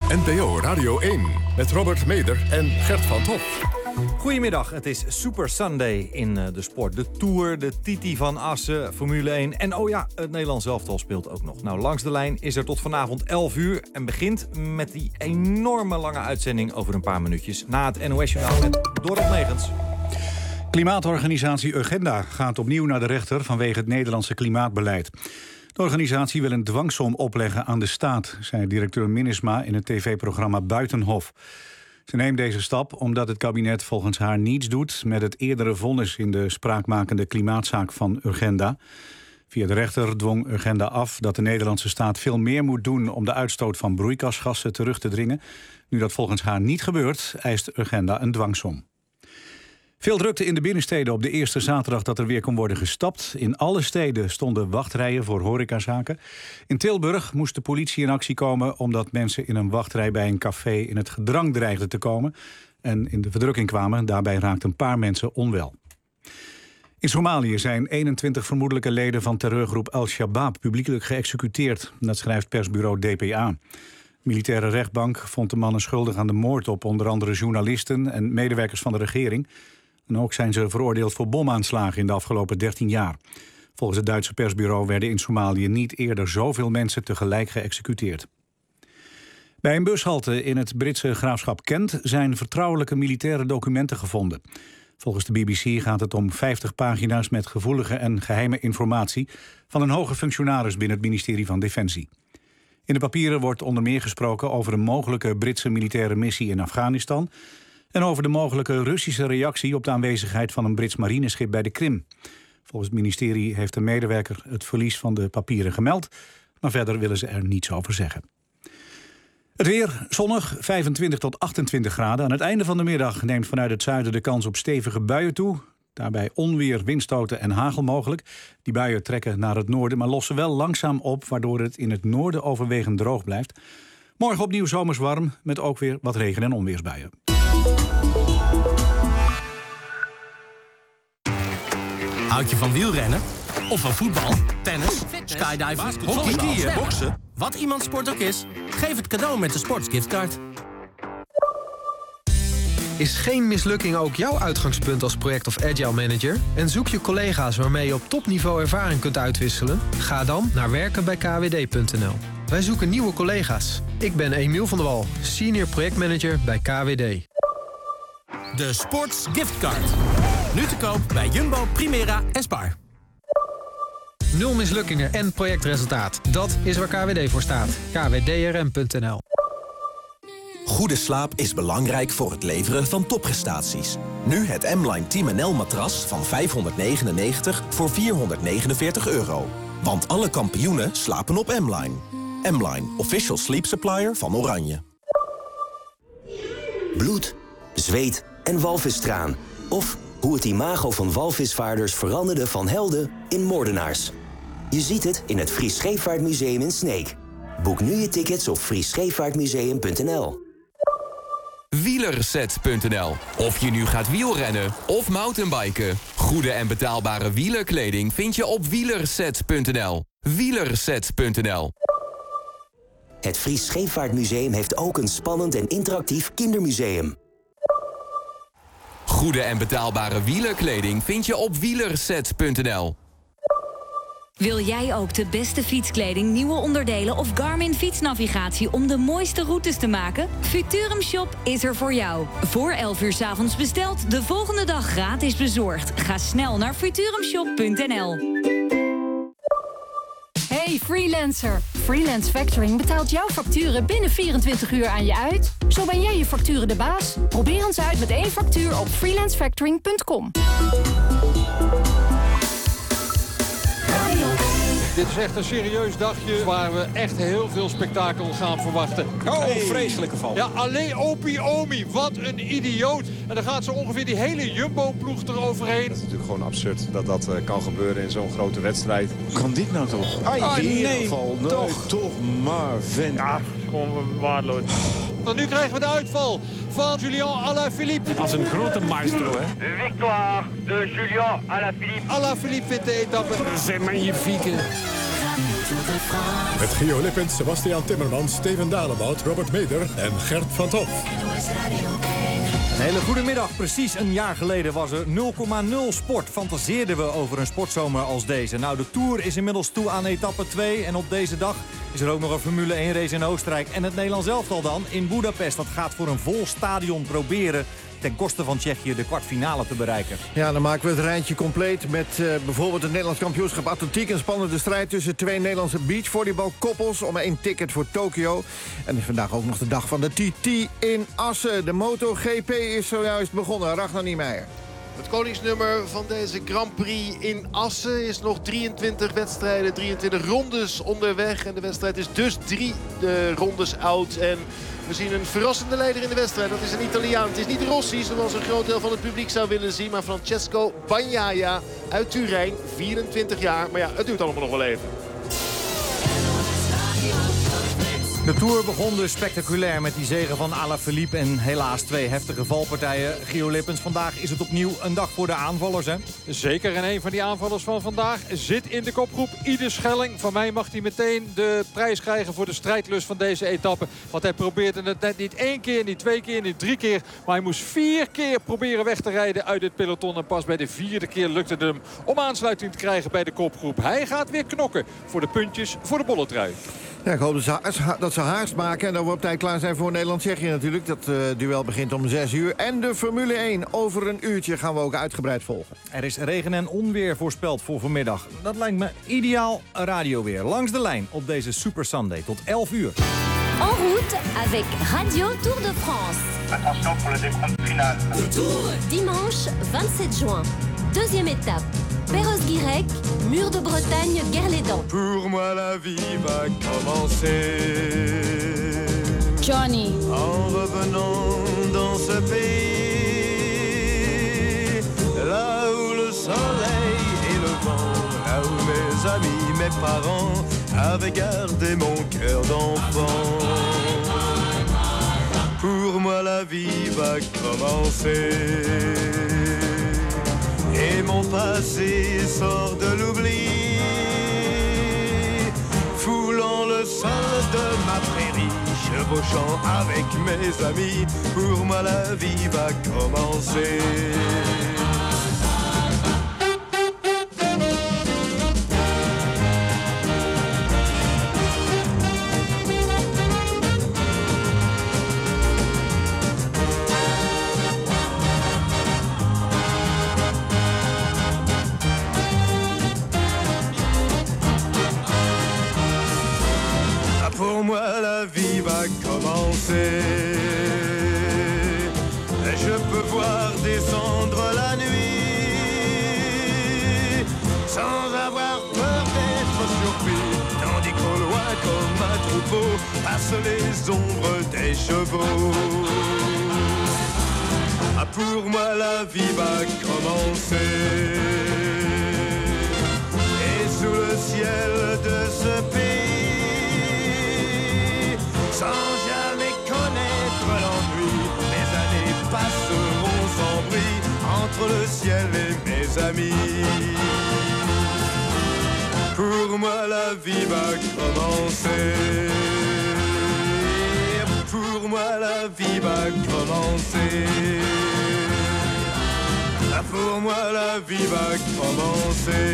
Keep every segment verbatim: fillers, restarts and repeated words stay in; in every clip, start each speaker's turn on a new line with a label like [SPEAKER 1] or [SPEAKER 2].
[SPEAKER 1] N P O Radio één met Robert Meder en Gert van Hof.
[SPEAKER 2] Goedemiddag, het is Super Sunday in de sport. De Tour, de Titi van Assen, Formule één en oh ja, het Nederlands elftal speelt ook nog. Nou, Langs de Lijn is er tot vanavond elf uur en begint met die enorme lange uitzending over een paar minuutjes na het N O S-journaal met Dorot Megens.
[SPEAKER 3] Klimaatorganisatie Urgenda gaat opnieuw naar de rechter vanwege het Nederlandse klimaatbeleid. De organisatie wil een dwangsom opleggen aan de staat, zei directeur Minnesma in het tv-programma Buitenhof. Ze neemt deze stap omdat het kabinet volgens haar niets doet met het eerdere vonnis in de spraakmakende klimaatzaak van Urgenda. Via de rechter dwong Urgenda af dat de Nederlandse staat veel meer moet doen om de uitstoot van broeikasgassen terug te dringen. Nu dat volgens haar niet gebeurt, eist Urgenda een dwangsom. Veel drukte in de binnensteden op de eerste zaterdag dat er weer kon worden gestapt. In alle steden stonden wachtrijen voor horecazaken. In Tilburg moest de politie in actie komen omdat mensen in een wachtrij bij een café in het gedrang dreigden te komen en in de verdrukking kwamen. Daarbij raakten een paar mensen onwel. In Somalië zijn eenentwintig vermoedelijke leden van terreurgroep Al-Shabaab publiekelijk geëxecuteerd. Dat schrijft persbureau D P A. De militaire rechtbank vond de mannen schuldig aan de moord op onder andere journalisten en medewerkers van de regering. En ook zijn ze veroordeeld voor bomaanslagen in de afgelopen dertien jaar. Volgens het Duitse persbureau werden in Somalië niet eerder zoveel mensen tegelijk geëxecuteerd. Bij een bushalte in het Britse graafschap Kent zijn vertrouwelijke militaire documenten gevonden. Volgens de B B C gaat het om vijftig pagina's met gevoelige en geheime informatie van een hoge functionaris binnen het ministerie van Defensie. In de papieren wordt onder meer gesproken over een mogelijke Britse militaire missie in Afghanistan en over de mogelijke Russische reactie op de aanwezigheid van een Brits marineschip bij de Krim. Volgens het ministerie heeft de medewerker het verlies van de papieren gemeld, maar verder willen ze er niets over zeggen. Het weer zonnig, vijfentwintig tot achtentwintig graden. Aan het einde van de middag neemt vanuit het zuiden de kans op stevige buien toe. Daarbij onweer, windstoten en hagel mogelijk. Die buien trekken naar het noorden, maar lossen wel langzaam op, waardoor het in het noorden overwegend droog blijft. Morgen opnieuw zomers warm, met ook weer wat regen- en onweersbuien.
[SPEAKER 4] Houd je van wielrennen? Of van voetbal, tennis, skydiving, hockey, skiën, boksen? Wat iemands sport ook is, geef het cadeau met de Sportsgiftcard.
[SPEAKER 5] Is geen mislukking ook jouw uitgangspunt als project- of agile manager? En zoek je collega's waarmee je op topniveau ervaring kunt uitwisselen? Ga dan naar werken bij k w d punt n l. Wij zoeken nieuwe collega's. Ik ben Emiel van der Wal, senior projectmanager bij K W D.
[SPEAKER 4] De Sports Giftcard. Nu te koop bij Jumbo, Primera en Spar.
[SPEAKER 5] Nul mislukkingen en projectresultaat. Dat is waar K W D voor staat. k w d r m punt n l.
[SPEAKER 6] Goede slaap is belangrijk voor het leveren van topprestaties. Nu het M-Line Team N L-matras van vijfhonderdnegenennegentig voor vierhonderdnegenenveertig euro. Want alle kampioenen slapen op M-Line. M-Line, official sleep supplier van Oranje.
[SPEAKER 7] Bloed, zweet en walvistraan. Of hoe het imago van walvisvaarders veranderde van helden in moordenaars. Je ziet het in het Fries Scheepvaartmuseum in Sneek. Boek nu je tickets op fries scheepvaartmuseum punt n l.
[SPEAKER 8] wielerset punt n l. Of je nu gaat wielrennen of mountainbiken. Goede en betaalbare wielerkleding vind je op wielerset punt n l. wielerset punt n l.
[SPEAKER 7] Het Fries Scheepvaartmuseum heeft ook een spannend en interactief kindermuseum.
[SPEAKER 8] Goede en betaalbare wielerkleding vind je op wielerset punt n l.
[SPEAKER 9] Wil jij ook de beste fietskleding, nieuwe onderdelen of Garmin fietsnavigatie om de mooiste routes te maken? Futurum Shop is er voor jou. Voor elf uur 's avonds besteld, de volgende dag gratis bezorgd. Ga snel naar futurumshop punt n l.
[SPEAKER 10] Hey freelancer, Freelance Factoring betaalt jouw facturen binnen vierentwintig uur aan je uit. Zo ben jij je facturen de baas. Probeer ons uit met één factuur op freelance factoring punt com.
[SPEAKER 11] Dit is echt een serieus dagje waar we echt heel veel spektakel gaan verwachten.
[SPEAKER 12] Oh, hey. Vreselijke val.
[SPEAKER 11] Ja, alleen Opie Omi. Wat een idioot. En dan gaat ze ongeveer die hele Jumbo-ploeg eroverheen.
[SPEAKER 12] Het is natuurlijk gewoon absurd dat dat uh, kan gebeuren in zo'n grote wedstrijd. Kan dit nou toch? Ai,
[SPEAKER 11] ah,
[SPEAKER 12] nee,
[SPEAKER 11] nee,
[SPEAKER 12] geval. nee, toch. toch maar vent.
[SPEAKER 11] Ja, gewoon waardeloos. Dan nu krijgen we de uitval van Julian Alaphilippe.
[SPEAKER 13] Als een grote maestro, hè?
[SPEAKER 14] De victoire de Julian Alaphilippe.
[SPEAKER 11] Alaphilippe wint de etappe.
[SPEAKER 13] Dat zijn magnifieke.
[SPEAKER 1] Met Gio Lippens, Sebastian Timmermans, Steven Dalebout, Robert Meder en Gert van Top.
[SPEAKER 2] Een hele goede middag. Precies een jaar geleden was er nul komma nul sport. Fantaseerden we over een sportzomer als deze. Nou, de Tour is inmiddels toe aan etappe twee. En op deze dag is er ook nog een Formule één race in Oostenrijk. En het Nederlands elftal dan in Budapest. Dat gaat voor een vol stadion proberen ten koste van Tsjechië de kwartfinale te bereiken.
[SPEAKER 13] Ja, dan maken we het rijtje compleet met uh, bijvoorbeeld het Nederlands kampioenschap atletiek. Een spannende strijd tussen twee Nederlandse beachvolleybalkoppels om één ticket voor Tokio. En is vandaag ook nog de dag van de T T in Assen. De MotoGP is zojuist begonnen. Ragnar Niemeyer.
[SPEAKER 14] Het koningsnummer van deze Grand Prix in Assen is nog drieëntwintig wedstrijden, drieëntwintig rondes onderweg. En de wedstrijd is dus drie de rondes oud. En we zien een verrassende leider in de wedstrijd. Dat is een Italiaan. Het is niet Rossi, zoals een groot deel van het publiek zou willen zien. Maar Francesco Bagnaia uit Turijn, vierentwintig jaar. Maar ja, het duurt allemaal nog wel even.
[SPEAKER 2] De Tour begon dus spectaculair met die zege van Alaphilippe en helaas twee heftige valpartijen. Gio Lippens, vandaag is het opnieuw een dag voor de aanvallers, hè?
[SPEAKER 11] Zeker, en een van die aanvallers van vandaag zit in de kopgroep. Ieder Schelling. Van mij mag hij meteen de prijs krijgen voor de strijdlust van deze etappe. Want hij probeerde het net niet één keer, niet twee keer, niet drie keer. Maar hij moest vier keer proberen weg te rijden uit dit peloton. En pas bij de vierde keer lukte het hem om aansluiting te krijgen bij de kopgroep. Hij gaat weer knokken voor de puntjes, voor de bolletrui.
[SPEAKER 13] Ja, ik hoop dat ze, dat ze haast maken en dat we op tijd klaar zijn voor Nederland-Tsjechië natuurlijk. Dat uh, duel begint om zes uur. En de Formule één over een uurtje gaan we ook uitgebreid volgen.
[SPEAKER 2] Er is regen en onweer voorspeld voor vanmiddag. Dat lijkt me ideaal radioweer. Langs de lijn op deze Super Sunday tot elf uur.
[SPEAKER 15] En route avec Radio Tour de France.
[SPEAKER 16] Attention pour le décompte final.
[SPEAKER 15] Dimanche vingt-sept juin. Deuxième étape. Perros-Guirec, Mur de Bretagne, Guerlédan.
[SPEAKER 17] Pour moi la vie va commencer.
[SPEAKER 15] Johnny.
[SPEAKER 17] En revenant dans ce pays. Là où le soleil et le vent. Là où mes amis, mes parents avaient gardé mon cœur d'enfant. Pour moi la vie va commencer. Et mon passé sort de l'oubli, foulant le sol de ma prairie, chevauchant avec mes amis. Pour moi la vie va commencer. Pour moi la vie va commencer. Je peux voir descendre la nuit sans avoir peur d'être surpris, tandis qu'au loin comme un troupeau passent les ombres des chevaux. Ah, pour moi la vie va commencer. Et sous le ciel de ce pays, sans jamais connaître l'ennui, mes années passeront sans bruit entre le ciel et mes amis. Pour moi la vie va commencer. Pour moi la vie va commencer. Pour moi la vie va commencer.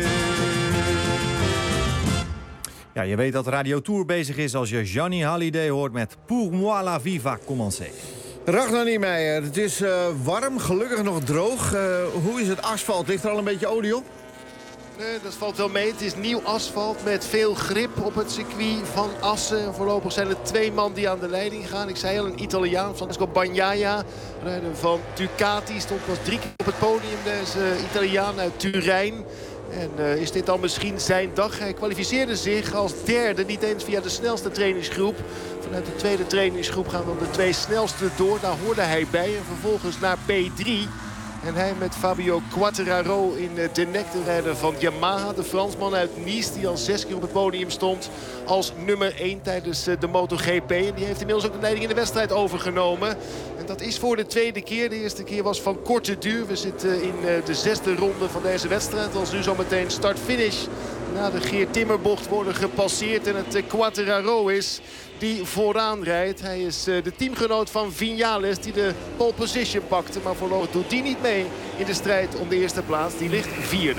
[SPEAKER 2] Ja, je weet dat Radio Tour bezig is als je Johnny Hallyday hoort met Pour moi la vie va commencer.
[SPEAKER 13] Ragnar Niemeyer, het is uh, warm, gelukkig nog droog. Uh, hoe is het asfalt? Ligt er al een beetje olie op?
[SPEAKER 14] Nee, dat valt wel mee. Het is nieuw asfalt met veel grip op het circuit van Assen. Voorlopig zijn er twee man die aan de leiding gaan. Ik zei al, een Italiaan, Francesco Bagnaia. Rijder van Ducati, stond pas drie keer op het podium. Deze Italiaan uit Turijn. En uh, is dit dan misschien zijn dag? Hij kwalificeerde zich als derde, niet eens via de snelste trainingsgroep. Vanuit de tweede trainingsgroep gaan dan de twee snelste door. Daar hoorde hij bij en vervolgens naar P drie. En hij met Fabio Quartararo in de nek, de rijder van Yamaha. De Fransman uit Nice die al zes keer op het podium stond als nummer één tijdens de MotoGP. En die heeft inmiddels ook de leiding in de wedstrijd overgenomen. En dat is voor de tweede keer. De eerste keer was van korte duur. We zitten in de zesde ronde van deze wedstrijd. Als nu zometeen start-finish na de Geert Timmerbocht worden gepasseerd. En het Quartararo is die vooraan rijdt. Hij is de teamgenoot van Viñales die de pole position pakte. Maar voorlopig doet die niet mee in de strijd om de eerste plaats. Die ligt vierde.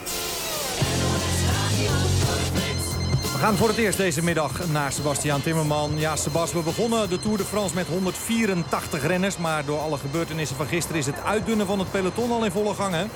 [SPEAKER 2] We gaan voor het eerst deze middag naar Sebastiaan Timmerman. Ja, Sebas, we begonnen de Tour de France met honderdvierentachtig renners. Maar door alle gebeurtenissen van gisteren is het uitdunnen van het peloton al in volle gang, hè?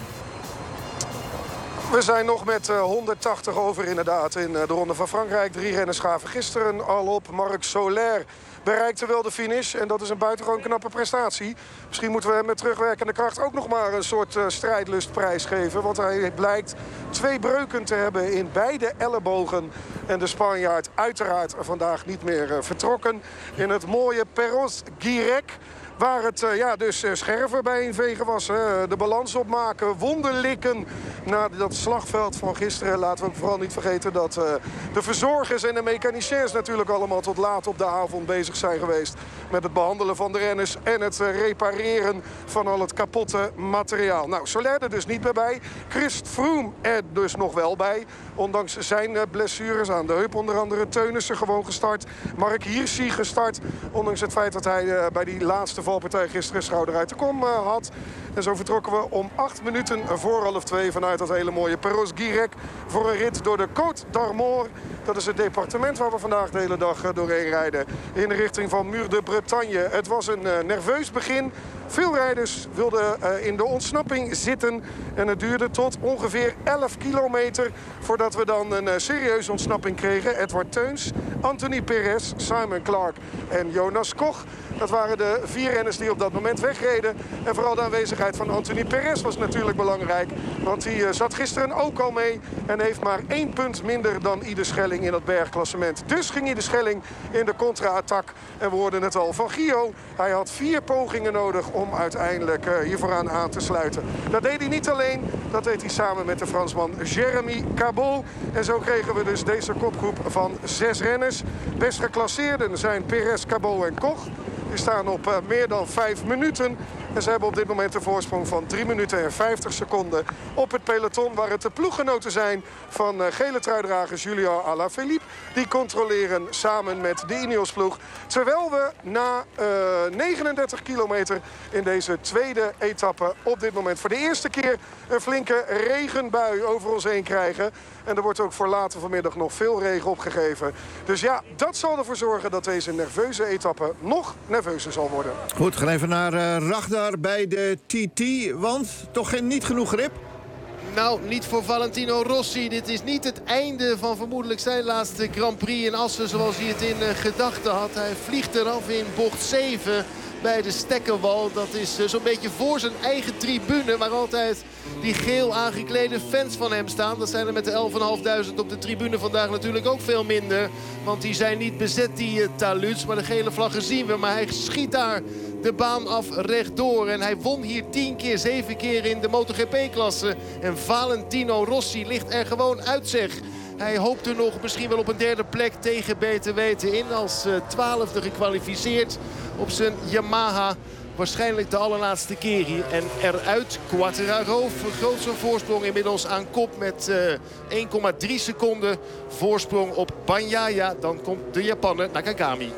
[SPEAKER 18] We zijn nog met uh, honderdtachtig over inderdaad in uh, de Ronde van Frankrijk. Drie renners gaven gisteren al op. Marc Soler bereikte wel de finish. En dat is een buitengewoon knappe prestatie. Misschien moeten we hem met terugwerkende kracht ook nog maar een soort uh, strijdlustprijs geven. Want hij blijkt twee breuken te hebben in beide ellebogen. En de Spanjaard uiteraard vandaag niet meer uh, vertrokken in het mooie Perros-Guirec. Waar het uh, ja, dus uh, scherven bij invegen was. Hè. De balans opmaken, wonden likken. Na dat slagveld van gisteren laten we ook vooral niet vergeten dat uh, de verzorgers en de mechaniciens natuurlijk allemaal tot laat op de avond bezig zijn geweest. Met het behandelen van de renners en het uh, repareren van al het kapotte materiaal. Nou, Soler er dus niet meer bij. Chris Froome er dus nog wel bij. Ondanks zijn uh, blessures aan de heup onder andere. Teunissen gewoon gestart. Mark Hirschi gestart. Ondanks het feit dat hij uh, bij die laatste valpartij gisteren schouder uit de kom uh, had. En zo vertrokken we om acht minuten voor half twee vanuit dat hele mooie Perros-Guirec voor een rit door de Côte d'Armor. Dat is het departement waar we vandaag de hele dag uh, doorheen rijden. In de richting van Muur de Bretagne. Het was een uh, nerveus begin. Veel rijders wilden uh, in de ontsnapping zitten. En het duurde tot ongeveer elf kilometer voordat we dan een uh, serieuze ontsnapping kregen. Edward Teuns, Anthony Perez, Simon Clark en Jonas Koch. Dat waren de vier renners die op dat moment wegreden. En vooral de aanwezigheid van Anthony Perez was natuurlijk belangrijk. Want die uh, zat gisteren ook al mee. En heeft maar één punt minder dan Ieder Schelling in dat bergklassement. Dus ging Ieder Schelling in de contra-attack. En we hoorden het al van Gio. Hij had vier pogingen nodig om uiteindelijk uh, hier vooraan aan te sluiten. Dat deed hij niet alleen. Dat deed hij samen met de Fransman Jeremy Cabot. En zo kregen we dus deze kopgroep van zes renners. Best geclasseerden zijn Perez, Cabot en Koch. Die staan op uh, meer dan vijf minuten. En ze hebben op dit moment een voorsprong van drie minuten en vijftig seconden op het peloton. Waar het de ploeggenoten zijn van uh, gele truidrager Julian Alaphilippe. Die controleren samen met de Ineos-ploeg. Terwijl we na uh, negenendertig kilometer in deze tweede etappe op dit moment voor de eerste keer een flinke regenbui over ons heen krijgen. En er wordt ook voor later vanmiddag nog veel regen opgegeven. Dus ja, dat zal ervoor zorgen dat deze nerveuze etappe nog nerveuzer zal worden.
[SPEAKER 13] Goed, gaan even naar uh, Ragnar bij de T T. Want toch geen, niet genoeg grip?
[SPEAKER 14] Nou, niet voor Valentino Rossi. Dit is niet het einde van vermoedelijk zijn laatste Grand Prix in Assen zoals hij het in uh, gedachten had. Hij vliegt eraf in bocht zeven bij de Stekkenwal. Dat is uh, zo'n beetje voor zijn eigen tribune waar altijd die geel aangeklede fans van hem staan. Dat zijn er met de elfduizend vijfhonderd op de tribune vandaag natuurlijk ook veel minder. Want die zijn niet bezet, die uh, taluds. Maar de gele vlaggen zien we. Maar hij schiet daar de baan af rechtdoor. En hij won hier tien keer, zeven keer in de MotoGP-klasse. En Valentino Rossi ligt er gewoon uit, zeg. Hij hoopte nog misschien wel op een derde plek tegen beter weten in. Als uh, twaalfde gekwalificeerd op zijn Yamaha. Waarschijnlijk de allerlaatste keer hier. En eruit Quartararo vergroot zijn voorsprong inmiddels aan kop met uh, één komma drie seconden voorsprong op Bagnaia. Dan komt de Japaner Nakagami.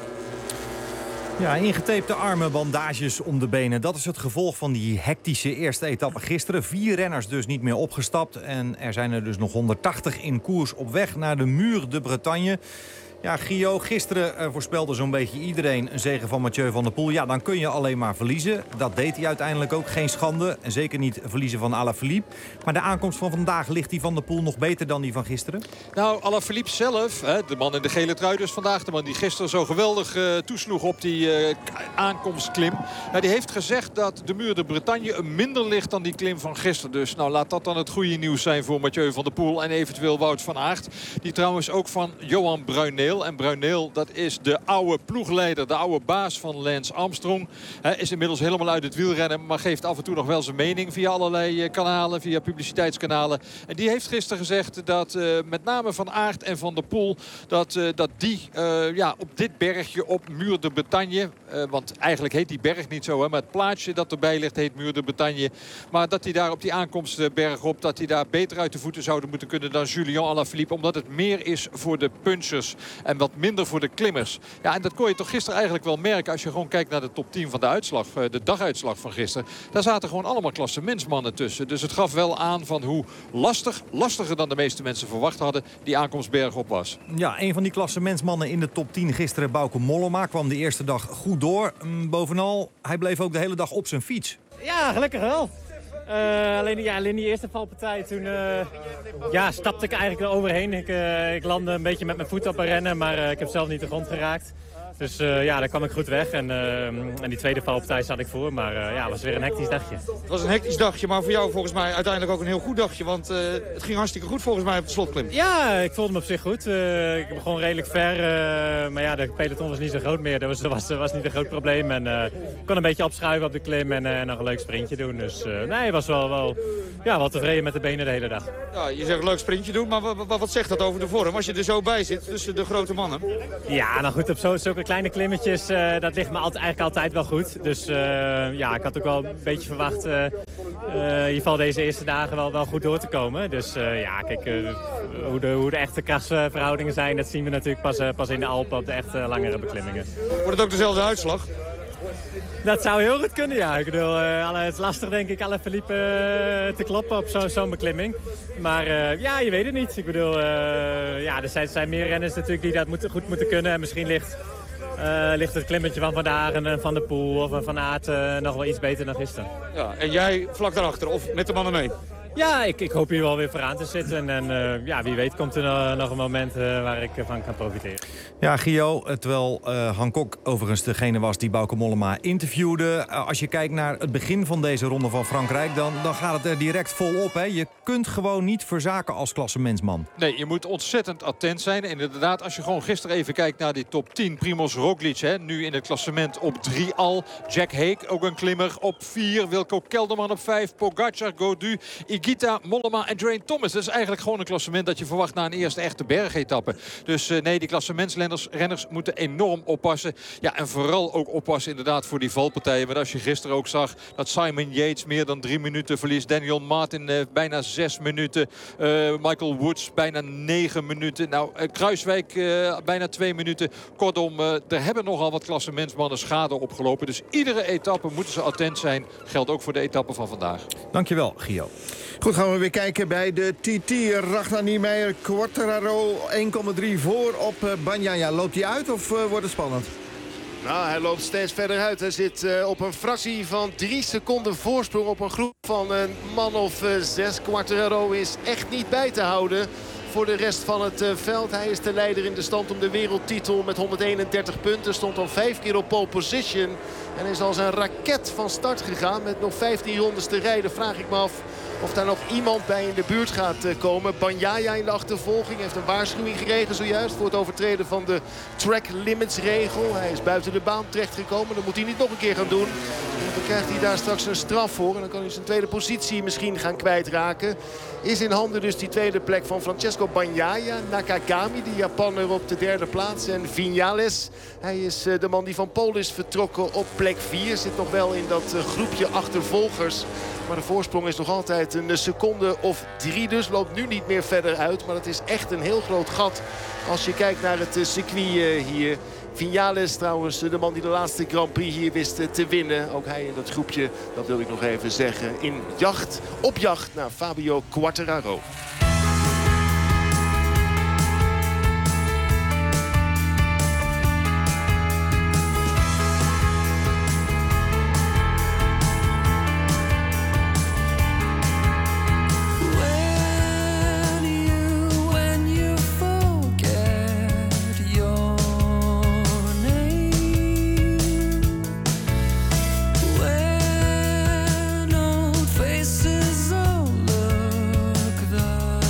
[SPEAKER 2] Ja, ingetapte armen, bandages om de benen. Dat is het gevolg van die hectische eerste etappe gisteren. Vier renners dus niet meer opgestapt. En er zijn er dus nog honderdtachtig in koers op weg naar de Muur de Bretagne. Ja, Gio, gisteren uh, voorspelde zo'n beetje iedereen een zege van Mathieu van der Poel. Ja, dan kun je alleen maar verliezen. Dat deed hij uiteindelijk ook. Geen schande. En zeker niet verliezen van Alaphilippe. Maar de aankomst van vandaag, ligt die van der Poel nog beter dan die van gisteren?
[SPEAKER 11] Nou, Alaphilippe zelf, hè, de man in de gele trui dus vandaag. De man die gisteren zo geweldig uh, toesloeg op die uh, aankomstklim. Nou, die heeft gezegd dat de Muur de Bretagne een minder ligt dan die klim van gisteren. Dus nou, laat dat dan het goede nieuws zijn voor Mathieu van der Poel. En eventueel Wout van Aert. Die trouwens ook van Johan Bruyneel Bruyneel. En Bruyneel, dat is de oude ploegleider, de oude baas van Lance Armstrong. Hij is inmiddels helemaal uit het wielrennen, maar geeft af en toe nog wel zijn mening via allerlei kanalen, via publiciteitskanalen. En die heeft gisteren gezegd dat uh, met name Van Aert en Van der Poel, dat, uh, dat die uh, ja, op dit bergje op Muur de Bretagne, uh, want eigenlijk heet die berg niet zo, hè, maar het plaatsje dat erbij ligt heet Muur de Bretagne. Maar dat hij daar op die aankomstberg op, dat hij daar beter uit de voeten zouden moeten kunnen dan Julien Alaphilippe. Omdat het meer is voor de punchers en wat minder voor de klimmers. Ja, en dat kon je toch gisteren eigenlijk wel merken als je gewoon kijkt naar de top tien van de uitslag, de daguitslag van gisteren. Daar zaten gewoon allemaal klassementsmannen tussen. Dus het gaf wel aan van hoe lastig, lastiger dan de meeste mensen verwacht hadden, die aankomstberg op was.
[SPEAKER 2] Ja, een van die klassementsmannen in de top tien gisteren, Bauke Mollema, kwam de eerste dag goed door. Bovenal, hij bleef ook de hele dag op zijn fiets.
[SPEAKER 19] Ja, gelukkig wel. Uh, alleen, ja, alleen die eerste valpartij, toen uh, ja, stapte ik eigenlijk er overheen. Ik, uh, ik landde een beetje met mijn voet op een rennen, maar uh, ik heb zelf niet de grond geraakt. Dus uh, ja, daar kwam ik goed weg. En, uh, en die tweede valpartij zat ik voor. Maar uh, ja, het was weer een hectisch dagje.
[SPEAKER 20] Het was een hectisch dagje, maar voor jou volgens mij uiteindelijk ook een heel goed dagje. Want uh, het ging hartstikke goed volgens mij op de slotklim.
[SPEAKER 19] Ja, ik voelde me op zich goed. Uh, ik begon redelijk ver. Uh, maar ja, de peloton was niet zo groot meer. Dat was, was, was niet een groot probleem. En uh, ik kon een beetje opschuiven op de klim en uh, nog een leuk sprintje doen. Dus uh, nee, ik was wel, wel, ja, wel tevreden met de benen de hele dag.
[SPEAKER 20] Ja, je zegt een leuk sprintje doen, maar wat, wat zegt dat over de vorm? Als je er zo bij zit tussen de grote mannen.
[SPEAKER 19] Ja, nou goed, op zo, zulke kleine klimmetjes, uh, dat ligt me altijd, eigenlijk altijd wel goed. Dus uh, ja, ik had ook wel een beetje verwacht uh, uh, in ieder geval deze eerste dagen wel, wel goed door te komen. Dus uh, ja, kijk, uh, hoe, de, hoe de echte krachtsverhoudingen zijn, dat zien we natuurlijk pas, uh, pas in de Alpen op de echt uh, langere beklimmingen.
[SPEAKER 20] Wordt het ook dezelfde uitslag?
[SPEAKER 19] Dat zou heel goed kunnen, ja. Ik bedoel, uh, het is lastig denk ik Alaphilippe uh, te kloppen op zo'n zo'n beklimming. Maar uh, ja, je weet het niet. Ik bedoel, uh, ja, er zijn, er zijn meer renners natuurlijk die dat moeten, goed moeten kunnen. En misschien ligt... Uh, ligt het klimmetje van vandaag en Van der Poel of Van Aert uh, nog wel iets beter dan gisteren.
[SPEAKER 20] Ja, en jij vlak daarachter of met de mannen mee?
[SPEAKER 19] Ja, ik, ik hoop hier wel weer vooraan te zitten. En uh, ja, wie weet komt er nog, nog een moment uh, waar ik van kan profiteren.
[SPEAKER 2] Ja, Gio, terwijl uh, Hancock overigens degene was die Bauke Mollema interviewde. Uh, als je kijkt naar het begin van deze ronde van Frankrijk, dan, dan gaat het er direct volop. Hè? Je kunt gewoon niet verzaken als klassementsman.
[SPEAKER 11] Nee, je moet ontzettend attent zijn. En inderdaad, als je gewoon gisteren even kijkt naar die top tien. Primoz Roglic, hè, nu in het klassement op drie al. Jack Haig, ook een klimmer, op vier. Wilco Kelderman op vijf. Pogacar, Gaudu, Higuita, Mollema en Geraint Thomas. Dat is eigenlijk gewoon een klassement dat je verwacht na een eerste echte bergetappe. Dus uh, nee, die klassementsrenners renners moeten enorm oppassen. Ja, en vooral ook oppassen inderdaad voor die valpartijen. Want als je gisteren ook zag dat Simon Yates meer dan drie minuten verliest. Daniel Martin uh, bijna zes minuten. Uh, Michael Woods bijna negen minuten. Nou, uh, Kruiswijk uh, bijna twee minuten. Kortom, uh, er hebben nogal wat klassementsmannen schade opgelopen. Dus iedere etappe moeten ze attent zijn. Geldt ook voor de etappe van vandaag.
[SPEAKER 2] Dankjewel, Gio.
[SPEAKER 13] Goed, gaan we weer kijken bij de T T. Ragnar Niemeyer, Quartararo één komma drie voor op uh, Bagnaia. Loopt hij uit of uh, wordt het spannend?
[SPEAKER 14] Nou, hij loopt steeds verder uit. Hij zit uh, op een fractie van drie seconden voorsprong op een groep van een man of uh, zes. Quartararo is echt niet bij te houden voor de rest van het uh, veld. Hij is de leider in de stand om de wereldtitel met honderdeenendertig punten. Stond al vijf keer op pole position. En is als een raket van start gegaan. Met nog vijftien rondes te rijden vraag ik me af of daar nog iemand bij in de buurt gaat uh, komen. Bagnaia in de achtervolging heeft een waarschuwing gekregen zojuist voor het overtreden van de track limits regel. Hij is buiten de baan terechtgekomen. Dat moet hij niet nog een keer gaan doen. Want dan krijgt hij daar straks een straf voor. En dan kan hij zijn tweede positie misschien gaan kwijtraken. Is in handen dus die tweede plek van Francesco Bagnaia. Nakagami, die Japaner, op de derde plaats. En Viñales, hij is uh, de man die van Polen is vertrokken op plek vier. Zit nog wel in dat uh, groepje achtervolgers. Maar de voorsprong is nog altijd een seconde of drie. Dus loopt nu niet meer verder uit. Maar het is echt een heel groot gat als je kijkt naar het uh, circuit uh, hier. Viñales trouwens, de man die de laatste Grand Prix hier wist te winnen. Ook hij in dat groepje, dat wil ik nog even zeggen. In jacht, op jacht naar Fabio Quartararo.
[SPEAKER 17] Faces all look the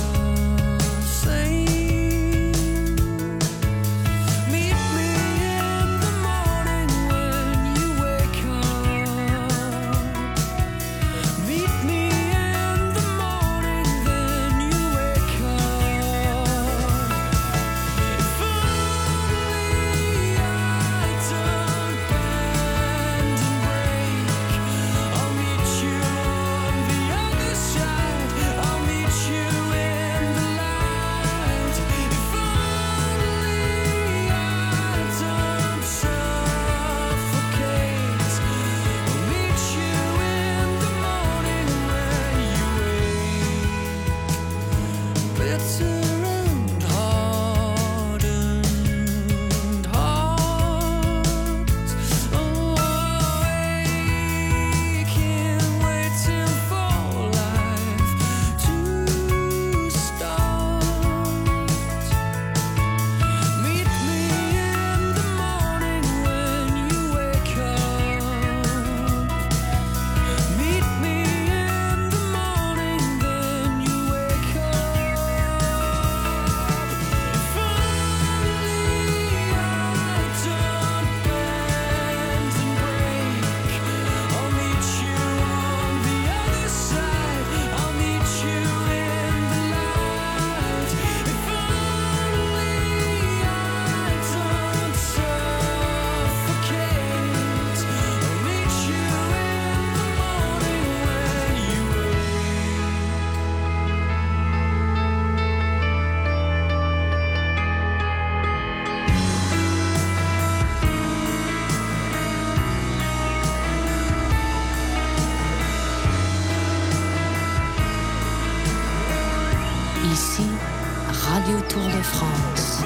[SPEAKER 21] de France.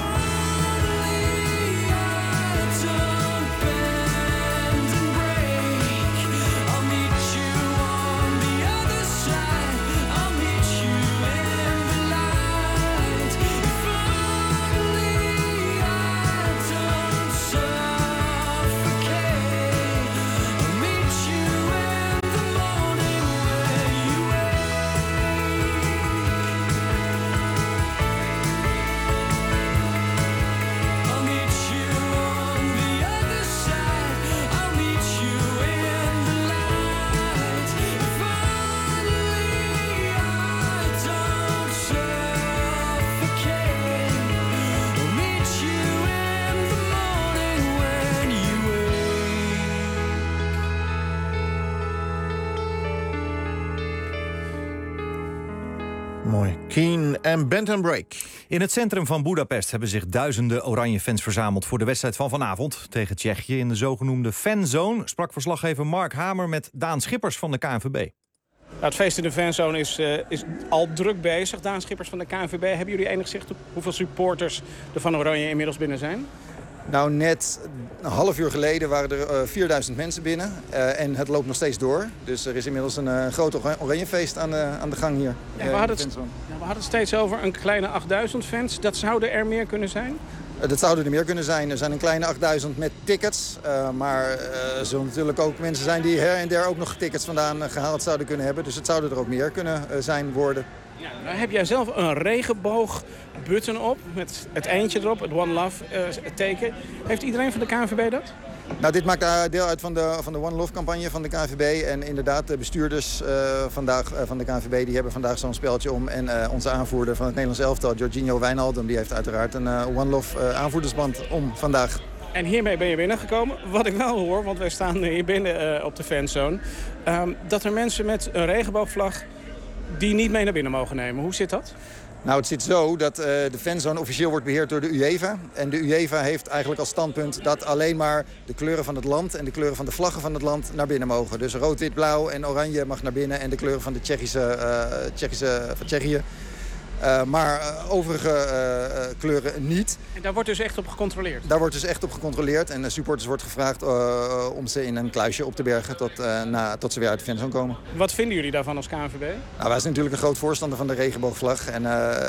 [SPEAKER 13] Mooi. Keane en Benton Break.
[SPEAKER 2] In het centrum van Boedapest hebben zich duizenden oranje fans verzameld voor de wedstrijd van vanavond tegen Tsjechië. In de zogenoemde fanzone sprak verslaggever Mark Hamer met Daan Schippers van de K N V B.
[SPEAKER 22] Nou, het feest in de fanzone is, uh, is al druk bezig. Daan Schippers van de K N V B, hebben jullie enig zicht op hoeveel supporters er van Oranje inmiddels binnen zijn?
[SPEAKER 23] Nou, net een half uur geleden waren er uh, vierduizend mensen binnen. Uh, en het loopt nog steeds door. Dus er is inmiddels een uh, groot Oranjefeest aan de, aan de gang hier.
[SPEAKER 22] Ja, we, hadden het, ja, we hadden het steeds over een kleine achtduizend fans. Dat zouden er meer kunnen zijn?
[SPEAKER 23] Uh, dat zouden er meer kunnen zijn. Er zijn een kleine achtduizend met tickets. Uh, maar uh, er zullen natuurlijk ook mensen zijn die her en der ook nog tickets vandaan uh, gehaald zouden kunnen hebben. Dus het zouden er ook meer kunnen uh, zijn worden.
[SPEAKER 22] Ja, nou heb jij zelf een regenboogbutton op met het eindje erop, het One Love uh, teken. Heeft iedereen van de K N V B dat?
[SPEAKER 23] Nou, dit maakt uh, deel uit van de, van de One Love campagne van de K N V B. En inderdaad, de bestuurders uh, vandaag, uh, van de K N V B die hebben vandaag zo'n speltje om. En uh, onze aanvoerder van het Nederlands elftal, Jorginho Wijnaldum, die heeft uiteraard een uh, One Love uh, aanvoerdersband om vandaag.
[SPEAKER 22] En hiermee ben je binnengekomen. Wat ik wel hoor, want wij staan hier binnen uh, op de fanzone, um, dat er mensen met een regenboogvlag die niet mee naar binnen mogen nemen. Hoe zit dat?
[SPEAKER 23] Nou, het zit zo dat uh, de fanzone officieel wordt beheerd door de UEFA. En de UEFA heeft eigenlijk als standpunt dat alleen maar de kleuren van het land en de kleuren van de vlaggen van het land naar binnen mogen. Dus rood, wit, blauw en oranje mag naar binnen en de kleuren van de Tsjechische, uh, Tsjechische van Tsjechië. Uh, maar uh, overige uh, uh, kleuren niet.
[SPEAKER 22] En daar wordt dus echt op gecontroleerd?
[SPEAKER 23] Daar wordt dus echt op gecontroleerd. En de supporters wordt gevraagd uh, om ze in een kluisje op te bergen tot, uh, na, tot ze weer uit de fanzone komen.
[SPEAKER 22] Wat vinden jullie daarvan als K N V B?
[SPEAKER 23] Nou, wij zijn natuurlijk een groot voorstander van de regenboogvlag. En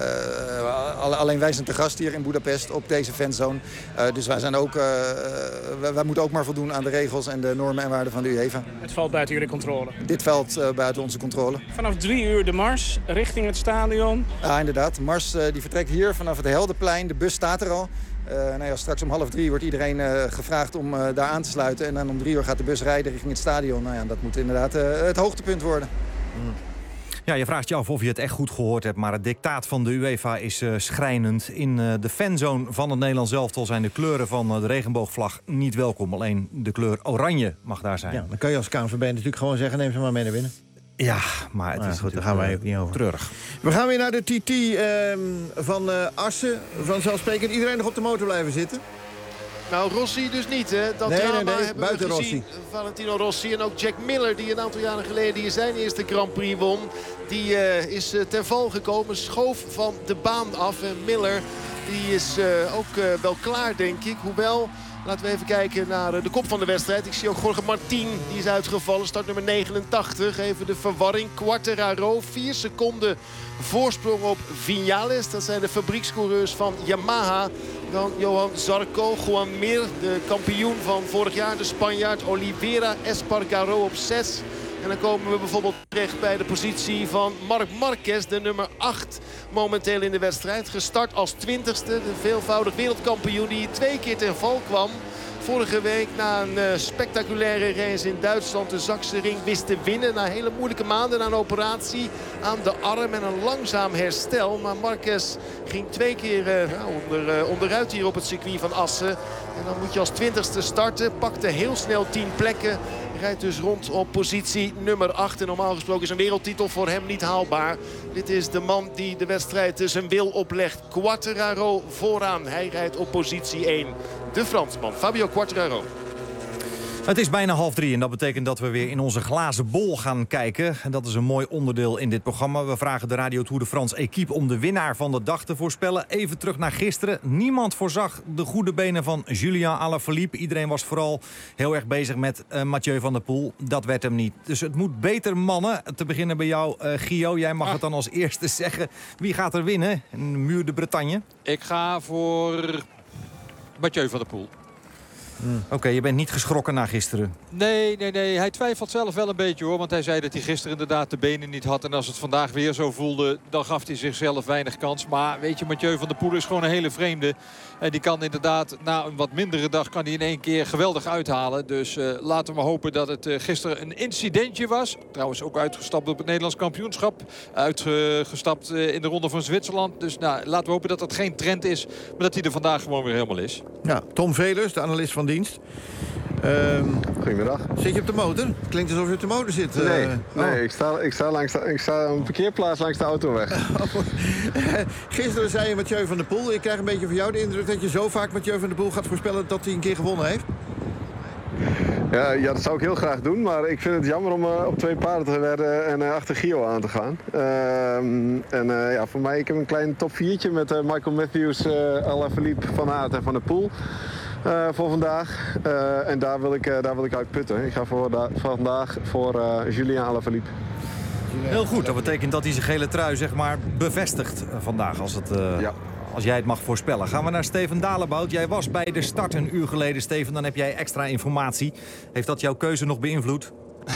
[SPEAKER 23] uh, alleen wij zijn te gast hier in Boedapest op deze fanzone. Uh, dus wij, zijn ook, uh, wij, wij moeten ook maar voldoen aan de regels en de normen en waarden van de UEFA.
[SPEAKER 22] Het valt buiten jullie controle?
[SPEAKER 23] Dit valt uh, buiten onze controle.
[SPEAKER 22] Vanaf drie uur de mars richting het stadion.
[SPEAKER 23] Ja, inderdaad. De mars uh, die vertrekt hier vanaf het Heldenplein. De bus staat er al. Uh, nou ja, straks om half drie wordt iedereen uh, gevraagd om uh, daar aan te sluiten. En dan om drie uur gaat de bus rijden richting het stadion. Nou ja, dat moet inderdaad uh, het hoogtepunt worden.
[SPEAKER 2] Mm. Ja, je vraagt je af of je het echt goed gehoord hebt. Maar het dictaat van de UEFA is uh, schrijnend. In uh, de fanzone van het Nederlands elftal zijn de kleuren van uh, de regenboogvlag niet welkom. Alleen de kleur oranje mag daar zijn.
[SPEAKER 13] Ja, dan kan je als K N V B natuurlijk gewoon zeggen, neem ze maar mee naar binnen.
[SPEAKER 2] Ja, maar het
[SPEAKER 13] nou,
[SPEAKER 2] is
[SPEAKER 13] goed, daar gaan wij ook niet over.
[SPEAKER 2] Treurig.
[SPEAKER 13] We gaan weer naar de T T uh, van uh, Assen. Vanzelfsprekend iedereen nog op de motor blijven zitten.
[SPEAKER 14] Nou, Rossi dus niet, hè. Dat
[SPEAKER 13] nee,
[SPEAKER 14] drama
[SPEAKER 13] nee, nee,
[SPEAKER 14] hebben
[SPEAKER 13] buiten
[SPEAKER 14] we gezien.
[SPEAKER 13] Rossi.
[SPEAKER 14] Valentino Rossi en ook Jack Miller, die een aantal jaren geleden hier zijn eerste Grand Prix won. Die uh, is uh, ten val gekomen, schoof van de baan af. En Miller, die is uh, ook uh, wel klaar, denk ik. Hoewel... Laten we even kijken naar de kop van de wedstrijd. Ik zie ook Jorge Martin, die is uitgevallen. Start nummer negenentachtig. Even de verwarring. Quartararo, vier seconden voorsprong op Viñales. Dat zijn de fabriekscoureurs van Yamaha. Dan Johan Zarco, Juan Mir, de kampioen van vorig jaar. De Spanjaard Oliveira Espargaro op zes. En dan komen we bijvoorbeeld terecht bij de positie van Marc Marquez, de nummer acht momenteel in de wedstrijd. Gestart als twintigste, de veelvoudig wereldkampioen die twee keer ten val kwam. Vorige week na een uh, spectaculaire race in Duitsland de Sachsenring wist te winnen. Na hele moeilijke maanden, na een operatie aan de arm en een langzaam herstel. Maar Marquez ging twee keer uh, onder, uh, onderuit hier op het circuit van Assen. En dan moet je als twintigste starten. Pakte heel snel tien plekken. Rijdt dus rond op positie nummer acht. En normaal gesproken is een wereldtitel voor hem niet haalbaar. Dit is de man die de wedstrijd zijn wil oplegt. Quartararo vooraan. Hij rijdt op positie één. De Fransman Fabio Quartararo.
[SPEAKER 2] Het is bijna half drie en dat betekent dat we weer in onze glazen bol gaan kijken. En dat is een mooi onderdeel in dit programma. We vragen de Radio Tour de France equipe om de winnaar van de dag te voorspellen. Even terug naar gisteren. Niemand voorzag de goede benen van Julien Alaphilippe. Iedereen was vooral heel erg bezig met uh, Mathieu van der Poel. Dat werd hem niet. Dus het moet beter, mannen. Te beginnen bij jou, uh, Gio. Jij mag ah. het dan als eerste zeggen. Wie gaat er winnen? Een Muur de Bretagne?
[SPEAKER 11] Ik ga voor Mathieu van der Poel.
[SPEAKER 2] Mm. Oké, okay, je bent niet geschrokken na gisteren.
[SPEAKER 11] Nee, nee, nee. Hij twijfelt zelf wel een beetje, hoor. Want hij zei dat hij gisteren inderdaad de benen niet had. En als het vandaag weer zo voelde, dan gaf hij zichzelf weinig kans. Maar weet je, Mathieu van der Poel is gewoon een hele vreemde. En die kan inderdaad na een wat mindere dag kan hij in één keer geweldig uithalen. Dus uh, laten we hopen dat het uh, gisteren een incidentje was. Trouwens ook uitgestapt op het Nederlands kampioenschap. Uitgestapt uh, in de Ronde van Zwitserland. Dus nou, laten we hopen dat dat geen trend is. Maar dat hij er vandaag gewoon weer helemaal is.
[SPEAKER 13] Ja, Tom Velers, de analist van dienst. Um,
[SPEAKER 3] Goedemiddag.
[SPEAKER 13] Zit je op de motor? Klinkt alsof je op de motor zit. Uh,
[SPEAKER 3] nee,
[SPEAKER 13] oh.
[SPEAKER 3] nee ik, sta, ik, sta langs de, ik sta op een parkeerplaats langs de autoweg.
[SPEAKER 13] Gisteren zei je Mathieu van der Poel. Ik krijg een beetje van jou de indruk dat je zo vaak Mathieu van der Poel gaat voorspellen dat hij een keer gewonnen heeft.
[SPEAKER 3] Ja, ja, dat zou ik heel graag doen. Maar ik vind het jammer om uh, op twee paarden te redden en uh, achter Gio aan te gaan. Uh, en uh, ja, voor mij, ik heb een klein top viertje met uh, Michael Matthews, uh, Alaphilippe, Van Aert en Van der Poel. Uh, voor vandaag. Uh, en daar wil, ik, uh, daar wil ik uit putten. Ik ga voor da- vandaag voor uh, Julien Alaphilippe.
[SPEAKER 2] Heel goed, dat betekent dat hij zijn gele trui zeg maar bevestigt uh, vandaag als, het, uh, ja. als jij het mag voorspellen. Gaan we naar Steven Dalebout. Jij was bij de start een uur geleden, Steven. Dan heb jij extra informatie. Heeft dat jouw keuze nog beïnvloed?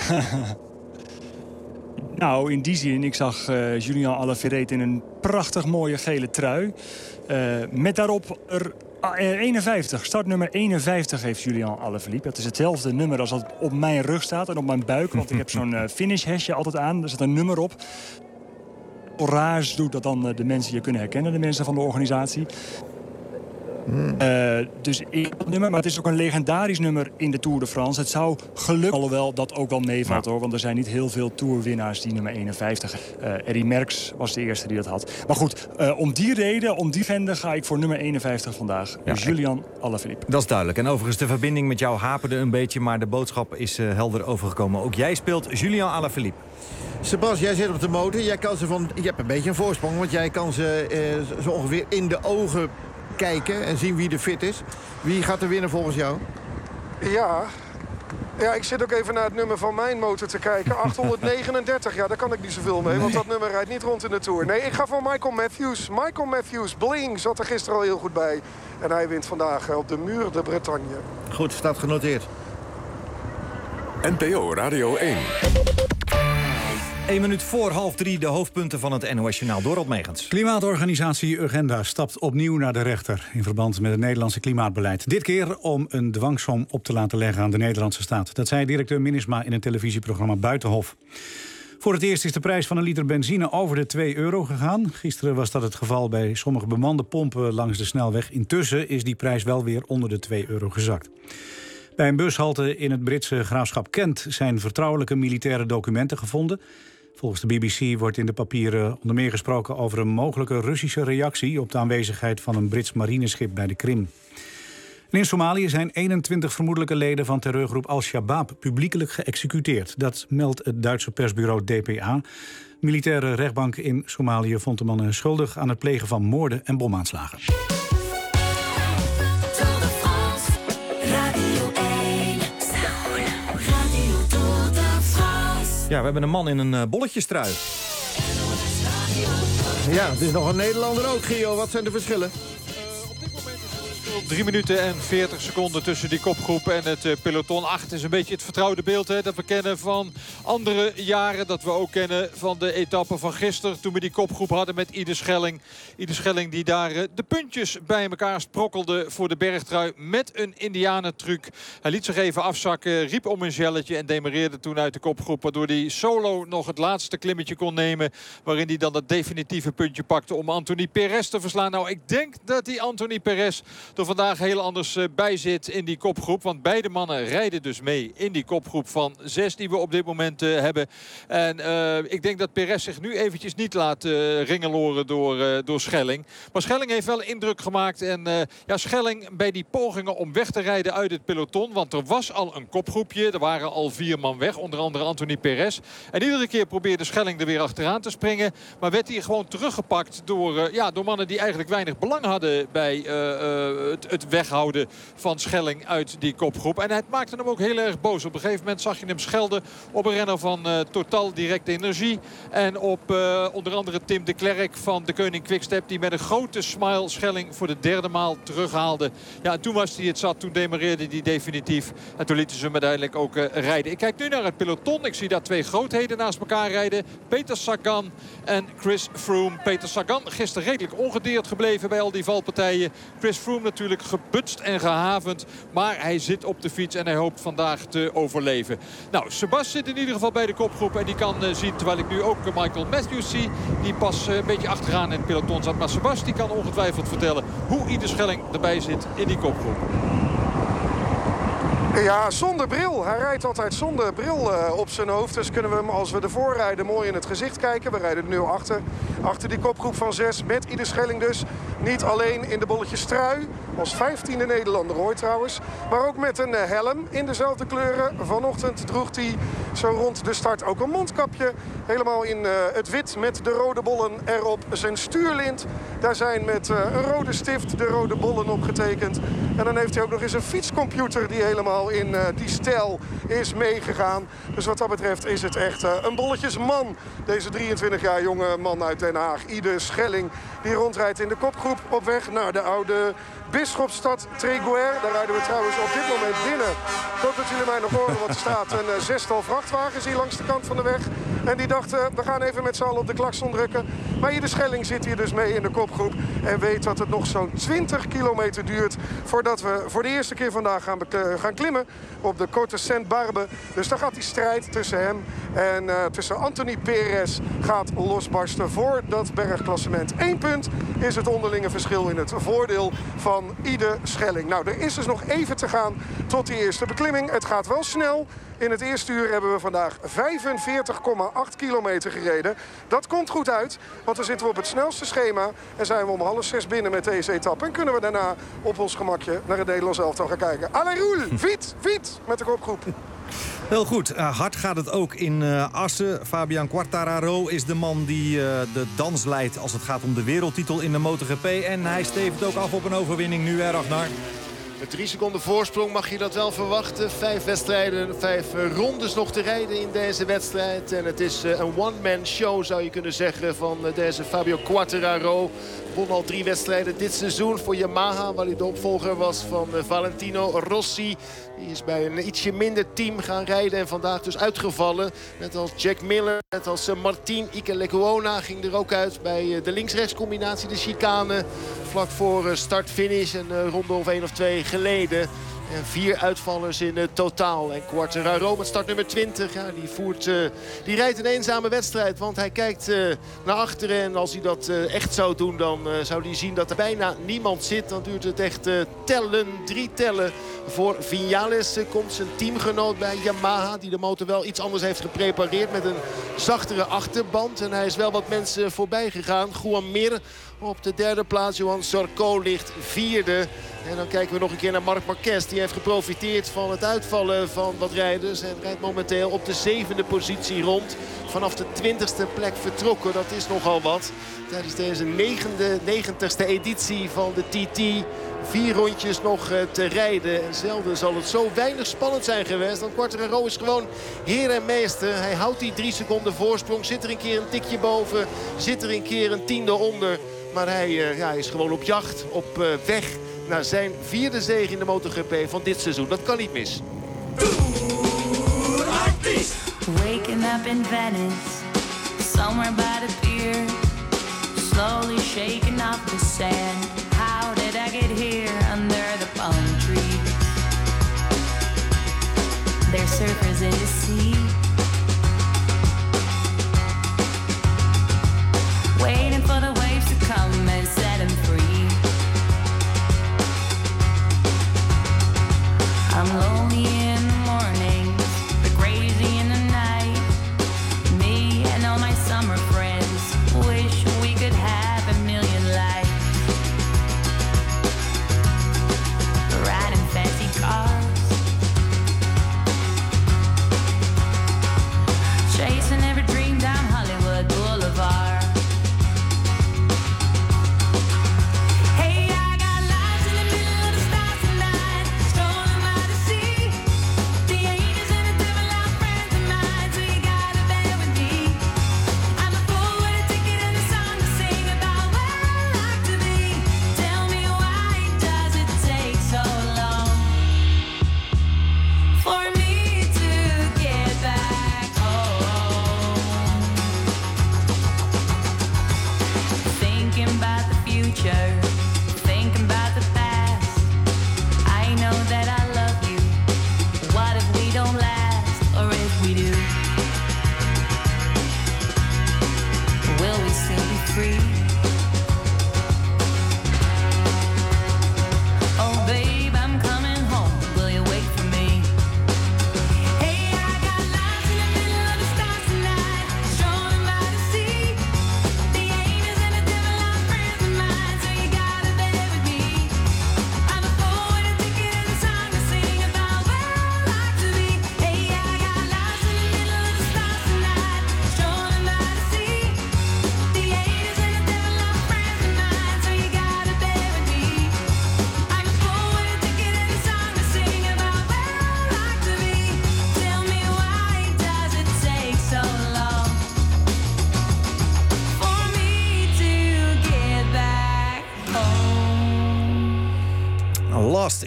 [SPEAKER 4] Nou, in die zin, ik zag uh, Julien Alaphilippe in een prachtig mooie gele trui. Uh, met daarop er eenenvijftig, startnummer eenenvijftig heeft Julien Alaphilippe. Het is hetzelfde nummer als dat op mijn rug staat en op mijn buik. Want ik heb zo'n uh, finish hesje altijd aan. Er zit een nummer op. Orage doet dat dan uh, de mensen je kunnen herkennen, de mensen van de organisatie. Uh, dus ik, nummer, maar het is ook een legendarisch nummer in de Tour de France. Het zou gelukkig, alhoewel dat ook wel meevalt, hoor. Want er zijn niet heel veel tourwinnaars die nummer eenenvijftig. Uh, Eddy Merckx was de eerste die dat had. Maar goed, uh, om die reden, om die reden ga ik voor nummer eenenvijftig vandaag. Ja, Julien Alaphilippe.
[SPEAKER 2] Dat is duidelijk. En overigens, de verbinding met jou haperde een beetje, maar de boodschap is uh, helder overgekomen. Ook jij speelt Julien Alaphilippe.
[SPEAKER 13] Sebas, jij zit op de motor. Jij kan ze van, je hebt een beetje een voorsprong, want jij kan ze uh, zo ongeveer in de ogen kijken en zien wie er fit is. Wie gaat er winnen volgens jou?
[SPEAKER 18] Ja, ja, ik zit ook even naar het nummer van mijn motor te kijken. achthonderdnegenendertig, ja, daar kan ik niet zoveel mee, want dat nummer rijdt niet rond in de Tour. Nee, ik ga voor Michael Matthews. Michael Matthews, Bling, zat er gisteren al heel goed bij. En hij wint vandaag op de Muur de Bretagne.
[SPEAKER 13] Goed, staat genoteerd.
[SPEAKER 21] N P O Radio één.
[SPEAKER 2] Eén minuut voor half drie, de hoofdpunten van het N O S-journaal. Dorot Megens.
[SPEAKER 24] Klimaatorganisatie Urgenda stapt opnieuw naar de rechter in verband met het Nederlandse klimaatbeleid. Dit keer om een dwangsom op te laten leggen aan de Nederlandse staat. Dat zei directeur Minnisma in een televisieprogramma Buitenhof. Voor het eerst is de prijs van een liter benzine over de twee euro gegaan. Gisteren was dat het geval bij sommige bemande pompen langs de snelweg. Intussen is die prijs wel weer onder de twee euro gezakt. Bij een bushalte in het Britse graafschap Kent zijn vertrouwelijke militaire documenten gevonden. Volgens de B B C wordt in de papieren onder meer gesproken over een mogelijke Russische reactie op de aanwezigheid van een Brits marineschip bij de Krim. En in Somalië zijn eenentwintig vermoedelijke leden van terreurgroep Al-Shabaab publiekelijk geëxecuteerd. Dat meldt het Duitse persbureau D P A. Militaire rechtbank in Somalië vond de mannen schuldig aan het plegen van moorden en bomaanslagen.
[SPEAKER 2] Ja, we hebben een man in een uh, bolletjestrui.
[SPEAKER 13] Ja, het is nog een Nederlander ook, Gio. Wat zijn de verschillen?
[SPEAKER 11] drie minuten en veertig seconden tussen die kopgroep en het uh, peloton. acht is een beetje het vertrouwde beeld, hè, dat we kennen van andere jaren. Dat we ook kennen van de etappe van gisteren. Toen we die kopgroep hadden met Ieder Schelling. Ieder Schelling die daar uh, de puntjes bij elkaar sprokkelde voor de bergtrui. Met een indianentruc. Hij liet zich even afzakken, riep om een gelletje en demareerde toen uit de kopgroep. Waardoor hij solo nog het laatste klimmetje kon nemen. Waarin hij dan dat definitieve puntje pakte om Anthony Perez te verslaan. Nou, ik denk dat die Anthony Perez er vandaag heel anders uh, bij zit in die kopgroep. Want beide mannen rijden dus mee in die kopgroep van zes die we op dit moment uh, hebben. En uh, ik denk dat Perez zich nu eventjes niet laat uh, ringeloren door, uh, door Schelling. Maar Schelling heeft wel indruk gemaakt. En uh, ja, Schelling bij die pogingen om weg te rijden uit het peloton. Want er was al een kopgroepje. Er waren al vier man weg. Onder andere Anthony Perez. En iedere keer probeerde Schelling er weer achteraan te springen. Maar werd hij gewoon teruggepakt door, uh, ja, door mannen die eigenlijk weinig belang hadden bij uh, uh, het, het weghouden van Schelling uit die kopgroep. En het maakte hem ook heel erg boos. Op een gegeven moment zag je hem schelden op een renner van uh, Total Direct Energie. En op uh, onder andere Tim de Klerk van de Koning Quickstep. Die met een grote smile Schelling voor de derde maal terughaalde. Ja, en toen was hij het zat. Toen demareerde hij definitief. En toen lieten ze hem uiteindelijk ook uh, rijden. Ik kijk nu naar het peloton. Ik zie daar twee grootheden naast elkaar rijden. Peter Sagan en Chris Froome. Peter Sagan gisteren redelijk ongedeerd gebleven bij al die valpartijen. Chris Froome natuurlijk gebutst en gehavend. Maar hij zit op de fiets en hij hoopt vandaag te overleven. Nou, Sebas zit in ieder geval bij de kopgroep. En die kan uh, zien, terwijl ik nu ook Michael Matthews zie. Die pas uh, een beetje achteraan in het peloton zat. Maar Sebas die kan ongetwijfeld vertellen hoe Ieder Schelling erbij zit in die kopgroep.
[SPEAKER 18] Ja, zonder bril. Hij rijdt altijd zonder bril uh, op zijn hoofd. Dus kunnen we hem, als we ervoor rijden, mooi in het gezicht kijken. We rijden er nu achter. Achter die kopgroep van zes. Met Ieder Schelling dus. Niet alleen in de bolletjes trui. Als vijftiende Nederlander ooit trouwens. Maar ook met een uh, helm in dezelfde kleuren. Vanochtend droeg hij zo rond de start ook een mondkapje. Helemaal in uh, het wit met de rode bollen erop. Zijn stuurlint. Daar zijn met uh, een rode stift de rode bollen op getekend. En dan heeft hij ook nog eens een fietscomputer die helemaal in uh, die stijl is meegegaan. Dus wat dat betreft is het echt uh, een bolletjesman. Deze drieëntwintig jaar jonge man uit Den Haag. Ieder Schelling die rondrijdt in de kopgroep op weg naar de oude Bisschopstad Tréguer. Daar rijden we trouwens op dit moment binnen. Ik hoop dat jullie mij nog horen, want er staat een uh, zestal vrachtwagens hier langs de kant van de weg. En die dachten, we gaan even met z'n allen op de klakson drukken. Maar Ieder Schelling zit hier dus mee in de kopgroep. En weet dat het nog zo'n twintig kilometer duurt voordat we voor de eerste keer vandaag gaan, gaan klimmen op de Côte Sainte-Barbe. Dus daar gaat die strijd tussen hem en uh, tussen Anthony Perez gaat losbarsten voor dat bergklassement. Eén punt is het onderlinge verschil in het voordeel van Ieder Schelling. Nou, er is dus nog even te gaan tot die eerste beklimming. Het gaat wel snel. In het eerste uur hebben we vandaag vijfenveertig komma acht kilometer gereden. Dat komt goed uit, want dan zitten we op het snelste schema. En zijn we om half zes binnen met deze etappe. En kunnen we daarna op ons gemakje naar het Nederlands elftal gaan kijken. Allez, roule! Fiet, fiet! Met de kopgroep.
[SPEAKER 2] Heel goed. Uh, hard gaat het ook in uh, Assen. Fabian Quartararo is de man die uh, de dans leidt als het gaat om de wereldtitel in de MotoGP. En hij stevend ook af op een overwinning nu, hè, Ragnar?
[SPEAKER 14] Met drie seconden voorsprong mag je dat wel verwachten. Vijf wedstrijden, vijf rondes nog te rijden in deze wedstrijd. En het is een one-man show, zou je kunnen zeggen, van deze Fabio Quartararo. Won al drie wedstrijden dit seizoen voor Yamaha, waar hij de opvolger was van Valentino Rossi. Die is bij een ietsje minder team gaan rijden en vandaag dus uitgevallen. Net als Jack Miller, net als Martin Ike-Lecuona ging er ook uit bij de links-rechts combinatie, de chicane. Vlak voor start-finish, een ronde of één of twee geleden. En vier uitvallers in het totaal. En Quartararo met startnummer twintig. Ja, die, voert, uh, die rijdt een eenzame wedstrijd. Want hij kijkt uh, naar achteren. En als hij dat uh, echt zou doen, dan uh, zou hij zien dat er bijna niemand zit. Dan duurt het echt uh, tellen, drie tellen voor Viñales. Uh, komt zijn teamgenoot bij Yamaha. Die de motor wel iets anders heeft geprepareerd. Met een zachtere achterband. En hij is wel wat mensen voorbij gegaan. Juan Mir op de derde plaats. Johan Zarco ligt vierde. En dan kijken we nog een keer naar Marc Marquez. Die heeft geprofiteerd van het uitvallen van wat rijders. En rijdt momenteel op de zevende positie rond. Vanaf de twintigste plek vertrokken. Dat is nogal wat. Tijdens deze negende, negentigste editie van de T T. Vier rondjes nog te rijden. En zelden zal het zo weinig spannend zijn geweest. Want Quartararo is gewoon heer en meester. Hij houdt die drie seconden voorsprong. Zit er een keer een tikje boven. Zit er een keer een tiende onder. Maar hij uh, ja, is gewoon op jacht. Op uh, weg naar zijn vierde zege in de MotoGP van dit seizoen. Dat kan niet mis.
[SPEAKER 5] Waking up in Venice, somewhere by the pier, slowly shaking off the sand. How did I get here under the palm trees? There's surfers in the sea, waiting for the waves to come and set them free.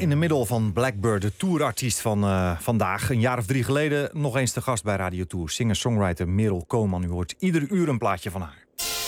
[SPEAKER 2] in de middel van Blackbird, de tourartiest van uh, vandaag. Een jaar of drie geleden nog eens te gast bij Radio Tour. Singer-songwriter Merel Koolman. U hoort ieder uur een plaatje van haar.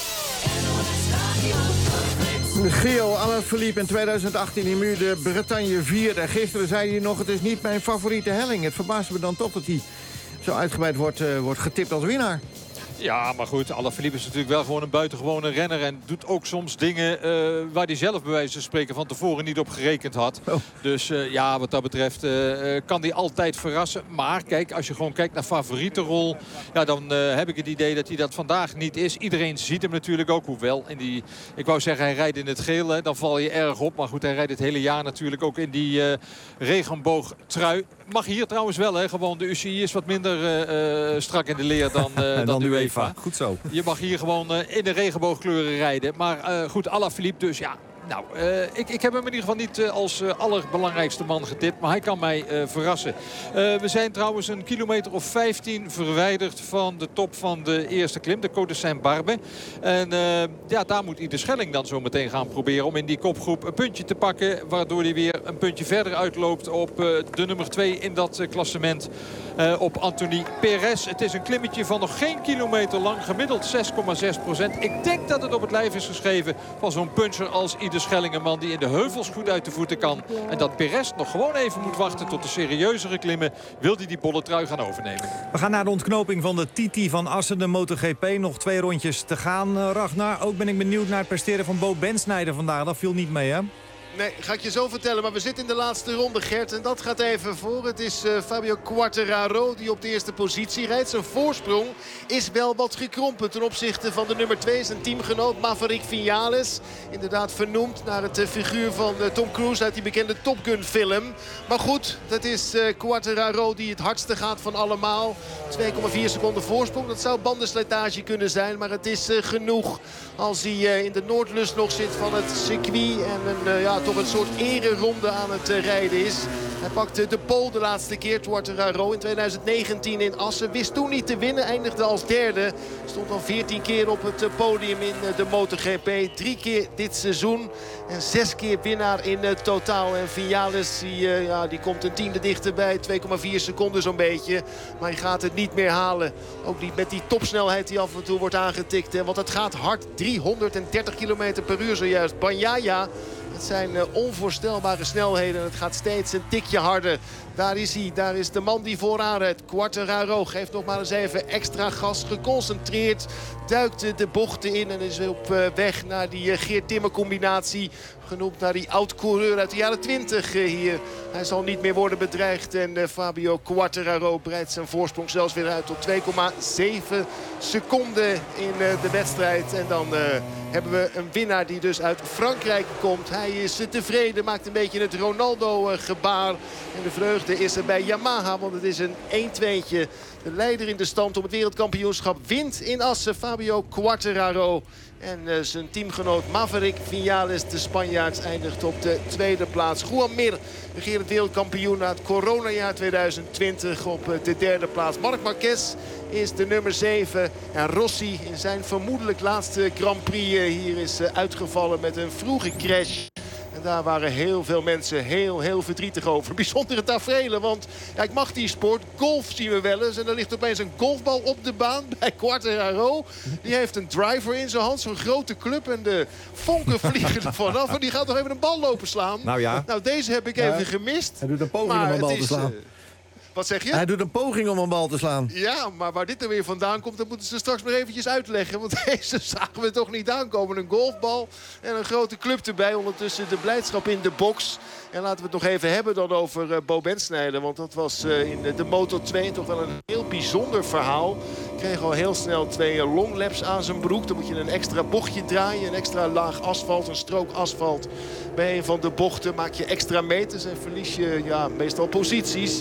[SPEAKER 13] Gio Alaphilippe in tweeduizend achttien in Muur de Bretagne vierde. En gisteren zei hij nog, het is niet mijn favoriete helling. Het verbaast me dan toch dat hij zo uitgebreid wordt, uh, wordt getipt als winnaar.
[SPEAKER 11] Ja, maar goed, Alaphilippe is natuurlijk wel gewoon een buitengewone renner. En doet ook soms dingen uh, waar hij zelf bij wijze van spreken van tevoren niet op gerekend had. Oh. Dus uh, ja, wat dat betreft uh, kan hij altijd verrassen. Maar kijk, als je gewoon kijkt naar favoriete rol, ja, dan uh, heb ik het idee dat hij dat vandaag niet is. Iedereen ziet hem natuurlijk ook, hoewel. In die, ik wou zeggen, hij rijdt in het geel, hè, dan val je erg op. Maar goed, hij rijdt het hele jaar natuurlijk ook in die uh, regenboogtrui. Mag hier trouwens wel, hè, gewoon de U C I is wat minder uh, strak in de leer dan, uh, dan, dan de UEFA.
[SPEAKER 2] Goed zo.
[SPEAKER 11] Je mag hier gewoon uh, in de regenboogkleuren rijden. Maar uh, goed, Alaphilippe dus, ja. Nou, uh, ik, ik heb hem in ieder geval niet uh, als uh, allerbelangrijkste man getipt. Maar hij kan mij uh, verrassen. Uh, we zijn trouwens een kilometer of vijftien verwijderd van de top van de eerste klim. De Côte de Saint-Barbe. En uh, ja, daar moet Ieder Schelling dan zo meteen gaan proberen om in die kopgroep een puntje te pakken. Waardoor hij weer een puntje verder uitloopt op uh, de nummer twee in dat uh, klassement. Uh, op Anthony Perez. Het is een klimmetje van nog geen kilometer lang. Gemiddeld zes komma zes procent. Ik denk dat het op het lijf is geschreven van zo'n puncher als Ieder Schelling. Een man die in de heuvels goed uit de voeten kan. En dat Perez nog gewoon even moet wachten tot de serieuzere klimmen. Wil hij die bolle trui gaan overnemen.
[SPEAKER 2] We gaan naar de ontknoping van de T T van Assen. De MotoGP. Nog twee rondjes te gaan, uh, Ragnar. Ook ben ik benieuwd naar het presteren van Bo Bendsnijder vandaag. Dat viel niet mee, hè?
[SPEAKER 14] Nee, ga ik je zo vertellen. Maar we zitten in de laatste ronde, Gert. En dat gaat even voor. Het is uh, Fabio Quartararo die op de eerste positie rijdt. Zijn voorsprong is wel wat gekrompen ten opzichte van de nummer twee. Zijn teamgenoot Maverick Viñales. Inderdaad vernoemd naar het uh, figuur van uh, Tom Cruise uit die bekende Top Gun film. Maar goed, dat is uh, Quartararo die het hardste gaat van allemaal. twee komma vier seconden voorsprong. Dat zou bandenslijtage kunnen zijn. Maar het is uh, genoeg als hij uh, in de Noordlust nog zit van het circuit. En een, uh, ja, toch een soort ereronde aan het uh, rijden is. Hij pakte de pole de laatste keer, Quartararo, in tweeduizend negentien in Assen. Wist toen niet te winnen, eindigde als derde. Stond al veertien keer op het uh, podium in uh, de MotoGP. Drie keer dit seizoen en zes keer winnaar in uh, totaal. En Viñales die, uh, ja, die komt een tiende dichterbij, twee komma vier seconden zo'n beetje. Maar hij gaat het niet meer halen. Ook niet met die topsnelheid die af en toe wordt aangetikt. Hè, want het gaat hard, driehonderddertig kilometer per uur zojuist. Bagnaia. Het zijn uh, onvoorstelbare snelheden. Het gaat steeds een tikje harder. Daar is hij. Daar is de man die vooraan rijdt. Quartararo geeft nog maar eens even extra gas. Geconcentreerd. Duikt de bochten in en is op uh, weg naar die uh, Geert Timmer combinatie. Genoemd naar die oud-coureur uit de jaren twintig uh, hier. Hij zal niet meer worden bedreigd. En uh, Fabio Quartararo breidt zijn voorsprong zelfs weer uit tot twee komma zeven seconden in uh, de wedstrijd. En dan uh, hebben we een winnaar die dus uit Frankrijk komt. Hij is uh, tevreden, maakt een beetje het Ronaldo-gebaar. Uh, en de vreugde is er bij Yamaha, want het is een één-tweetje. De leider in de stand op het wereldkampioenschap wint in Assen, Fabio Quartararo. En uh, zijn teamgenoot Maverick Viñales, de Spanjaard, eindigt op de tweede plaats. Juan Mir, regerend wereldkampioen na het coronajaar tweeduizend twintig, op uh, de derde plaats. Marc Marquez is de nummer zeven. En Rossi in zijn vermoedelijk laatste Grand Prix uh, hier is uh, uitgevallen met een vroege crash. En daar waren heel veel mensen heel, heel verdrietig over. Bijzondere tafereelen, want ja, ik mag die sport. Golf zien we wel eens. En er ligt opeens een golfbal op de baan bij Quartararo. Die heeft een driver in zijn hand, zo'n grote club. En de vonken vliegen er vanaf. En die gaat nog even een bal lopen slaan.
[SPEAKER 2] Nou ja.
[SPEAKER 14] Nou, deze heb ik
[SPEAKER 13] ja,
[SPEAKER 14] even gemist.
[SPEAKER 13] Hij doet een poging om een bal te slaan.
[SPEAKER 14] Uh, Wat zeg je?
[SPEAKER 13] Hij doet een poging om een bal te slaan.
[SPEAKER 14] Ja, maar waar dit er weer vandaan komt, dat moeten ze straks maar eventjes uitleggen. Want deze zagen we toch niet aankomen. Een golfbal en een grote club erbij. Ondertussen de blijdschap in de box. En laten we het nog even hebben dan over uh, Bo Bendsnijder. Want dat was uh, in de, de Moto twee toch wel een heel bijzonder verhaal. Kreeg al heel snel twee uh, longlaps aan zijn broek. Dan moet je een extra bochtje draaien. Een extra laag asfalt, een strook asfalt. Bij een van de bochten maak je extra meters en verlies je ja, meestal posities.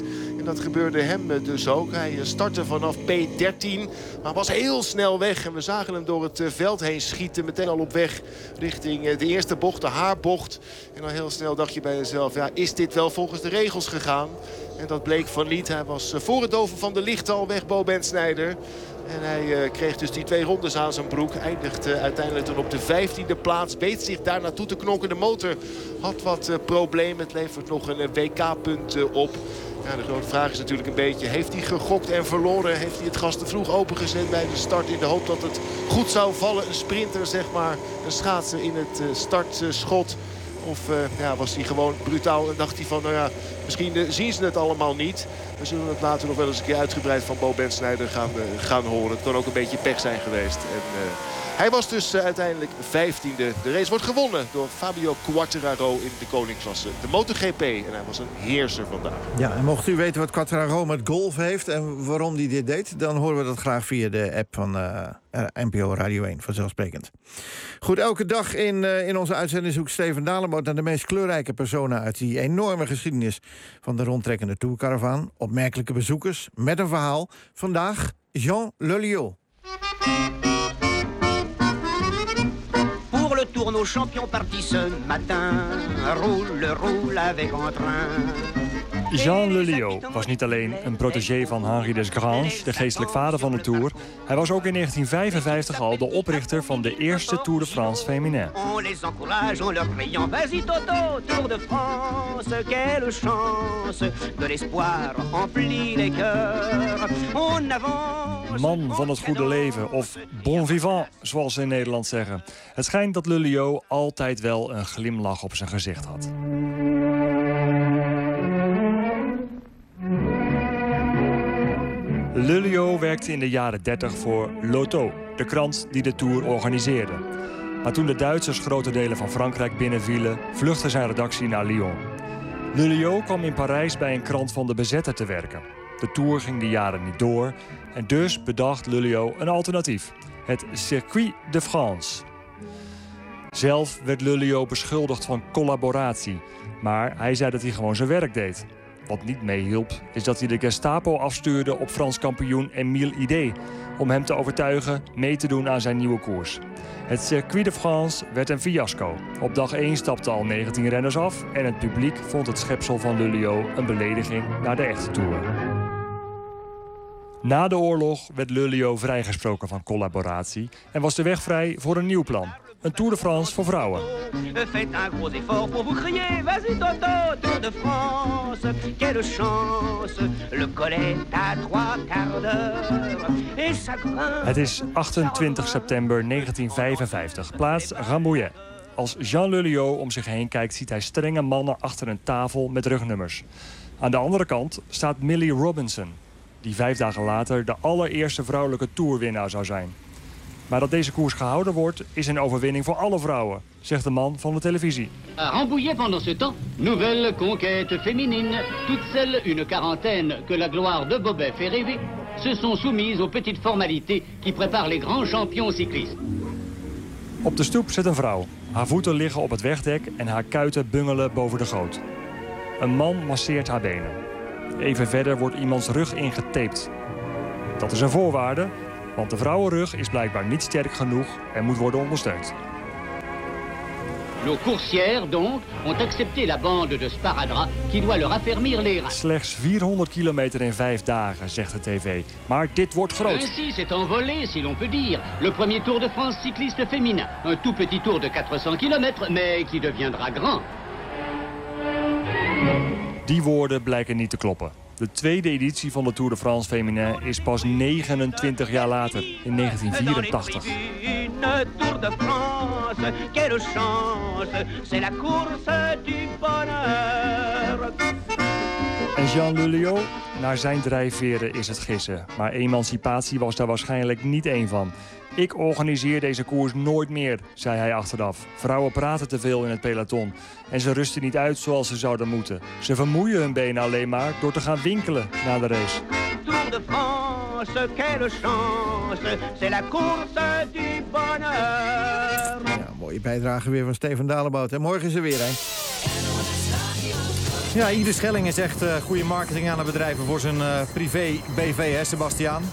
[SPEAKER 14] En dat gebeurde hem dus ook. Hij startte vanaf P dertien, maar was heel snel weg. En we zagen hem door het veld heen schieten. Meteen al op weg richting de eerste bocht, de haarbocht. En dan heel snel dacht je bij jezelf, ja, is dit wel volgens de regels gegaan? En dat bleek van niet. Hij was voor het doven van de lichten al weg, Bo Bendsnijder. En hij uh, kreeg dus die twee rondes aan zijn broek. Eindigde uh, uiteindelijk toen op de vijftiende plaats. Weet zich daar naartoe te knokken. De motor had wat uh, problemen. Het levert nog een uh, W K-punt uh, op. Ja, de grote vraag is natuurlijk een beetje, heeft hij gegokt en verloren? Heeft hij het gas te vroeg opengezet bij de start in de hoop dat het goed zou vallen? Een sprinter, zeg maar, een schaatser in het uh, startschot. Of uh, ja, was hij gewoon brutaal en dacht hij van, nou ja, misschien uh, zien ze het allemaal niet. We zullen het later nog wel eens een keer uitgebreid van Bo Bendsnijder gaan, uh, gaan horen. Het kan ook een beetje pech zijn geweest. En, uh, hij was dus uh, uiteindelijk vijftiende. De race wordt gewonnen door Fabio Quartararo in de koningsklasse. De MotoGP. En hij was een heerser vandaag.
[SPEAKER 13] Ja, en mocht u weten wat Quartararo met golf heeft en waarom hij dit deed, dan horen we dat graag via de app van uh, N P O Radio één, vanzelfsprekend. Goed, elke dag in, uh, in onze uitzending zoekt Steven Dalebout naar de meest kleurrijke personen uit die enorme geschiedenis van de rondtrekkende tourcaravaan. Opmerkelijke bezoekers met een verhaal. Vandaag Jean Leliot.
[SPEAKER 6] Pour le tour, nos champions partis ce matin. Roule, roule avec entrain.
[SPEAKER 4] Jean Leliot was niet alleen een protégé van Henri Desgrange, de geestelijk vader van de Tour. Hij was ook in negentien vijfenvijftig al de oprichter van de eerste Tour de France féminin.
[SPEAKER 6] On les encourage en leur criant vas-y Toto, Tour de France, quelle chance, de l'espoir emplit les cœurs. On avance.
[SPEAKER 4] Man van het goede leven, of bon vivant, zoals ze in Nederland zeggen. Het schijnt dat Leliot altijd wel een glimlach op zijn gezicht had. Leliot werkte in de jaren dertig voor Lotto, de krant die de Tour organiseerde. Maar toen de Duitsers grote delen van Frankrijk binnenvielen, vluchtte zijn redactie naar Lyon. Leliot kwam in Parijs bij een krant van de bezetter te werken. De Tour ging die jaren niet door en dus bedacht Leliot een alternatief. Het Circuit de France. Zelf werd Leliot beschuldigd van collaboratie, maar hij zei dat hij gewoon zijn werk deed. Wat niet meehielp, is dat hij de Gestapo afstuurde op Frans kampioen Émile Idé om hem te overtuigen mee te doen aan zijn nieuwe koers. Het Circuit de France werd een fiasco. Op dag één stapten al negentien renners af en het publiek vond het schepsel van Leliot een belediging naar de echte Tour. Na de oorlog werd Leliot vrijgesproken van collaboratie en was de weg vrij voor een nieuw plan. Een Tour de France voor vrouwen.
[SPEAKER 6] Faites un gros effort pour vous crier vas-y Toto, Tour de France, quelle chance, le col est à trois quarts d'heure et ça grimpe.
[SPEAKER 4] Het is achtentwintig september negentien vijfenvijftig, plaats Rambouillet. Als Jean Leliot om zich heen kijkt, ziet hij strenge mannen achter een tafel met rugnummers. Aan de andere kant staat Millie Robinson, die vijf dagen later de allereerste vrouwelijke tourwinnaar zou zijn. Maar dat deze koers gehouden wordt, is een overwinning voor alle vrouwen, zegt de man van de televisie.
[SPEAKER 7] À Rambouillet pendant ce temps, nouvelle conquête féminine. Toutes celles, une quarantaine, que la gloire de Bobet fait rêver, se sont soumises aux petites formalités qui préparent les grands champions cyclistes.
[SPEAKER 4] Op de stoep zit een vrouw. Haar voeten liggen op het wegdek en haar kuiten bungelen boven de goot. Een man masseert haar benen. Even verder wordt iemands rug ingetaped. Dat is een voorwaarde, want de vrouwenrug is blijkbaar niet sterk genoeg en moet worden ondersteund.
[SPEAKER 7] Nos coursières, donc, ont accepté la bande de sparadrap qui doit leur affermir les reins.
[SPEAKER 4] Slechts vierhonderd kilometer in vijf dagen, zegt de tv. Maar dit wordt groot.
[SPEAKER 7] Ainsi s'est envolé, si l'on peut dire, le premier Tour de France cycliste féminin. Un tout petit tour de quatre cents kilomètres, mais qui deviendra grand.
[SPEAKER 4] Die woorden blijken niet te kloppen. De tweede editie van de Tour de France Féminin is pas negenentwintig jaar later, in negentien vierentachtig.
[SPEAKER 6] Tour de France, quelle chance, c'est la course du bonheur.
[SPEAKER 4] En Jean Leliot? Naar zijn drijfveren is het gissen. Maar emancipatie was daar waarschijnlijk niet één van. Ik organiseer deze koers nooit meer, zei hij achteraf. Vrouwen praten te veel in het peloton. En ze rusten niet uit zoals ze zouden moeten. Ze vermoeien hun benen alleen maar door te gaan winkelen na de race.
[SPEAKER 6] Tour de France, quelle chance, c'est la course du bonheur.
[SPEAKER 13] Ja, mooie bijdrage weer van Steven Dalebout. En morgen is er weer een.
[SPEAKER 2] Ja, Ieder Schelling is echt uh, goede marketing aan het bedrijven voor zijn uh, privé B V, hè, Sebastiaan?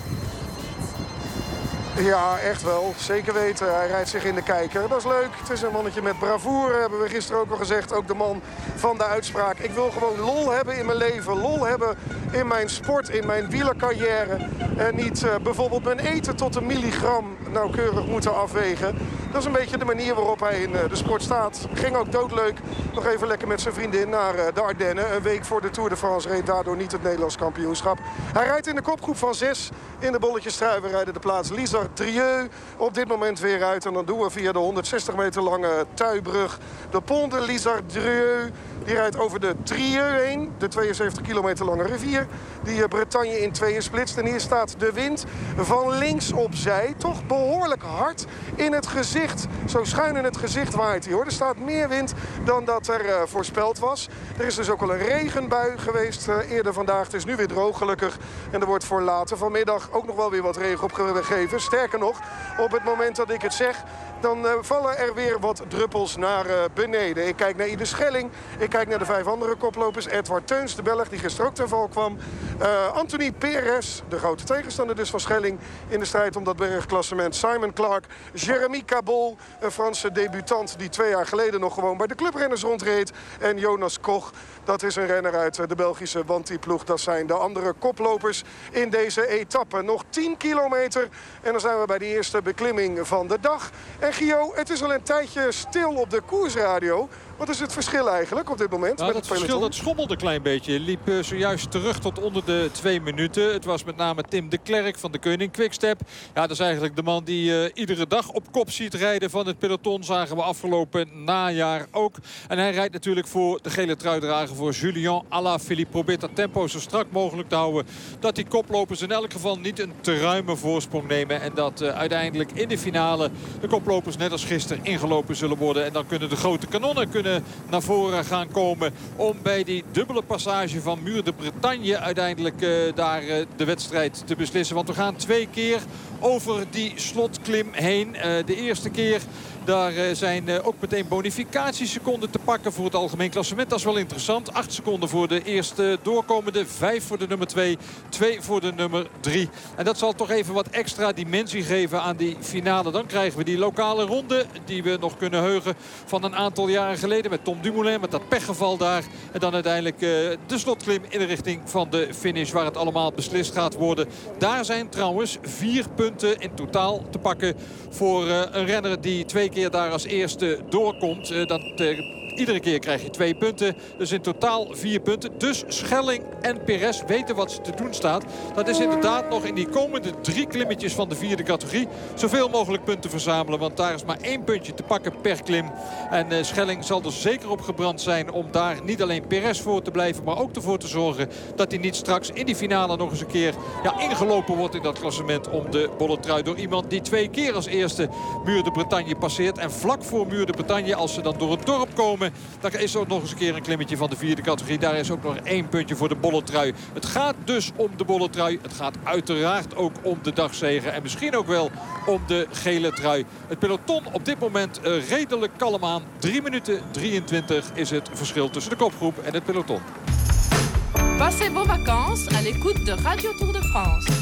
[SPEAKER 18] Ja, echt wel. Zeker weten. Hij rijdt zich in de kijker. Dat is leuk. Het is een mannetje met bravoure, hebben we gisteren ook al gezegd. Ook de man van de uitspraak. Ik wil gewoon lol hebben in mijn leven. Lol hebben in mijn sport, in mijn wielercarrière. En niet uh, bijvoorbeeld mijn eten tot een milligram nauwkeurig moeten afwegen. Dat is een beetje de manier waarop hij in uh, de sport staat. Ging ook doodleuk. Nog even lekker met zijn vriendin naar uh, de Ardennen. Een week voor de Tour de France reed daardoor niet het Nederlands kampioenschap. Hij rijdt in de kopgroep van zes in de bolletjestrui. We rijden de plaats Lizard-Drieux op dit moment weer uit. En dan doen we via de honderdzestig meter lange Tuibrug de Pont de Lizard-Drieux. Die rijdt over de Trieux heen, de tweeënzeventig kilometer lange rivier. Die Bretagne in tweeën splitst. En hier staat de wind van links opzij. Toch behoorlijk hard in het gezicht. Zo schuin in het gezicht waait hij, hoor. Er staat meer wind dan dat er uh, voorspeld was. Er is dus ook al een regenbui geweest uh, eerder vandaag. Het is nu weer droog, gelukkig. En er wordt voor later vanmiddag ook nog wel weer wat regen opgegeven. Sterker nog, op het moment dat ik het zeg, dan uh, vallen er weer wat druppels naar uh, beneden. Ik kijk naar Ieder Schelling. Ik kijk naar de vijf andere koplopers. Edward Teuns, de Belg, die gisteren ook ten val kwam. Uh, Anthony Perez, de grote tegenstander dus van Schelling in de strijd om dat bergklassement. Simon Clark, Jeremy Cabot, een Franse debutant die twee jaar geleden nog gewoon bij de clubrenners rondreed. En Jonas Koch, dat is een renner uit de Belgische Wanty-ploeg. Dat zijn de andere koplopers in deze etappe. Nog tien kilometer en dan zijn we bij de eerste beklimming van de dag. En Gio, het is al een tijdje stil op de koersradio. Wat is het verschil eigenlijk op dit moment?
[SPEAKER 11] Nou,
[SPEAKER 18] met
[SPEAKER 11] het
[SPEAKER 18] het
[SPEAKER 11] verschil dat schommelde een klein beetje. Liep uh, zojuist terug tot onder de twee minuten. Het was met name Tim de Klerk van de Koning Quickstep. Ja, dat is eigenlijk de man die uh, iedere dag op kop ziet rijden van het peloton. Zagen we afgelopen najaar ook. En hij rijdt natuurlijk voor de gele truidrager voor Julien Alaphilippe. Probeert dat tempo zo strak mogelijk te houden. Dat die koplopers in elk geval niet een te ruime voorsprong nemen. En dat uh, uiteindelijk in de finale de koplopers net als gisteren ingelopen zullen worden. En dan kunnen de grote kanonnen kunnen naar voren gaan komen om bij die dubbele passage van Muur de Bretagne uiteindelijk uh, daar uh, de wedstrijd te beslissen. Want we gaan twee keer over die slotklim heen. Uh, de eerste keer, daar uh, zijn uh, ook meteen bonificatieseconden te pakken voor het algemeen klassement. Dat is wel interessant. acht seconden voor de eerste doorkomende, vijf voor de nummer twee, twee voor de nummer drie. En dat zal toch even wat extra dimensie geven aan die finale. Dan krijgen we die lokale ronde die we nog kunnen heugen van een aantal jaren geleden met Tom Dumoulin, met dat pechgeval daar. En dan uiteindelijk uh, de slotklim in de richting van de finish waar het allemaal beslist gaat worden. Daar zijn trouwens vier punten in totaal te pakken voor uh, een renner die twee keer daar als eerste doorkomt. Uh, dat, uh, Iedere keer krijg je twee punten. Dus in totaal vier punten. Dus Schelling en Perez weten wat ze te doen staat. Dat is inderdaad nog in die komende drie klimmetjes van de vierde categorie zoveel mogelijk punten verzamelen. Want daar is maar één puntje te pakken per klim. En uh, Schelling zal er zeker op gebrand zijn om daar niet alleen Perez voor te blijven, maar ook ervoor te zorgen dat hij niet straks in die finale nog eens een keer ja, ingelopen wordt in dat klassement om de bolletrui door iemand die twee keer als eerste Muur de Bretagne passeert. En vlak voor Muur de Bretagne, als ze dan door het dorp komen, daar is ook nog eens een keer een klimmetje van de vierde categorie. Daar is ook nog één puntje voor de bolletrui. Het gaat dus om de bolletrui. Het gaat uiteraard ook om de dagzege. En misschien ook wel om de gele trui. Het peloton op dit moment uh, redelijk kalm aan. drie minuten drieëntwintig is het verschil tussen de kopgroep en het peloton.
[SPEAKER 8] Passez vos vacances à l'écoute de Radio Tour de France.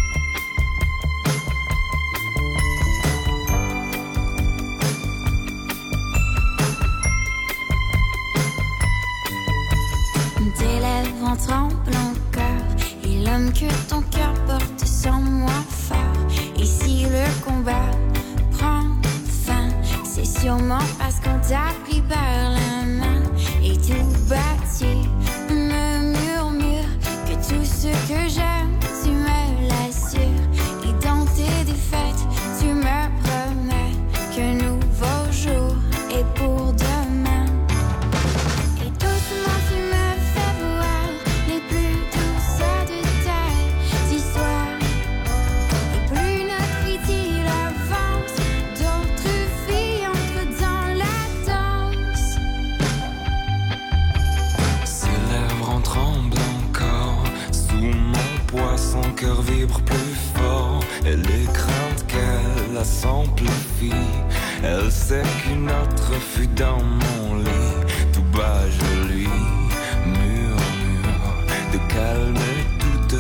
[SPEAKER 5] Tes lèvres en tremblent encore, et l'homme que ton cœur porte sans moi fort. Et si le combat prend fin, c'est sûrement parce qu'on t'a pris par la main. Et tout bas tu me murmures que tout ce que j'aime, tu me l'assures. Et dans tes défaites, tu me promets qu'un nouveau jour est pour demain. Et doucement tu me les plus douces détails d'histoire. Et plus notre idylle avance, d'autres filles entrent dans la danse.
[SPEAKER 9] Ses lèvres en tremblent encore. Sous mon poids, son cœur vibre plus fort. Et les craintes qu'elle a s'amplifient. Elle sait qu'une autre fut dans mon lit. Tout bas je lui murmure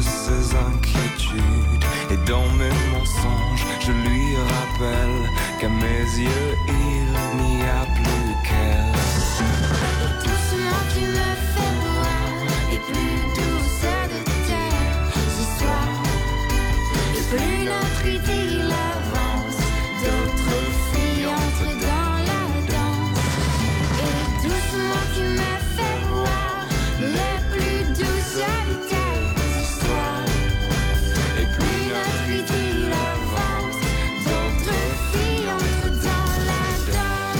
[SPEAKER 9] ses inquiétudes. Et dans mes mensonges, je lui rappelle qu'à mes yeux, il n'y a plus qu'elle.
[SPEAKER 5] Doucement tu me fais voir les plus douces de tes histoires. Et plus notre idylle avance, d'autres filles entrent dans la danse. Et doucement tu me fais voir les plus douces de tes histoires. Et plus notre idylle avance, d'autres filles entrent dans la danse.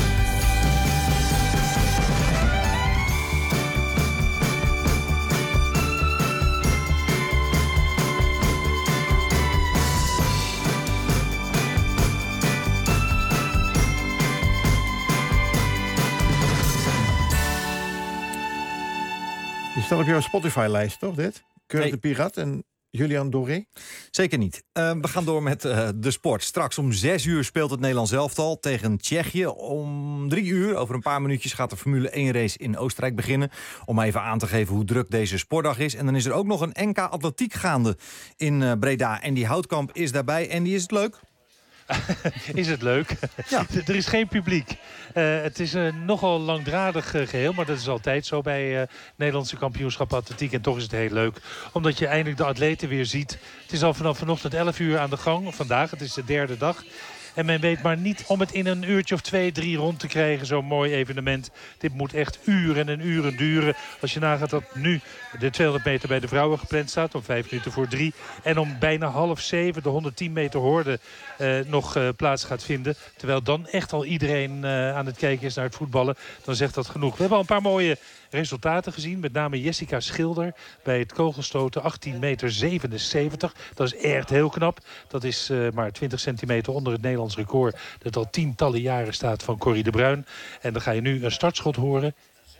[SPEAKER 13] Die staat op jouw Spotify-lijst, toch, dit? Keur
[SPEAKER 2] Nee.
[SPEAKER 13] de Pirat en Julian Doré?
[SPEAKER 2] Zeker niet. Uh, we gaan door met uh, de sport. Straks om zes uur speelt het Nederlands elftal tegen Tsjechië. Om drie uur, over een paar minuutjes, gaat de Formule één race in Oostenrijk beginnen. Om even aan te geven hoe druk deze sportdag is. En dan is er ook nog een N K atletiek gaande in uh, Breda. En die Houtkamp is daarbij. En die is het leuk?
[SPEAKER 1] Is het leuk? Ja. Er is geen publiek. Uh, het is een nogal langdradig uh, geheel, maar dat is altijd zo bij uh, Nederlandse kampioenschap atletiek. En toch is het heel leuk, omdat je eindelijk de atleten weer ziet. Het is al vanaf vanochtend elf uur aan de gang. Vandaag, het is de derde dag. En men weet maar niet om het in een uurtje of twee, drie rond te krijgen. Zo'n mooi evenement. Dit moet echt uren en uren duren. Als je nagaat dat nu de tweehonderd meter bij de vrouwen gepland staat. Om vijf minuten voor drie. En om bijna half zeven de honderdtien meter hoorde uh, nog uh, plaats gaat vinden. Terwijl dan echt al iedereen uh, aan het kijken is naar het voetballen. Dan zegt dat genoeg. We hebben al een paar mooie resultaten gezien. Met name Jessica Schilder bij het kogelstoten. achttien meter zevenenzeventig. Dat is echt heel knap. Dat is uh, maar twintig centimeter onder het Nederlands record. Dat al tientallen jaren staat van Corrie de Bruin. En dan ga je nu een startschot horen.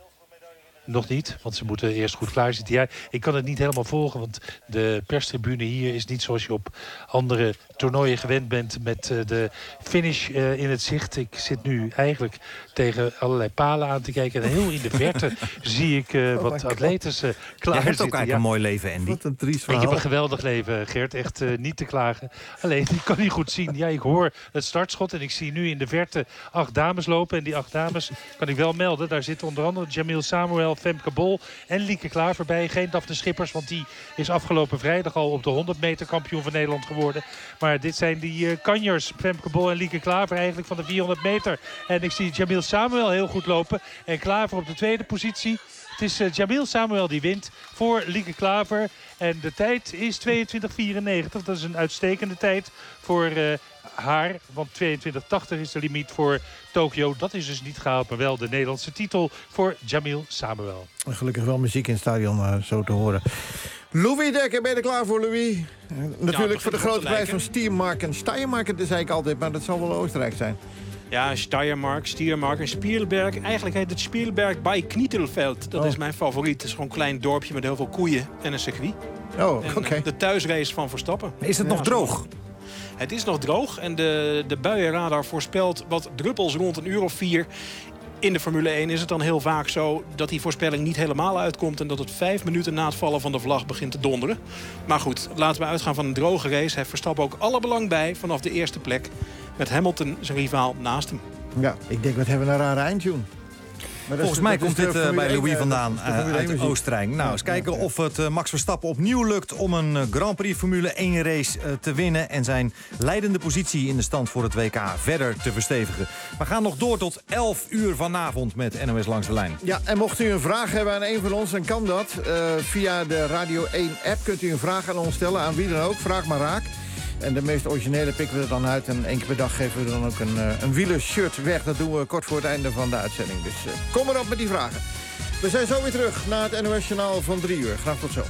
[SPEAKER 1] Nog niet, want ze moeten eerst goed klaarzitten. Ja, ik kan het niet helemaal volgen, want de perstribune hier is niet zoals je op andere toernooien gewend bent met uh, de finish uh, in het zicht. Ik zit nu eigenlijk tegen allerlei palen aan te kijken. En heel in de verte zie ik uh,
[SPEAKER 2] oh
[SPEAKER 1] wat atletes uh, klaar
[SPEAKER 2] Je hebt
[SPEAKER 1] zitten.
[SPEAKER 2] ook eigenlijk
[SPEAKER 1] Ja.
[SPEAKER 2] een mooi leven, Andy.
[SPEAKER 13] Wat een triest
[SPEAKER 1] Ik
[SPEAKER 13] verhaal.
[SPEAKER 1] heb een geweldig leven, Gert. Echt uh, niet te klagen. Alleen, ik kan niet goed zien. Ja, ik hoor het startschot en ik zie nu in de verte acht dames lopen. En die acht dames kan ik wel melden. Daar zitten onder andere Jamil Samuel, Femke Bol en Lieke Klaver bij. Geen Daphne Schippers, want die is afgelopen vrijdag al op de honderd meter kampioen van Nederland geworden. Maar dit zijn die uh, kanjers, Femke Bol en Lieke Klaver eigenlijk van de vierhonderd meter. En ik zie Jamil Samuel heel goed lopen. En Klaver op de tweede positie. Het is uh, Jamil Samuel die wint voor Lieke Klaver. En de tijd is tweeëntwintig vierennegentig. Dat is een uitstekende tijd voor uh, haar. Want tweeëntwintig tachtig is de limiet voor Tokio. Dat is dus niet gehaald, maar wel de Nederlandse titel voor Jamil Samuel.
[SPEAKER 13] Gelukkig wel muziek in het stadion, uh, zo te horen. Louis Dekker, ben je er klaar voor, Louis? Uh, natuurlijk
[SPEAKER 22] Ja,
[SPEAKER 13] voor de grote prijs van Steiermarken. Steiermarken, dat zei ik altijd, maar dat zal wel Oostenrijk zijn.
[SPEAKER 22] Ja, Steiermark, Steiermark en Spielberg. Eigenlijk heet het Spielberg bij Knietelveld. Dat
[SPEAKER 13] Oh.
[SPEAKER 22] is mijn favoriet. Het is gewoon een klein dorpje met heel veel koeien en een circuit.
[SPEAKER 13] Oh, oké.
[SPEAKER 22] Okay. De thuisrace van Verstappen.
[SPEAKER 2] Is het
[SPEAKER 22] Ja,
[SPEAKER 2] nog droog?
[SPEAKER 22] Het is nog droog en de, de buienradar voorspelt wat druppels rond een uur of vier. In de Formule één is het dan heel vaak zo dat die voorspelling niet helemaal uitkomt... en dat het vijf minuten na het vallen van de vlag begint te donderen. Maar goed, laten we uitgaan van een droge race. Heeft Verstappen ook alle belang bij vanaf de eerste plek... met Hamilton, zijn rivaal, naast hem.
[SPEAKER 13] Ja, ik denk, wat hebben we een rare eindtune. Maar dat
[SPEAKER 2] Volgens
[SPEAKER 13] is-
[SPEAKER 2] mij
[SPEAKER 13] dat is
[SPEAKER 2] komt
[SPEAKER 13] de
[SPEAKER 2] dit uh,
[SPEAKER 13] Formule
[SPEAKER 2] bij
[SPEAKER 13] één,
[SPEAKER 2] Louis
[SPEAKER 13] uh,
[SPEAKER 2] vandaan
[SPEAKER 13] dat is de
[SPEAKER 2] uh,
[SPEAKER 13] Formule één
[SPEAKER 2] uit
[SPEAKER 13] muziek.
[SPEAKER 2] Oostenrijk. Nou,
[SPEAKER 13] Ja,
[SPEAKER 2] eens kijken
[SPEAKER 13] ja, ja.
[SPEAKER 2] of het uh, Max Verstappen opnieuw lukt om een uh, Grand Prix Formule één race uh, te winnen... en zijn leidende positie in de stand voor het W K verder te verstevigen. We gaan nog door tot elf uur vanavond met N O S Langs de Lijn.
[SPEAKER 13] Ja, en mocht u een vraag hebben aan een van ons, dan kan dat. Uh, via de Radio één app kunt u een vraag aan ons stellen, aan wie dan ook. Vraag maar raak. En de meest originele pikken we er dan uit. En één keer per dag geven we dan ook een, uh, een wielershirt weg. Dat doen we kort voor het einde van de uitzending. Dus uh, kom erop met die vragen. We zijn zo weer terug naar het N O S-journaal van drie uur. Graag tot zo.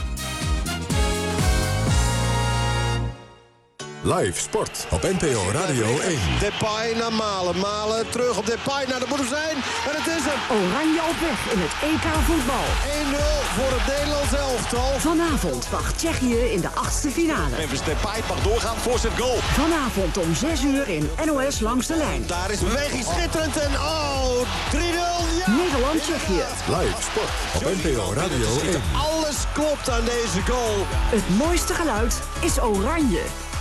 [SPEAKER 21] Live sport op N P O Radio één.
[SPEAKER 10] Depay naar Malen. Malen terug op Depay. Nou, dat moet er zijn. En het is hem.
[SPEAKER 12] Oranje op weg in het E K voetbal.
[SPEAKER 10] één nul voor het Nederlands elftal.
[SPEAKER 12] Vanavond wacht Tsjechië in de achtste finale.
[SPEAKER 10] Memphis Depay mag doorgaan. Voorzet goal.
[SPEAKER 12] Vanavond om zes uur in N O S Langs de Lijn.
[SPEAKER 10] Daar is beweging schitterend. En oh, drie nul. Ja!
[SPEAKER 12] Nederland-Tsjechië.
[SPEAKER 21] Live sport op N P O Radio één.
[SPEAKER 10] Alle Alles klopt aan deze goal.
[SPEAKER 12] Het mooiste geluid is oranje.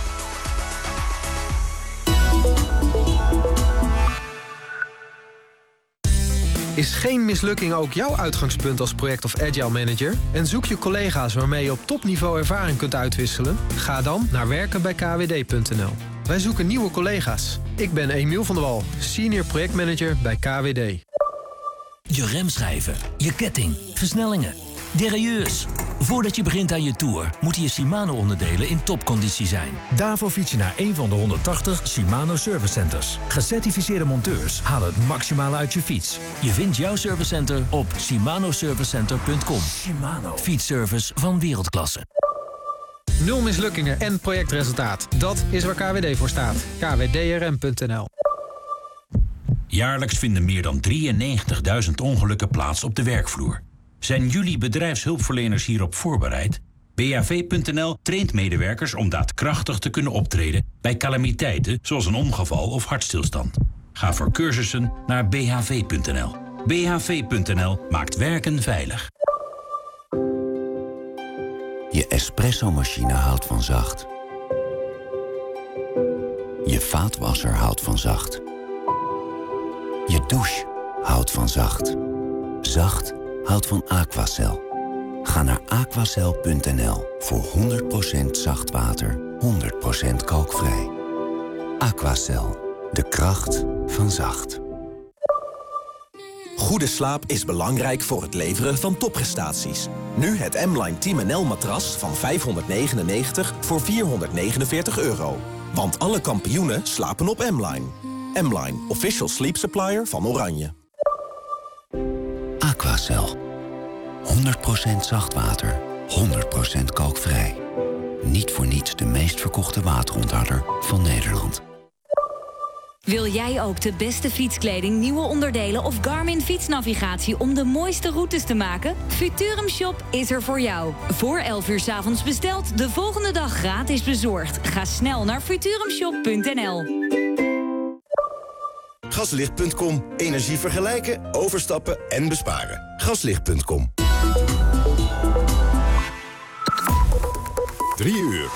[SPEAKER 15] Is geen mislukking ook jouw uitgangspunt als project- of agile manager? En zoek je collega's waarmee je op topniveau ervaring kunt uitwisselen? Ga dan naar werken bij k w d punt n l. Wij zoeken nieuwe collega's. Ik ben Emiel van der Wal, senior projectmanager bij K W D.
[SPEAKER 16] Je remschijven, je ketting, versnellingen, derailleurs. Voordat je begint aan je tour, moeten je Shimano-onderdelen in topconditie zijn. Daarvoor fiets je naar een van de honderdtachtig Shimano Service Centers. Gecertificeerde monteurs halen het maximale uit je fiets. Je vindt jouw servicecenter op shimano service center punt com. Shimano. Fietsservice van wereldklasse.
[SPEAKER 15] Nul mislukkingen en projectresultaat. Dat is waar K W D voor staat. k w d r m punt n l.
[SPEAKER 16] Jaarlijks vinden meer dan drieënnegentigduizend ongelukken plaats op de werkvloer. Zijn jullie bedrijfshulpverleners hierop voorbereid? B H V punt n l traint medewerkers om daadkrachtig te kunnen optreden bij calamiteiten zoals een ongeval of hartstilstand. Ga voor cursussen naar b h v punt n l. b h v punt n l maakt werken veilig.
[SPEAKER 19] Je espresso-machine houdt van zacht. Je vaatwasser houdt van zacht. Je douche houdt van zacht. Zacht houdt van Aquacel. Ga naar aquacel punt n l voor honderd procent zacht water, honderd procent kalkvrij. Aquacel, de kracht van zacht.
[SPEAKER 20] Goede slaap is belangrijk voor het leveren van topprestaties. Nu het M-Line Team N L-matras van vijfhonderdnegenennegentig voor vierhonderdnegenenveertig euro. Want alle kampioenen slapen op M-Line. M-Line, official sleep supplier van Oranje.
[SPEAKER 19] Aquacel. honderd procent zacht water, honderd procent kalkvrij. Niet voor niets de meest verkochte waterontharder van Nederland.
[SPEAKER 25] Wil jij ook de beste fietskleding, nieuwe onderdelen of Garmin fietsnavigatie om de mooiste routes te maken? Futurum Shop is er voor jou. Voor elf uur 's avonds besteld, de volgende dag gratis bezorgd. Ga snel naar futurumshop punt n l.
[SPEAKER 10] Gaslicht punt com. Energie vergelijken, overstappen en besparen. Gaslicht punt com.
[SPEAKER 21] Drie uur.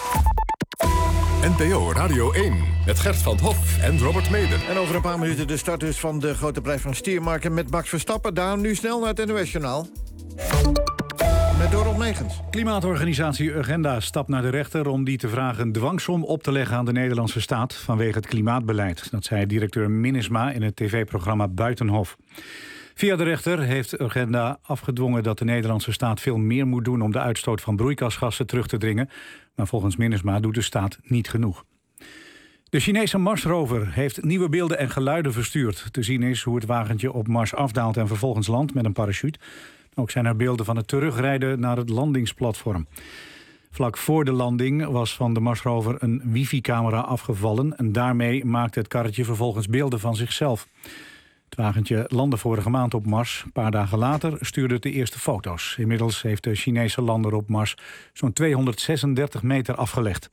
[SPEAKER 21] N P O Radio één. Met Gert van 't Hof en Robert Meder.
[SPEAKER 13] En over een paar minuten de start dus van de grote prijs van Stiermarken met Max Verstappen. Daar nu snel naar het N O S-journaal. Met Dorot Megens.
[SPEAKER 24] Klimaatorganisatie Urgenda stapt naar de rechter om die te vragen een dwangsom op te leggen aan de Nederlandse staat vanwege het klimaatbeleid. Dat zei directeur Minnesma in het tv-programma Buitenhof. Via de rechter heeft Urgenda afgedwongen dat de Nederlandse staat veel meer moet doen om de uitstoot van broeikasgassen terug te dringen. Maar volgens Minnesma doet de staat niet genoeg. De Chinese Marsrover heeft nieuwe beelden en geluiden verstuurd. Te zien is hoe het wagentje op Mars afdaalt en vervolgens landt met een parachute. Ook zijn er beelden van het terugrijden naar het landingsplatform. Vlak voor de landing was van de Marsrover een wifi-camera afgevallen en daarmee maakte het karretje vervolgens beelden van zichzelf. Het wagentje landde vorige maand op Mars. Een paar dagen later stuurde het de eerste foto's. Inmiddels heeft de Chinese lander op Mars zo'n tweehonderdzesendertig meter afgelegd.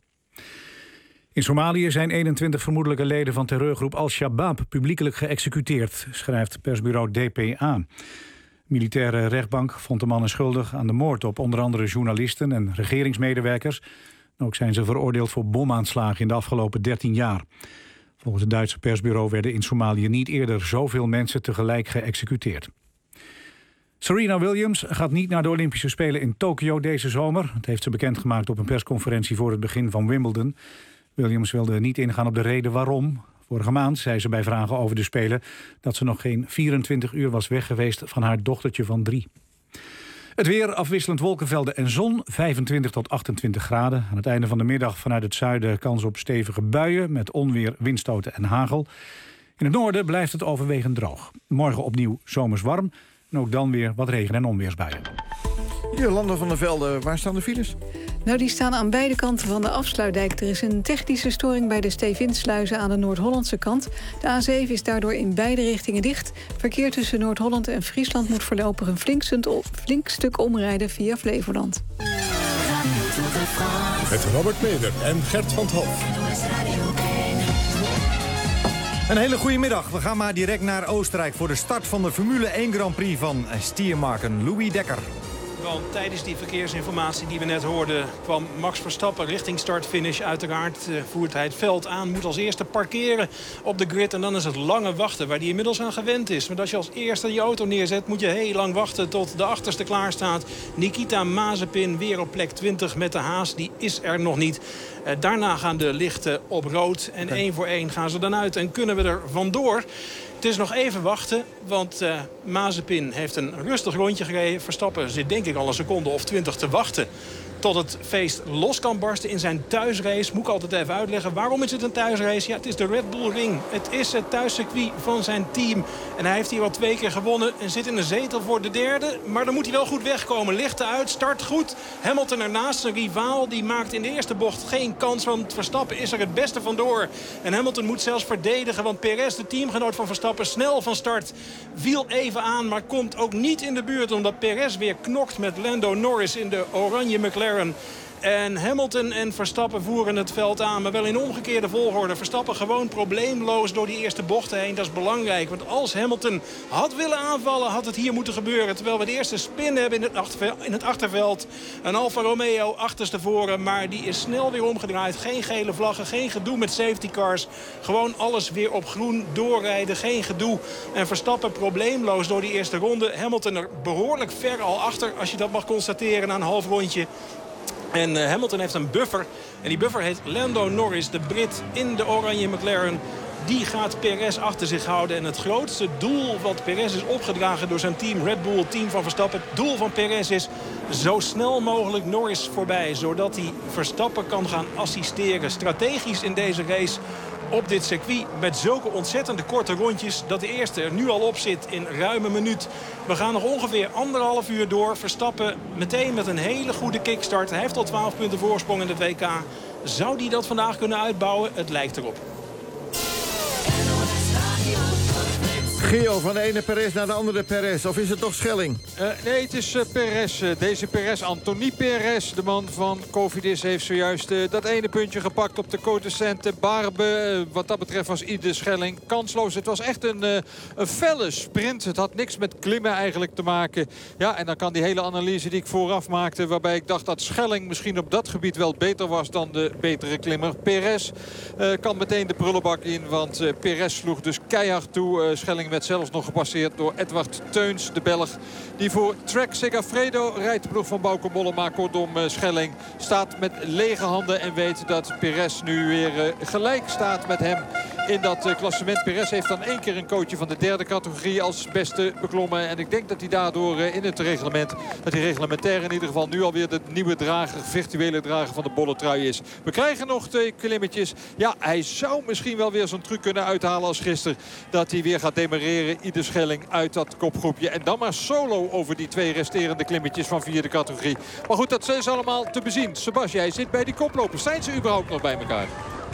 [SPEAKER 24] In Somalië zijn eenentwintig vermoedelijke leden van terreurgroep Al-Shabaab publiekelijk geëxecuteerd, schrijft persbureau D P A. Militaire rechtbank vond de mannen schuldig aan de moord op onder andere journalisten en regeringsmedewerkers. Ook zijn ze veroordeeld voor bomaanslagen in de afgelopen dertien jaar. Volgens het Duitse persbureau werden in Somalië niet eerder zoveel mensen tegelijk geëxecuteerd. Serena Williams gaat niet naar de Olympische Spelen in Tokio deze zomer. Dat heeft ze bekendgemaakt op een persconferentie voor het begin van Wimbledon. Williams wilde niet ingaan op de reden waarom. Vorige maand zei ze bij vragen over de Spelen dat ze nog geen vierentwintig uur was weg geweest van haar dochtertje van drie. Het weer, afwisselend wolkenvelden en zon, vijfentwintig tot achtentwintig graden. Aan het einde van de middag vanuit het zuiden kans op stevige buien met onweer, windstoten en hagel. In het noorden blijft het overwegend droog. Morgen opnieuw zomers warm en ook dan weer wat regen- en onweersbuien.
[SPEAKER 13] Jolanda van der Velde, waar staan de files?
[SPEAKER 26] Nou, die staan aan beide kanten van de afsluitdijk. Er is een technische storing bij de Stevinsluizen aan de Noord-Hollandse kant. De A zeven is daardoor in beide richtingen dicht. Verkeer tussen Noord-Holland en Friesland moet voorlopig een flink, flink stuk omrijden via Flevoland.
[SPEAKER 21] Met Robert Meder en Gert van 't Hof.
[SPEAKER 2] Een hele goede middag. We gaan maar direct naar Oostenrijk voor de start van de Formule één Grand Prix van Stiermarken. Louis Dekker.
[SPEAKER 22] Want tijdens die verkeersinformatie die we net hoorden kwam Max Verstappen richting start-finish. Uiteraard uh, voert hij het veld aan. Moet als eerste parkeren op de grid. En dan is het lange wachten waar hij inmiddels aan gewend is. Want als je als eerste je auto neerzet moet je heel lang wachten tot de achterste klaar staat. Nikita Mazepin weer op plek twintig met de Haas. Die is er nog niet. Uh, daarna gaan de lichten op rood. En één voor één gaan ze dan uit. En kunnen we er vandoor. Het is nog even wachten, want uh, Mazepin heeft een rustig rondje gereden. Verstappen zit denk ik al een seconde of twintig te wachten tot het feest los kan barsten in zijn thuisrace. Moet ik altijd even uitleggen. Waarom is het een thuisrace? Ja, het is de Red Bull Ring. Het is het thuiscircuit van zijn team. En hij heeft hier al twee keer gewonnen en zit in een zetel voor de derde. Maar dan moet hij wel goed wegkomen. Lichten uit, start goed. Hamilton ernaast, zijn rivaal. Die maakt in de eerste bocht geen kans, want Verstappen is er het beste vandoor. En Hamilton moet zelfs verdedigen, want Perez, de teamgenoot van Verstappen, snel van start. Viel even aan, maar komt ook niet in de buurt, omdat Perez weer knokt met Lando Norris in de oranje McLaren. En Hamilton en Verstappen voeren het veld aan. Maar wel in omgekeerde volgorde. Verstappen gewoon probleemloos door die eerste bochten heen. Dat is belangrijk. Want als Hamilton had willen aanvallen, had het hier moeten gebeuren. Terwijl we de eerste spin hebben in het achterveld. In het achterveld. Een Alfa Romeo achterstevoren. Maar die is snel weer omgedraaid. Geen gele vlaggen. Geen gedoe met safety cars. Gewoon alles weer op groen doorrijden. Geen gedoe. En Verstappen probleemloos door die eerste ronde. Hamilton er behoorlijk ver al achter. Als je dat mag constateren na een half rondje. En uh, Hamilton heeft een buffer. En die buffer heet Lando Norris, de Brit in de oranje McLaren. Die gaat Perez achter zich houden. En het grootste doel wat Perez is opgedragen door zijn team, Red Bull, team van Verstappen. Het doel van Perez is zo snel mogelijk Norris voorbij. Zodat hij Verstappen kan gaan assisteren. Strategisch in deze race op dit circuit met zulke ontzettende korte rondjes dat de eerste er nu al op zit in ruim een minuut. We gaan nog ongeveer anderhalf uur door. Verstappen meteen met een hele goede kickstart. Hij heeft al twaalf punten voorsprong in het W K. Zou hij dat vandaag kunnen uitbouwen? Het lijkt erop.
[SPEAKER 13] Gio, van de ene Perez naar de andere Perez. Of is het toch Schelling?
[SPEAKER 11] Uh, nee, het is uh, Perez. Uh, deze Perez, Anthony Perez, de man van Cofidis, heeft zojuist uh, dat ene puntje gepakt op de Côte Sainte-Barbe. Uh, wat dat betreft was ieder Schelling kansloos. Het was echt een, uh, een felle sprint. Het had niks met klimmen eigenlijk te maken. Ja, en dan kan die hele analyse die ik vooraf maakte, waarbij ik dacht dat Schelling misschien op dat gebied wel beter was dan de betere klimmer. Perez uh, kan meteen de prullenbak in, want uh, Perez sloeg dus keihard toe. Uh, Schelling werd zelfs nog gepasseerd door Edward Teuns, de Belg. Die voor Trek Segafredo rijdt, de ploeg van Bauke Mollema. Kortom, uh, Schelling staat met lege handen en weet dat Perez nu weer uh, gelijk staat met hem in dat uh, klassement. Perez heeft dan één keer een coachje van de derde categorie als beste beklommen. En ik denk dat hij daardoor uh, in het reglement, dat hij reglementair in ieder geval nu alweer de nieuwe drager, virtuele drager van de bolle trui is. We krijgen nog twee klimmetjes. Ja, hij zou misschien wel weer zo'n truc kunnen uithalen als gisteren. Dat hij weer gaat demareren, ieder Schelling uit dat kopgroepje. En dan maar solo over die twee resterende klimmetjes van vierde categorie. Maar goed, dat is allemaal te bezien. Sebastian, jij zit bij die koplopers. Zijn ze überhaupt nog bij elkaar?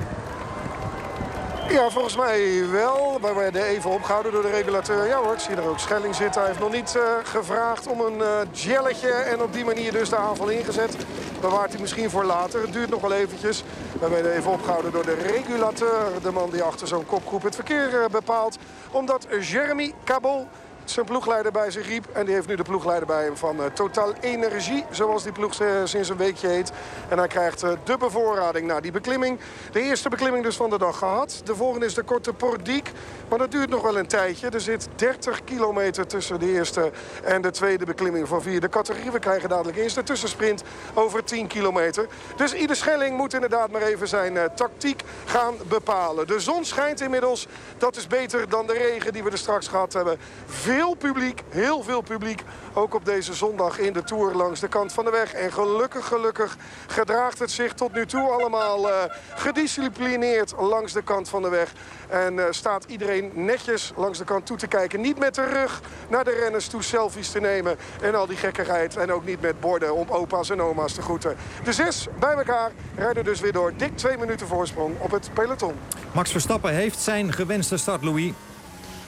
[SPEAKER 18] Ja, volgens mij wel. We werden even opgehouden door de regulateur. Ja hoor, ik zie er ook Schelling zitten. Hij heeft nog niet uh, gevraagd om een uh, gelletje. En op die manier dus de aanval ingezet. Bewaart hij misschien voor later. Het duurt nog wel eventjes. We werden even opgehouden door de regulateur. De man die achter zo'n kopgroep het verkeer uh, bepaalt. Omdat Jeremy Cabot zijn ploegleider bij zich riep. En die heeft nu de ploegleider bij hem van uh, Total Energie. Zoals die ploeg uh, sinds een weekje heet. En hij krijgt uh, de bevoorrading na die beklimming. De eerste beklimming dus van de dag gehad. De volgende is de korte Pordiek. Maar dat duurt nog wel een tijdje. Er zit dertig kilometer tussen de eerste en de tweede beklimming van vierde categorie. We krijgen dadelijk eerst de tussensprint over tien kilometer. Dus ieder Schelling moet inderdaad maar even zijn uh, tactiek gaan bepalen. De zon schijnt inmiddels. Dat is beter dan de regen die we er straks gehad hebben. Veel publiek, heel veel publiek. Ook op deze zondag in de Tour langs de kant van de weg. En gelukkig, gelukkig gedraagt het zich tot nu toe allemaal uh, gedisciplineerd langs de kant van de weg. En uh, staat iedereen netjes langs de kant toe te kijken. Niet met de rug naar de renners toe selfies te nemen. En al die gekkigheid. En ook niet met borden om opa's en oma's te groeten. De zes bij elkaar rijden dus weer door. Dik twee minuten voorsprong op het peloton.
[SPEAKER 2] Max Verstappen heeft zijn gewenste start, Louis.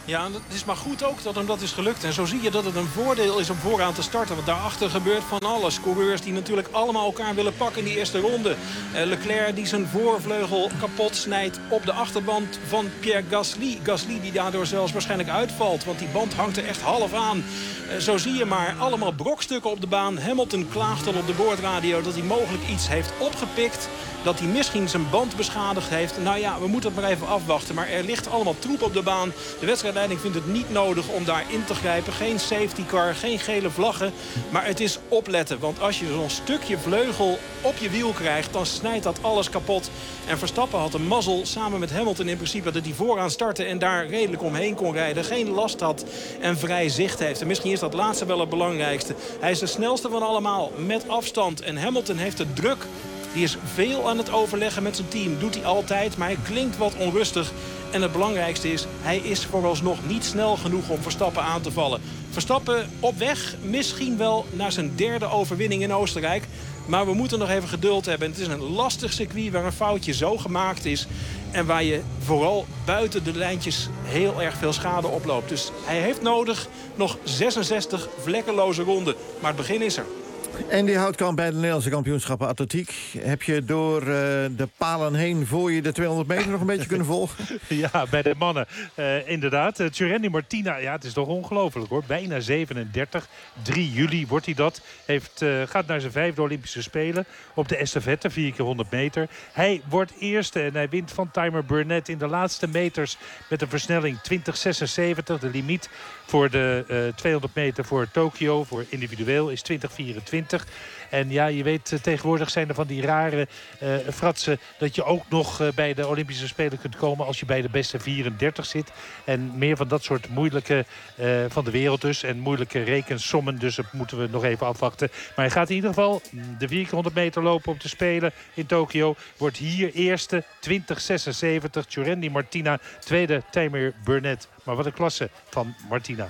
[SPEAKER 22] Ja, het is maar goed ook dat hem dat is gelukt. En zo zie je dat het een voordeel is om vooraan te starten. Want daarachter gebeurt van alles. Coureurs die natuurlijk allemaal elkaar willen pakken in die eerste ronde. Uh, Leclerc die zijn voorvleugel kapot snijdt op de achterband van Pierre Gasly. Gasly die daardoor zelfs waarschijnlijk uitvalt. Want die band hangt er echt half aan. Uh, zo zie je maar allemaal brokstukken op de baan. Hamilton klaagt al op de boordradio dat hij mogelijk iets heeft opgepikt. Dat hij misschien zijn band beschadigd heeft. Nou ja, we moeten het maar even afwachten. Maar er ligt allemaal troep op de baan. De wedstrijdleiding vindt het niet nodig om daar in te grijpen. Geen safety car, geen gele vlaggen. Maar het is opletten. Want als je zo'n stukje vleugel op je wiel krijgt, dan snijdt dat alles kapot. En Verstappen had een mazzel samen met Hamilton in principe dat hij vooraan startte en daar redelijk omheen kon rijden. Geen last had en vrij zicht heeft. En misschien is dat laatste wel het belangrijkste. Hij is de snelste van allemaal met afstand. En Hamilton heeft de druk. Die is veel aan het overleggen met zijn team. Doet hij altijd, maar hij klinkt wat onrustig. En het belangrijkste is, hij is vooralsnog niet snel genoeg om Verstappen aan te vallen. Verstappen op weg, misschien wel naar zijn derde overwinning in Oostenrijk. Maar we moeten nog even geduld hebben. Het is een lastig circuit waar een foutje zo gemaakt is. En waar je vooral buiten de lijntjes heel erg veel schade oploopt. Dus hij heeft nodig nog zesenzestig vlekkeloze ronden. Maar het begin is er.
[SPEAKER 13] En die Houtkamp bij de Nederlandse kampioenschappen atletiek. Heb je door uh, de palen heen voor je de tweehonderd meter nog een beetje kunnen volgen?
[SPEAKER 1] Ja, bij de mannen uh, inderdaad. Uh, Tjurendi Martina, ja, het is toch ongelooflijk hoor. Bijna zevenendertig. drie juli wordt hij dat. Heeft, uh, gaat naar zijn vijfde Olympische Spelen op de estafette, vier keer honderd meter. Hij wordt eerste en hij wint van Timer Burnett in de laatste meters met een versnelling twintig zesenzeventig. De limiet voor de uh, tweehonderd meter voor Tokio, voor individueel, is twintig vierentwintig. En ja, je weet, uh, tegenwoordig zijn er van die rare uh, fratsen dat je ook nog uh, bij de Olympische Spelen kunt komen als je bij de beste vierendertig zit. En meer van dat soort moeilijke uh, van de wereld dus. En moeilijke rekensommen, dus dat moeten we nog even afwachten. Maar hij gaat in ieder geval de vier keer honderd meter lopen op de Spelen in Tokio. Wordt hier eerste, twintig zesenzeventig. Tjurendi Martina, tweede Timer Burnett. Maar wat een klasse van Martina.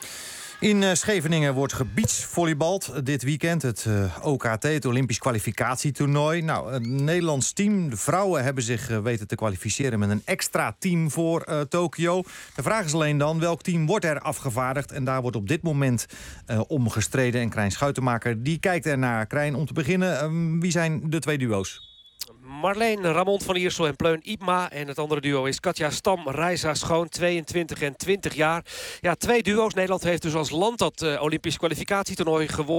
[SPEAKER 2] In Scheveningen wordt gebeachvolleybald dit weekend. Het uh, O K T, het Olympisch kwalificatietoernooi. Nou, het Nederlands team, de vrouwen, hebben zich uh, weten te kwalificeren met een extra team voor uh, Tokio. De vraag is alleen dan, welk team wordt er afgevaardigd? En daar wordt op dit moment uh, om gestreden. En Krijn Schuitenmaker, die kijkt er naar. Krijn, om te beginnen, uh, wie zijn de twee duo's?
[SPEAKER 3] Marleen Ramon van Iersel en Pleun Ipma. En het andere duo is Katja Stam, Reisa Schoon, tweeëntwintig en twintig jaar. Ja, twee duo's. Nederland heeft dus als land dat uh, Olympisch kwalificatietoernooi gewonnen.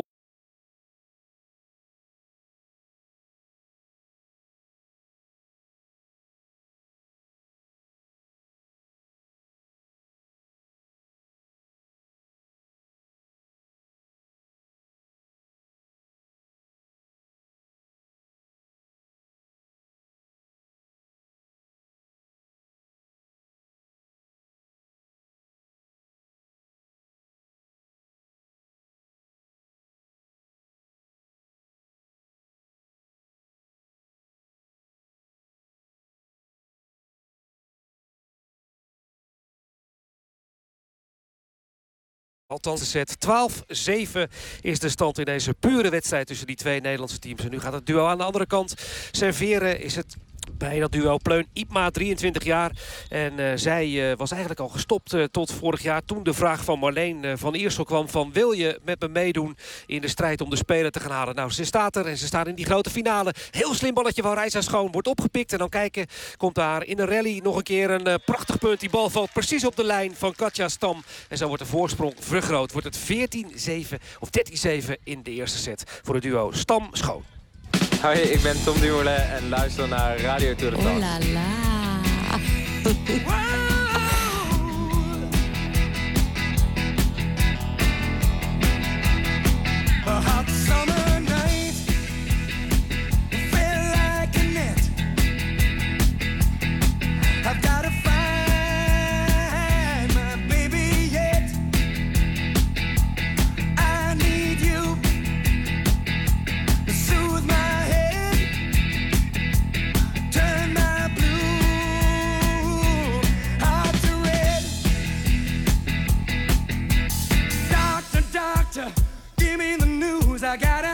[SPEAKER 3] Althans de set. twaalf zeven is de stand in deze pure wedstrijd tussen die twee Nederlandse teams. En nu gaat het duo aan de andere kant serveren. Is het bij dat duo Pleun Ipma, drieëntwintig jaar. En uh, zij uh, was eigenlijk al gestopt uh, tot vorig jaar. Toen de vraag van Marleen uh, van Iersel kwam van... wil je met me meedoen in de strijd om de Spelen te gaan halen? Nou, ze staat er en ze staat in die grote finale. Heel slim balletje van Reisa Schoon. Wordt opgepikt en dan kijken. Komt daar in de rally nog een keer een uh, prachtig punt. Die bal valt precies op de lijn van Katja Stam. En zo wordt de voorsprong vergroot. Wordt het veertien zeven of dertien zeven in de eerste set voor het duo Stam Schoon.
[SPEAKER 4] Hoi, ik ben Tom Dumoulin en luister naar Radio Tour de France.
[SPEAKER 25] Oh la la.
[SPEAKER 7] A hot summer night, it felt like a net. I've gotta find my baby yet. I need you to soothe my head, turn my blue heart to red. Doctor, doctor, give me the news. I gotta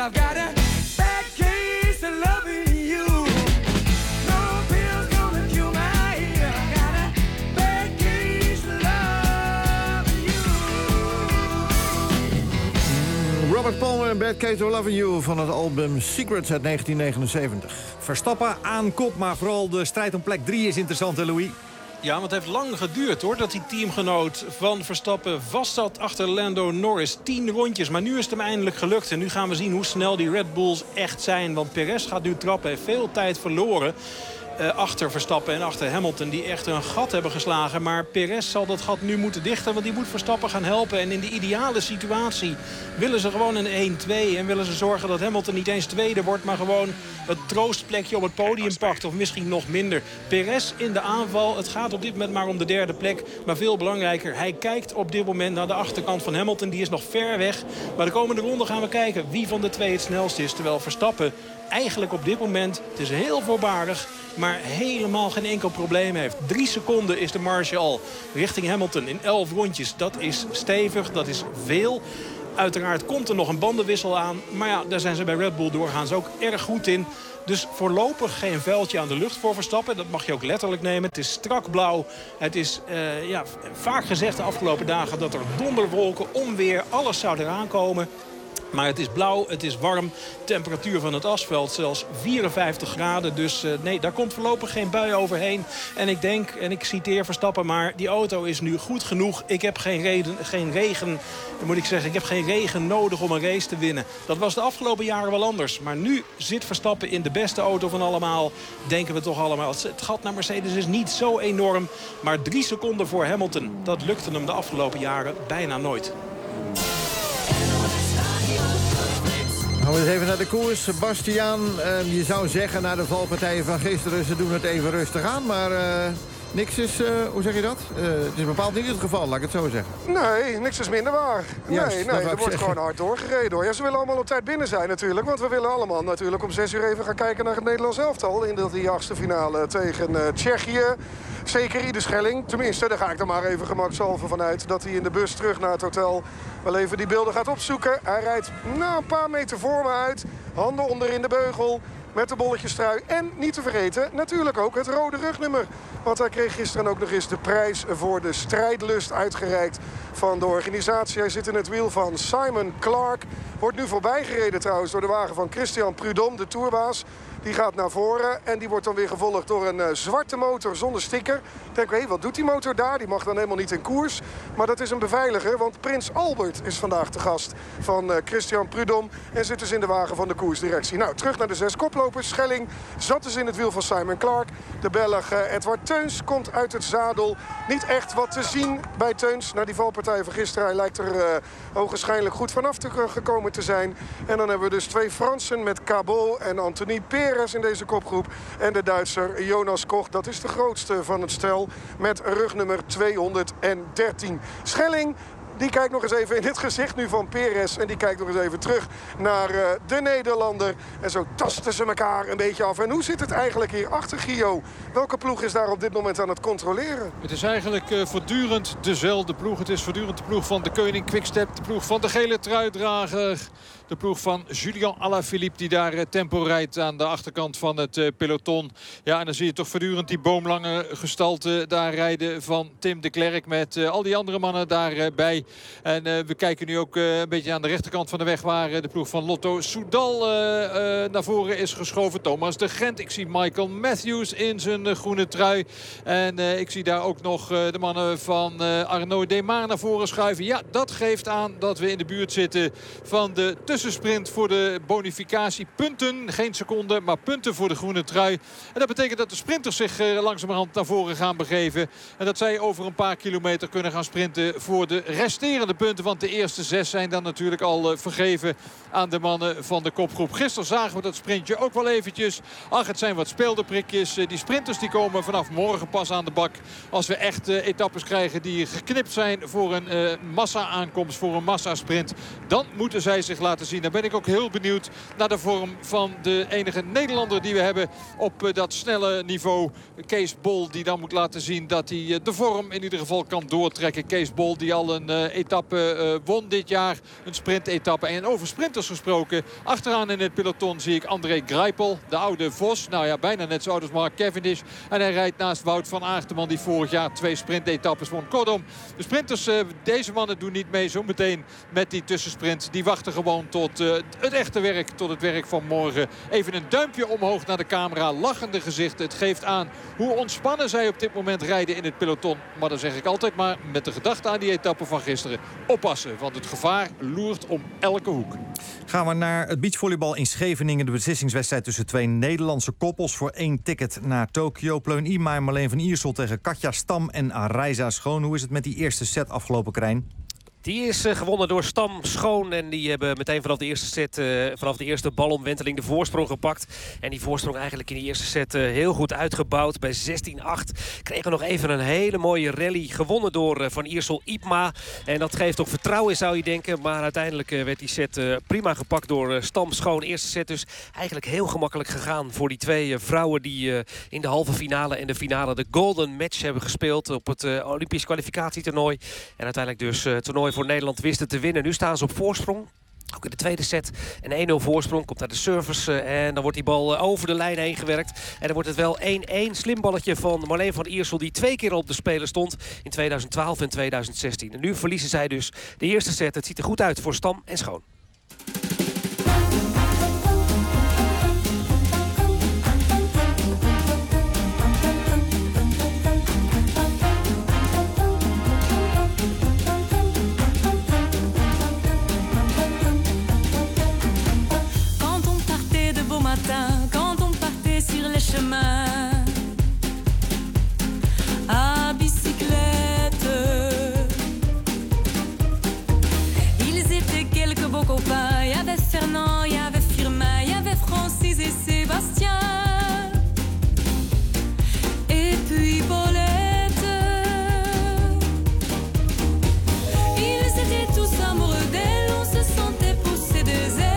[SPEAKER 7] I've got a bad case of loving you. No pills gonna cure my ear. I got a bad case of loving you.
[SPEAKER 13] Robert Palmer en Bad Case of Loving You van het album Secrets uit negentien negenenzeventig.
[SPEAKER 2] Verstappen aan kop, maar vooral de strijd om plek drie is interessant, hè, Louis?
[SPEAKER 22] Ja, want het heeft lang geduurd hoor, dat die teamgenoot van Verstappen vast zat achter Lando Norris. Tien rondjes, maar nu is het hem eindelijk gelukt. En nu gaan we zien hoe snel die Red Bulls echt zijn. Want Perez gaat nu trappen, heeft veel tijd verloren. Uh, achter Verstappen en achter Hamilton, die echt een gat hebben geslagen. Maar Perez zal dat gat nu moeten dichten, want die moet Verstappen gaan helpen. En in de ideale situatie willen ze gewoon een één twee. En willen ze zorgen dat Hamilton niet eens tweede wordt, maar gewoon het troostplekje op het podium pakt. Of misschien nog minder. Perez in de aanval. Het gaat op dit moment maar om de derde plek. Maar veel belangrijker, hij kijkt op dit moment naar de achterkant van Hamilton. Die is nog ver weg. Maar de komende ronde gaan we kijken wie van de twee het snelst is. Terwijl Verstappen eigenlijk op dit moment, het is heel voorbarig, maar helemaal geen enkel probleem heeft. Drie seconden is de marge al richting Hamilton in elf rondjes. Dat is stevig, dat is veel. Uiteraard komt er nog een bandenwissel aan. Maar ja, daar zijn ze bij Red Bull doorgaans ook erg goed in. Dus voorlopig geen vuiltje aan de lucht voor Verstappen. Dat mag je ook letterlijk nemen. Het is strak blauw. Het is uh, ja, vaak gezegd de afgelopen dagen dat er donderwolken, onweer, alles zou eraan komen. Maar het is blauw, het is warm. Temperatuur van het asfalt zelfs vierenvijftig graden. Dus uh, nee, daar komt voorlopig geen bui overheen. En ik denk, en ik citeer Verstappen maar, die auto is nu goed genoeg. Ik heb geen, reden, geen regen, dan moet ik zeggen, ik heb geen regen nodig om een race te winnen. Dat was de afgelopen jaren wel anders. Maar nu zit Verstappen in de beste auto van allemaal. Denken we toch allemaal. Het gat naar Mercedes is niet zo enorm. Maar drie seconden voor Hamilton, dat lukte hem de afgelopen jaren bijna nooit.
[SPEAKER 13] Gaan we eens even naar de koers. Sebastiaan, uh, je zou zeggen na de valpartijen van gisteren, ze doen het even rustig aan. Maar uh, niks is, uh, hoe zeg je dat? Uh, het is bepaald niet het geval, laat ik het zo zeggen.
[SPEAKER 18] Nee, niks is minder waar.
[SPEAKER 13] Juist,
[SPEAKER 18] nee, nee, er wordt zeggen. gewoon hard doorgereden hoor. Ja, ze willen allemaal op tijd binnen zijn natuurlijk. Want we willen allemaal natuurlijk om zes uur even gaan kijken naar het Nederlands elftal. In de, die achtste finale tegen uh, Tsjechië. Zeker Ieder Schelling. Tenminste, daar ga ik er maar even gemakshalve vanuit. Dat hij in de bus terug naar het hotel wel even die beelden gaat opzoeken. Hij rijdt nou, een paar meter voor me uit. Handen onder in de beugel. Met de bolletjestrui. En niet te vergeten, natuurlijk ook het rode rugnummer. Want hij kreeg gisteren ook nog eens de prijs voor de strijdlust uitgereikt van de organisatie. Hij zit in het wiel van Simon Clark. Wordt nu voorbijgereden trouwens door de wagen van Christian Prudhomme, de tourbaas. Die gaat naar voren en die wordt dan weer gevolgd door een uh, zwarte motor zonder sticker. Ik denk, hé, hey, wat doet die motor daar? Die mag dan helemaal niet in koers. Maar dat is een beveiliger, want Prins Albert is vandaag de gast van uh, Christian Prudhomme. En zit dus in de wagen van de koersdirectie. Nou, terug naar de zes koplopers. Schelling zat dus in het wiel van Simon Clark. De Belg uh, Edward Teuns komt uit het zadel. Niet echt wat te zien bij Teuns. Na die valpartij van gisteren, hij lijkt er uh, ogenschijnlijk goed vanaf te, uh, gekomen te zijn. En dan hebben we dus twee Fransen met Cabot en Anthony Perez in deze kopgroep. En de Duitser Jonas Koch, dat is de grootste van het stel met rugnummer tweehonderddertien. Schelling, die kijkt nog eens even in het gezicht nu van Perez. En die kijkt nog eens even terug naar uh, de Nederlander. En zo tasten ze elkaar een beetje af. En hoe zit het eigenlijk hier achter, Gio? Welke ploeg is daar op dit moment aan het controleren?
[SPEAKER 11] Het is eigenlijk uh, voortdurend dezelfde ploeg. Het is voortdurend de ploeg van de Koning Quickstep. De ploeg van de gele truidrager. De ploeg van Julian Alaphilippe die daar uh, tempo rijdt aan de achterkant van het uh, peloton. Ja, en dan zie je toch voortdurend die boomlange gestalte daar rijden van Tim de Klerk met uh, al die andere mannen daarbij. Uh, en uh, we kijken nu ook uh, een beetje aan de rechterkant van de weg waar uh, de ploeg van Lotto Soudal uh, uh, naar voren is geschoven. Thomas de Gent. Ik zie Michael Matthews in zijn uh, groene trui. En uh, ik zie daar ook nog uh, de mannen van uh, Arnaud Démare naar voren schuiven. Ja, dat geeft aan dat we in de buurt zitten van de tussensprint voor de bonificatie. Punten, geen seconden, maar punten voor de groene trui. En dat betekent dat de sprinters zich uh, langzamerhand naar voren gaan begeven. En dat zij over een paar kilometer kunnen gaan sprinten voor de resterende punten. Want de eerste zes zijn dan natuurlijk al uh, vergeven aan de mannen van de kopgroep. Gisteren zagen we dat sprintje ook wel eventjes. Ach, het zijn wat speeldeprikjes. Uh, die sprinters die komen vanaf morgen pas aan de bak. Als we echt uh, etappes krijgen die geknipt zijn voor een uh, massa-aankomst, voor een massasprint. Dan moeten zij zich laten laten zien. Dan ben ik ook heel benieuwd naar de vorm van de enige Nederlander die we hebben op uh, dat snelle niveau. Kees Bol, die dan moet laten zien dat hij uh, de vorm in ieder geval kan doortrekken. Kees Bol die al een uh, etappe uh, won dit jaar. Een sprintetappe. En over sprinters gesproken. Achteraan in het peloton zie ik André Greipel. De oude Vos. Nou ja, bijna net zo oud als Mark Cavendish. En hij rijdt naast Wout van Aerteman die vorig jaar twee sprintetappes won. Kortom, de sprinters, uh, deze mannen doen niet mee zo meteen met die tussensprint. Die wachten gewoon tot uh, het echte werk, tot het werk van morgen. Even een duimpje omhoog naar de camera. Lachende gezicht. Het geeft aan hoe ontspannen zij op dit moment rijden in het peloton. Maar dan zeg ik altijd maar met de gedachte aan die etappe van gisteren. Oppassen, want het gevaar loert om elke hoek.
[SPEAKER 2] Gaan we naar het beachvolleybal in Scheveningen. De beslissingswedstrijd tussen twee Nederlandse koppels voor één ticket naar Tokio. Pleun Ima en Marleen van Iersel tegen Katja Stam en Arijza Schoon. Hoe is het met die eerste set afgelopen, Krijn?
[SPEAKER 3] Die is uh, gewonnen door Stam Schoon. En die hebben meteen vanaf de eerste set, uh, vanaf de eerste balomwenteling de voorsprong gepakt. En die voorsprong eigenlijk in die eerste set uh, heel goed uitgebouwd. Bij zestien acht kregen nog even een hele mooie rally. Gewonnen door uh, Van Iersel Ipma. En dat geeft toch vertrouwen, zou je denken. Maar uiteindelijk uh, werd die set uh, prima gepakt door uh, Stam Schoon. Eerste set dus eigenlijk heel gemakkelijk gegaan voor die twee uh, vrouwen die uh, in de halve finale en de finale de golden match hebben gespeeld op het uh, Olympisch kwalificatietoernooi. En uiteindelijk dus uh, het toernooi voor Nederland wisten te winnen. Nu staan ze op voorsprong. Ook in de tweede set een één nul voorsprong. Komt naar de service uh, en dan wordt die bal uh, over de lijn heen gewerkt. En dan wordt het wel één één. Slim balletje van Marleen van Iersel die twee keer op de speler stond. In tweeduizend twaalf en tweeduizend zestien. En nu verliezen zij dus de eerste set. Het ziet er goed uit voor Stam en Schoon.
[SPEAKER 5] Quand on partait sur les chemins à bicyclette, ils étaient quelques beaux copains. Il y avait Fernand, il y avait Firmin, il y avait Francis et Sébastien, et puis Paulette. Ils étaient tous amoureux d'elle, on se sentait pousser des ailes.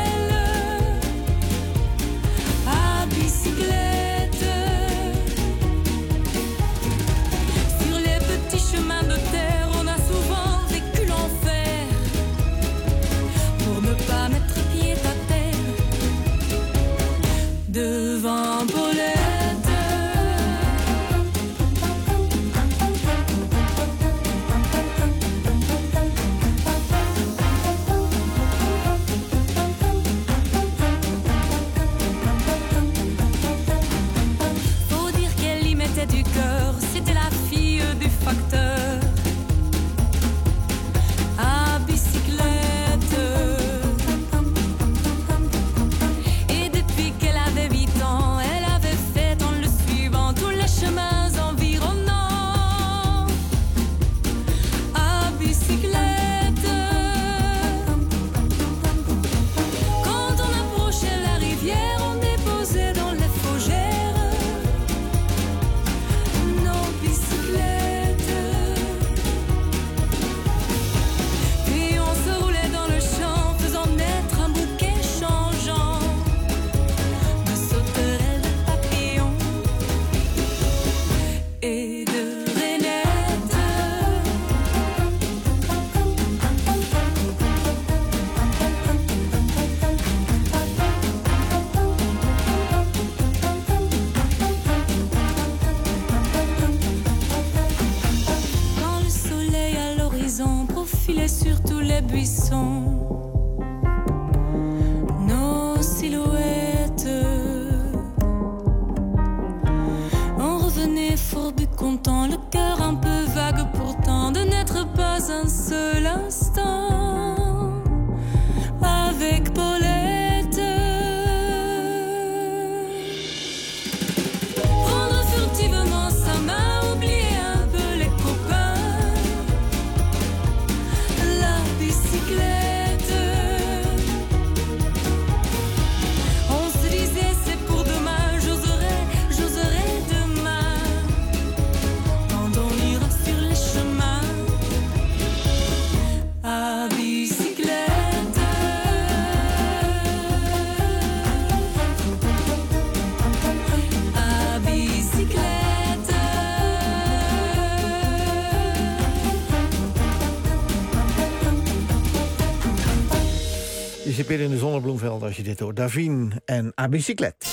[SPEAKER 5] Sur les petits chemins de terre, on a souvent vécu l'enfer pour ne pas mettre pied à terre devant Paulette. Du cœur, c'était la fille du facteur à bicyclette. Et depuis qu'elle avait huit ans, elle avait fait en le suivant tous les chemins environnants à bicyclette. Quand on approchait la rivière, on déposait dans les fougères sur tous les buissons, nos silhouettes. On revenait fourbu, content, le cœur un peu vague pourtant, de n'être pas un seul instant avec Paulette. Prendre furtivement sa main, oublier un peu les copains. Bicyclette.
[SPEAKER 13] diep in de zonnebloemvelden als je dit hoort. Davine en A Bicyclette.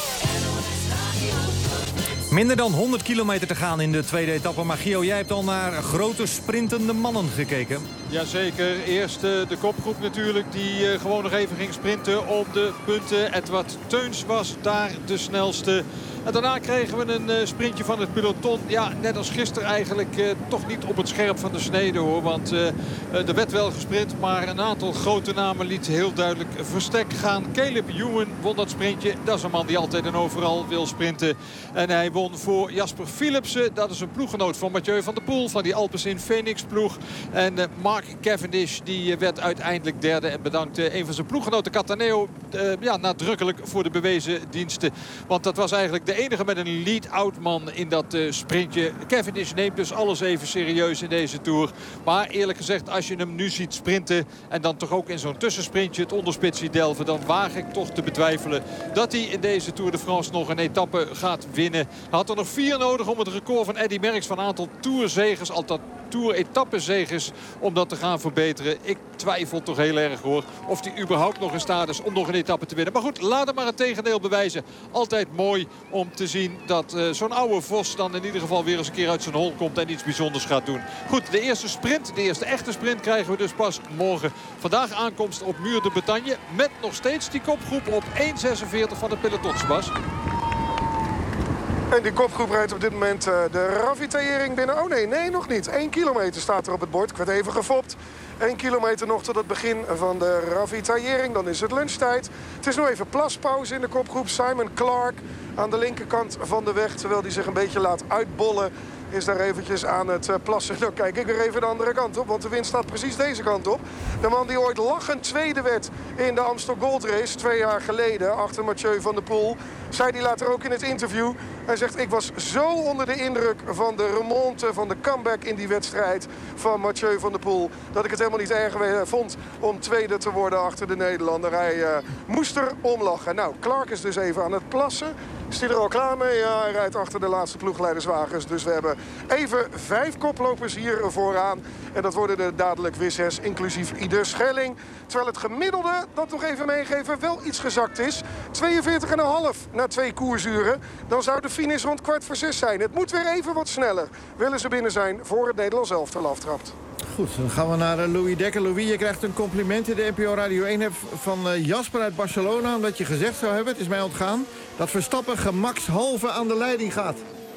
[SPEAKER 2] Minder dan honderd kilometer te gaan in de tweede etappe. Maar Gio, jij hebt al naar grote sprintende mannen gekeken.
[SPEAKER 11] Jazeker. Eerst uh, de kopgroep natuurlijk. Die uh, gewoon nog even ging sprinten om de punten. Edward Teuns was daar de snelste. En daarna kregen we een uh, sprintje van het peloton. Ja, net als gisteren eigenlijk uh, toch niet op het scherp van de snede hoor. Want uh, er werd wel gesprint. Maar een aantal grote namen liet heel duidelijk verstek gaan. Caleb Ewan won dat sprintje. Dat is een man die altijd en overal wil sprinten. En hij won voor Jasper Philipsen. Dat is een ploeggenoot van Mathieu van der Poel. Van die Alpecin Phoenix ploeg. En uh, Mark Cavendish die uh, werd uiteindelijk derde. En bedankte uh, een van zijn ploeggenoten Cataneo uh, ja, nadrukkelijk voor de bewezen diensten. Want dat was eigenlijk de de enige met een lead-out man in dat uh, sprintje. Cavendish neemt dus alles even serieus in deze Tour. Maar eerlijk gezegd, als je hem nu ziet sprinten en dan toch ook in zo'n tussensprintje het onderspit ziet delven, dan waag ik toch te betwijfelen dat hij in deze Tour de France nog een etappe gaat winnen. Hij had er nog vier nodig om het record van Eddy Merckx van aantal Tourzegers, althans Tour-etappenzegers, om dat te gaan verbeteren. Ik twijfel toch heel erg hoor of hij überhaupt nog in staat is om nog een etappe te winnen. Maar goed, laat hem maar het tegendeel bewijzen. Altijd mooi om te zien dat uh, zo'n oude vos dan in ieder geval weer eens een keer uit zijn hol komt en iets bijzonders gaat doen. Goed, de eerste sprint, de eerste echte sprint krijgen we dus pas morgen. Vandaag aankomst op Muur de Bretagne met nog steeds die kopgroep op één zesenveertig van de peloton, Sebas.
[SPEAKER 18] En die kopgroep rijdt op dit moment uh, de ravitaillering binnen. Oh nee, nee, nog niet. Eén kilometer staat er op het bord. Ik werd even gefopt. Eén kilometer nog tot het begin van de ravitaillering. Dan is het lunchtijd. Het is nog even plaspauze in de kopgroep. Simon Clark aan de linkerkant van de weg. Terwijl hij zich een beetje laat uitbollen. Is daar eventjes aan het plassen. Nou kijk ik weer even de andere kant op. Want de wind staat precies deze kant op. De man die ooit lachend tweede werd in de Amstel Gold Race. Twee jaar geleden achter Mathieu van der Poel. Zei hij later ook in het interview. Hij zegt, ik was zo onder de indruk van de remonte, van de comeback in die wedstrijd van Mathieu van der Poel, dat ik het helemaal niet erg vond om tweede te worden achter de Nederlander. Hij uh, moest er om lachen. Nou, Clark is dus even aan het plassen. Is hij er al klaar mee? Ja, hij rijdt achter de laatste ploegleiderswagens. Dus we hebben even vijf koplopers hier vooraan. En dat worden er dadelijk weer zes, inclusief Ieder Schelling. Terwijl het gemiddelde, dat nog even meegeven, wel iets gezakt is. tweeënveertig komma vijf na twee koersuren. Dan zou de finish rond kwart voor zes zijn. Het moet weer even wat sneller. Willen ze binnen zijn voor het Nederlands elftal aftrapt.
[SPEAKER 13] Goed, dan gaan we naar uh, Louis Dekker. Louis, je krijgt een compliment in de N P O Radio één heb van uh, Jasper uit Barcelona. Omdat je gezegd zou hebben, het is mij ontgaan, dat Verstappen gemakshalve aan de leiding gaat.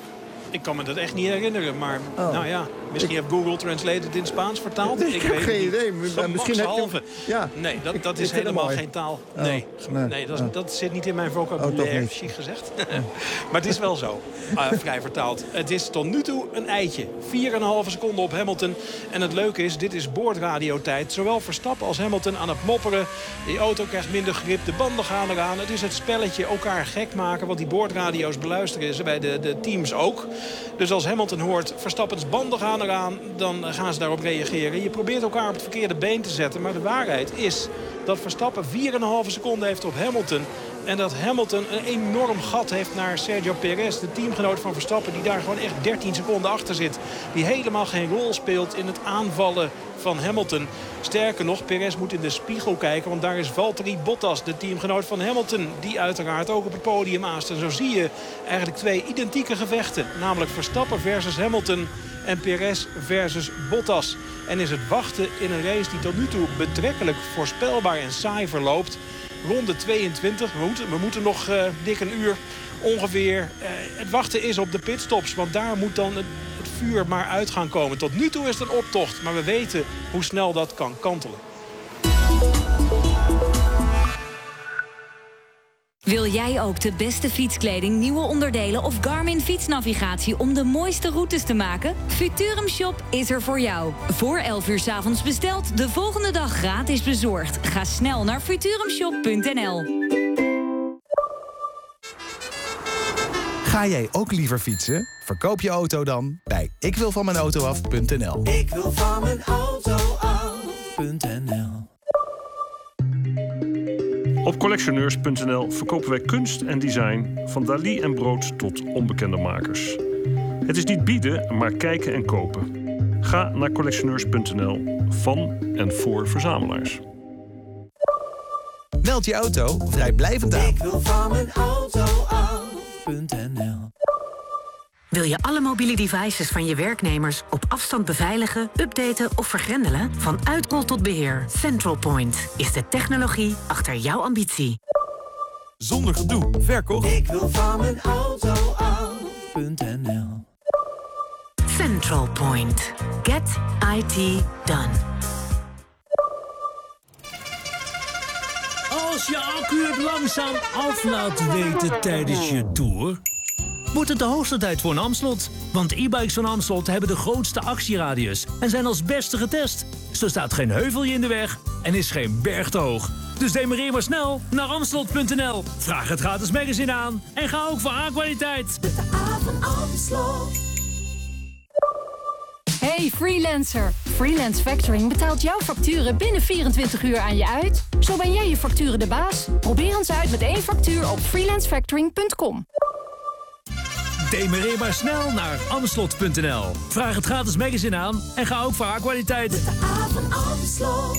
[SPEAKER 22] Ik kan me dat echt niet herinneren, maar
[SPEAKER 13] oh.
[SPEAKER 22] nou ja, misschien heeft Google Translate het in Spaans vertaald.
[SPEAKER 13] Ik, ik heb geen idee. Misschien heb je...
[SPEAKER 22] Ja. Nee, dat, dat is helemaal geen taal.
[SPEAKER 13] Oh.
[SPEAKER 22] Nee,
[SPEAKER 13] nee.
[SPEAKER 22] nee dat, is, dat zit niet in mijn vocabulaire,
[SPEAKER 13] oh,
[SPEAKER 22] chic gezegd. Maar het is wel zo, uh, vrij vertaald. Het is tot nu toe een eitje. vier komma vijf seconden op Hamilton. En het leuke is, dit is boordradiotijd. Zowel Verstappen als Hamilton aan het mopperen. Die auto krijgt minder grip, de banden gaan eraan. Het is het spelletje elkaar gek maken, want die boordradio's beluisteren ze bij de, de teams ook. Dus als Hamilton hoort Verstappens banden gaan eraan, dan gaan ze daarop reageren. Je probeert elkaar op het verkeerde been te zetten. Maar de waarheid is dat Verstappen vier komma vijf seconden heeft op Hamilton. En dat Hamilton een enorm gat heeft naar Sergio Perez, de teamgenoot van Verstappen, die daar gewoon echt dertien seconden achter zit. Die helemaal geen rol speelt in het aanvallen van Hamilton. Sterker nog, Perez moet in de spiegel kijken, want daar is Valtteri Bottas, de teamgenoot van Hamilton, die uiteraard ook op het podium aast. En zo zie je eigenlijk twee identieke gevechten, namelijk Verstappen versus Hamilton en Perez versus Bottas. En is het wachten in een race die tot nu toe betrekkelijk voorspelbaar en saai verloopt. Ronde tweeëntwintig, we moeten, we moeten nog uh, dik een uur ongeveer. Uh, het wachten is op de pitstops, want daar moet dan het, het vuur maar uit gaan komen. Tot nu toe is het een optocht, maar we weten hoe snel dat kan kantelen.
[SPEAKER 25] Wil jij ook de beste fietskleding, nieuwe onderdelen of Garmin fietsnavigatie om de mooiste routes te maken? Futurum Shop is er voor jou. Voor elf uur 's avonds besteld, de volgende dag gratis bezorgd. Ga snel naar futurumshop punt n l.
[SPEAKER 6] Ga jij ook liever fietsen? Verkoop je auto dan bij ik wil van mijn auto af punt n l.
[SPEAKER 7] Ik wil van mijn auto af punt n l.
[SPEAKER 8] Op collectioneurs punt n l verkopen wij kunst en design, van Dali en Brood tot onbekende makers. Het is niet bieden, maar kijken en kopen. Ga naar collectioneurs punt n l van en voor verzamelaars.
[SPEAKER 6] Meld je auto vrijblijvend aan.
[SPEAKER 7] Ik wil van mijn auto af.nl.
[SPEAKER 9] Wil je alle mobiele devices van je werknemers op afstand beveiligen, updaten of vergrendelen? Van uitrol tot beheer, Central Point is de technologie achter jouw ambitie.
[SPEAKER 2] Zonder gedoe, verkocht.
[SPEAKER 7] Ik wil van mijn auto af.nl.
[SPEAKER 9] Central Point. Get I T done.
[SPEAKER 16] Als je accu het langzaam af laat weten tijdens je tour, wordt het de hoogste tijd voor een Amstelot. Want e-bikes van Amstelot hebben de grootste actieradius en zijn als beste getest. Zo staat geen heuvel je in de weg en is geen berg te hoog. Dus demareer maar snel naar amstelot punt n l. Vraag het gratis magazine aan en ga ook voor A-kwaliteit.
[SPEAKER 7] De A van Amstelot.
[SPEAKER 12] Hey freelancer, Freelance Factoring betaalt jouw facturen binnen vierentwintig uur aan je uit. Zo ben jij je facturen de baas. Probeer ons uit met één factuur op freelance factoring punt com.
[SPEAKER 16] Demareer maar snel naar amstelot punt n l. Vraag het gratis magazine aan en ga ook voor A-kwaliteit.
[SPEAKER 7] De A van Amstelot.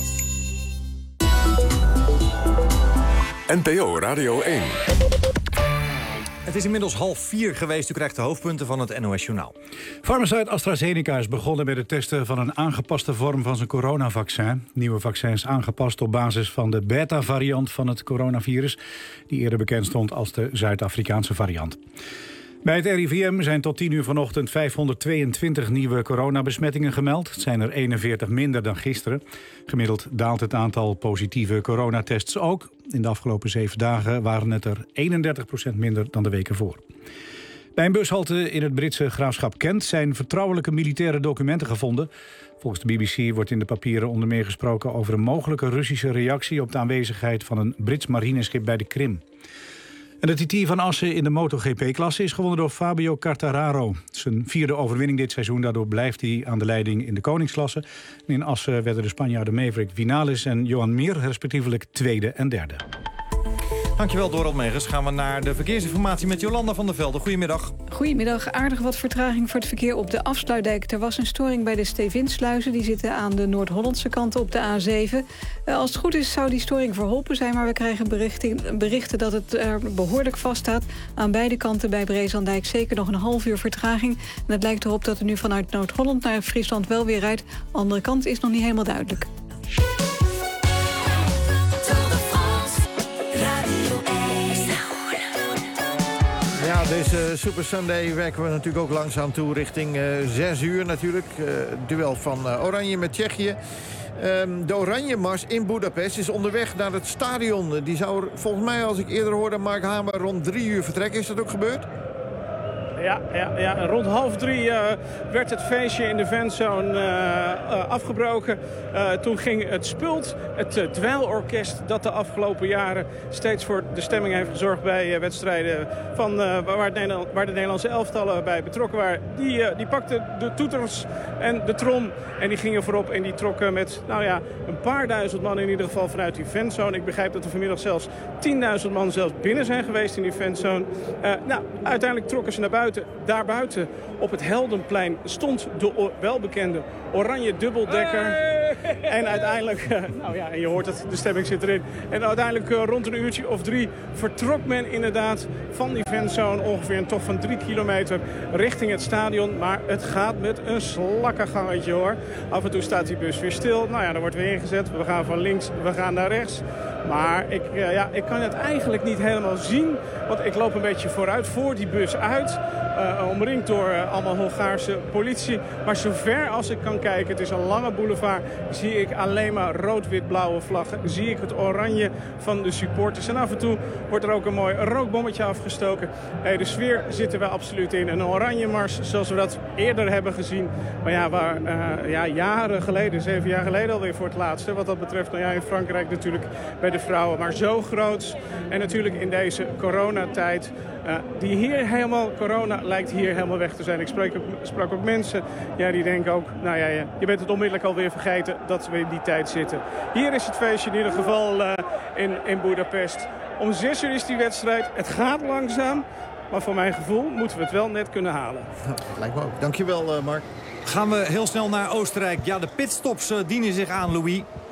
[SPEAKER 21] N P O Radio één.
[SPEAKER 2] Het is inmiddels half vier geweest. U krijgt de hoofdpunten van het N O S Journaal.
[SPEAKER 24] Farmaceut AstraZeneca is begonnen met het testen van een aangepaste vorm van zijn coronavaccin. Nieuwe vaccin is aangepast op basis van de beta-variant van het coronavirus, die eerder bekend stond als de Zuid-Afrikaanse variant. Bij het R I V M zijn tot tien uur vanochtend vijfhonderdtweeëntwintig nieuwe coronabesmettingen gemeld. Het zijn er eenenveertig minder dan gisteren. Gemiddeld daalt het aantal positieve coronatests ook. In de afgelopen zeven dagen waren het er eenendertig procent minder dan de week ervoor. Bij een bushalte in het Britse graafschap Kent zijn vertrouwelijke militaire documenten gevonden. Volgens de B B C wordt in de papieren onder meer gesproken over een mogelijke Russische reactie op de aanwezigheid van een Brits marineschip bij de Krim. En de T T van Assen in de MotoGP-klasse is gewonnen door Fabio Quartararo. Zijn vierde overwinning dit seizoen, daardoor blijft hij aan de leiding in de koningsklasse. En in Assen werden de Spanjaarden Maverick Vinales en Johan Mir respectievelijk tweede en derde.
[SPEAKER 2] Dankjewel, Dorald Megens. Gaan we naar de verkeersinformatie met Jolanda van der Velde. Goedemiddag.
[SPEAKER 26] Goedemiddag. Aardig wat vertraging voor het verkeer op de Afsluitdijk. Er was een storing bij de Stevinsluizen. Die zitten aan de Noord-Hollandse kant op de A zeven. Als het goed is zou die storing verholpen zijn, maar we krijgen berichten, berichten dat het er behoorlijk vaststaat. Aan beide kanten bij Brezandijk zeker nog een half uur vertraging. En het lijkt erop dat er nu vanuit Noord-Holland naar Friesland wel weer rijdt. Andere kant is nog niet helemaal duidelijk.
[SPEAKER 13] Ja, deze Super Sunday werken we natuurlijk ook langzaam toe richting uh, zes uur natuurlijk. Uh, duel van uh, Oranje met Tsjechië. Um, de Oranje Mars in Budapest is onderweg naar het stadion. Die zou er, volgens mij, als ik eerder hoorde, Mark Hamer rond drie uur vertrekken. Is dat ook gebeurd?
[SPEAKER 22] Ja, ja, ja, rond half drie uh, werd het feestje in de fanzone uh, uh, afgebroken. Uh, toen ging het Spult, het uh, dweilorkest dat de afgelopen jaren steeds voor de stemming heeft gezorgd bij uh, wedstrijden van, uh, waar, het Nederland, waar de Nederlandse elftallen bij betrokken waren. Die, uh, die pakten de toeters en de trom en die gingen voorop en die trokken met nou ja, een paar duizend man in ieder geval vanuit die fanzone. Ik begrijp dat er vanmiddag zelfs tienduizend man zelfs binnen zijn geweest in die fanzone. Uh, nou, uiteindelijk trokken ze naar buiten. Daarbuiten op het Heldenplein stond de welbekende oranje dubbeldekker. Hey! En uiteindelijk, uh, nou ja, en je hoort het, de stemming zit erin. En uiteindelijk uh, rond een uurtje of drie vertrok men inderdaad van die fanzone ongeveer een tocht van drie kilometer richting het stadion. Maar het gaat met een slakkengangetje hoor. Af en toe staat die bus weer stil. Nou ja, dan wordt weer ingezet. We gaan van links, we gaan naar rechts. Maar ik, uh, ja, ik kan het eigenlijk niet helemaal zien. Want ik loop een beetje vooruit voor die bus uit. Uh, omringd door uh, allemaal Hongaarse politie. Maar zover als ik kan kijken, het is een lange boulevard, zie ik alleen maar rood-wit-blauwe vlaggen. Zie ik het oranje van de supporters. En af en toe wordt er ook een mooi rookbommetje afgestoken. Hey, de sfeer zit er wel absoluut in. Een oranje mars, zoals we dat eerder hebben gezien. Maar ja, waar, uh, ja jaren geleden, zeven jaar geleden alweer voor het laatste. Wat dat betreft, nou ja, in Frankrijk natuurlijk bij de vrouwen. Maar zo groot. En natuurlijk in deze coronatijd. Uh, die hier helemaal, corona lijkt hier helemaal weg te zijn. Ik spreek ook, sprak ook mensen ja, die denken ook, nou ja, je bent het onmiddellijk alweer vergeten dat we in die tijd zitten. Hier is het feestje in ieder geval uh, in, in Budapest. Om zes uur is die wedstrijd. Het gaat langzaam, maar voor mijn gevoel moeten we het wel net kunnen halen.
[SPEAKER 13] Nou, dat lijkt me ook. Dankjewel, uh, Mark.
[SPEAKER 2] Gaan we heel snel naar Oostenrijk. Ja, de pitstops uh, dienen zich aan, Louis.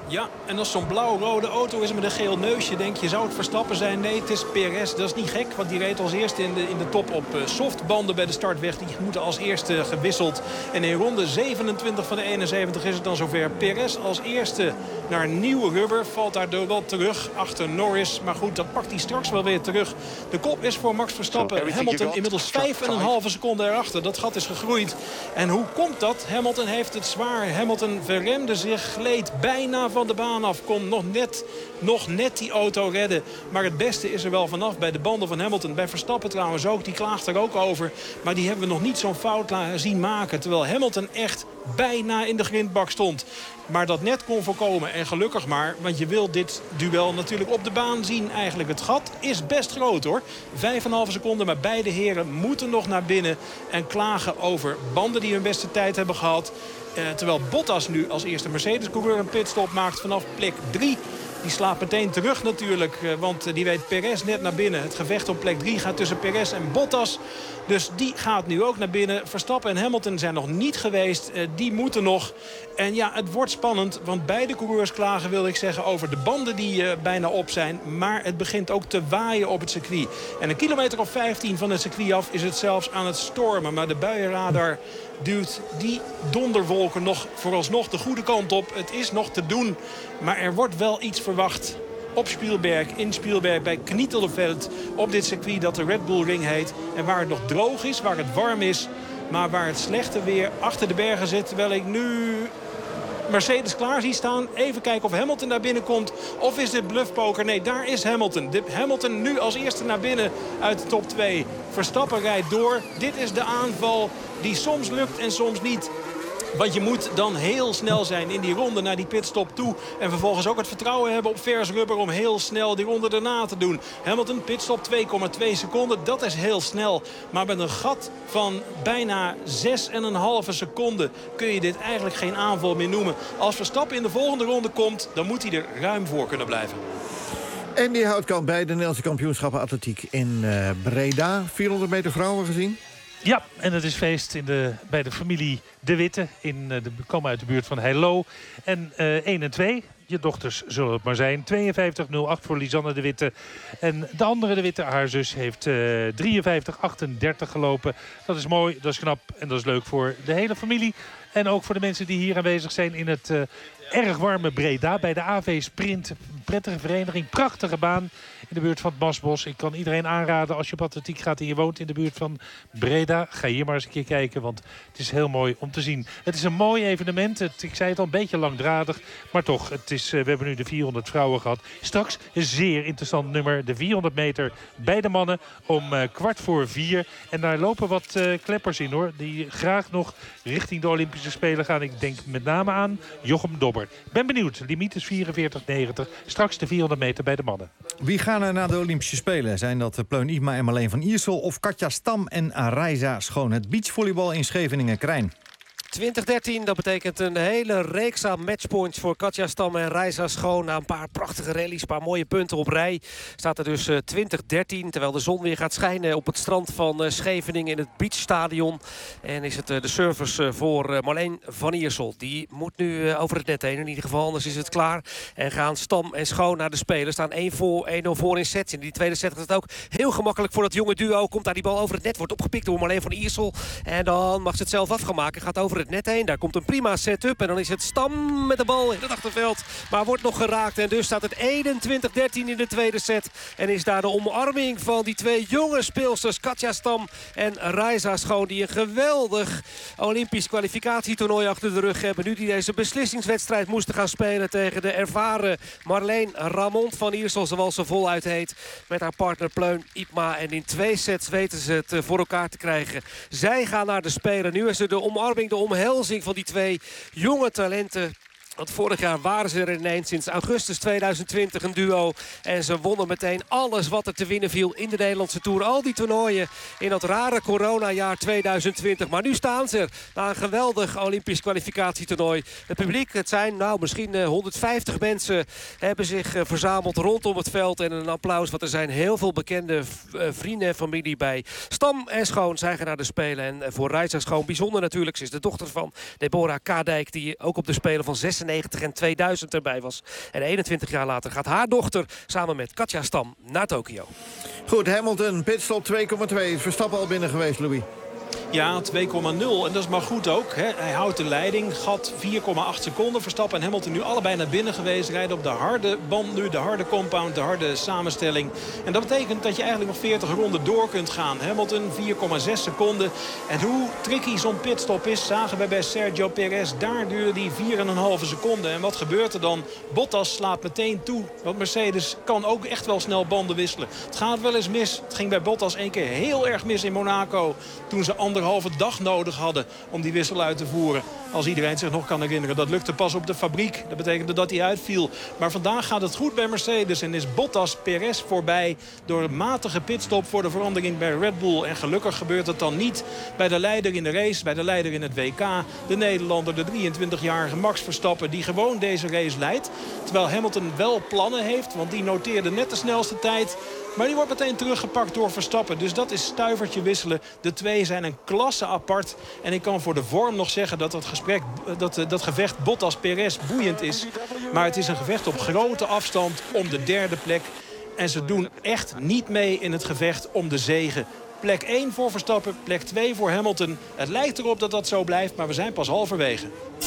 [SPEAKER 22] Ja, en als zo'n blauw-rode auto is met een geel neusje, denk je, zou het Verstappen zijn? Nee, het is Perez. Dat is niet gek, want die reed als eerste in de, in de top op uh, softbanden bij de start weg. Die moeten als eerste gewisseld. En in ronde zevenentwintig van de eenenzeventig is het dan zover. Perez als eerste naar nieuw rubber. Valt daardoor wel terug achter Norris. Maar goed, dat pakt hij straks wel weer terug. De kop is voor Max Verstappen. So, Hamilton inmiddels vijf en een halve seconde erachter. Dat gat is gegroeid. En hoe komt dat? Hamilton heeft het zwaar. Hamilton verremde zich, gleed bijna van de baan af. Kon nog net, nog net die auto redden. Maar het beste is er wel vanaf bij de banden van Hamilton. Bij Verstappen trouwens ook. Die klaagt er ook over. Maar die hebben we nog niet zo'n fout zien maken. Terwijl Hamilton echt bijna in de grindbak stond. Maar dat net kon voorkomen. En gelukkig maar. Want je wil dit duel natuurlijk op de baan zien. Eigenlijk het gat is best groot hoor. Vijf en een halve seconde. Maar beide heren moeten nog naar binnen. En klagen over banden die hun beste tijd hebben gehad. Uh, terwijl Bottas nu als eerste Mercedes-coureur een pitstop maakt vanaf plek drie. Die slaat meteen terug natuurlijk, want die weet Perez net naar binnen. Het gevecht op plek drie gaat tussen Perez en Bottas. Dus die gaat nu ook naar binnen. Verstappen en Hamilton zijn nog niet geweest. Die moeten nog. En ja, het wordt spannend, want beide coureurs klagen, wil ik zeggen, over de banden die uh, bijna op zijn. Maar het begint ook te waaien op het circuit. En een kilometer of vijftien van het circuit af is het zelfs aan het stormen. Maar de buienradar duwt die donderwolken nog vooralsnog de goede kant op. Het is nog te doen, maar er wordt wel iets verwacht op Spielberg, in Spielberg, bij Knittelveld, op dit circuit dat de Red Bull Ring heet. En waar het nog droog is, waar het warm is, maar waar het slechte weer achter de bergen zit. Terwijl ik nu Mercedes klaar zie staan. Even kijken of Hamilton naar binnen komt. Of is dit bluffpoker? Nee, daar is Hamilton. De Hamilton nu als eerste naar binnen uit de top twee. Verstappen rijdt door. Dit is de aanval die soms lukt en soms niet. Want je moet dan heel snel zijn in die ronde naar die pitstop toe. En vervolgens ook het vertrouwen hebben op vers rubber om heel snel die ronde erna te doen. Hamilton pitstop twee komma twee seconden. Dat is heel snel. Maar met een gat van bijna zes komma vijf seconden kun je dit eigenlijk geen aanval meer noemen. Als Verstappen in de volgende ronde komt, dan moet hij er ruim voor kunnen blijven.
[SPEAKER 13] En die Houtkamp bij de Nederlandse kampioenschappen atletiek in uh, Breda. vierhonderd meter vrouwen gezien.
[SPEAKER 1] Ja, en het is feest in de, bij de familie De Witte. In, de, komen uit de buurt van Heilo. En uh, één en twee, je dochters zullen het maar zijn. tweeënvijftig nul acht voor Lisanne De Witte. En de andere De Witte, haar zus, heeft uh, drieënvijftig achtendertig gelopen. Dat is mooi, dat is knap en dat is leuk voor de hele familie. En ook voor de mensen die hier aanwezig zijn in het uh, erg warme Breda. Bij de A V Sprint, prettige vereniging, prachtige baan in de buurt van het Masbos. Ik kan iedereen aanraden als je op atletiek gaat en je woont in de buurt van Breda. Ga hier maar eens een keer kijken, want het is heel mooi om te zien. Het is een mooi evenement. Het, ik zei het al, een beetje langdradig. Maar toch, het is, uh, we hebben nu de vierhonderd vrouwen gehad. Straks een zeer interessant nummer. De vierhonderd meter bij de mannen om uh, kwart voor vier. En daar lopen wat uh, kleppers in hoor. Die graag nog richting de Olympische Spelen gaan. Ik denk met name aan Jochem Dobber. Ik ben benieuwd. Limiet is vierenveertig negentig. Straks de vierhonderd meter bij de mannen.
[SPEAKER 2] Wie gaan er naar de Olympische Spelen? Zijn dat Pleun Ipma en Marleen van Iersel of Katja Stam en Reiza Schoon? Het beachvolleybal in Scheveningen-Krijn.
[SPEAKER 3] twintig dertien, dat betekent een hele reeks aan matchpoints voor Katja Stam en Reiza Schoon. Na een paar prachtige rallies, een paar mooie punten op rij. Staat er dus uh, twintig dertien, terwijl de zon weer gaat schijnen op het strand van uh, Scheveningen in het beachstadion. En is het uh, de service uh, voor uh, Marleen van Iersel. Die moet nu uh, over het net heen in ieder geval, anders is het klaar. En gaan Stam en Schoon naar de Spelen. Staan één nul voor in sets. In die tweede set gaat het ook heel gemakkelijk voor dat jonge duo. Komt daar die bal over het net, wordt opgepikt door Marleen van Iersel. En dan mag ze het zelf afgemaken, gaat over het net heen. Daar komt een prima set-up en dan is het Stam met de bal in het achterveld. Maar wordt nog geraakt en dus staat het eenentwintig dertien in de tweede set. En is daar de omarming van die twee jonge speelsters Katja Stam en Reiza Schoon. Die een geweldig Olympisch kwalificatietoernooi achter de rug hebben. Nu die deze beslissingswedstrijd moesten gaan spelen tegen de ervaren Marleen Ramond van Iersel. Zoals ze voluit heet. Met haar partner Pleun Ipma. En in twee sets weten ze het voor elkaar te krijgen. Zij gaan naar de Spelen. Nu is er de omarming, de omhelzing van die twee jonge talenten. Want vorig jaar waren ze er ineens sinds augustus tweeduizend twintig een duo. En ze wonnen meteen alles wat er te winnen viel in de Nederlandse Tour. Al die toernooien in dat rare coronajaar tweeduizend twintig. Maar nu staan ze er na een geweldig Olympisch kwalificatietoernooi. Het publiek, het zijn nou misschien honderdvijftig mensen, hebben zich verzameld rondom het veld. En een applaus, want er zijn heel veel bekende vrienden en familie bij. Stam en Schoon, zij gaan naar de Spelen. En voor Reiza Schoon bijzonder natuurlijk. Ze is de dochter van Deborah Kadijk, die ook op de Spelen van zesenzestig zesennegentig en tweeduizend erbij was. En eenentwintig jaar later gaat haar dochter samen met Katja Stam naar Tokio.
[SPEAKER 13] Goed, Hamilton, pitstop twee komma twee. Is Verstappen al binnen geweest, Louis?
[SPEAKER 22] Ja, twee komma nul. En dat is maar goed ook. Hè. Hij houdt de leiding. Gat vier komma acht seconden. Verstappen en Hamilton nu allebei naar binnen geweest. Rijden op de harde band nu. De harde compound. De harde samenstelling. En dat betekent dat je eigenlijk nog veertig ronden door kunt gaan. Hamilton vier komma zes seconden. En hoe tricky zo'n pitstop is, zagen we bij Sergio Perez. Daar duurde die vier komma vijf seconden. En wat gebeurt er dan? Bottas slaat meteen toe. Want Mercedes kan ook echt wel snel banden wisselen. Het gaat wel eens mis. Het ging bij Bottas één keer heel erg mis in Monaco. Toen ze anderhalve dag nodig hadden om die wissel uit te voeren. Als iedereen zich nog kan herinneren. Dat lukte pas op de fabriek. Dat betekende dat hij uitviel. Maar vandaag gaat het goed bij Mercedes. En is Bottas Perez voorbij door een matige pitstop voor de verandering bij Red Bull. En gelukkig gebeurt het dan niet bij de leider in de race. Bij de leider in het W K. De Nederlander, de drieëntwintigjarige Max Verstappen. Die gewoon deze race leidt. Terwijl Hamilton wel plannen heeft. Want die noteerde net de snelste tijd. Maar die wordt meteen teruggepakt door Verstappen. Dus dat is stuivertje wisselen. De twee zijn een klasse apart. En ik kan voor de vorm nog zeggen dat dat, gesprek, dat, dat gevecht Bottas-Perez boeiend is. Maar het is een gevecht op grote afstand om de derde plek. En ze doen echt niet mee in het gevecht om de zege. Plek één voor Verstappen, plek twee voor Hamilton. Het lijkt erop dat dat zo blijft, maar we zijn pas halverwege.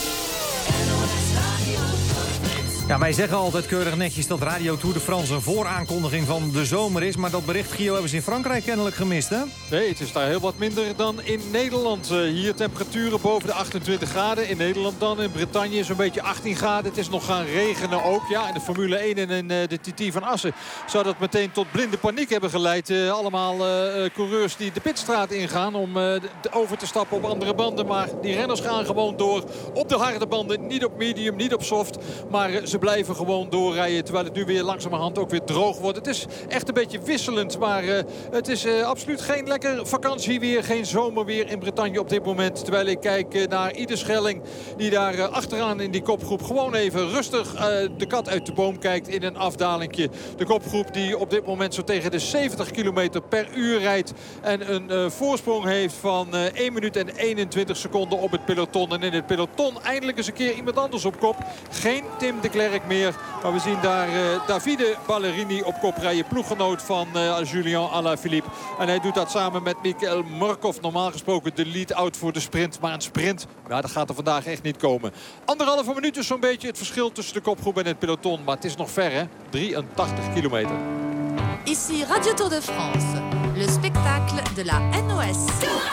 [SPEAKER 2] Ja, wij zeggen altijd keurig netjes dat Radio Tour de France een vooraankondiging van de zomer is. Maar dat bericht, Gio, hebben ze in Frankrijk kennelijk gemist, hè?
[SPEAKER 11] Nee, het is daar heel wat minder dan in Nederland. Uh, hier temperaturen boven de achtentwintig graden. In Nederland dan, in Bretagne zo'n beetje achttien graden. Het is nog gaan regenen ook. Ja, in de Formule één en in uh, de T T van Assen zou dat meteen tot blinde paniek hebben geleid. Uh, allemaal uh, coureurs die de pitstraat ingaan om uh, de, over te stappen op andere banden. Maar die renners gaan gewoon door op de harde banden. Niet op medium, niet op soft. Maar uh, ze blijven gewoon doorrijden. Terwijl het nu weer langzamerhand ook weer droog wordt. Het is echt een beetje wisselend. Maar uh, het is uh, absoluut geen lekker vakantieweer. Geen zomerweer in Bretagne op dit moment. Terwijl ik kijk uh, naar Ieder Schelling. Die daar uh, achteraan in die kopgroep gewoon even rustig uh, de kat uit de boom kijkt in een afdalingje. De kopgroep die op dit moment zo tegen de zeventig kilometer per uur rijdt. En een uh, voorsprong heeft van uh, één minuut en eenentwintig seconden op het peloton. En in het peloton eindelijk eens een keer iemand anders op kop. Geen Tim de Klerk meer. Maar we zien daar uh, Davide Ballerini op kop rijden. Ploeggenoot van uh, Julien Alaphilippe. En hij doet dat samen met Michael Murkoff. Normaal gesproken de lead-out voor de sprint. Maar een sprint, ja, dat gaat er vandaag echt niet komen. Anderhalve minuut is zo'n beetje het verschil tussen de kopgroep en het peloton. Maar het is nog ver, hè? drieëntachtig kilometer.
[SPEAKER 14] Ici Radio Tour de France. Le spectacle de la N O S.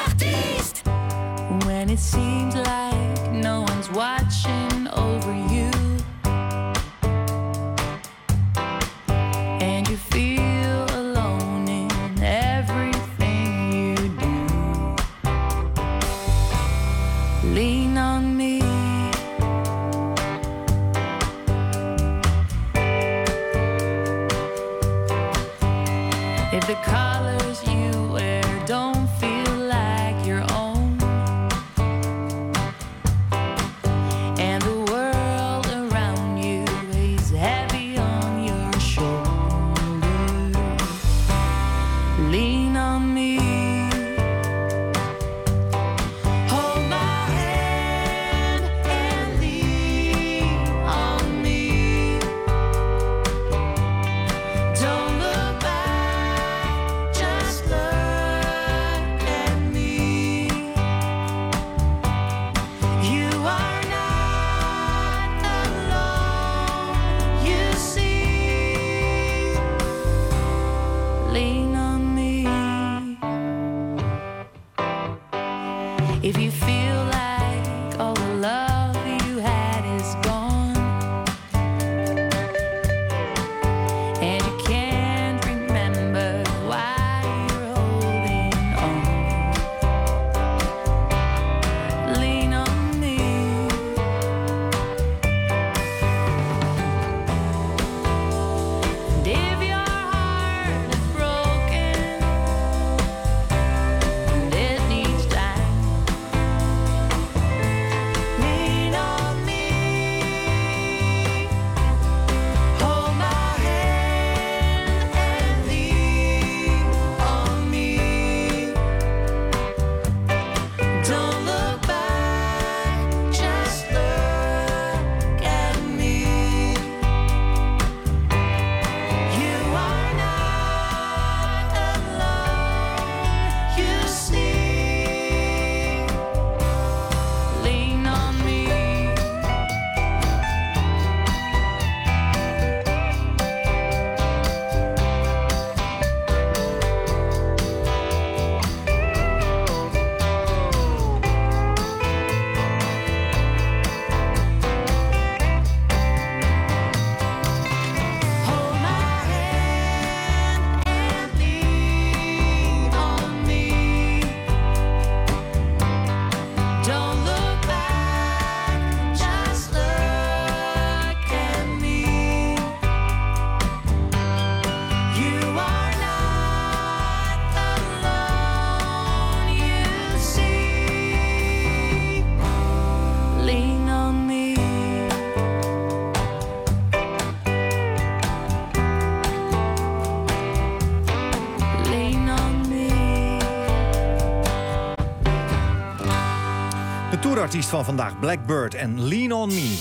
[SPEAKER 5] When it seems like no one's watching over you. And you feel alone in everything you do. Lean on me. If the colors you wear don't feel like your own, and the world around you is heavy on your shoulders, lean on me. Hold my hand and lean on me. Don't look back, just look at me. You are not alone, you see. Lean on me. If you feel like all the love you had is gone, and you can't remember why you're holding on, lean on me. And if your heart is broken and it needs time,
[SPEAKER 2] tourartiest van vandaag, Blackbird en Lean On Me.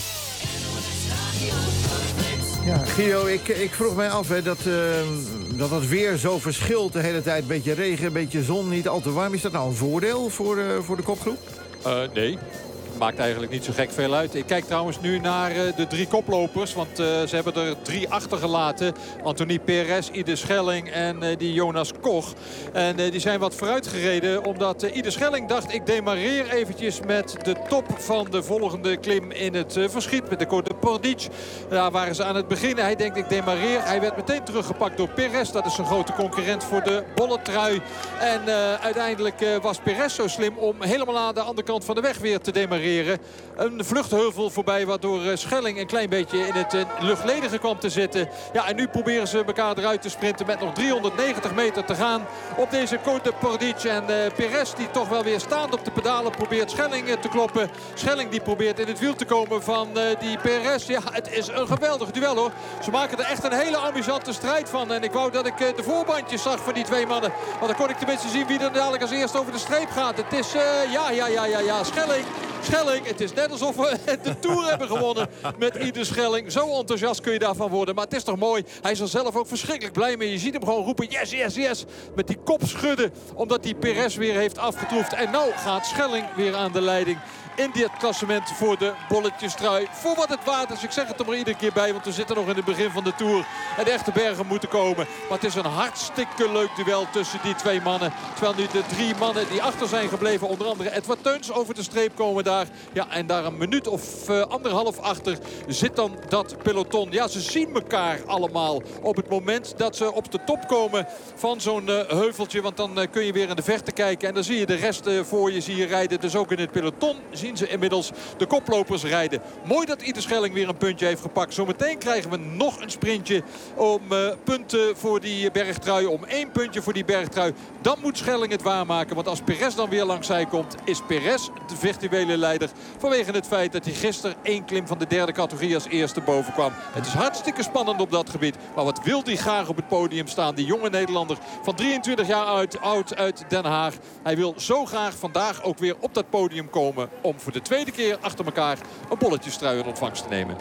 [SPEAKER 13] Ja, Gio, ik, ik vroeg mij af hè, dat, uh, dat het weer zo verschilt de hele tijd. Een beetje regen, een beetje zon, niet al te warm. Is dat nou een voordeel voor, uh, voor de kopgroep?
[SPEAKER 11] Uh, nee. Maakt eigenlijk niet zo gek veel uit. Ik kijk trouwens nu naar uh, de drie koplopers. Want uh, ze hebben er drie achtergelaten. Anthony Perez, Ide Schelling en uh, die Jonas Koch. En uh, die zijn wat vooruitgereden. Omdat uh, Ide Schelling dacht, ik demareer eventjes met de top van de volgende klim in het uh, verschiet. Met de Côte de Pordic. Daar waren ze aan het beginnen. Hij denkt, ik demareer. Hij werd meteen teruggepakt door Perez. Dat is een grote concurrent voor de bolletrui. En uh, uiteindelijk uh, was Perez zo slim om helemaal aan de andere kant van de weg weer te demareren. Een vluchtheuvel voorbij waardoor Schelling een klein beetje in het luchtledige kwam te zitten. Ja, en nu proberen ze elkaar eruit te sprinten met nog driehonderdnegentig meter te gaan op deze Côte de Pordic. En uh, Perez die toch wel weer staand op de pedalen probeert Schelling uh, te kloppen. Schelling die probeert in het wiel te komen van uh, die Perez. Ja, het is een geweldig duel hoor. Ze maken er echt een hele amusante strijd van. En ik wou dat ik uh, de voorbandjes zag van die twee mannen. Want dan kon ik tenminste zien wie er dadelijk als eerste over de streep gaat. Het is, uh, ja, ja, ja, ja, ja, Schelling. Schelling, het is net alsof we de Tour hebben gewonnen met Ide Schelling. Zo enthousiast kun je daarvan worden. Maar het is toch mooi. Hij is er zelf ook verschrikkelijk blij mee. Je ziet hem gewoon roepen yes, yes, yes. Met die kop schudden. Omdat die Perez weer heeft afgetroefd. En nou gaat Schelling weer aan de leiding in dit klassement voor de bolletjestrui. Voor wat het waard is. Ik zeg het er maar iedere keer bij. Want we zitten nog in het begin van de Tour. En de echte bergen moeten komen. Maar het is een hartstikke leuk duel tussen die twee mannen. Terwijl nu de drie mannen die achter zijn gebleven. Onder andere Edward Teuns over de streep komen daar. Ja, en daar een minuut of uh, anderhalf achter zit dan dat peloton. Ja, ze zien elkaar allemaal op het moment dat ze op de top komen van zo'n uh, heuveltje. Want dan uh, kun je weer in de verte kijken. En dan zie je de rest uh, voor je zie je rijden. Dus ook in het peloton zien ze inmiddels de koplopers rijden. Mooi dat Ide Schelling weer een puntje heeft gepakt. Zometeen krijgen we nog een sprintje om uh, punten voor die bergtrui. Om één puntje voor die bergtrui. Dan moet Schelling het waarmaken. Want als Perez dan weer langs zij komt, is Perez de virtuele leider. Vanwege het feit dat hij gisteren één klim van de derde categorie als eerste boven kwam. Het is hartstikke spannend op dat gebied. Maar wat wil hij graag op het podium staan. Die jonge Nederlander van drieëntwintig jaar oud, oud uit Den Haag. Hij wil zo graag vandaag ook weer op dat podium komen. Om voor de tweede keer achter elkaar een bolletjestrui in ontvangst te nemen.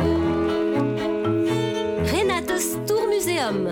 [SPEAKER 10] Renate's Tourmuseum.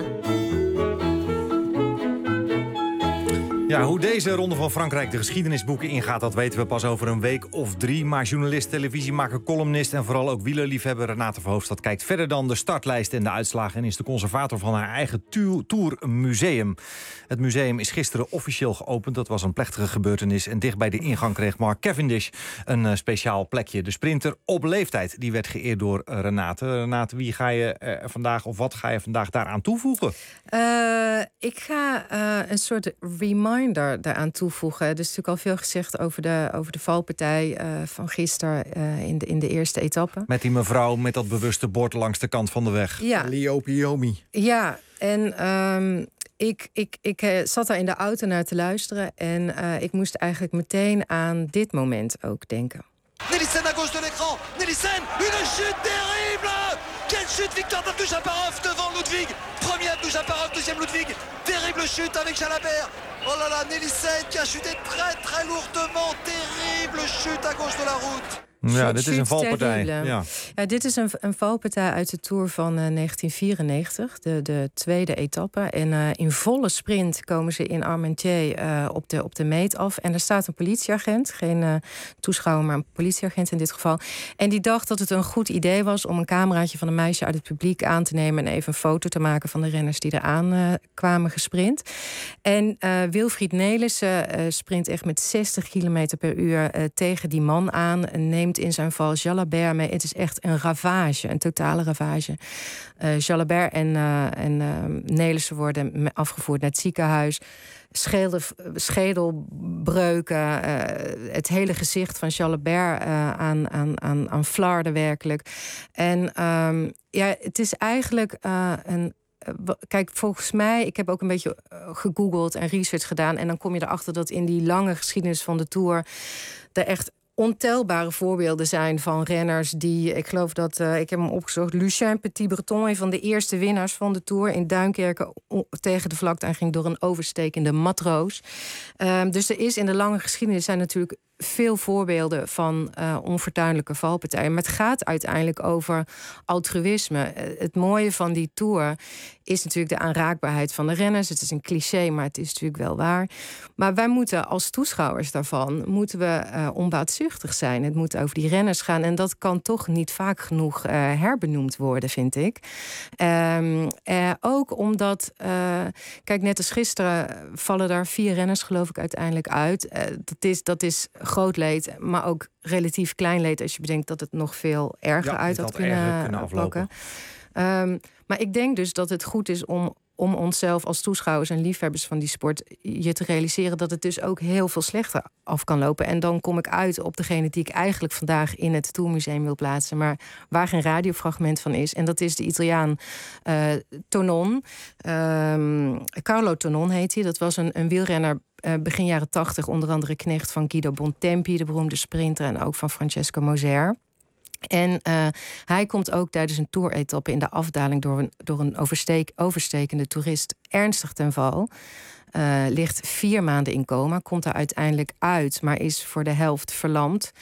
[SPEAKER 2] Ja, hoe deze ronde van Frankrijk de geschiedenisboeken ingaat, dat weten we pas over een week of drie. Maar journalist, televisiemaker, columnist en vooral ook wielerliefhebber Renate Verhoofdstad kijkt verder dan de startlijst en de uitslagen en is de conservator van haar eigen Tourmuseum. Het museum is gisteren officieel geopend. Dat was een plechtige gebeurtenis en dicht bij de ingang kreeg Mark Cavendish een uh, speciaal plekje. De sprinter op leeftijd, die werd geëerd door uh, Renate. Renate, wie ga je uh, vandaag of wat ga je vandaag daaraan toevoegen?
[SPEAKER 15] Uh, ik ga uh, een soort reminder daaraan toevoegen. Er is natuurlijk al veel gezegd over de, over de valpartij uh, van gisteren uh, in, de, in de eerste etappe.
[SPEAKER 2] Met die mevrouw met dat bewuste bord langs de kant van de weg.
[SPEAKER 15] Ja.
[SPEAKER 13] Liopiomi.
[SPEAKER 15] Ja, en um, ik, ik, ik uh, zat daar in de auto naar te luisteren en uh, ik moest eigenlijk meteen aan dit moment ook denken.
[SPEAKER 17] Nielsen à gauche de l'écran. Nielsen, une chute terrible. Quelle chute, Victor Abdou-Chaparov devant Ludwig. Premier Abdou-Chaparov, deuxième Ludwig. Terrible chute avec Jalabert. Oh là là, Nielsen qui a chuté très très lourdement. Terrible chute à gauche de la route.
[SPEAKER 2] Ja, dit is een valpartij.
[SPEAKER 15] Ja. Ja, dit is een, een valpartij uit de Tour van uh, negentien vierennegentig, de, de tweede etappe. En uh, in volle sprint komen ze in Armentières uh, op, de, op de meet af. En er staat een politieagent, geen uh, toeschouwer, maar een politieagent in dit geval. En die dacht dat het een goed idee was om een cameraatje van een meisje uit het publiek aan te nemen en even een foto te maken van de renners die eraan uh, kwamen gesprint. En uh, Wilfried Nelissen uh, sprint echt met zestig kilometer per uur uh, tegen die man aan en neemt in zijn val Jalabert mee. Het is echt een ravage, een totale ravage. Uh, Jalabert en, uh, en uh, Nelissen worden afgevoerd naar het ziekenhuis. Schedel, schedelbreuken, uh, het hele gezicht van Jalabert uh, aan, aan, aan, aan flarden werkelijk. En um, ja, het is eigenlijk uh, een kijk, volgens mij, ik heb ook een beetje gegoogeld en research gedaan en dan kom je erachter dat in die lange geschiedenis van de Tour er echt ontelbare voorbeelden zijn van renners die, ik geloof dat, uh, ik heb hem opgezocht, Lucien Petit-Breton, een van de eerste winnaars van de Tour in Duinkerke tegen de vlakte aan ging door een overstekende matroos. Um, dus er is in de lange geschiedenis zijn natuurlijk veel voorbeelden van uh, onfortuinlijke valpartijen. Maar het gaat uiteindelijk over altruïsme. Uh, het mooie van die Tour is natuurlijk de aanraakbaarheid van de renners. Het is een cliché, maar het is natuurlijk wel waar. Maar wij moeten als toeschouwers daarvan moeten we uh, onbaatzuchtig zijn. Het moet over die renners gaan. En dat kan toch niet vaak genoeg uh, herbenoemd worden, vind ik. Um, uh, ook omdat, uh, kijk, net als gisteren vallen daar vier renners, geloof ik, uiteindelijk uit. Uh, dat is, dat is groot leed, maar ook relatief klein leed als je bedenkt dat het nog veel erger
[SPEAKER 2] ja,
[SPEAKER 15] uit had kunnen, kunnen aflopen. Um, maar ik denk dus dat het goed is om, om onszelf als toeschouwers en liefhebbers van die sport je te realiseren dat het dus ook heel veel slechter af kan lopen. En dan kom ik uit op degene die ik eigenlijk vandaag in het Tourmuseum wil plaatsen, maar waar geen radiofragment van is. En dat is de Italiaan uh, Tonon. Um, Carlo Tonon heet hij. Dat was een, een wielrenner uh, begin jaren tachtig, onder andere knecht van Guido Bontempi, de beroemde sprinter, en ook van Francesco Moser. En uh, hij komt ook tijdens een toeretappe in de afdaling door een, door een oversteek, overstekende toerist ernstig ten val. Uh, ligt vier maanden in coma, komt er uiteindelijk uit, maar is voor de helft verlamd.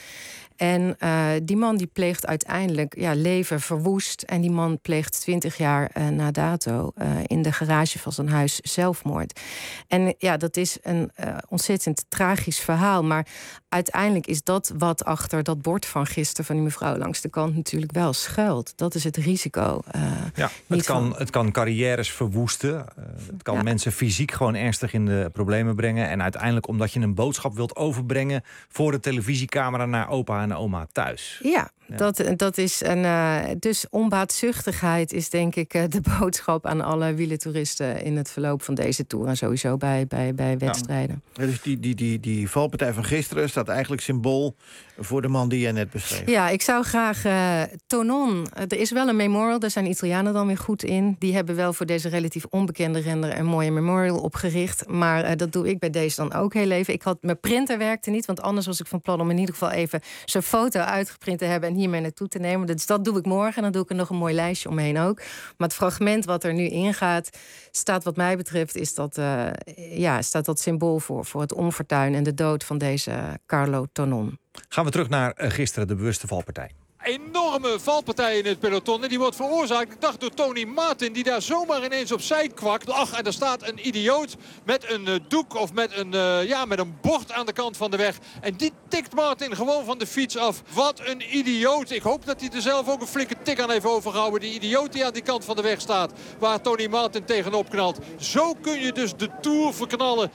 [SPEAKER 15] En uh, die man die pleegt uiteindelijk ja, leven verwoest. En die man pleegt twintig jaar uh, na dato uh, in de garage van zijn huis zelfmoord. En ja, dat is een uh, ontzettend tragisch verhaal. Maar uiteindelijk is dat wat achter dat bord van gisteren van die mevrouw langs de kant natuurlijk wel schuilt. Dat is het risico. Uh,
[SPEAKER 2] ja,
[SPEAKER 15] niet
[SPEAKER 2] het, kan,
[SPEAKER 15] van...
[SPEAKER 2] het kan carrières verwoesten. Uh, het kan ja. mensen fysiek gewoon ernstig in de problemen brengen. En uiteindelijk omdat je een boodschap wilt overbrengen voor de televisiecamera naar opa en oma thuis.
[SPEAKER 15] Ja, ja. Dat, dat is een. Uh, dus onbaatzuchtigheid is denk ik uh, de boodschap aan alle wielertoeristen in het verloop van deze Tour en sowieso bij, bij, bij wedstrijden.
[SPEAKER 13] Ja. Dus die, die, die, die valpartij van gisteren staat eigenlijk symbool voor de man die jij net beschreef.
[SPEAKER 15] Ja, ik zou graag uh, Tonon. Er is wel een memorial, daar zijn Italianen dan weer goed in. Die hebben wel voor deze relatief onbekende renner een mooie memorial opgericht. Maar uh, dat doe ik bij deze dan ook heel even. Ik had mijn printer werkte niet, want anders was ik van plan om in ieder geval even zijn foto uitgeprint te hebben en hiermee naartoe te nemen. Dus dat doe ik morgen en dan doe ik er nog een mooi lijstje omheen ook. Maar het fragment wat er nu ingaat, staat wat mij betreft, is dat, uh, ja, staat dat symbool voor, voor het onfortuin en de dood van deze Carlo Tonon.
[SPEAKER 2] Gaan we terug naar uh, gisteren, de bewuste valpartij.
[SPEAKER 11] Enorme valpartij in het peloton. En die wordt veroorzaakt, ik dacht, door Tony Martin, die daar zomaar ineens opzij kwakt. Ach, en er staat een idioot met een uh, doek of met een, uh, ja, met een bord aan de kant van de weg. En die tikt Martin gewoon van de fiets af. Wat een idioot. Ik hoop dat hij er zelf ook een flinke tik aan heeft overgehouden. Die idioot die aan die kant van de weg staat, waar Tony Martin tegenop knalt. Zo kun je dus de Tour verknallen.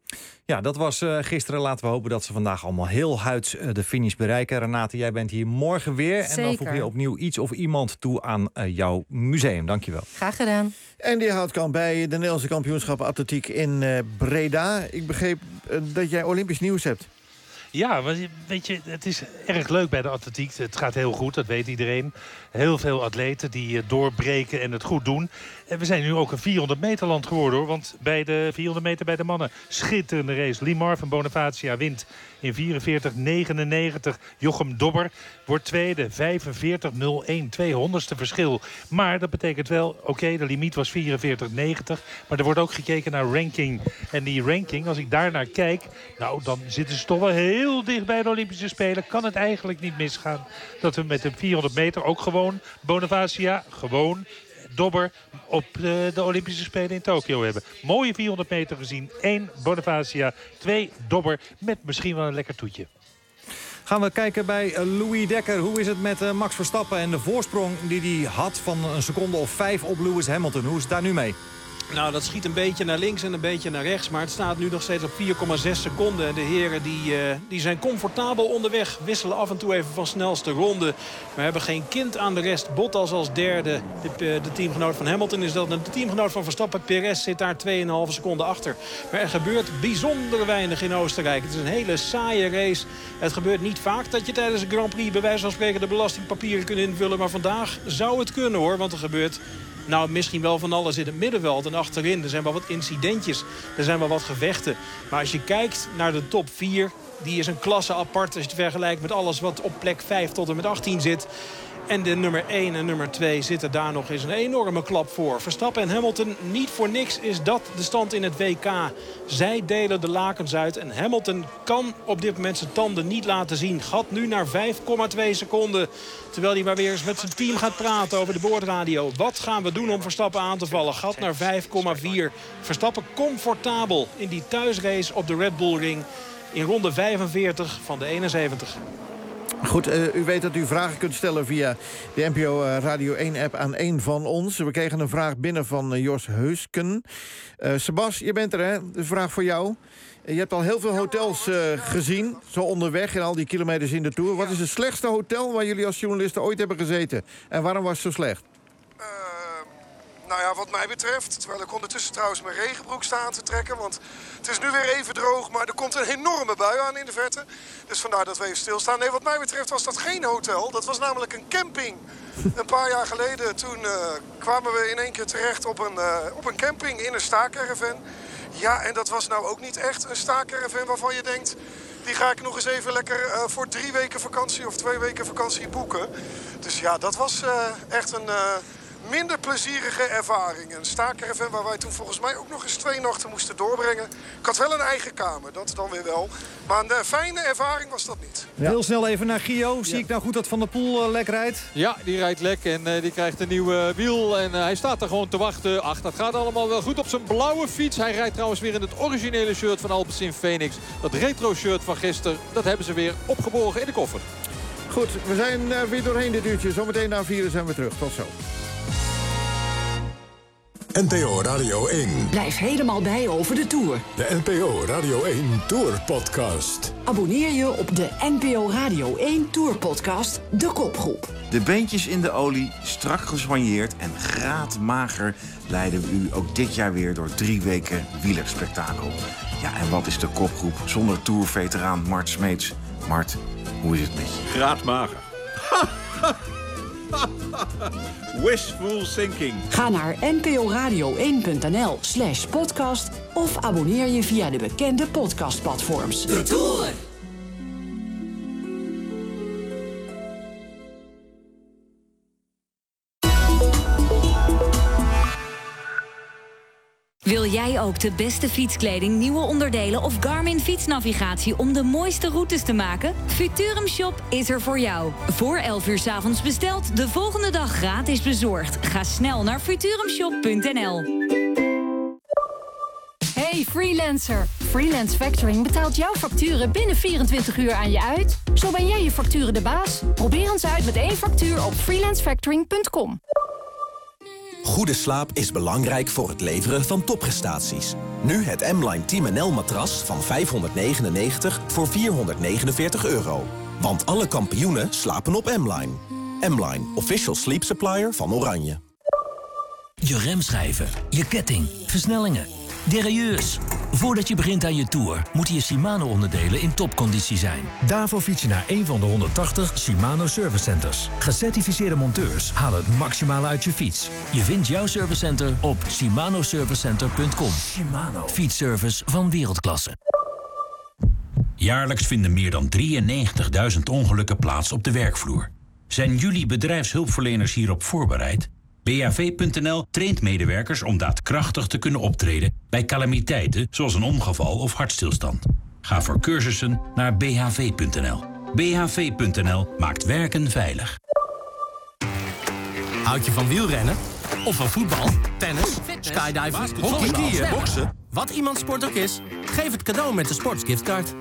[SPEAKER 2] Ja, dat was uh, gisteren. Laten we hopen dat ze vandaag allemaal heel huids uh, de finish bereiken. Renate, jij bent hier morgen weer.
[SPEAKER 15] Zeker.
[SPEAKER 2] En dan voeg je opnieuw iets of iemand toe aan uh, jouw museum. Dankjewel.
[SPEAKER 15] Graag gedaan.
[SPEAKER 13] En die houdt kan bij de Nederlandse kampioenschappen atletiek in uh, Breda. Ik begreep uh, dat jij Olympisch nieuws hebt.
[SPEAKER 1] Ja, weet je, het is erg leuk bij de atletiek. Het gaat heel goed, dat weet iedereen. Heel veel atleten die doorbreken en het goed doen. En we zijn nu ook een vierhonderd meter land geworden, hoor. Want bij de vierhonderd meter bij de mannen, schitterende race. Limar van Bonifacia wint in vierenveertig negenennegentig. Jochem Dobber wordt tweede, vijfenveertig nul een, tweehonderdste verschil. Maar dat betekent wel, oké, okay, de limiet was vierenveertig negentig. Maar er wordt ook gekeken naar ranking. En die ranking, als ik daar naar kijk, nou, dan zitten ze toch wel heel dicht bij de Olympische Spelen. Kan het eigenlijk niet misgaan dat we met de vierhonderd meter ook gewoon Bonifacia, gewoon Dobber op de, de Olympische Spelen in Tokio hebben. Mooie vierhonderd meter gezien. één Bonifacia, twee Dobber met misschien wel een lekker toetje.
[SPEAKER 2] Gaan we kijken bij Louis Dekker. Hoe is het met Max Verstappen en de voorsprong die hij had van een seconde of vijf op Lewis Hamilton? Hoe is het daar nu mee?
[SPEAKER 22] Nou, dat schiet een beetje naar links en een beetje naar rechts. Maar het staat nu nog steeds op vier komma zes seconden. En de heren die, uh, die zijn comfortabel onderweg. Wisselen af en toe even van snelste ronde. Maar hebben geen kind aan de rest. Bottas als derde. De, de teamgenoot van Hamilton is dat. De teamgenoot van Verstappen, Perez, zit daar twee komma vijf seconden achter. Maar er gebeurt bijzonder weinig in Oostenrijk. Het is een hele saaie race. Het gebeurt niet vaak dat je tijdens een Grand Prix bij wijze van spreken de belastingpapieren kunt invullen. Maar vandaag zou het kunnen, hoor. Want er gebeurt... Nou, misschien wel van alles in het middenveld en achterin. Er zijn wel wat incidentjes, er zijn wel wat gevechten. Maar als je kijkt naar de top vier, die is een klasse apart als je het vergelijkt met alles wat op plek vijf tot en met achttien zit. En de nummer één en nummer twee zitten daar nog eens een enorme klap voor. Verstappen en Hamilton, niet voor niks is dat de stand in het W K. Zij delen de lakens uit en Hamilton kan op dit moment zijn tanden niet laten zien. Gat nu naar vijf komma twee seconden. Terwijl hij maar weer eens met zijn team gaat praten over de boordradio. Wat gaan we doen om Verstappen aan te vallen? Gat naar vijf komma vier. Verstappen comfortabel in die thuisrace op de Red Bull Ring in ronde vijfenveertig van de eenenzeventig.
[SPEAKER 13] Goed, uh, u weet dat u vragen kunt stellen via de N P O uh, Radio één-app aan één van ons. We kregen een vraag binnen van uh, Jos Heusken. Uh, Sebas, je bent er, hè? De vraag voor jou. Uh, je hebt al heel veel hotels uh, gezien, zo onderweg en al die kilometers in de Tour. Wat is het slechtste hotel waar jullie als journalisten ooit hebben gezeten? En waarom was het zo slecht?
[SPEAKER 4] Nou ja, wat mij betreft, terwijl ik ondertussen trouwens mijn regenbroek sta aan te trekken. Want het is nu weer even droog, maar er komt een enorme bui aan in de verte. Dus vandaar dat we even stilstaan. Nee, wat mij betreft was dat geen hotel. Dat was namelijk een camping. Een paar jaar geleden, toen uh, kwamen we in één keer terecht op een, uh, op een camping in een staakerven. Ja, en dat was nou ook niet echt een staakerven waarvan je denkt... die ga ik nog eens even lekker uh, voor drie weken vakantie of twee weken vakantie boeken. Dus ja, dat was uh, echt een... Uh, minder plezierige ervaring. Een staakerven waar wij toen volgens mij ook nog eens twee nachten moesten doorbrengen. Ik had wel een eigen kamer, dat dan weer wel. Maar een uh, fijne ervaring was dat niet.
[SPEAKER 2] Ja. Heel snel even naar Gio. Zie ja. ik nou goed dat Van der Poel uh, lek rijdt?
[SPEAKER 11] Ja, die rijdt lek en uh, die krijgt een nieuw uh, wiel. En uh, hij staat er gewoon te wachten. Ach, dat gaat allemaal wel goed op zijn blauwe fiets. Hij rijdt trouwens weer in het originele shirt van Alpecin Phoenix. Dat retro shirt van gisteren, dat hebben ze weer opgeborgen in de koffer.
[SPEAKER 13] Goed, we zijn uh, weer doorheen dit uurtje. Zometeen na vieren zijn we terug. Tot zo.
[SPEAKER 21] N P O Radio één.
[SPEAKER 18] Blijf helemaal bij over de Tour.
[SPEAKER 21] De N P O Radio één Tour Podcast.
[SPEAKER 18] Abonneer je op de N P O Radio één Tour Podcast, De Kopgroep.
[SPEAKER 19] De beentjes in de olie, strak gesoigneerd en graadmager... leiden we u ook dit jaar weer door drie weken wielerspektakel. Ja, en wat is De Kopgroep zonder Tour-veteraan Mart Smeets? Mart, hoe is het met je?
[SPEAKER 20] Graadmager. Wishful thinking.
[SPEAKER 18] Ga naar n p o radio één punt n l slash podcast of abonneer je via de bekende podcastplatforms.
[SPEAKER 7] De Tour.
[SPEAKER 23] Wil jij ook de beste fietskleding, nieuwe onderdelen of Garmin fietsnavigatie om de mooiste routes te maken? Futurum Shop is er voor jou. Voor elf uur 's avonds besteld, de volgende dag gratis bezorgd. Ga snel naar futurumshop punt n l.
[SPEAKER 12] Hey freelancer! Freelance Factoring betaalt jouw facturen binnen vierentwintig uur aan je uit. Zo ben jij je facturen de baas. Probeer ons uit met één factuur op freelance factoring punt com.
[SPEAKER 25] Goede slaap is belangrijk voor het leveren van topprestaties. Nu het M-Line Team N L-matras van vijfhonderdnegenennegentig voor vierhonderdnegenenveertig euro. Want alle kampioenen slapen op M-Line. M-Line, official sleep supplier van Oranje.
[SPEAKER 16] Je remschijven, je ketting, versnellingen, derailleurs. Voordat je begint aan je Tour, moeten je Shimano-onderdelen in topconditie zijn. Daarvoor fiets je naar een van de honderdtachtig Shimano Service Centers. Gecertificeerde monteurs halen het maximale uit je fiets. Je vindt jouw servicecenter op shimano service center punt com. Shimano. Fietsservice van wereldklasse.
[SPEAKER 27] Jaarlijks vinden meer dan drieënnegentigduizend ongelukken plaats op de werkvloer. Zijn jullie bedrijfshulpverleners hierop voorbereid? B H V punt n l traint medewerkers om daadkrachtig te kunnen optreden bij calamiteiten zoals een ongeval of hartstilstand. Ga voor cursussen naar b h v punt n l. b h v punt n l maakt werken veilig.
[SPEAKER 28] Houd je van wielrennen? Of van voetbal, tennis, skydiving, hockey, skiën, boksen? Wat iemands sport ook is, geef het cadeau met de Sportsgiftcard.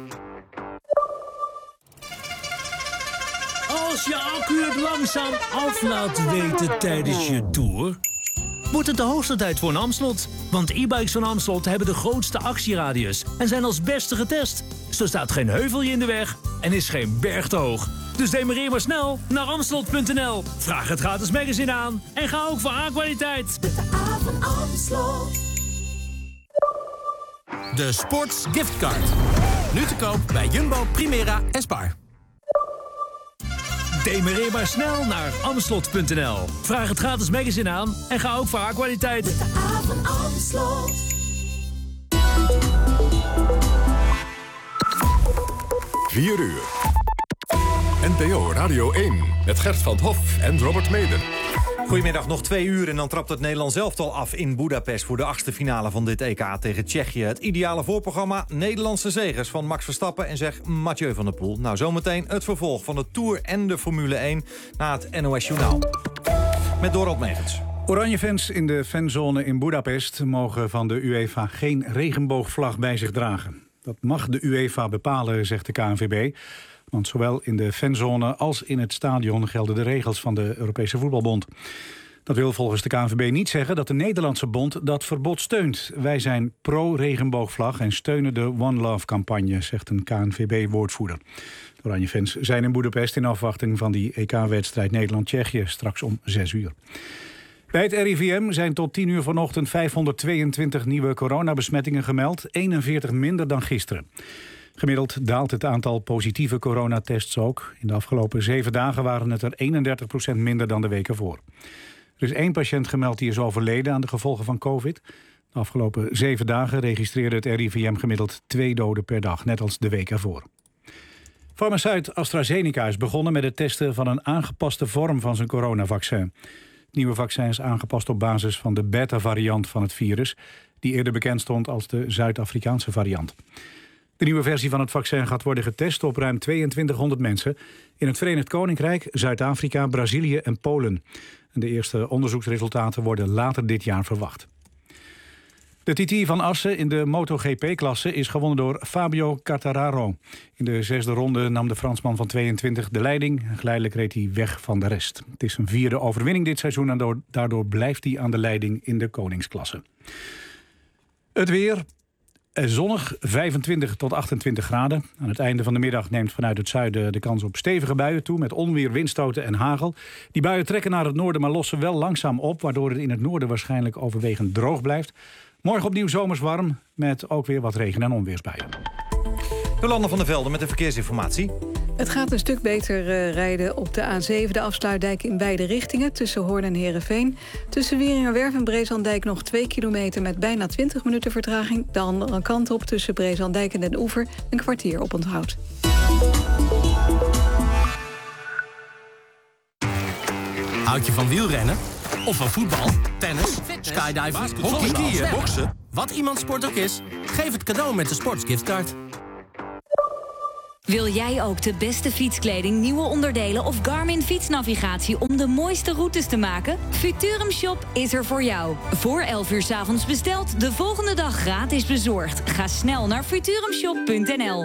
[SPEAKER 16] Als je accu het langzaam af laat weten tijdens je Tour, wordt het de hoogste tijd voor een Amstelot. Want e-bikes van Amstelot hebben de grootste actieradius en zijn als beste getest. Zo staat geen heuvelje in de weg en is geen berg te hoog. Dus demareer maar snel naar amstelot punt n l. Vraag het gratis magazine aan en ga ook voor A-kwaliteit.
[SPEAKER 7] De A van Amstelot.
[SPEAKER 28] De Sports Giftcard. Nu te koop bij Jumbo, Primera en Spar.
[SPEAKER 16] Demareer maar snel naar amstelot punt n l. Vraag het gratis magazine aan en ga ook voor A-kwaliteit.
[SPEAKER 7] De A van Amstelot.
[SPEAKER 21] vier uur. N N P O Radio één met Gert van Hof en Robert Meder.
[SPEAKER 2] Goedemiddag, nog twee uur en dan trapt het Nederlands elftal af in Budapest voor de achtste finale van dit E K tegen Tsjechië. Het ideale voorprogramma, Nederlandse zegers van Max Verstappen en zeg Mathieu van der Poel. Nou, zometeen het vervolg van de Tour en de Formule één na het N O S Journaal. Met Dorald Megens.
[SPEAKER 3] Oranje-fans in de fanzone in Budapest mogen van de UEFA geen regenboogvlag bij zich dragen. Dat mag de UEFA bepalen, zegt de K N V B. Want zowel in de fanzone als in het stadion gelden de regels van de Europese Voetbalbond. Dat wil volgens de K N V B niet zeggen dat de Nederlandse bond dat verbod steunt. Wij zijn pro-regenboogvlag en steunen de One Love-campagne, zegt een K N V B-woordvoerder. De Oranje-fans zijn in Budapest in afwachting van die E K-wedstrijd Nederland-Tsjechië straks om zes uur. Bij het R I V M zijn tot tien uur vanochtend vijfhonderdtweeëntwintig nieuwe coronabesmettingen gemeld, eenenveertig minder dan gisteren. Gemiddeld daalt het aantal positieve coronatests ook. In de afgelopen zeven dagen waren het er eenendertig procent minder dan de week ervoor. Er is één patiënt gemeld die is overleden aan de gevolgen van COVID. De afgelopen zeven dagen registreerde het R I V M gemiddeld twee doden per dag, net als de week ervoor. Farmaceut AstraZeneca is begonnen met het testen van een aangepaste vorm van zijn coronavaccin. Het nieuwe vaccin is aangepast op basis van de beta-variant van het virus, die eerder bekend stond als de Zuid-Afrikaanse variant. De nieuwe versie van het vaccin gaat worden getest op ruim tweeëntwintighonderd mensen in het Verenigd Koninkrijk, Zuid-Afrika, Brazilië en Polen. En de eerste onderzoeksresultaten worden later dit jaar verwacht. De T T van Assen in de MotoGP-klasse is gewonnen door Fabio Quartararo. In de zesde ronde nam de Fransman van tweeëntwintig de leiding en geleidelijk reed hij weg van de rest. Het is zijn vierde overwinning dit seizoen en daardoor blijft hij aan de leiding in de koningsklasse. Het weer. Zonnig, vijfentwintig tot achtentwintig graden. Aan het einde van de middag neemt vanuit het zuiden de kans op stevige buien toe, met onweer, windstoten en hagel. Die buien trekken naar het noorden, maar lossen wel langzaam op, waardoor het in het noorden waarschijnlijk overwegend droog blijft. Morgen opnieuw zomers warm, met ook weer wat regen- en onweersbuien.
[SPEAKER 2] Jolanda van der Velde met de verkeersinformatie.
[SPEAKER 5] Het gaat een stuk beter uh, rijden op de A zeven, de afsluitdijk in beide richtingen, tussen Hoorn en Heerenveen. Tussen Wieringerwerf en Breeslanddijk nog twee kilometer met bijna twintig minuten vertraging. De andere kant op tussen Breeslanddijk en Den Oever een kwartier op onthoud.
[SPEAKER 28] Houd je van wielrennen? Of van voetbal, tennis, skydiving, hockey, skiën, boksen? Wat iemands sport ook is, geef het cadeau met de Sportsgiftcard.
[SPEAKER 23] Wil jij ook de beste fietskleding, nieuwe onderdelen of Garmin fietsnavigatie om de mooiste routes te maken? Futurum Shop is er voor jou. Voor elf uur 's avonds besteld, de volgende dag gratis bezorgd. Ga snel naar futurumshop punt n l.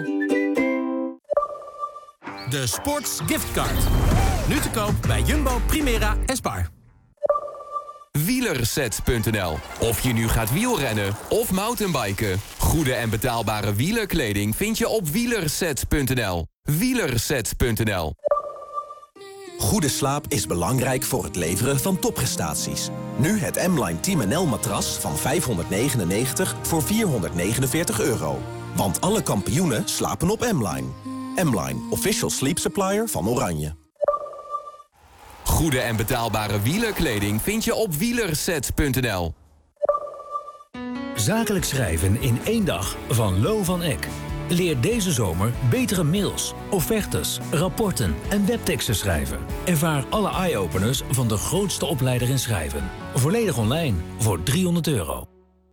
[SPEAKER 28] De Sports Giftcard. Nu te koop bij Jumbo, Primera en Spar.
[SPEAKER 6] wielerset punt n l. Of je nu gaat wielrennen of mountainbiken. Goede en betaalbare wielerkleding vind je op wielerset punt n l. wielerset punt n l.
[SPEAKER 25] Goede slaap is belangrijk voor het leveren van topprestaties. Nu het M-Line Team N L-matras van vijfhonderdnegenennegentig voor vierhonderdnegenenveertig euro. Want alle kampioenen slapen op M-Line. M-Line, official sleep supplier van Oranje.
[SPEAKER 6] Goede en betaalbare wielerkleding vind je op wielerset punt n l.
[SPEAKER 16] Zakelijk schrijven in één dag van Lo van Eck. Leer deze zomer betere mails, offertes, rapporten en webteksten schrijven. Ervaar alle eye-openers van de grootste opleider in schrijven. Volledig online voor driehonderd euro.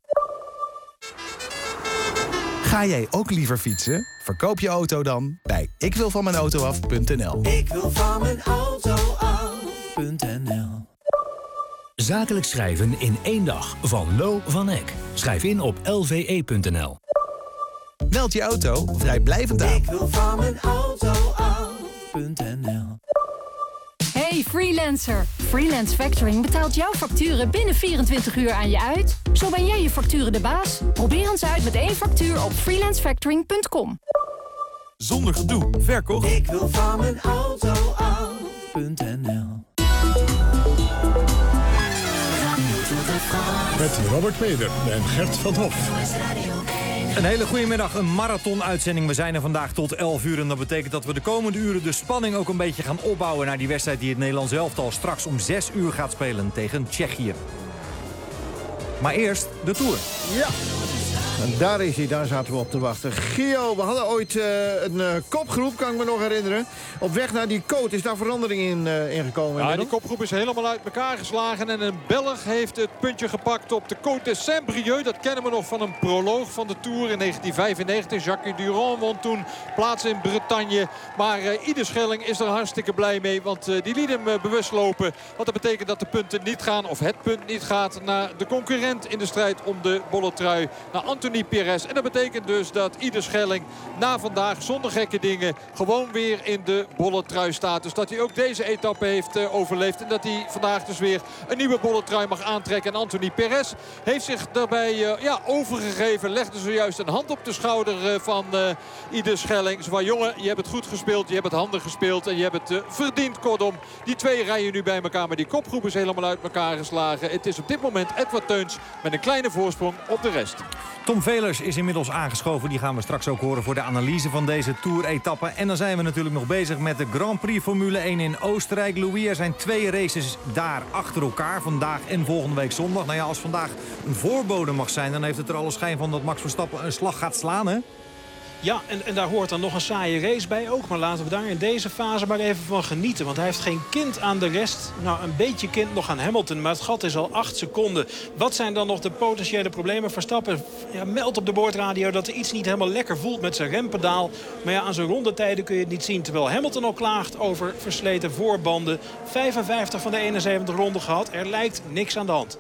[SPEAKER 8] Ga jij ook liever fietsen? Verkoop je auto dan bij ik wil van mijn auto af punt n l.
[SPEAKER 7] Ik wil van mijn auto af punt n l.
[SPEAKER 16] Zakelijk schrijven in één dag van Lo van Eck. Schrijf in op l v e punt n l.
[SPEAKER 8] Meld je auto vrijblijvend aan.
[SPEAKER 7] Ik wil van mijn auto af punt n l.
[SPEAKER 12] Hey freelancer! Freelance Factoring betaalt jouw facturen binnen vierentwintig uur aan je uit. Zo ben jij je facturen de baas. Probeer ons uit met één factuur op freelance factoring punt com.
[SPEAKER 8] Zonder gedoe, verkocht.
[SPEAKER 7] Ik wil van mijn auto af punt n l.
[SPEAKER 21] Met Robert Meder en Gert van Hof.
[SPEAKER 2] Een hele goede middag, een marathon-uitzending. We zijn er vandaag tot elf uur en dat betekent dat we de komende uren de spanning ook een beetje gaan opbouwen naar die wedstrijd die het Nederlands elftal straks om zes uur gaat spelen tegen Tsjechië. Maar eerst de Tour.
[SPEAKER 13] Ja. En daar is hij, daar zaten we op te wachten. Gio, we hadden ooit uh, een uh, kopgroep, kan ik me nog herinneren. Op weg naar die coat, is daar verandering in uh, ingekomen?
[SPEAKER 11] Ja, die kopgroep is helemaal uit elkaar geslagen. En een Belg heeft het puntje gepakt op de Côte de Saint-Brieuc. Dat kennen we nog van een proloog van de Tour in negentien vijfennegentig. Jacques Durand won toen plaats in Bretagne. Maar uh, Ieder Schelling is er hartstikke blij mee. Want uh, die liet hem uh, bewust lopen. Wat dat betekent dat de punten niet gaan, of het punt niet gaat, naar de concurrent in de strijd om de bolletrui. Naar Anthony Perez. En dat betekent dus dat Ieder Schelling na vandaag zonder gekke dingen gewoon weer in de bolletrui staat. Dus dat hij ook deze etappe heeft uh, overleefd. En dat hij vandaag dus weer een nieuwe bolletrui mag aantrekken. En Anthony Perez heeft zich daarbij uh, ja, overgegeven. Legde zojuist een hand op de schouder uh, van uh, Ieder Schelling. Zo van, jongen, je hebt het goed gespeeld. Je hebt het handig gespeeld. En je hebt het uh, verdiend, kortom. Die twee rijden nu bij elkaar. Maar die kopgroep is helemaal uit elkaar geslagen. Het is op dit moment Edward Teuns met een kleine voorsprong op de rest.
[SPEAKER 2] Tom Velers is inmiddels aangeschoven. Die gaan we straks ook horen voor de analyse van deze Tour-etappe. En dan zijn we natuurlijk nog bezig met de Grand Prix Formule één in Oostenrijk. Louis, er zijn twee races daar achter elkaar. Vandaag en volgende week zondag. Nou ja, als vandaag een voorbode mag zijn, dan heeft het er alle schijn van dat Max Verstappen een slag gaat slaan, hè?
[SPEAKER 22] Ja, en, en daar hoort dan nog een saaie race bij ook. Maar laten we daar in deze fase maar even van genieten. Want hij heeft geen kind aan de rest. Nou, een beetje kind nog aan Hamilton. Maar het gat is al acht seconden. Wat zijn dan nog de potentiële problemen? Verstappen ja, meldt op de boordradio dat er iets niet helemaal lekker voelt met zijn rempedaal. Maar ja, aan zijn rondetijden kun je het niet zien. Terwijl Hamilton al klaagt over versleten voorbanden. vijfenvijftig van de eenenzeventig ronden gehad. Er lijkt niks aan de hand.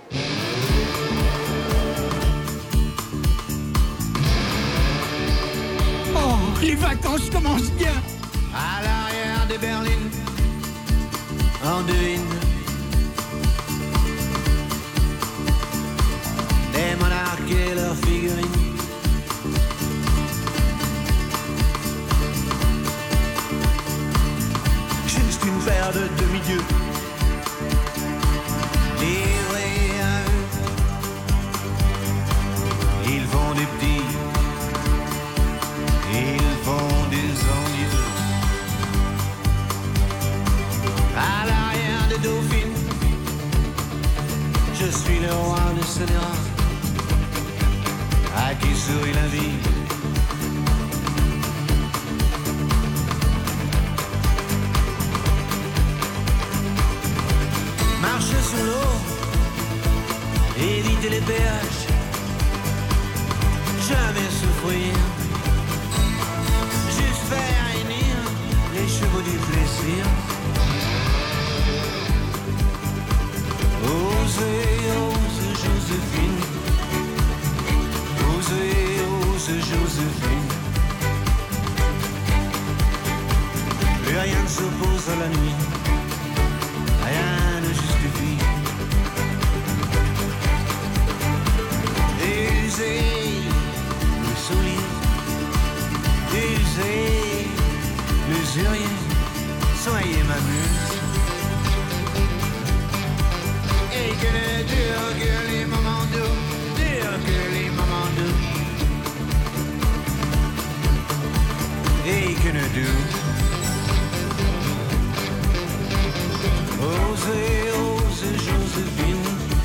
[SPEAKER 7] Les vacances commencent bien.
[SPEAKER 1] À l'arrière de Berlin, en devine des monarques et leurs figurines. Juste une paire de demi-dieux livrés à eux. Ils font des petits, ils font des envieux. À l'arrière de Dauphine, je suis le roi de Scélérat, à qui sourit la vie. Marcher sur l'eau, éviter les péages, jamais souffrir. Faire hennir les chevaux du plaisir. Osez, osez Joséphine. Osez, osez Joséphine. Plus rien ne s'oppose à la nuit. Rien ne justifie. Usez le soulier. Usez, l'usurier, soyez ma muse. Et que ne durent que les moments doux, durent que les moments doux. Et que ne durent. Osez, osez Joséphine.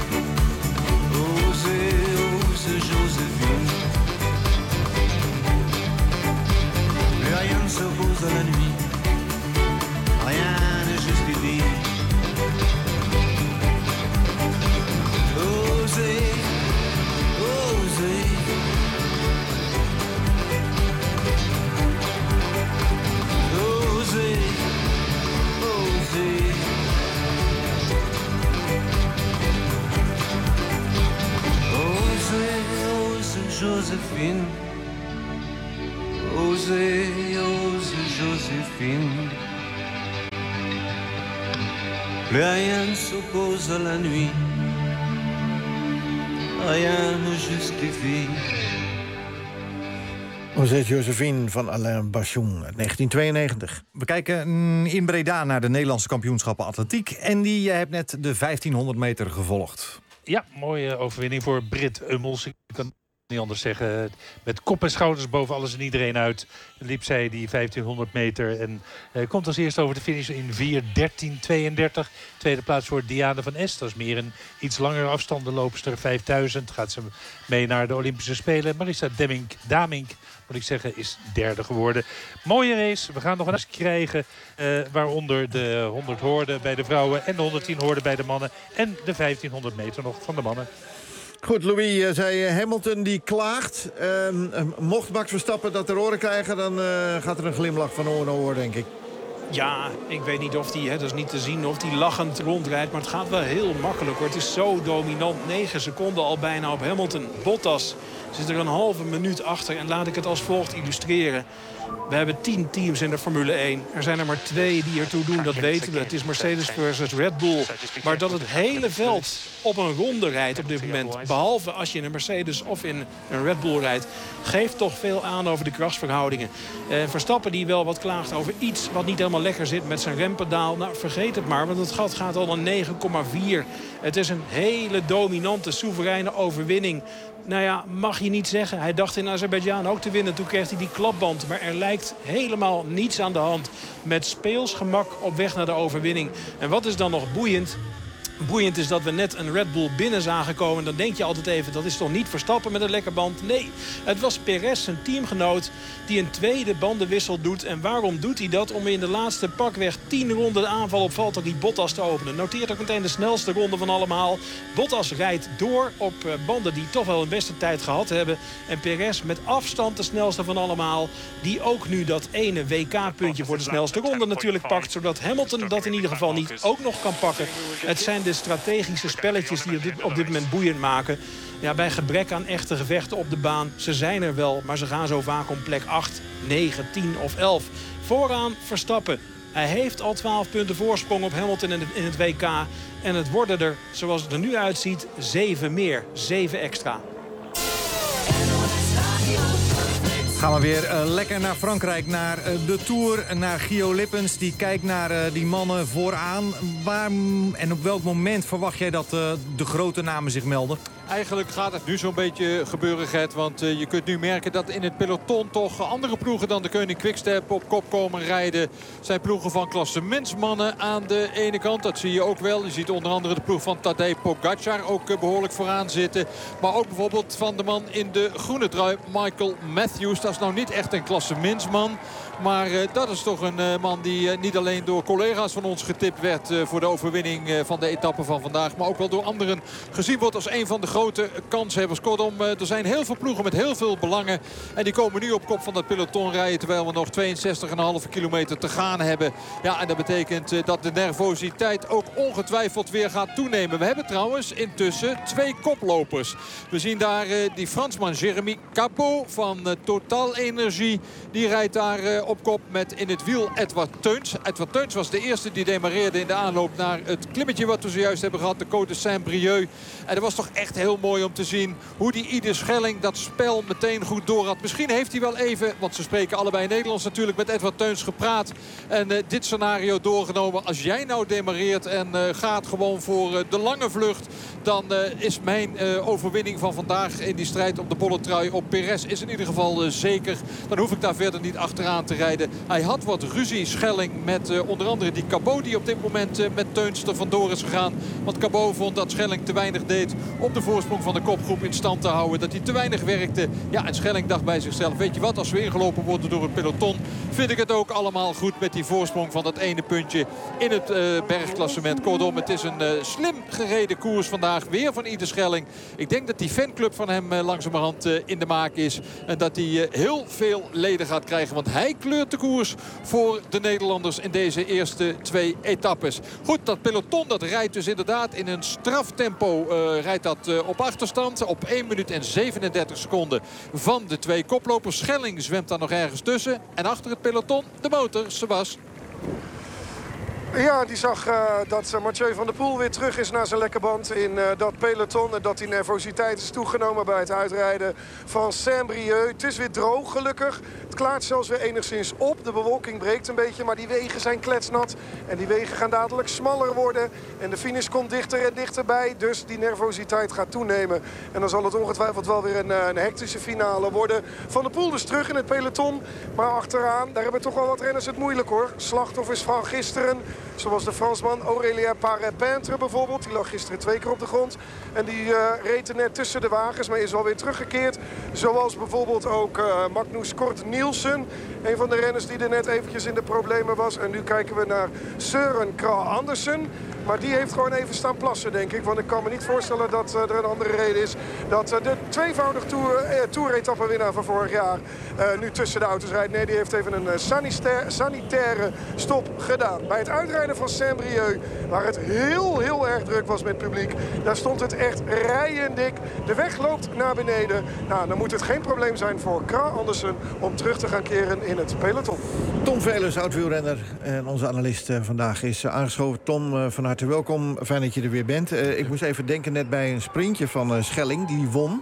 [SPEAKER 1] Osez, osez Joséphine. Rien ne s'oppose à la nuit, rien ne justifie. Osez, osez. Osez, osez. Osez, osez Joséphine. Osez, osez Joséphine. Plus rien ne s'oppose à la nuit. Rien ne justifie.
[SPEAKER 13] Osez Joséphine van Alain Bachung uit negentien tweeënnegentig.
[SPEAKER 2] We kijken in Breda naar de Nederlandse kampioenschappen atletiek. Andy, jij hebt net de vijftienhonderd meter gevolgd.
[SPEAKER 9] Ja, mooie overwinning voor Brit Hummels. Ik kan
[SPEAKER 4] Niet anders zeggen, met kop en schouders boven alles en iedereen uit liep zij die vijftienhonderd meter. En uh, komt als eerste over de finish in vier dertien tweeëndertig. Tweede plaats voor Diane van Es. Dat is meer een iets langere afstandenloopster. vijfduizend gaat ze mee naar de Olympische Spelen. Marissa Demink, Damink, moet ik zeggen, is derde geworden. Mooie race. We gaan nog een race krijgen. Uh, waaronder de honderd hoorden bij de vrouwen en de honderdtien hoorden bij de mannen. En de vijftienhonderd meter nog van de mannen.
[SPEAKER 13] Goed, Louis uh, zei uh, Hamilton die klaagt. Uh, uh, mocht Max Verstappen dat ter oren krijgen, dan uh, gaat er een glimlach van oor naar oor, denk ik.
[SPEAKER 22] Ja, ik weet niet of die, hè, dat is niet te zien of die lachend rondrijdt. Maar het gaat wel heel makkelijk hoor. Het is zo dominant. negen seconden al bijna op Hamilton. Bottas zit er een halve minuut achter. En laat ik het als volgt illustreren. We hebben tien teams in de Formule één. Er zijn er maar twee die ertoe doen, dat weten we. Het is Mercedes versus Red Bull. Maar dat het hele veld op een ronde rijdt op dit moment, behalve als je in een Mercedes of in een Red Bull rijdt, geeft toch veel aan over de krachtsverhoudingen. Eh, Verstappen die wel wat klaagt over iets wat niet helemaal lekker zit met zijn rempedaal. Nou, vergeet het maar, want het gat gaat al naar negen komma vier. Het is een hele dominante, soevereine overwinning. Nou ja, mag je niet zeggen. Hij dacht in Azerbeidzjan ook te winnen. Toen kreeg hij die klapband. Maar er lijkt helemaal niets aan de hand. Met speels gemak op weg naar de overwinning. En wat is dan nog boeiend? Boeiend is dat we net een Red Bull binnen zagen komen. Dan denk je altijd even, dat is toch niet Verstappen met een lekker band? Nee, het was Perez, zijn teamgenoot, die een tweede bandenwissel doet. En waarom doet hij dat? Om in de laatste pakweg tien ronden de aanval op Valtteri Bottas te openen. Noteert ook meteen de snelste ronde van allemaal. Bottas rijdt door op banden die toch wel een beste tijd gehad hebben. En Perez met afstand de snelste van allemaal. Die ook nu dat ene W K-puntje voor de snelste ronde natuurlijk pakt. Zodat Hamilton dat in ieder geval niet ook nog kan pakken. Het zijn de strategische spelletjes die op dit, op dit moment boeiend maken. Ja, bij gebrek aan echte gevechten op de baan. Ze zijn er wel, maar ze gaan zo vaak om plek acht, negen, tien of elf. Vooraan Verstappen. Hij heeft al twaalf punten voorsprong op Hamilton in het, in het W K. En het worden er, zoals het er nu uitziet, zeven meer. zeven extra.
[SPEAKER 2] Gaan we weer uh, lekker naar Frankrijk, naar uh, de Tour, naar Gio Lippens. Die kijkt naar uh, die mannen vooraan. Waar en op welk moment verwacht jij dat uh, de grote namen zich melden?
[SPEAKER 11] Eigenlijk gaat het nu zo'n beetje gebeuren, Gert. Want uh, je kunt nu merken dat in het peloton toch andere ploegen dan de Koning Quickstep op kop komen rijden. Zijn ploegen van klassementsmannen aan de ene kant. Dat zie je ook wel. Je ziet onder andere de ploeg van Tadej Pogacar ook uh, behoorlijk vooraan zitten. Maar ook bijvoorbeeld van de man in de groene trui, Michael Matthews. Dat is nou niet echt een klassementsman. Maar uh, dat is toch een uh, man die uh, niet alleen door collega's van ons getipt werd uh, voor de overwinning uh, van de etappe van vandaag. Maar ook wel door anderen gezien wordt als een van de grote kanshebbers. Kortom, uh, er zijn heel veel ploegen met heel veel belangen. En die komen nu op kop van dat peloton rijden. Terwijl we nog tweeënzestig komma vijf kilometer te gaan hebben. Ja, en dat betekent uh, dat de nervositeit ook ongetwijfeld weer gaat toenemen. We hebben trouwens intussen twee koplopers. We zien daar uh, die Fransman Jérémy Cabot van uh, Total Energie. Die rijdt daar uh, op kop met in het wiel Edward Teuns. Edward Teuns was de eerste die demareerde in de aanloop naar het klimmetje wat we zojuist hebben gehad. De Côte de Saint-Brieuc. En dat was toch echt heel mooi om te zien hoe die Ieder Schelling dat spel meteen goed door had. Misschien heeft hij wel even, want ze spreken allebei Nederlands natuurlijk, met Edward Teuns gepraat. En uh, dit scenario doorgenomen. Als jij nou demareert en uh, gaat gewoon voor uh, de lange vlucht, dan uh, is mijn uh, overwinning van vandaag in die strijd op de bolletrui op Perez is in ieder geval uh, zeker. Dan hoef ik daar verder niet achteraan te rijden. Hij had wat ruzie, Schelling, met uh, onder andere die Cabot die op dit moment uh, met Teuns er vandoor is gegaan. Want Cabot vond dat Schelling te weinig deed om de voorsprong van de kopgroep in stand te houden. Dat hij te weinig werkte. Ja, en Schelling dacht bij zichzelf, weet je wat, als we ingelopen worden door het peloton, vind ik het ook allemaal goed met die voorsprong van dat ene puntje in het uh, bergklassement. Kortom, het is een uh, slim gereden koers vandaag. Weer van Ieder Schelling. Ik denk dat die fanclub van hem uh, langzamerhand uh, in de maak is. En dat hij uh, heel veel leden gaat krijgen. Want hij kleurt de koers voor de Nederlanders in deze eerste twee etappes. Goed, dat peloton dat rijdt dus inderdaad in een straftempo. Uh, rijdt dat uh, op achterstand. Op één minuut en zevenendertig seconden van de twee koplopers. Schelling zwemt daar nog ergens tussen. En achter het peloton de motor, Sebas.
[SPEAKER 9] Ja, die zag uh, dat uh, Mathieu van der Poel weer terug is naar zijn lekke in uh, dat peloton. En dat die nervositeit is toegenomen bij het uitrijden van Saint-Brieuc. Het is weer droog, gelukkig. Het klaart zelfs weer enigszins op. De bewolking breekt een beetje, maar die wegen zijn kletsnat. En die wegen gaan dadelijk smaller worden. En de finish komt dichter en dichterbij. Dus die nervositeit gaat toenemen. En dan zal het ongetwijfeld wel weer een, een hectische finale worden. Van der Poel dus terug in het peloton. Maar achteraan, daar hebben toch wel wat renners het moeilijk hoor. Slachtoffers van gisteren. Zoals de Fransman Aurélien Paré-Peintre bijvoorbeeld. Die lag gisteren twee keer op de grond. En die uh, reed er net tussen de wagens, maar is alweer teruggekeerd. Zoals bijvoorbeeld ook uh, Magnus Kort Nielsen. Een van de renners die er net eventjes in de problemen was. En nu kijken we naar Søren Kragh Andersen. Maar die heeft gewoon even staan plassen, denk ik. Want ik kan me niet voorstellen dat uh, er een andere reden is. Dat uh, de tweevoudig tour, uh, toer-etappewinnaar van vorig jaar uh, nu tussen de auto's rijdt. Nee, die heeft even een uh, sanitaire, sanitaire stop gedaan. Bij het uitrijden van Saint-Brieuc, waar het heel, heel erg druk was met publiek. Daar stond het echt rijendik. De weg loopt naar beneden. Nou, dan moet het geen probleem zijn voor Kragh Andersen om terug te gaan keren in het peloton.
[SPEAKER 13] Tom Velers, oud-wielrenner. En onze analist uh, vandaag is uh, aangeschoven. Tom, uh, van harte welkom. Fijn dat je er weer bent. Uh, ik moest even denken net bij een sprintje van uh, Schelling, die won.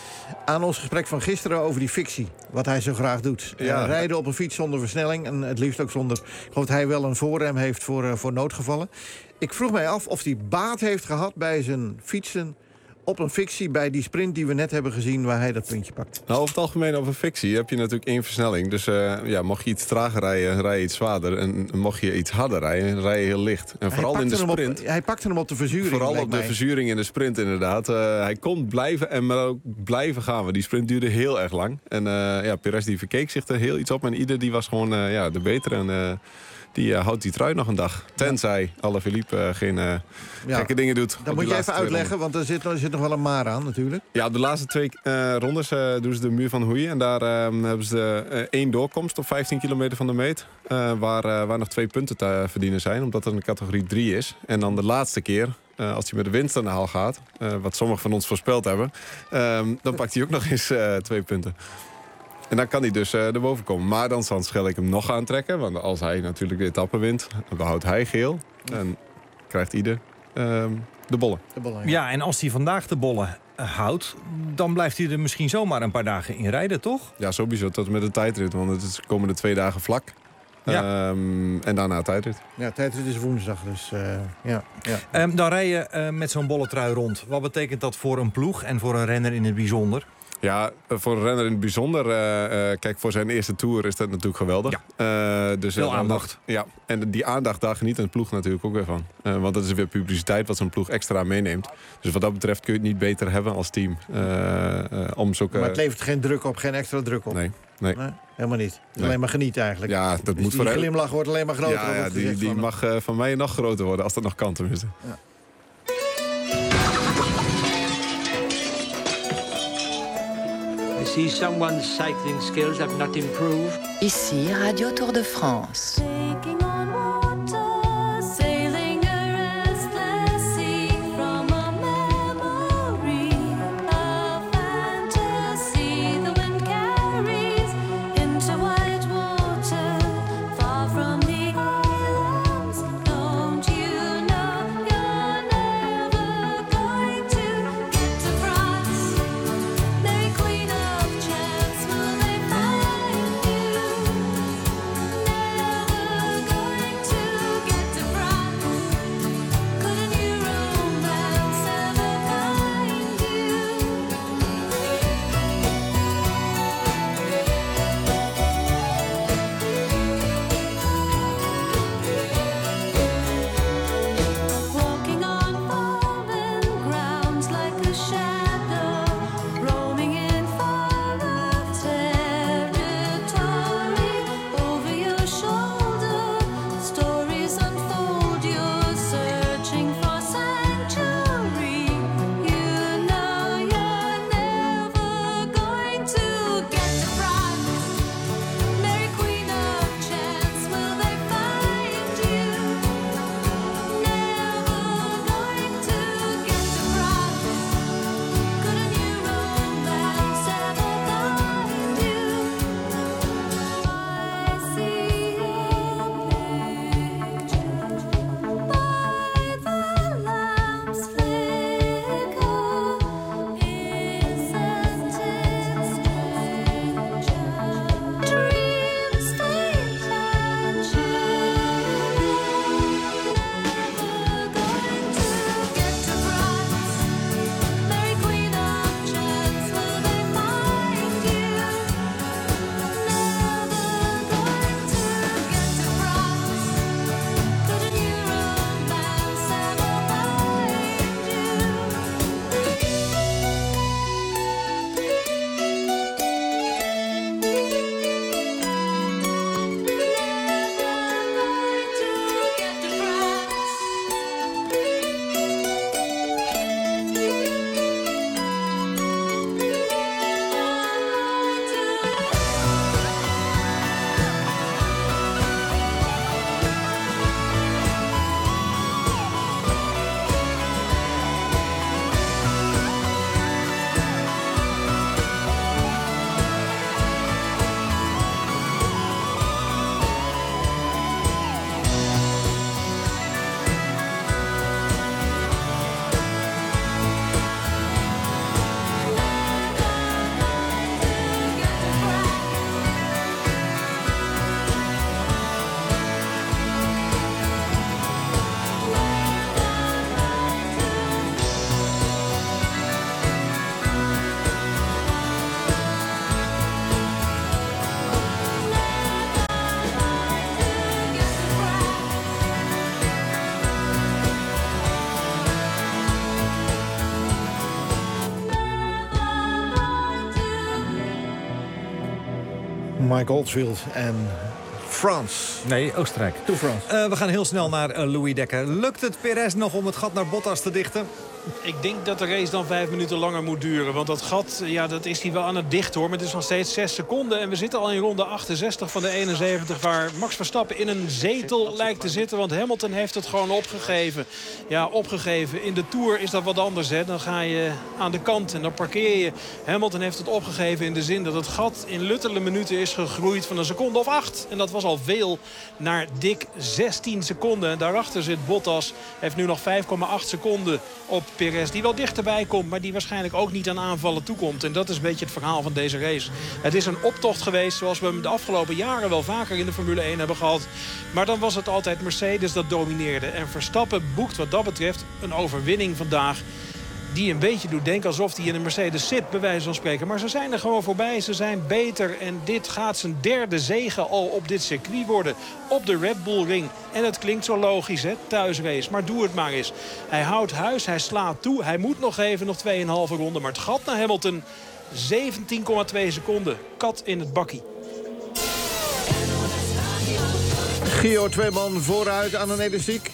[SPEAKER 13] Aan ons gesprek van gisteren over die fictie. Wat hij zo graag doet. Ja. Uh, rijden op een fiets zonder versnelling. En het liefst ook zonder... Ik geloof dat hij wel een voorrem heeft voor, uh, voor noodgevallen. Ik vroeg mij af of hij baat heeft gehad bij zijn fietsen op een fictie bij die sprint die we net hebben gezien waar hij dat puntje pakt.
[SPEAKER 10] Nou, over het algemeen over fictie heb je natuurlijk één versnelling. Dus uh, ja, mocht je iets trager rijden, rij je iets zwaarder. En mocht je iets harder rijden, rij je heel licht. En vooral in de sprint.
[SPEAKER 13] Op, hij pakte hem op de verzuring.
[SPEAKER 10] Vooral op de mij. verzuring in de sprint inderdaad. Uh, hij kon blijven en maar ook blijven gaan. Want die sprint duurde heel erg lang. En uh, ja, Perez die verkeek zich er heel iets op. En ieder die was gewoon uh, ja, de betere. En uh, die uh, houdt die trui nog een dag. Tenzij Alaphilippe uh, geen uh, ja. gekke dingen doet.
[SPEAKER 13] Dat moet je even uitleggen, want er zit, er zit nog wel een maar aan natuurlijk.
[SPEAKER 10] Ja, op de laatste twee uh, rondes uh, doen ze de muur van Houy. En daar uh, hebben ze uh, één doorkomst op vijftien kilometer van de meet. Uh, waar, uh, waar nog twee punten te verdienen zijn, omdat het een categorie drie is. En dan de laatste keer, uh, als hij met de winst aan de haal gaat, uh, wat sommigen van ons voorspeld hebben, uh, dan pakt hij ook nog eens uh, twee punten. En dan kan hij dus uh, erboven komen. Maar dan zal Schelling hem nog aantrekken. Want als hij natuurlijk de etappe wint, dan behoudt hij geel. En krijgt ieder uh, de bollen.
[SPEAKER 13] De bollen ja.
[SPEAKER 2] ja, en als hij vandaag de bollen uh, houdt, dan blijft hij er misschien zomaar een paar dagen in rijden, toch?
[SPEAKER 10] Ja, sowieso tot met de tijdrit. Want het is de komende twee dagen vlak. Ja. Um, en daarna tijdrit.
[SPEAKER 13] Ja, tijdrit is woensdag, dus uh, ja. ja.
[SPEAKER 2] Um, dan rij je uh, met zo'n bolletrui rond. Wat betekent dat voor een ploeg en voor een renner in het bijzonder?
[SPEAKER 10] Ja, voor een renner in het bijzonder. Uh, uh, kijk, voor zijn eerste tour is dat natuurlijk geweldig.
[SPEAKER 2] Ja.
[SPEAKER 10] Uh, dus
[SPEAKER 2] Veel aandacht.
[SPEAKER 10] Ja, en die aandacht, daar geniet een ploeg natuurlijk ook weer van. Uh, want dat is weer publiciteit wat zo'n ploeg extra meeneemt. Dus wat dat betreft kun je het niet beter hebben als team. Uh, uh, om zulke...
[SPEAKER 13] Maar het levert geen druk op, geen extra druk op?
[SPEAKER 10] Nee. Nee.
[SPEAKER 13] nee helemaal niet. Het is
[SPEAKER 10] nee.
[SPEAKER 13] alleen maar genieten eigenlijk.
[SPEAKER 10] Ja, dat
[SPEAKER 13] dus
[SPEAKER 10] moet
[SPEAKER 13] die
[SPEAKER 10] voor
[SPEAKER 13] glimlach wordt alleen maar groter.
[SPEAKER 10] Ja, ja die, die van mag uh, van mij nog groter worden, als dat nog kan tenminste. Ja.
[SPEAKER 14] I see someone's cycling skills have not improved.
[SPEAKER 15] Ici, Radio Tour de France.
[SPEAKER 13] Mike Oldfield en France.
[SPEAKER 2] Nee, Oostenrijk.
[SPEAKER 13] To France.
[SPEAKER 2] Uh, we gaan heel snel naar uh, Louis Dekker. Lukt het Perez nog om het gat naar Bottas te dichten?
[SPEAKER 22] Ik denk dat de race dan vijf minuten langer moet duren. Want dat gat, ja, dat is hij wel aan het dichten hoor. Maar het is nog steeds zes seconden. En we zitten al in ronde achtenzestig van de eenenzeventig... waar Max Verstappen in een zetel lijkt te zitten. Want Hamilton heeft het gewoon opgegeven. Ja, opgegeven. In de Tour is dat wat anders. Hè. Dan ga je aan de kant en dan parkeer je. Hamilton heeft het opgegeven in de zin dat het gat in luttele minuten is gegroeid van een seconde of acht. En dat was al veel naar dik zestien seconden. En daarachter zit Bottas. Heeft nu nog vijf komma acht seconden op Perez, die wel dichterbij komt, maar die waarschijnlijk ook niet aan aanvallen toekomt. En dat is een beetje het verhaal van deze race. Het is een optocht geweest zoals we hem de afgelopen jaren wel vaker in de Formule één hebben gehad. Maar dan was het altijd Mercedes dat domineerde. En Verstappen boekt wat dat betreft een overwinning vandaag die een beetje doet denken alsof hij in een Mercedes zit, bij wijze van spreken. Maar ze zijn er gewoon voorbij, ze zijn beter. En dit gaat zijn derde zege al op dit circuit worden. Op de Red Bull Ring. En het klinkt zo logisch, hè, thuisrace. Maar doe het maar eens. Hij houdt huis, hij slaat toe. Hij moet nog even, nog twee komma vijf ronde. Maar het gat naar Hamilton, zeventien komma twee seconden. Kat in het bakkie.
[SPEAKER 13] Gio, twee man vooruit aan een elastiek.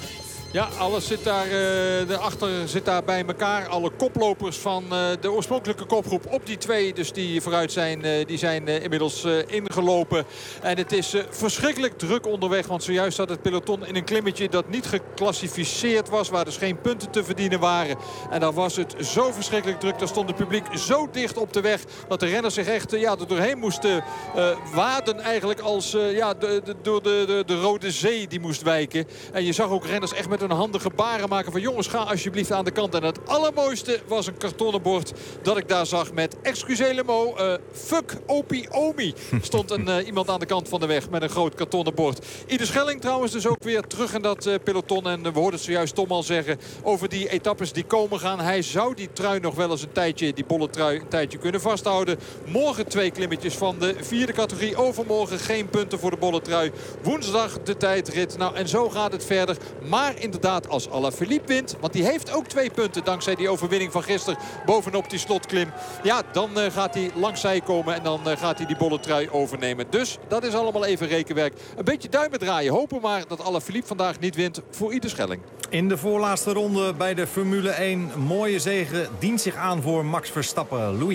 [SPEAKER 11] Ja, alles zit daar, uh, daarachter zit daar bij elkaar. Alle koplopers van uh, de oorspronkelijke kopgroep op die twee. Dus die vooruit zijn, uh, die zijn uh, inmiddels uh, ingelopen. En het is uh, verschrikkelijk druk onderweg. Want zojuist zat het peloton in een klimmetje dat niet geclassificeerd was. Waar dus geen punten te verdienen waren. En daar was het zo verschrikkelijk druk. Daar stond het publiek zo dicht op de weg. Dat de renners zich echt uh, ja, er doorheen moesten uh, waden. Eigenlijk als uh, ja, de, de, door de, de, de Rode Zee die moest wijken. En je zag ook renners echt met een handige gebaren maken van jongens, ga alsjeblieft aan de kant. En het allermooiste was een kartonnen bord dat ik daar zag met excusez mo, uh, fuck Opie Omi. Stond een, uh, iemand aan de kant van de weg met een groot kartonnen bord. Ieder Schelling trouwens dus ook weer terug in dat uh, peloton. En uh, we hoorden het zojuist Tom al zeggen over die etappes die komen gaan. Hij zou die trui nog wel eens een tijdje, die bolle trui, een tijdje kunnen vasthouden. Morgen twee klimmetjes van de vierde categorie. Overmorgen geen punten voor de bolle trui. Woensdag de tijdrit. Nou, en zo gaat het verder. Maar inderdaad, als Alaphilippe wint, want die heeft ook twee punten dankzij die overwinning van gisteren bovenop die slotklim. Ja, dan uh, gaat hij langs zij komen en dan uh, gaat hij die bolle trui overnemen. Dus dat is allemaal even rekenwerk. Een beetje duimen draaien. Hopen maar dat Alaphilippe vandaag niet wint voor Ieder Schelling.
[SPEAKER 2] In de voorlaatste ronde bij de Formule één. Mooie zege dient zich aan voor Max Verstappen. Louis.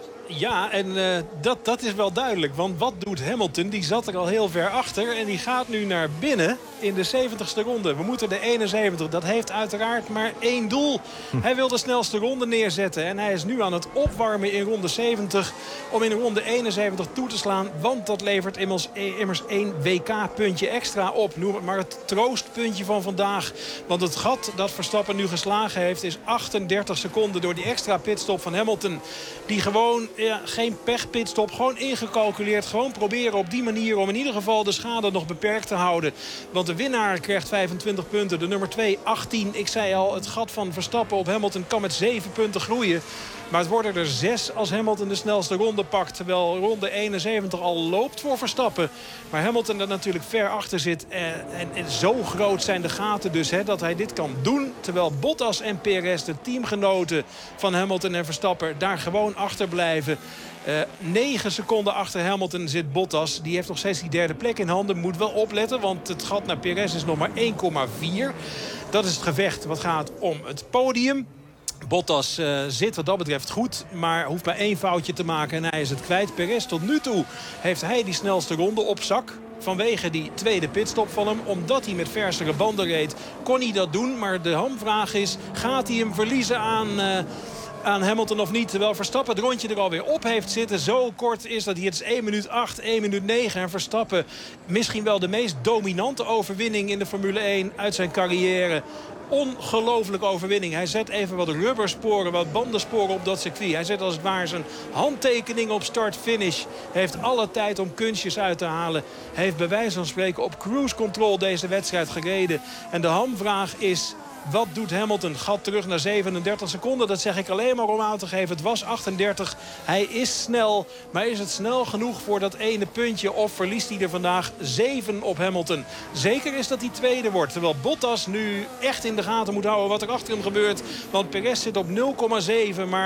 [SPEAKER 22] Ja, en uh, dat, dat is wel duidelijk. Want wat doet Hamilton? Die zat er al heel ver achter. En die gaat nu naar binnen in de zeventigste ronde. We moeten de eenenzeventig. Dat heeft uiteraard maar één doel. Hm. Hij wil de snelste ronde neerzetten. En hij is nu aan het opwarmen in ronde zeventig. Om in ronde eenenzeventig toe te slaan. Want dat levert immers, immers één W K-puntje extra op. Noem het maar het troostpuntje van vandaag. Want het gat dat Verstappen nu geslagen heeft is achtendertig seconden. Door die extra pitstop van Hamilton. Die gewoon... Ja, geen pechpitstop, gewoon ingecalculeerd. Gewoon proberen op die manier om in ieder geval de schade nog beperkt te houden. Want de winnaar krijgt vijfentwintig punten. De nummer twee achttien. Ik zei al, het gat van Verstappen op Hamilton kan met zeven punten groeien. Maar het worden er zes als Hamilton de snelste ronde pakt. Terwijl ronde eenenzeventig al loopt voor Verstappen. Maar Hamilton er natuurlijk ver achter zit. En, en, en zo groot zijn de gaten dus hè, dat hij dit kan doen. Terwijl Bottas en Perez, de teamgenoten van Hamilton en Verstappen, daar gewoon achter blijven. Uh, negen seconden achter Hamilton zit Bottas. Die heeft nog steeds die derde plek in handen. Moet wel opletten, want het gat naar Perez is nog maar één komma vier. Dat is het gevecht wat gaat om het podium. Bottas uh, zit wat dat betreft goed, maar hoeft maar één foutje te maken en hij is het kwijt. Perez tot nu toe heeft hij die snelste ronde op zak. Vanwege die tweede pitstop van hem. Omdat hij met versere banden reed, kon hij dat doen. Maar de hamvraag is, gaat hij hem verliezen aan... Uh, aan Hamilton of niet. Terwijl Verstappen het rondje er alweer op heeft zitten. Zo kort is dat hier. Het is één minuut acht, één minuut negen. En Verstappen misschien wel de meest dominante overwinning in de Formule één uit zijn carrière. Ongelooflijke overwinning. Hij zet even wat rubbersporen, wat bandensporen op dat circuit. Hij zet als het ware zijn handtekening op start-finish. Hij heeft alle tijd om kunstjes uit te halen. Hij heeft bij wijze van spreken op cruise control deze wedstrijd gereden. En de hamvraag is... Wat doet Hamilton? Gat terug naar zevenendertig seconden. Dat zeg ik alleen maar om aan te geven. Het was achtendertig. Hij is snel. Maar is het snel genoeg voor dat ene puntje? Of verliest hij er vandaag zeven op Hamilton? Zeker is dat hij tweede wordt. Terwijl Bottas nu echt in de gaten moet houden wat er achter hem gebeurt. Want Perez zit op nul komma zeven. Maar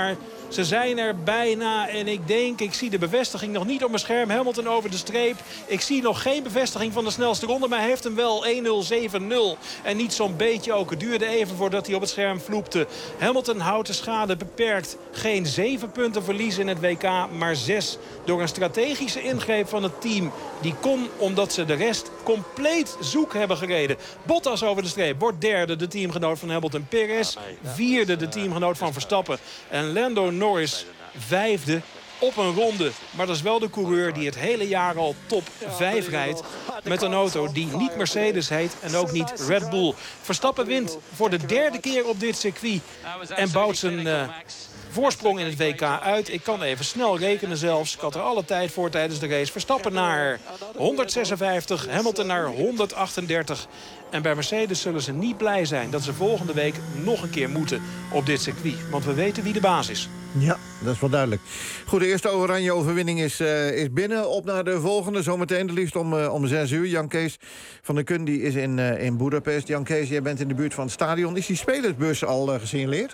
[SPEAKER 22] Ze zijn er bijna en ik denk, ik zie de bevestiging nog niet op mijn scherm. Hamilton over de streep. Ik zie nog geen bevestiging van de snelste ronde, maar hij heeft hem wel één nul zeven nul. En niet zo'n beetje ook. Het duurde even voordat hij op het scherm vloepte. Hamilton houdt de schade beperkt. Geen zeven punten verlies in het W K, maar zes. Door een strategische ingreep van het team. Die kon omdat ze de rest compleet zoek hebben gereden. Bottas over de streep wordt derde, de teamgenoot van Hamilton. Perez vierde, de teamgenoot van Verstappen. En Lando Norris vijfde op een ronde. Maar dat is wel de coureur die het hele jaar al top vijf rijdt. Met een auto die niet Mercedes heet en ook niet Red Bull. Verstappen wint voor de derde keer op dit circuit. En bouwt zijn uh, voorsprong in het W K uit. Ik kan even snel rekenen zelfs. Ik had er alle tijd voor tijdens de race. Verstappen naar honderdzesenvijftig, Hamilton naar honderdachtendertig. En bij Mercedes zullen ze niet blij zijn dat ze volgende week nog een keer moeten op dit circuit. Want we weten wie de baas is.
[SPEAKER 13] Ja, dat is wel duidelijk. Goed, de eerste oranje overwinning is, uh, is binnen. Op naar de volgende, zometeen de liefst om, uh, om zes uur. Jan Kees van der Kun die is in, uh, in Budapest. Jan Kees, jij bent in de buurt van het stadion. Is die spelersbus al uh, gesignaleerd?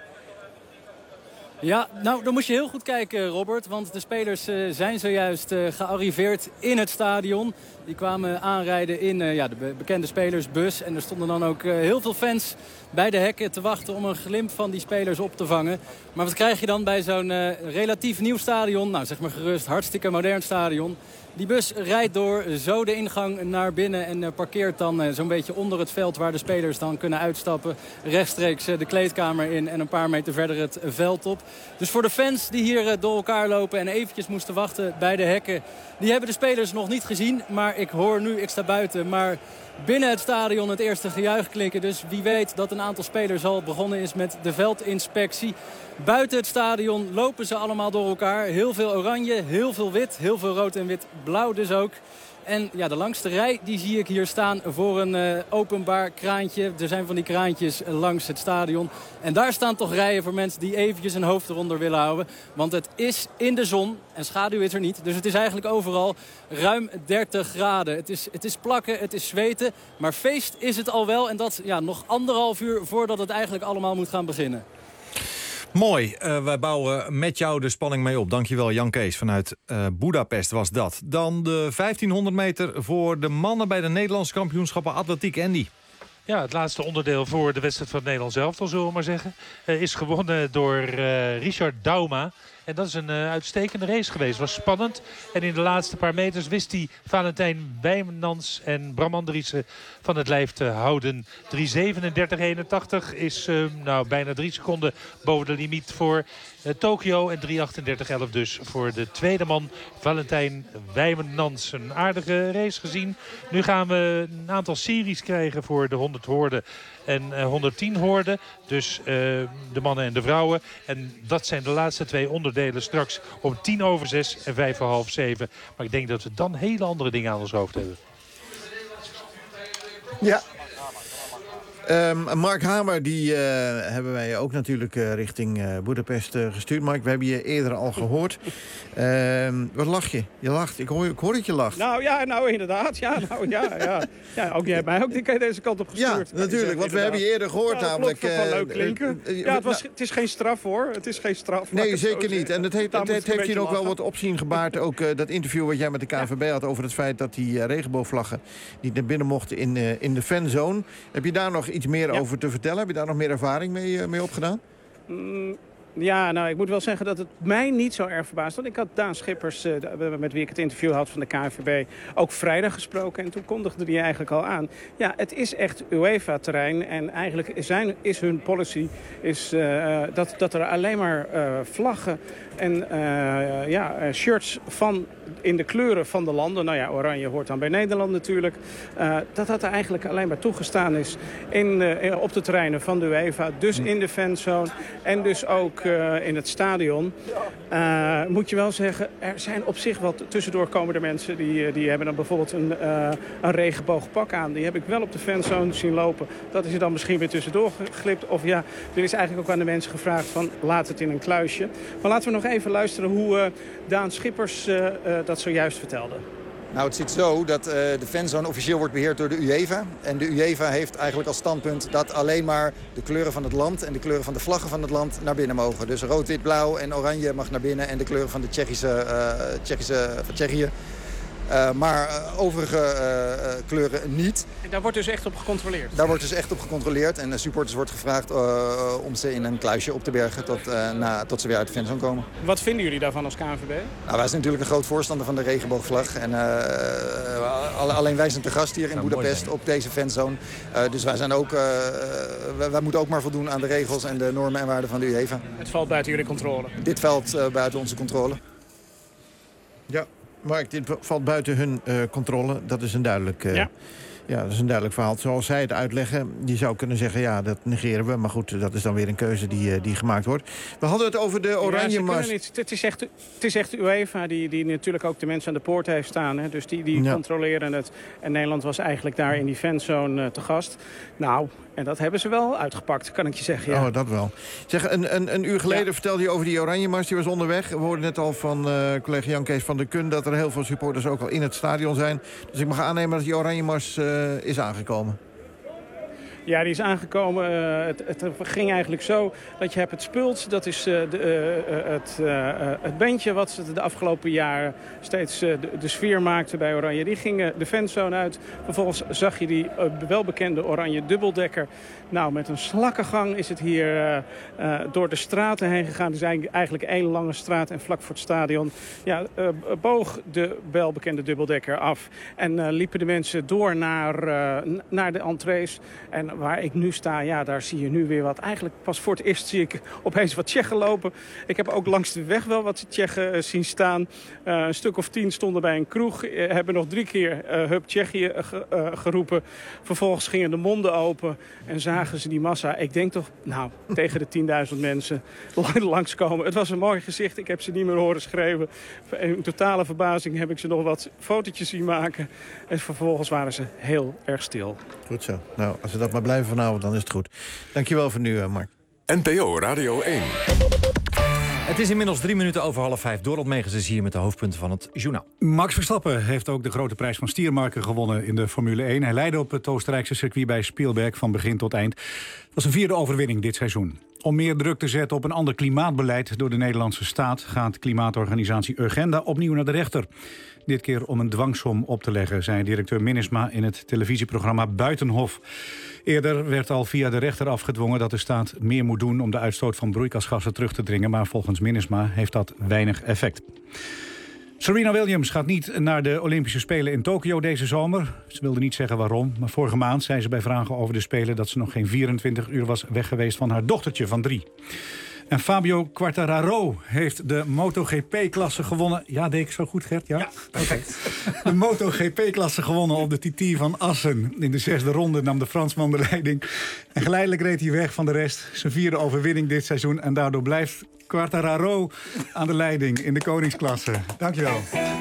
[SPEAKER 3] Ja, nou, dan moet je heel goed kijken, Robert. Want de spelers uh, zijn zojuist uh, gearriveerd in het stadion. Die kwamen aanrijden in uh, ja, de be bekende spelersbus. En er stonden dan ook uh, heel veel fans bij de hekken te wachten om een glimp van die spelers op te vangen. Maar wat krijg je dan bij zo'n uh, relatief nieuw stadion? Nou, zeg maar gerust, hartstikke modern stadion. Die bus rijdt door, zo de ingang naar binnen en uh, parkeert dan uh, zo'n beetje onder het veld waar de spelers dan kunnen uitstappen. Rechtstreeks uh, de kleedkamer in en een paar meter verder het uh, veld op. Dus voor de fans die hier uh, door elkaar lopen en eventjes moesten wachten bij de hekken, die hebben de spelers nog niet gezien. Maar ik hoor nu, ik sta buiten, maar binnen het stadion het eerste gejuich klinken. Dus wie weet dat een aantal spelers al begonnen is met de veldinspectie. Buiten het stadion lopen ze allemaal door elkaar. Heel veel oranje, heel veel wit, heel veel rood en wit-blauw dus ook. En ja, de langste rij die zie ik hier staan voor een uh, openbaar kraantje. Er zijn van die kraantjes langs het stadion. En daar staan toch rijen voor mensen die eventjes een hoofd eronder willen houden. Want het is in de zon en schaduw is er niet. Dus het is eigenlijk overal ruim dertig graden. Het is, het is plakken, het is zweten. Maar feest is het al wel. En dat ja, nog anderhalf uur voordat het eigenlijk allemaal moet gaan beginnen.
[SPEAKER 2] Mooi. Uh, wij bouwen met jou de spanning mee op. Dankjewel, Jan Kees. Vanuit uh, Budapest was dat. Dan de vijftienhonderd meter voor de mannen bij de Nederlandse kampioenschappen atletiek. Andy.
[SPEAKER 4] Ja, het laatste onderdeel voor de wedstrijd van het Nederlands elftal, zullen we maar zeggen. Uh, is gewonnen door uh, Richard Dauma. En dat is een uh, uitstekende race geweest. Was spannend. En in de laatste paar meters wist hij Valentijn Wijmans en Bram Andriessen van het lijf te houden. drie zevenendertig eenentachtig is uh, nou, bijna drie seconden boven de limiet voor uh, Tokio. En drie achtendertig elf dus voor de tweede man, Valentijn Wijmans. Een aardige race gezien. Nu gaan we een aantal series krijgen voor de honderd hoorden en uh, honderdtien hoorden. Dus uh, de mannen en de vrouwen. En dat zijn de laatste twee onderdelen straks om tien over zes en vijf voor half zeven. Maar ik denk dat we dan hele andere dingen aan ons hoofd hebben.
[SPEAKER 13] Ja. Um, Mark Hamer, die uh, hebben wij ook natuurlijk uh, richting uh, Budapest uh, gestuurd. Mark, we hebben je eerder al gehoord. Um, wat lach je? Je lacht. Ik hoor, ik hoor dat je lacht.
[SPEAKER 22] Nou ja, nou inderdaad. Ja, nou, ja, ja. Ja, ook, jij hebt mij ook deze kant op gestuurd.
[SPEAKER 13] Ja, natuurlijk. Want we hebben je eerder gehoord
[SPEAKER 22] ja,
[SPEAKER 13] namelijk.
[SPEAKER 22] Dat uh, leuk klinken. Uh, uh, ja, het, was, het is geen straf hoor. Het is geen straf.
[SPEAKER 13] Nee, zeker niet. En het heeft, het, het heeft hier ook wel wat opzien gebaard. Ook uh, dat interview wat jij met de K N V B ja. had over het feit dat die uh, regenboogvlaggen niet naar binnen mochten in, uh, in de fanzone. Heb je daar nog iets meer ja. over te vertellen? Heb je daar nog meer ervaring mee, uh, mee opgedaan?
[SPEAKER 22] Mm. Ja, nou, ik moet wel zeggen dat het mij niet zo erg verbaast. Want ik had Daan Schippers, uh, met wie ik het interview had van de K N V B, ook vrijdag gesproken. En toen kondigde hij eigenlijk al aan. Ja, het is echt UEFA-terrein. En eigenlijk zijn, is hun policy is, uh, dat, dat er alleen maar uh, vlaggen en uh, ja, shirts van in de kleuren van de landen. Nou ja, oranje hoort dan bij Nederland natuurlijk. Uh, dat dat er eigenlijk alleen maar toegestaan is in, uh, op de terreinen van de UEFA. Dus in de fanzone en dus ook uh, in het stadion. Uh, moet je wel zeggen, er zijn op zich wel tussendoor komende mensen die, die hebben dan bijvoorbeeld een, uh, een regenboogpak aan. Die heb ik wel op de fanzone zien lopen. Dat is er dan misschien weer tussendoor geglipt. Of ja, er is eigenlijk ook aan de mensen gevraagd van laat het in een kluisje. Maar laten we nog even luisteren hoe uh, Daan Schippers uh, uh, dat zojuist vertelde.
[SPEAKER 5] Nou, het zit zo dat uh, de fanzone officieel wordt beheerd door de UEFA. En de UEFA heeft eigenlijk als standpunt dat alleen maar de kleuren van het land en de kleuren van de vlaggen van het land naar binnen mogen. Dus rood, wit, blauw en oranje mag naar binnen en de kleuren van de Tsjechische, uh, Tsjechische van Tsjechië. Uh, maar uh, overige uh, uh, kleuren niet.
[SPEAKER 22] En daar wordt dus echt op gecontroleerd?
[SPEAKER 5] Daar wordt dus echt op gecontroleerd. En de supporters wordt gevraagd uh, om ze in een kluisje op te bergen tot, uh, na, tot ze weer uit de fanzone komen.
[SPEAKER 22] Wat vinden jullie daarvan als K N V B?
[SPEAKER 5] Nou, wij zijn natuurlijk een groot voorstander van de regenboogvlag. En uh, alleen wij zijn te gast hier in Boedapest op deze fanzone. Uh, dus wij, zijn ook, uh, wij, wij moeten ook maar voldoen aan de regels en de normen en waarden van de UEFA.
[SPEAKER 22] Het valt buiten jullie controle?
[SPEAKER 5] Dit valt uh, buiten onze controle.
[SPEAKER 13] Ja. Mark, dit valt buiten hun uh, controle. Dat is een duidelijk, uh, ja. Ja, dat is een duidelijk verhaal. Zoals zij het uitleggen, je zou kunnen zeggen, ja, dat negeren we. Maar goed, dat is dan weer een keuze die, uh, die gemaakt wordt. We hadden het over de oranje mars.
[SPEAKER 22] Ja, het is echt, het is echt UEFA die, die natuurlijk ook de mensen aan de poort heeft staan. Hè? Dus die, die ja. controleren het. En Nederland was eigenlijk daar in die fanzone uh, te gast. Nou, en dat hebben ze wel uitgepakt, kan ik je zeggen. Ja.
[SPEAKER 13] Oh, dat wel. Zeg, een, een, een uur geleden ja. vertelde je over die oranje mars. Die was onderweg. We hoorden net al van uh, collega Jan Kees van der Kun dat er heel veel supporters ook al in het stadion zijn. Dus ik mag aannemen dat die oranje mars uh, is aangekomen.
[SPEAKER 22] Ja, die is aangekomen. Uh, het, het ging eigenlijk zo dat je hebt het Spult. Dat is uh, de, uh, het, uh, het bandje wat de afgelopen jaren steeds uh, de, de sfeer maakte bij Oranje. Die gingen de fanzone uit. Vervolgens zag je die uh, welbekende Oranje dubbeldekker. Nou, met een slakkengang is het hier uh, uh, door de straten heen gegaan. Er is eigenlijk één lange straat en vlak voor het stadion ja, uh, boog de welbekende dubbeldekker af. En uh, liepen de mensen door naar, uh, naar de entrees. En waar ik nu sta, ja, daar zie je nu weer wat. Eigenlijk pas voor het eerst zie ik opeens wat Tsjechen lopen. Ik heb ook langs de weg wel wat Tsjechen uh, zien staan. Uh, een stuk of tien stonden bij een kroeg. Uh, hebben nog drie keer uh, Hup Tsjechië uh, ge, uh, geroepen. Vervolgens gingen de monden open en zagen ze die massa. Ik denk toch, nou, tegen de tienduizend mensen langskomen. Het was een mooi gezicht. Ik heb ze niet meer horen schreeuwen. In totale verbazing heb ik ze nog wat fotootjes zien maken. En vervolgens waren ze heel erg stil.
[SPEAKER 13] Goed zo. Nou, als we dat maar blijven vanavond, dan is het goed. Dankjewel voor nu, Mark.
[SPEAKER 21] N P O Radio één.
[SPEAKER 2] Het is inmiddels drie minuten over half vijf. Dorot Megens is hier met de hoofdpunten van het journaal.
[SPEAKER 17] Max Verstappen heeft ook de grote prijs van Stiermarken gewonnen in de Formule één. Hij leidde op het Oostenrijkse circuit bij Spielberg van begin tot eind. Het was een vierde overwinning dit seizoen. Om meer druk te zetten op een ander klimaatbeleid door de Nederlandse staat gaat klimaatorganisatie Urgenda opnieuw naar de rechter. Dit keer om een dwangsom op te leggen, zei directeur Minnesma in het televisieprogramma Buitenhof. Eerder werd al via de rechter afgedwongen dat de staat meer moet doen om de uitstoot van broeikasgassen terug te dringen, maar volgens Minnesma heeft dat weinig effect. Serena Williams gaat niet naar de Olympische Spelen in Tokio deze zomer. Ze wilde niet zeggen waarom, maar vorige maand zei ze bij vragen over de Spelen dat ze nog geen vierentwintig uur was weg geweest van haar dochtertje van drie. En Fabio Quartararo heeft de MotoGP-klasse gewonnen. Ja, deed ik zo goed, Gert? Ja, ja perfect. Okay. De MotoGP-klasse gewonnen op de T T van Assen. In de zesde ronde nam de Fransman de leiding. En geleidelijk reed hij weg van de rest. Zijn vierde overwinning dit seizoen. En daardoor blijft Quartararo aan de leiding in de koningsklasse. Dankjewel.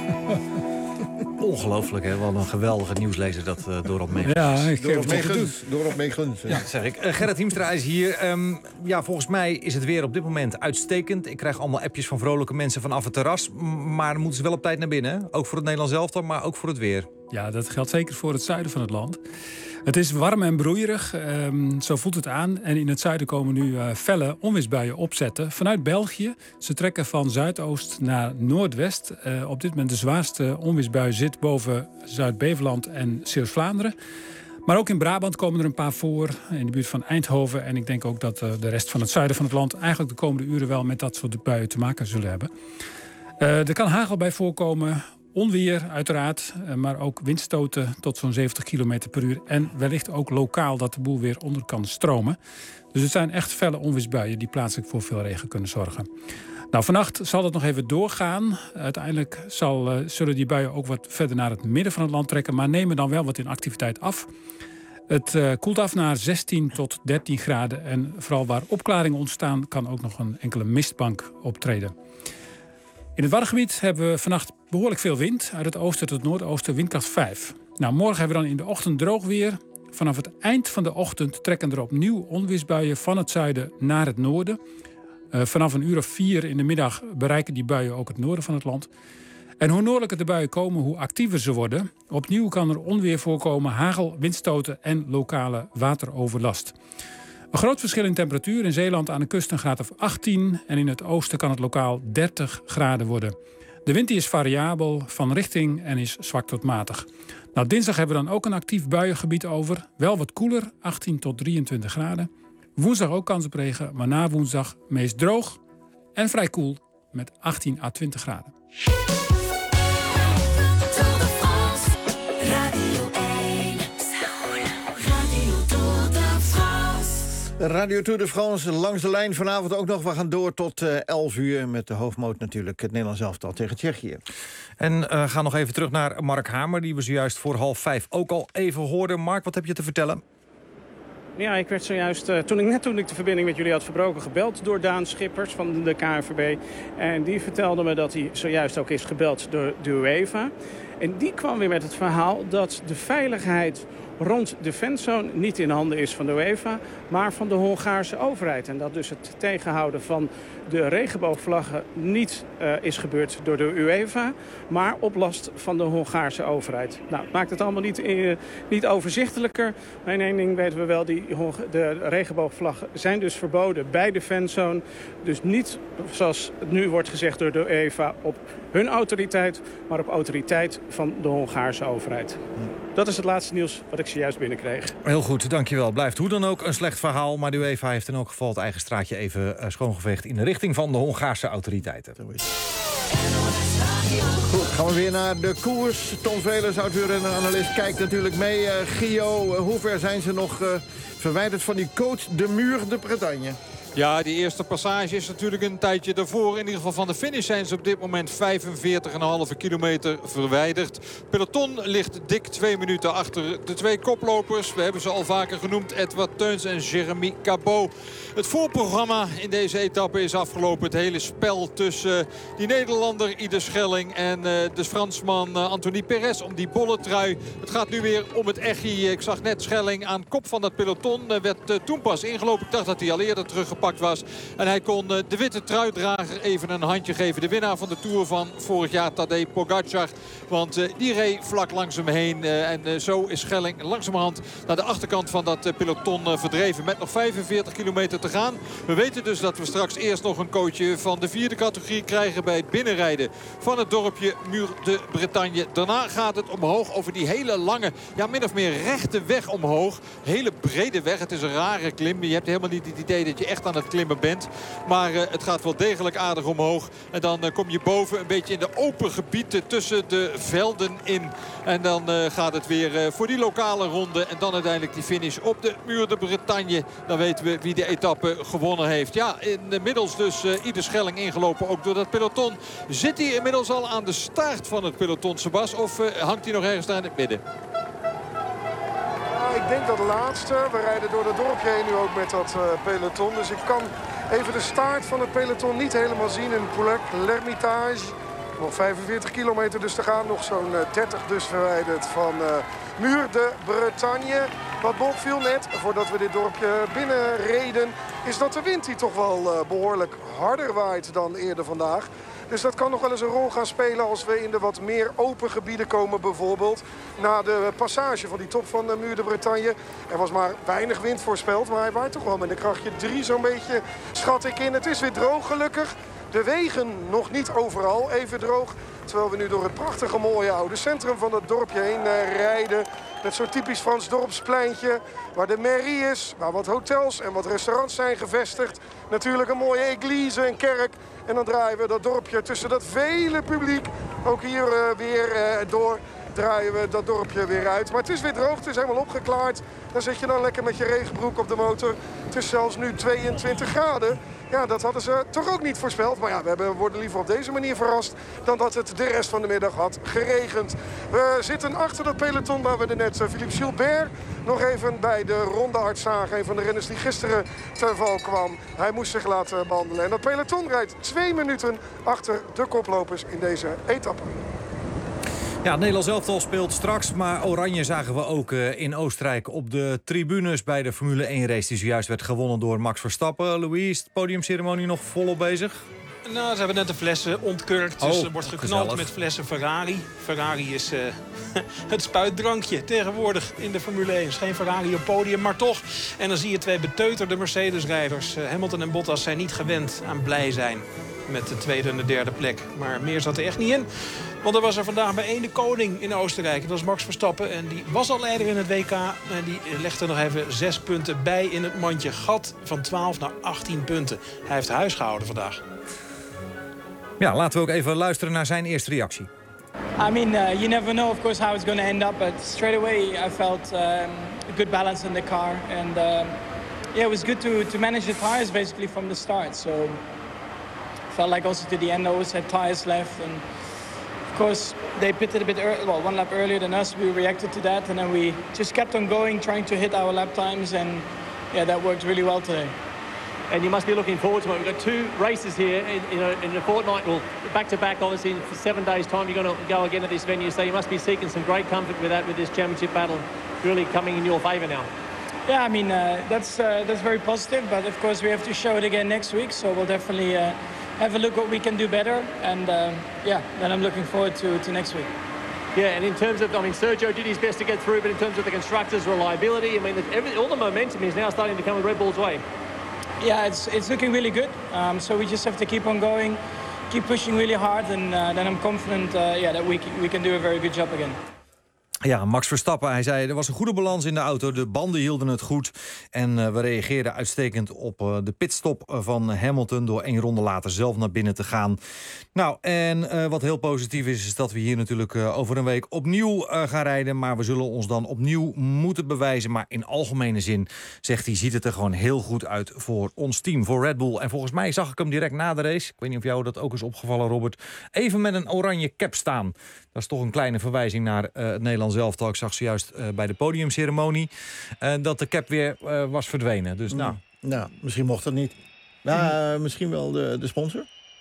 [SPEAKER 2] Ongelooflijk, hè? Wat een geweldige nieuwslezer dat uh, Dorot Megens.
[SPEAKER 13] Ja, ik Dorot Megens. Dorot Megens.
[SPEAKER 2] Ja, dat zeg ik. Uh, Gerrit Hiemstra is hier. Um, ja, volgens mij is het weer op dit moment uitstekend. Ik krijg allemaal appjes van vrolijke mensen vanaf het terras. Maar dan moeten ze wel op tijd naar binnen. Ook voor het Nederlands elftal, maar ook voor het weer.
[SPEAKER 18] Ja, dat geldt zeker voor het zuiden van het land. Het is warm en broeierig, um, zo voelt het aan. En in het zuiden komen nu uh, felle onweersbuien opzetten. Vanuit België, ze trekken van zuidoost naar noordwest. Uh, op dit moment de zwaarste onweersbui zit boven Zuid-Beveland en Zeeuws-Vlaanderen. Maar ook in Brabant komen er een paar voor, in de buurt van Eindhoven. En ik denk ook dat uh, de rest van het zuiden van het land eigenlijk de komende uren wel met dat soort buien te maken zullen hebben. Uh, er kan hagel bij voorkomen. Onweer uiteraard, maar ook windstoten tot zo'n zeventig kilometer per uur. En wellicht ook lokaal dat de boel weer onder kan stromen. Dus het zijn echt felle onweersbuien die plaatselijk voor veel regen kunnen zorgen. Nou, vannacht zal het nog even doorgaan. Uiteindelijk zal, uh, zullen die buien ook wat verder naar het midden van het land trekken, maar nemen dan wel wat in activiteit af. Het uh, koelt af naar zestien tot dertien graden. En vooral waar opklaringen ontstaan, kan ook nog een enkele mistbank optreden. In het Waddengebied hebben we vannacht behoorlijk veel wind. Uit het oosten tot het noordoosten windkracht vijf. Nou, morgen hebben we dan in de ochtend droog weer. Vanaf het eind van de ochtend trekken er opnieuw onweersbuien van het zuiden naar het noorden. Uh, vanaf een uur of vier in de middag bereiken die buien ook het noorden van het land. En hoe noordelijker de buien komen, hoe actiever ze worden. Opnieuw kan er onweer voorkomen, hagel, windstoten en lokale wateroverlast. Een groot verschil in temperatuur. In Zeeland aan de kust een graad of achttien. En in het oosten kan het lokaal dertig graden worden. De wind die is variabel van richting en is zwak tot matig. Nou, dinsdag hebben we dan ook een actief buiengebied over. Wel wat koeler, achttien tot drieëntwintig graden. Woensdag ook kans op regen, maar na woensdag meest droog en vrij koel met achttien à twintig graden.
[SPEAKER 13] Radio Tour de France, langs de lijn vanavond ook nog. We gaan door tot uh, elf uur met de hoofdmoot natuurlijk. Het Nederlands elftal tegen Tsjechië.
[SPEAKER 2] En uh, gaan nog even terug naar Mark Hamer, die we zojuist voor half vijf ook al even hoorden. Mark, wat heb je te vertellen?
[SPEAKER 19] Ja, ik werd zojuist, uh, toen ik net toen ik de verbinding met jullie had verbroken, gebeld door Daan Schippers van de K N V B. En die vertelde me dat hij zojuist ook is gebeld door de UEFA. En die kwam weer met het verhaal dat de veiligheid rond de fanzone niet in handen is van de UEFA, maar van de Hongaarse overheid. En dat dus het tegenhouden van de regenboogvlaggen niet uh, is gebeurd door de UEFA, maar op last van de Hongaarse overheid. Nou, het maakt het allemaal niet, uh, niet overzichtelijker. Maar in één ding weten we wel, die, de regenboogvlaggen zijn dus verboden bij de fanzone. Dus niet, zoals het nu wordt gezegd door de UEFA, op hun autoriteit, maar op autoriteit van de Hongaarse overheid. Dat is het laatste nieuws wat ik zojuist binnenkreeg.
[SPEAKER 2] Heel goed, dankjewel. Blijft hoe dan ook een slecht verhaal, maar de UEFA heeft in elk geval het eigen straatje even uh, schoongeveegd in de richting van de Hongaarse autoriteiten.
[SPEAKER 13] Goed, gaan we weer naar de koers. Tom Velers, oud-wielrenner en analist, kijkt natuurlijk mee. Uh, Gio, uh, hoe ver zijn ze nog uh, verwijderd van die Côte de Mur de Bretagne?
[SPEAKER 11] Ja, die eerste passage is natuurlijk een tijdje daarvoor. In ieder geval van de finish zijn ze op dit moment vijfenveertig komma vijf kilometer verwijderd. Peloton ligt dik twee minuten achter de twee koplopers. We hebben ze al vaker genoemd, Edward Teuns en Jeremy Cabot. Het voorprogramma in deze etappe is afgelopen. Het hele spel tussen die Nederlander Ieder Schelling en uh, de Fransman uh, Anthony Perez om die bolletrui. Het gaat nu weer om het echi. Ik zag net Schelling aan kop van dat peloton. Uh, werd uh, toen pas ingelopen. Ik dacht dat hij al eerder teruggepakt was. En hij kon uh, de witte truidrager even een handje geven. De winnaar van de Tour van vorig jaar, Tadej Pogacar. Want uh, die reed vlak langs hem heen. Uh, en uh, zo is Schelling langzamerhand naar de achterkant van dat uh, peloton uh, verdreven. Met nog vijfenveertig kilometer te gaan. We weten dus dat we straks eerst nog een coachje van de vierde categorie krijgen bij het binnenrijden van het dorpje Mur de Bretagne. Daarna gaat het omhoog over die hele lange, ja min of meer rechte weg omhoog. Hele brede weg. Het is een rare klim. Je hebt helemaal niet het idee dat je echt aan het klimmen bent. Maar uh, het gaat wel degelijk aardig omhoog. En dan uh, kom je boven een beetje in de open gebieden tussen de velden in. En dan uh, gaat het weer uh, voor die lokale ronde. En dan uiteindelijk die finish op de Mur de Bretagne. Dan weten we wie de etappe gewonnen heeft. Ja, inmiddels dus uh, Ieder Schelling ingelopen ook door dat peloton. Zit hij inmiddels al aan de staart van het peloton, Sebas? Of uh, hangt hij nog ergens daar in het midden?
[SPEAKER 9] Ik denk dat de laatste. We rijden door het dorpje heen nu ook met dat uh, peloton. Dus ik kan even de staart van het peloton niet helemaal zien in Poulenc, l'Hermitage. Nog vijfenveertig kilometer dus te gaan. Nog zo'n uh, dertig dus verwijderd van uh, Mur de Bretagne. Wat opviel net, voordat we dit dorpje binnenreden, is dat de wind die toch wel uh, behoorlijk harder waait dan eerder vandaag. Dus dat kan nog wel eens een rol gaan spelen als we in de wat meer open gebieden komen. Bijvoorbeeld na de passage van die top van de Mur de Bretagne. Er was maar weinig wind voorspeld, maar hij waait toch wel met een krachtje drie zo'n beetje, schat ik in. Het is weer droog gelukkig. De wegen nog niet overal even droog. Terwijl we nu door het prachtige mooie oude centrum van het dorpje heen uh, rijden. Met zo'n typisch Frans dorpspleintje. Waar de mairie is, waar wat hotels en wat restaurants zijn gevestigd. Natuurlijk een mooie église, een kerk. En dan draaien we dat dorpje tussen dat vele publiek. Ook hier uh, weer uh, door draaien we dat dorpje weer uit. Maar het is weer droog, het is helemaal opgeklaard. Dan zit je dan lekker met je regenbroek op de motor. Het is zelfs nu tweeëntwintig graden. Ja, dat hadden ze toch ook niet voorspeld. Maar ja, we hebben, worden liever op deze manier verrast dan dat het de rest van de middag had geregend. We zitten achter dat peloton waar we er net uh, Philippe Gilbert nog even bij de rondearts zagen. Een van de renners die gisteren ten val kwam. Hij moest zich laten behandelen. En dat peloton rijdt twee minuten achter de koplopers in deze etappe.
[SPEAKER 2] Ja, het Nederlands elftal speelt straks, maar Oranje zagen we ook uh, in Oostenrijk op de tribunes bij de Formule één race die zojuist werd gewonnen door Max Verstappen. Louis, is de podiumceremonie nog volop bezig?
[SPEAKER 22] Nou, ze hebben net de flessen ontkurkt. Dus
[SPEAKER 2] Oh,
[SPEAKER 22] er wordt geknald
[SPEAKER 2] gezellig.
[SPEAKER 22] met flessen Ferrari. Ferrari is uh, het spuitdrankje tegenwoordig in de Formule één. Is geen Ferrari op podium, maar toch. En dan zie je twee beteuterde Mercedes-rijders. Uh, Hamilton en Bottas zijn niet gewend aan blij zijn met de tweede en de derde plek. Maar meer zat er echt niet in. Want er was er vandaag maar één de koning in Oostenrijk. Dat was Max Verstappen. En die was al leider in het W K. En die legde nog even zes punten bij in het mandje. Gat van twaalf naar achttien punten. Hij heeft huis gehouden vandaag.
[SPEAKER 2] Ja, laten we ook even luisteren naar zijn eerste reactie.
[SPEAKER 6] I mean, uh, you never know, of course, how it's going to end up. But straight away, I felt um, a good balance in the car. And um, yeah, it was good to, to manage the tires basically from the start. So felt like also to the end, I always had tires left. And of course, they pitted a bit early, well, one lap earlier than us. We reacted to that. And then we just kept on going, trying to hit our lap times. And yeah, that worked really well today.
[SPEAKER 20] And you must be looking forward to it. We've got two races here in, in, a, in a fortnight, well, back-to-back, obviously, in seven days' time, you're going to go again at this venue. So you must be seeking some great comfort with that, with this championship battle really coming in your favour now.
[SPEAKER 6] Yeah, I mean, uh, that's, uh, that's very positive. But of course, we have to show it again next week. So we'll definitely uh, have a look what we can do better. And uh, yeah, then I'm looking forward to, to next week.
[SPEAKER 20] Yeah, and in terms of, I mean, Sergio did his best to get through, but in terms of the constructors' reliability, I mean, every, all the momentum is now starting to come Red Bull's way.
[SPEAKER 6] Yeah, it's it's looking really good. Um, so we just have to keep on going, keep pushing really hard, and uh, then I'm confident, uh, yeah, that we we can do a very good job again.
[SPEAKER 2] Ja, Max Verstappen, hij zei er was een goede balans in de auto. De banden hielden het goed. En uh, we reageerden uitstekend op uh, de pitstop van Hamilton... door één ronde later zelf naar binnen te gaan. Nou, en uh, wat heel positief is... is dat we hier natuurlijk uh, over een week opnieuw uh, gaan rijden. Maar we zullen ons dan opnieuw moeten bewijzen. Maar in algemene zin, zegt hij, ziet het er gewoon heel goed uit voor ons team. Voor Red Bull. En volgens mij zag ik hem direct na de race. Ik weet niet of jou dat ook is opgevallen, Robert. Even met een oranje cap staan. Dat is toch een kleine verwijzing naar uh, het Nederlands elftal. Ik zag zojuist uh, bij de podiumceremonie uh, dat de cap weer uh, was verdwenen. Dus, nou.
[SPEAKER 13] nou, misschien mocht dat niet. Nou, uh, misschien wel de, de sponsor.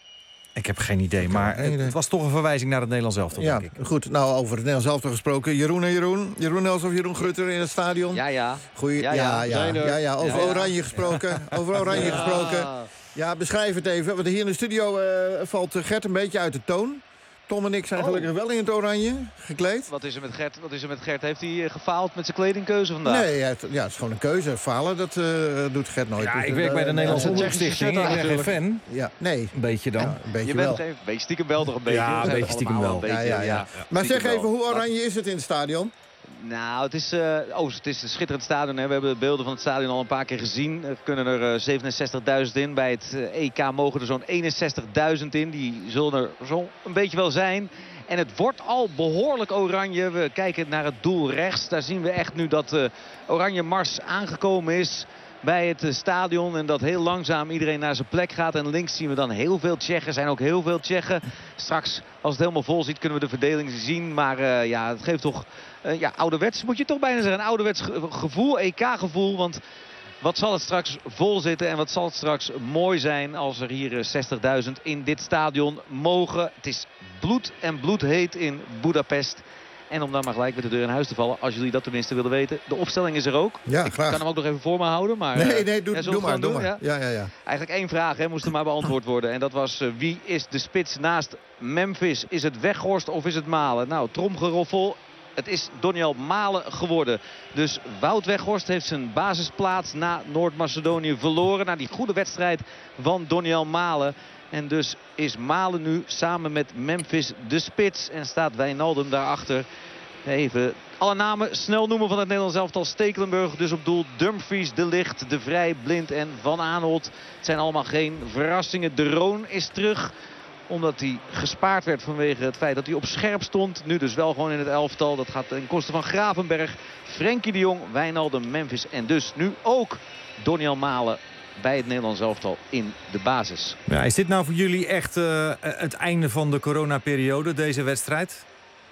[SPEAKER 2] Ik heb geen idee, maar het, het was toch een verwijzing naar het Nederlands elftal,
[SPEAKER 13] ja,
[SPEAKER 2] denk ik.
[SPEAKER 13] Goed, nou over het Nederlands elftal gesproken. Jeroen en Jeroen. Jeroen Nelson of Jeroen Grutter in het stadion.
[SPEAKER 23] Ja, ja.
[SPEAKER 13] Goeie, ja, ja, ja, ja, ja, ja. Over ja, ja. Oranje gesproken. Over Oranje ja. gesproken. Ja, beschrijf het even. Want hier in de studio uh, valt Gert een beetje uit de toon. Tom en ik zijn oh. gelukkig wel in het oranje gekleed.
[SPEAKER 23] Wat is er met Gert? Wat is er met Gert? Heeft hij uh, gefaald met zijn kledingkeuze vandaag?
[SPEAKER 13] Nee, ja, het, ja, het is gewoon een keuze. Falen, dat uh, doet Gert nooit.
[SPEAKER 2] Ja,
[SPEAKER 13] dus,
[SPEAKER 2] ik werk uh, bij de uh, Nederlandse Onderstichting. Ik ben geen fan.
[SPEAKER 13] Ja, nee.
[SPEAKER 2] Een beetje dan.
[SPEAKER 13] Ja, een beetje
[SPEAKER 23] je bent
[SPEAKER 13] wel.
[SPEAKER 23] Geen, een beetje stiekem wel toch een beetje.
[SPEAKER 2] Ja, een beetje stiekem wel.
[SPEAKER 23] Beetje,
[SPEAKER 13] ja, ja, ja. Ja. Maar zeg even, hoe oranje is het in het stadion?
[SPEAKER 23] Nou, het is, uh, oh, het is een schitterend stadion. Hè. We hebben de beelden van het stadion al een paar keer gezien. Er kunnen er uh, zevenenzestigduizend in. Bij het uh, E K mogen er zo'n eenenzestigduizend in. Die zullen er zo een beetje wel zijn. En het wordt al behoorlijk oranje. We kijken naar het doel rechts. Daar zien we echt nu dat uh, Oranje Mars aangekomen is bij het uh, stadion. En dat heel langzaam iedereen naar zijn plek gaat. En links zien we dan heel veel Tsjechen. Er zijn ook heel veel Tsjechen. Straks, als het helemaal vol zit, kunnen we de verdeling zien. Maar uh, ja, het geeft toch uh, ja, ouderwets, moet je toch bijna zeggen. Een ouderwets gevoel, E K-gevoel. Want wat zal het straks vol zitten en wat zal het straks mooi zijn als er hier zestigduizend in dit stadion mogen. Het is bloed en bloedheet in Budapest. En om dan maar gelijk met de deur in huis te vallen, als jullie dat tenminste willen weten. De opstelling is er ook.
[SPEAKER 13] Ja,
[SPEAKER 23] ik
[SPEAKER 13] graag.
[SPEAKER 23] kan hem ook nog even voor me houden. Maar,
[SPEAKER 13] nee, nee, doe,
[SPEAKER 23] ja,
[SPEAKER 13] doe maar. Doe
[SPEAKER 23] doen,
[SPEAKER 13] maar.
[SPEAKER 23] Ja?
[SPEAKER 13] Ja, ja, ja.
[SPEAKER 23] Eigenlijk één vraag hè, moest er maar beantwoord worden. En dat was uh, wie is de spits naast Memphis? Is het Weghorst of is het Malen? Nou, tromgeroffel. Het is Doniel Malen geworden. Dus Wout Weghorst heeft zijn basisplaats na Noord-Macedonië verloren. Na die goede wedstrijd van Doniel Malen. En dus is Malen nu samen met Memphis de spits. En staat Wijnaldum daarachter. Even alle namen snel noemen van het Nederlands elftal. Stekelenburg dus op doel. Dumfries, De Ligt, De Vrij, Blind en Van Aanholt. Het zijn allemaal geen verrassingen. De Roon is terug. Omdat hij gespaard werd vanwege het feit dat hij op scherp stond. Nu dus wel gewoon in het elftal. Dat gaat ten koste van Gravenberg, Frenkie de Jong, Wijnaldum, Memphis. En dus nu ook Doniel Malen bij het Nederlands elftal in de basis.
[SPEAKER 2] Ja, is dit nou voor jullie echt uh, het einde van de coronaperiode, deze wedstrijd?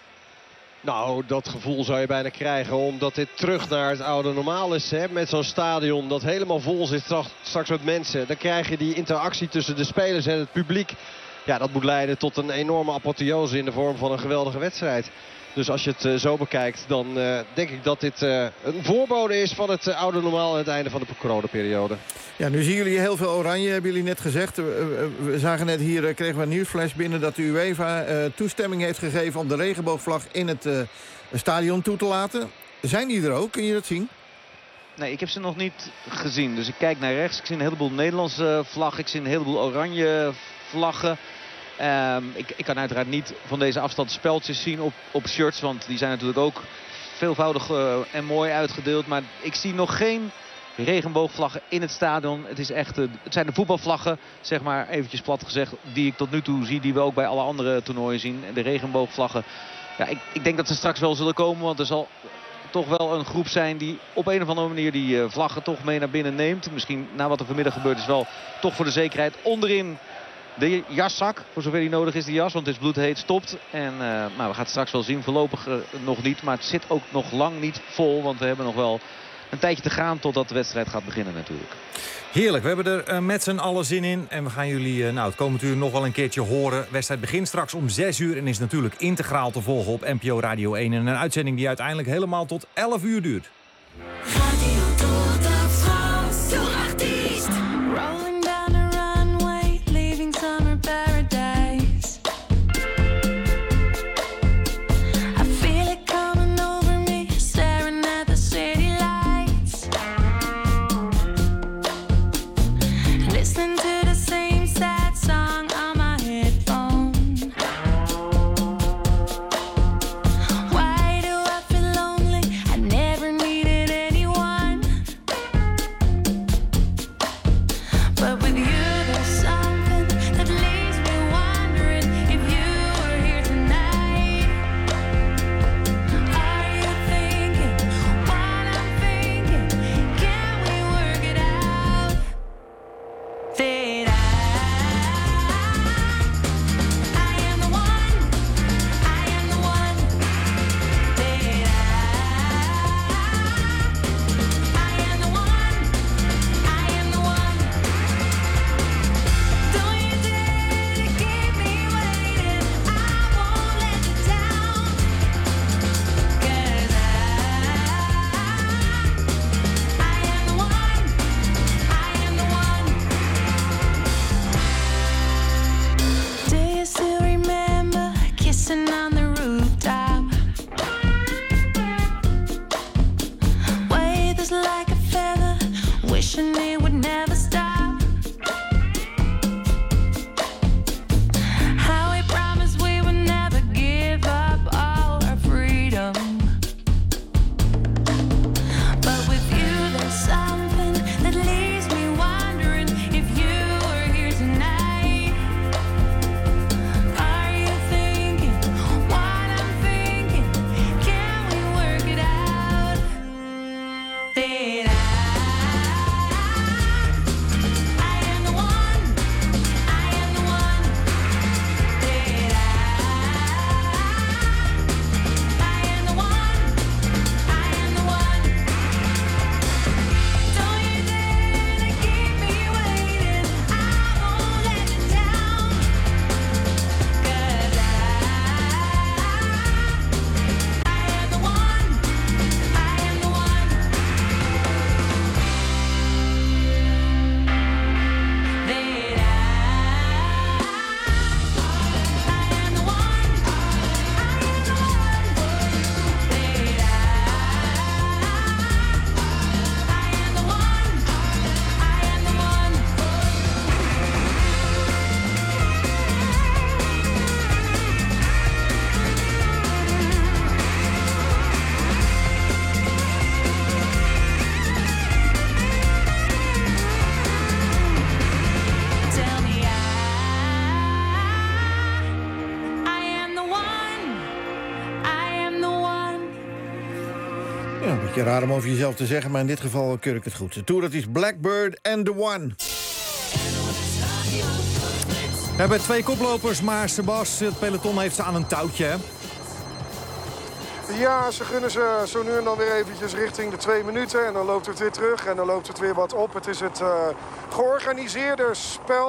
[SPEAKER 24] Nou, dat gevoel zou je bijna krijgen. Omdat dit terug naar het oude normaal is. Hè? Met zo'n stadion dat helemaal vol zit straks met mensen. Dan krijg je die interactie tussen de spelers en het publiek. Ja, dat moet leiden tot een enorme apotheose in de vorm van een geweldige wedstrijd. Dus als je het uh, zo bekijkt, dan uh, denk ik dat dit uh, een voorbode is van het uh, oude normaal aan het einde van de coronaperiode.
[SPEAKER 13] Ja, nu zien jullie heel veel oranje, hebben jullie net gezegd. We, we zagen net hier, uh, kregen we een nieuwsflash binnen dat de UEFA uh, toestemming heeft gegeven om de regenboogvlag in het uh, stadion toe te laten. Zijn die er ook? Kun je dat zien?
[SPEAKER 23] Nee, ik heb ze nog niet gezien. Dus ik kijk naar rechts. Ik zie een heleboel Nederlandse vlaggen. Ik zie een heleboel oranje vlaggen. Um, ik, ik kan uiteraard niet van deze afstand speltjes zien op, op shirts. Want die zijn natuurlijk ook veelvoudig uh, en mooi uitgedeeld. Maar ik zie nog geen regenboogvlaggen in het stadion. Het, is echt, uh, het zijn de voetbalvlaggen, zeg maar eventjes plat gezegd, die ik tot nu toe zie. Die we ook bij alle andere toernooien zien. En de regenboogvlaggen. Ja, ik, ik denk dat ze straks wel zullen komen. Want er zal toch wel een groep zijn die op een of andere manier die uh, vlaggen toch mee naar binnen neemt. Misschien na wat er vanmiddag gebeurd is wel toch voor de zekerheid onderin de jaszak, voor zover die nodig is, die jas, want het is bloedheet, stopt. En uh, nou, we gaan het straks wel zien, voorlopig uh, nog niet. Maar het zit ook nog lang niet vol, want we hebben nog wel een tijdje te gaan totdat de wedstrijd gaat beginnen natuurlijk.
[SPEAKER 2] Heerlijk, we hebben er uh, met z'n allen zin in. En we gaan jullie uh, nou, het komend uur nog wel een keertje horen. De wedstrijd begint straks om zes uur en is natuurlijk integraal te volgen op N P O Radio één. En een uitzending die uiteindelijk helemaal tot elf uur duurt.
[SPEAKER 7] Radio Tour de France, sur artiest. Rolling down a runway, leaving summer paradise. I feel it coming over me, staring at the city lights. Listening to the same sad song on my headphone. Why do I feel lonely? I never needed anyone. But with you there's something that leaves me wondering if you were here tonight. Are you thinking what I'm thinking? Can we work it out? That I, I am the one, I am the one. That I, I am the one, I am the one. Don't you dare to keep me waiting, I won't let you down. 'Cause I, I am the one, I am the one. Do you still remember kissing on the rooftop? Wave is like a feather, wishing it would never stop. How we promised we would never give up all our freedom. But with you there's something that leaves me wondering if you were here tonight. Are you thinking what I'm thinking? Can we work it out? That I, I am the one, I am the one. That I, I am the one, I am the one. Don't you dare to keep me waiting, I won't let you down. 'Cause I, I am the one, I am the one. That I, I am the one, I am the one. That I, I am the one, I am the one. Tell me I, I am the one, I am the one.
[SPEAKER 13] Ja, een beetje raar om over jezelf te zeggen, maar in dit geval keur ik het goed. De Tour, dat is Blackbird and the One.
[SPEAKER 2] We hebben twee koplopers, maar Sebas, het peloton heeft ze aan een touwtje, hè?
[SPEAKER 9] Ja, ze gunnen ze zo nu en dan weer eventjes richting de twee minuten. En dan loopt het weer terug en dan loopt het weer wat op. Het is het uh, georganiseerde spel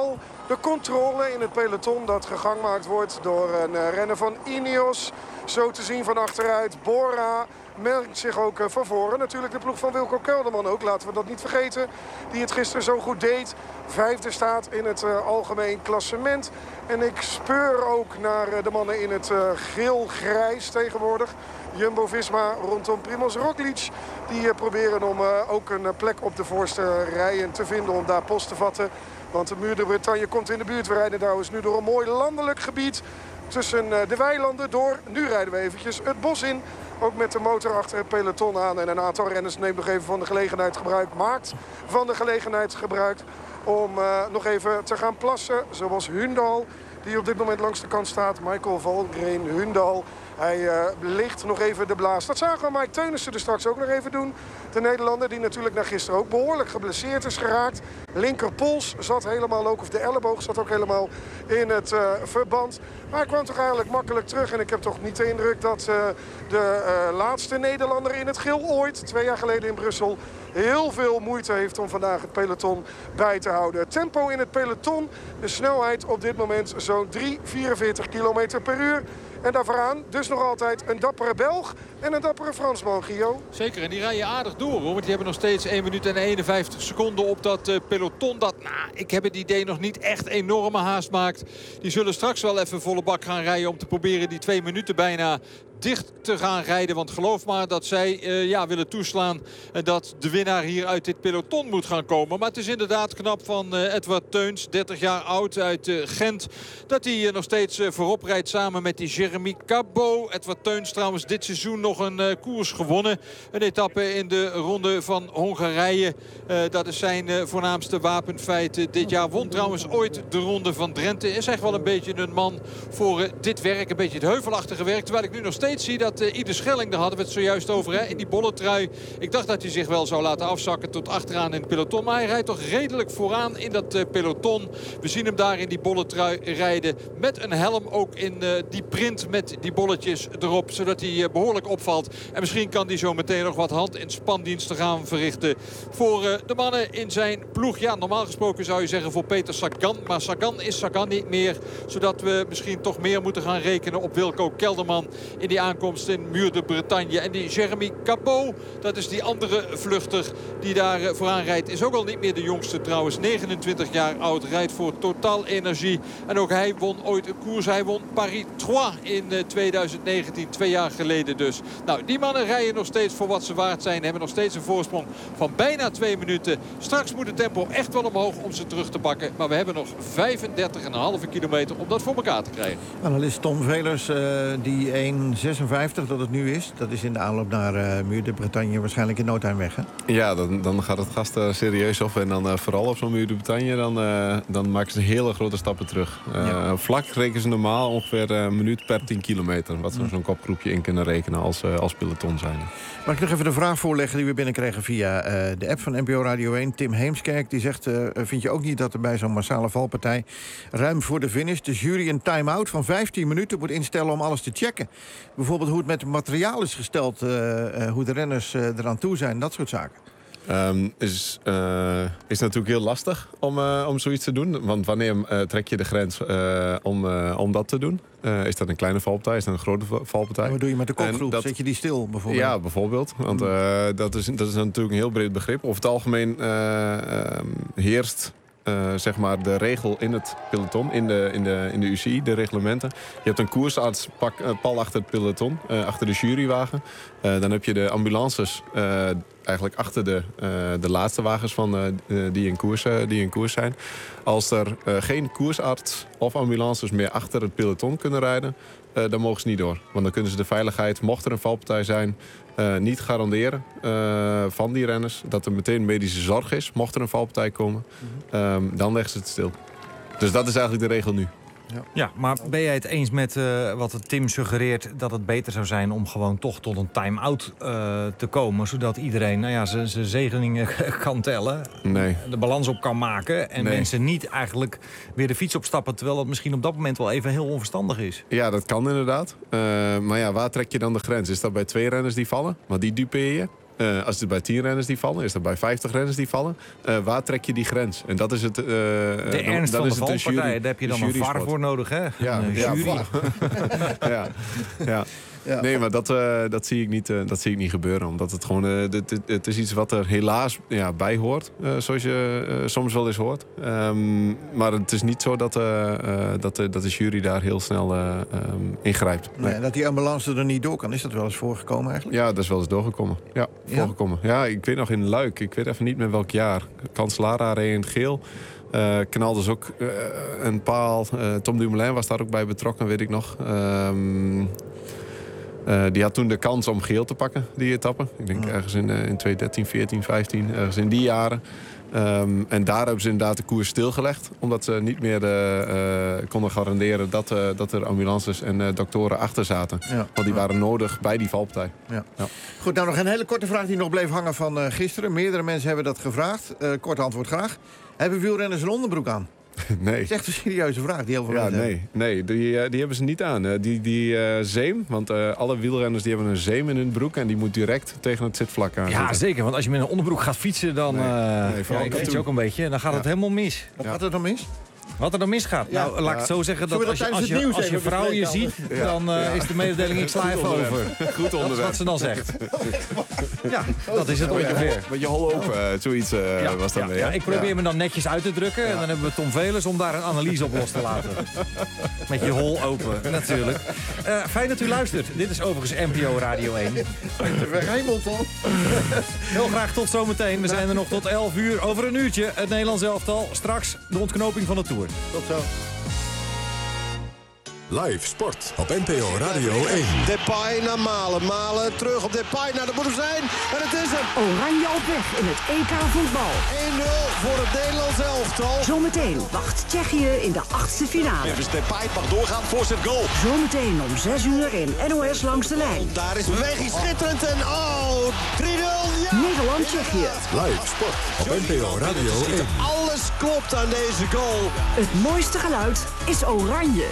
[SPEAKER 9] De controle in het peloton dat gegangmaakt wordt door een uh, renner van Ineos. Zo te zien van achteruit. Bora meldt zich ook uh, van voren. Natuurlijk de ploeg van Wilco Kelderman ook. Laten we dat niet vergeten. Die het gisteren zo goed deed. Vijfde staat in het uh, algemeen klassement. En ik speur ook naar uh, de mannen in het uh, geel-grijs tegenwoordig. Jumbo-Visma rondom Primož Roglič. Die uh, proberen om uh, ook een uh, plek op de voorste rijen te vinden om daar post te vatten. Want de Muur de Bretagne komt in de buurt. We rijden trouwens nu door een mooi landelijk gebied tussen uh, de weilanden door. Nu rijden we eventjes het bos in. Ook met de motor achter het peloton aan. En een aantal renners neemt nog even van de gelegenheid gebruik. Maakt van de gelegenheid gebruik om uh, nog even te gaan plassen. Zoals Hundal, die op dit moment langs de kant staat. Michael Valgren, Hundal. Hij uh, ligt nog even de blaas. Dat zagen we Mike Teunissen er straks ook nog even doen. De Nederlander die natuurlijk na gisteren ook behoorlijk geblesseerd is geraakt. Linkerpols zat helemaal ook, of de elleboog zat ook helemaal in het uh, verband. Maar hij kwam toch eigenlijk makkelijk terug. En ik heb toch niet de indruk dat uh, de uh, laatste Nederlander in het geel ooit, twee jaar geleden in Brussel, heel veel moeite heeft om vandaag het peloton bij te houden. Het tempo in het peloton, de snelheid op dit moment zo'n drie komma vierenveertig kilometer per uur. En daar vooraan dus nog altijd een dappere Belg en een dappere Fransman, Gio.
[SPEAKER 11] Zeker, en die rijden aardig door, hoor. Want die hebben nog steeds één minuut en eenenvijftig seconden op dat uh, peloton. Dat, nou, ik heb het idee, nog niet echt enorme haast maakt. Die zullen straks wel even volle bak gaan rijden om te proberen die twee minuten bijna dicht te gaan rijden. Want geloof maar dat zij uh, ja, willen toeslaan en dat de winnaar hier uit dit peloton moet gaan komen. Maar het is inderdaad knap van uh, Edward Teuns, dertig jaar oud uit uh, Gent. Dat hij uh, nog steeds uh, voorop rijdt samen met die Jeremy Cabot. Edward Teuns trouwens dit seizoen nog een uh, koers gewonnen. Een etappe in de ronde van Hongarije. Uh, dat is zijn uh, voornaamste wapenfeit. Uh, dit jaar won trouwens ooit de ronde van Drenthe. Is echt wel een beetje een man voor uh, dit werk. Een beetje het heuvelachtige werk. Terwijl ik nu nog steeds zie dat uh, Ieder Schelling, daar hadden we het zojuist over, hè, in die bolletrui. Ik dacht dat hij zich wel zou laten afzakken tot achteraan in het peloton. Maar hij rijdt toch redelijk vooraan in dat uh, peloton. We zien hem daar in die bolletrui rijden. Met een helm ook in uh, die print met die bolletjes erop. Zodat hij uh, behoorlijk opvalt. En misschien kan hij zo meteen nog wat hand- en spandiensten gaan verrichten voor uh, de mannen in zijn ploeg. Ja, normaal gesproken zou je zeggen voor Peter Sagan. Maar Sagan is Sagan niet meer. Zodat we misschien toch meer moeten gaan rekenen op Wilco Kelderman in die aankomst in Muur de Bretagne. En die Jeremy Cabot, dat is die andere vluchter die daar uh, vooraan rijdt. Is ook al niet meer de jongste trouwens. negenentwintig jaar oud. Rijdt voor Total Energie. En ook hij won ooit een koers. Hij won Paris-Troyes in uh, tweeduizend negentien. Twee jaar geleden dus. Nou, die mannen rijden nog steeds voor wat ze waard zijn. Hebben nog steeds een voorsprong van bijna twee minuten. Straks moet het tempo echt wel omhoog om ze terug te pakken. Maar we hebben nog vijfendertig komma vijf kilometer om dat voor elkaar te krijgen.
[SPEAKER 13] Analist Tom Velers, uh, die één zesenvijftig dat het nu is. Dat is in de aanloop naar uh, Muur de Bretagne waarschijnlijk in no time weg, hè?
[SPEAKER 10] Ja, dan, dan gaat het gas er serieus op. En dan uh, vooral op zo'n Muur de Bretagne, dan, uh, dan maken ze hele grote stappen terug. Uh, ja. Vlak rekenen ze normaal ongeveer een minuut per tien kilometer. Wat we zo'n kopgroepje in kunnen rekenen als, uh, als peloton zijn.
[SPEAKER 13] Mag ik nog even de vraag voorleggen die we binnenkregen via uh, de app van N P O Radio één. Tim Heemskerk, die zegt, uh, vind je ook niet dat er bij zo'n massale valpartij ruim voor de finish de jury een time-out van vijftien minuten moet instellen om alles te checken? Bijvoorbeeld hoe het met het materiaal is gesteld, uh, uh, hoe de renners uh, eraan toe zijn, dat soort zaken.
[SPEAKER 10] Um, is, uh, is natuurlijk heel lastig om, uh, om zoiets te doen. Want wanneer uh, trek je de grens uh, om, uh, om dat te doen? Uh, is dat een kleine valpartij? Is dat een grote valpartij?
[SPEAKER 13] Wat doe je met de kopgroep? Dat... Zet je die stil bijvoorbeeld?
[SPEAKER 10] Ja, bijvoorbeeld. Want uh, dat, is, dat is natuurlijk een heel breed begrip. Over het algemeen uh, uh, heerst Uh, zeg maar de regel in het peloton, in de, in, de, in de U C I, de reglementen. Je hebt een koersarts pak, uh, pal achter het peloton, uh, achter de jurywagen. Uh, dan heb je de ambulances uh, eigenlijk achter de, uh, de laatste wagens van, uh, uh, die, in koers, uh, die in koers zijn. Als er uh, geen koersarts of ambulances meer achter het peloton kunnen rijden, uh, dan mogen ze niet door. Want dan kunnen ze de veiligheid, mocht er een valpartij zijn, Uh, niet garanderen uh, van die renners. Dat er meteen medische zorg is, mocht er een valpartij komen. Mm-hmm. um, dan leggen ze het stil. Dus dat is eigenlijk de regel nu.
[SPEAKER 2] Ja, ja, maar ben jij het eens met uh, wat Tim suggereert, dat het beter zou zijn om gewoon toch tot een time-out uh, te komen, zodat iedereen nou ja, zijn zegeningen kan tellen,
[SPEAKER 10] nee.
[SPEAKER 2] de balans op kan maken en nee. mensen niet eigenlijk weer de fiets opstappen, terwijl dat misschien op dat moment wel even heel onverstandig is?
[SPEAKER 10] Ja, dat kan inderdaad. Uh, maar ja, waar trek je dan de grens? Is dat bij twee renners die vallen? Maar die dupeer je. Uh, als het bij tien renners die vallen, is dat bij vijftig renners die vallen. Uh, waar trek je die grens? En dat is het. Uh,
[SPEAKER 2] de
[SPEAKER 10] dan,
[SPEAKER 2] ernst
[SPEAKER 10] dan
[SPEAKER 2] van
[SPEAKER 10] is
[SPEAKER 2] de
[SPEAKER 10] het een
[SPEAKER 2] valpartij,
[SPEAKER 10] jury,
[SPEAKER 2] daar heb je dan
[SPEAKER 10] een
[SPEAKER 2] een V A R
[SPEAKER 10] jurysport.
[SPEAKER 2] voor nodig, hè?
[SPEAKER 10] Ja,
[SPEAKER 2] een
[SPEAKER 10] ja,
[SPEAKER 2] jury.
[SPEAKER 10] ja, ja. Ja. Nee, maar dat, uh, dat, zie ik niet, uh, dat zie ik niet gebeuren. Omdat het gewoon, uh, dit, dit, het is iets wat er helaas ja, bij hoort. Uh, zoals je uh, soms wel eens hoort. Um, maar het is niet zo dat, uh, uh, dat, uh, dat de jury daar heel snel uh, um, ingrijpt.
[SPEAKER 13] Nee. Nee, dat die ambulance er niet door kan. Is dat wel eens voorgekomen eigenlijk?
[SPEAKER 10] Ja, dat is wel eens doorgekomen. Ja,
[SPEAKER 13] ja?
[SPEAKER 10] voorgekomen. Ja, ik weet nog in Luik. Ik weet even niet meer welk jaar. Cancellara reed in het geel. Uh, knalde dus ook uh, een paal. Uh, Tom Dumoulin was daar ook bij betrokken, weet ik nog. Um, Uh, die had toen de kans om geel te pakken, die etappe. Ik denk ergens in, uh, in twintig dertien, veertien, vijftien, ergens in die jaren. Um, en daar hebben ze inderdaad de koers stilgelegd. Omdat ze niet meer uh, uh, konden garanderen dat, uh, dat er ambulances en uh, doktoren achter zaten. Ja. Want die waren nodig bij die valpartij.
[SPEAKER 13] Ja. Ja. Goed, nou nog een hele korte vraag die nog bleef hangen van uh, gisteren. Meerdere mensen hebben dat gevraagd. Uh, kort antwoord graag. Hebben wielrenners een onderbroek aan?
[SPEAKER 10] Nee.
[SPEAKER 13] Dat is echt een serieuze vraag die heel veel
[SPEAKER 10] ja,
[SPEAKER 13] mensen
[SPEAKER 10] nee,
[SPEAKER 13] hebben.
[SPEAKER 10] nee, die, die hebben ze niet aan. Die, die uh, zeem, want uh, alle wielrenners die hebben een zeem in hun broek... en die moet direct tegen het zitvlak aan.
[SPEAKER 2] Ja,
[SPEAKER 10] zitten.
[SPEAKER 2] zeker, want als je met een onderbroek gaat fietsen... dan,
[SPEAKER 10] nee,
[SPEAKER 2] uh,
[SPEAKER 10] nee,
[SPEAKER 2] ja, ik fiets je ook een beetje, dan gaat
[SPEAKER 10] ja.
[SPEAKER 2] het helemaal mis.
[SPEAKER 13] Wat ja. gaat er dan mis?
[SPEAKER 2] Wat er dan misgaat? Ja. Nou, laat ik het zo zeggen dat, dat als je, als je, als je vrouw je ziet... Ja. dan uh, ja. is de mededeling ik sla even over.
[SPEAKER 10] Goed onderwerp.
[SPEAKER 2] Dat is wat ze dan zegt. Ja, dat is het ongeveer.
[SPEAKER 10] Met je hol open, uh, zoiets uh,
[SPEAKER 2] ja,
[SPEAKER 10] was dat
[SPEAKER 2] ja,
[SPEAKER 10] mee.
[SPEAKER 2] Ja, ik probeer ja. me dan netjes uit te drukken. Ja. En dan hebben we Tom Velers om daar een analyse op los te laten. Met je hol open, natuurlijk. Uh, fijn dat u luistert. Dit is overigens N P O Radio één. Heel graag tot zometeen. We zijn er nog tot elf uur. Over een uurtje het Nederlands elftal. Straks de ontknoping van de Tour.
[SPEAKER 13] Tot zo.
[SPEAKER 21] Live sport op N P O Radio één.
[SPEAKER 1] Depay naar Malen. Malen terug op Depay naar de Boerzoen. En het is hem.
[SPEAKER 8] Oranje op weg in het E K voetbal.
[SPEAKER 1] één nul voor het Nederlands elftal.
[SPEAKER 8] Zometeen wacht Tsjechië in de achtste finale.
[SPEAKER 1] Memphis Depay mag doorgaan voor zijn goal.
[SPEAKER 8] Zometeen om zes uur in N O S Langs de Lijn.
[SPEAKER 1] Daar is beweging schitterend en oh, drie nul. Ja.
[SPEAKER 8] Nederland-Tsjechië.
[SPEAKER 21] Live sport op N P O Radio één.
[SPEAKER 1] Alles klopt aan deze goal.
[SPEAKER 8] Het mooiste geluid is oranje.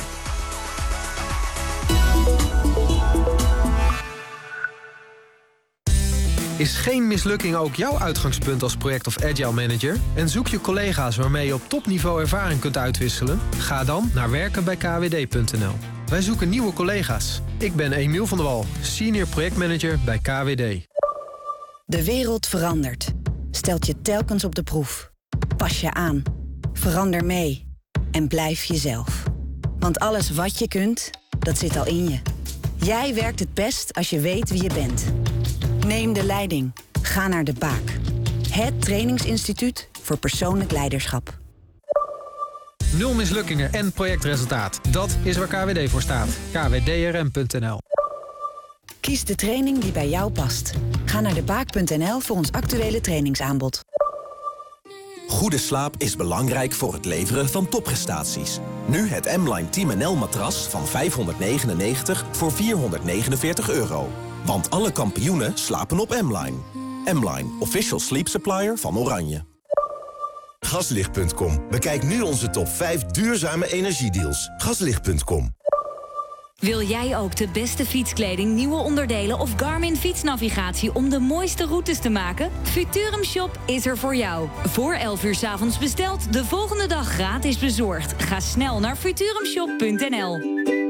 [SPEAKER 12] Is geen mislukking ook jouw uitgangspunt als project- of agile manager? En zoek je collega's waarmee je op topniveau ervaring kunt uitwisselen? Ga dan naar werken bij k w d punt n l. Wij zoeken nieuwe collega's. Ik ben Emiel van der Wal, senior projectmanager bij K W D.
[SPEAKER 15] De wereld verandert. Stelt je telkens op de proef. Pas je aan. Verander mee. En blijf jezelf. Want alles wat je kunt, dat zit al in je. Jij werkt het best als je weet wie je bent. Neem de leiding. Ga naar de Baak. Het trainingsinstituut voor persoonlijk leiderschap.
[SPEAKER 12] Nul mislukkingen en projectresultaat. Dat is waar K W D voor staat. k w d r m punt n l.
[SPEAKER 15] Kies de training die bij jou past. Ga naar de baak punt n l voor ons actuele trainingsaanbod.
[SPEAKER 16] Goede slaap is belangrijk voor het leveren van topprestaties. Nu het M-Line Team N L-matras van vijfhonderdnegenennegentig voor vierhonderdnegenenveertig euro. Want alle kampioenen slapen op M-Line. M-Line, official sleep supplier van Oranje.
[SPEAKER 25] Gaslicht punt com. Bekijk nu onze top vijf duurzame energiedeals. Gaslicht punt com.
[SPEAKER 26] Wil jij ook de beste fietskleding, nieuwe onderdelen of Garmin fietsnavigatie om de mooiste routes te maken? Futurum Shop is er voor jou. Voor elf uur 's avonds besteld, de volgende dag gratis bezorgd. Ga snel naar futurumshop punt n l.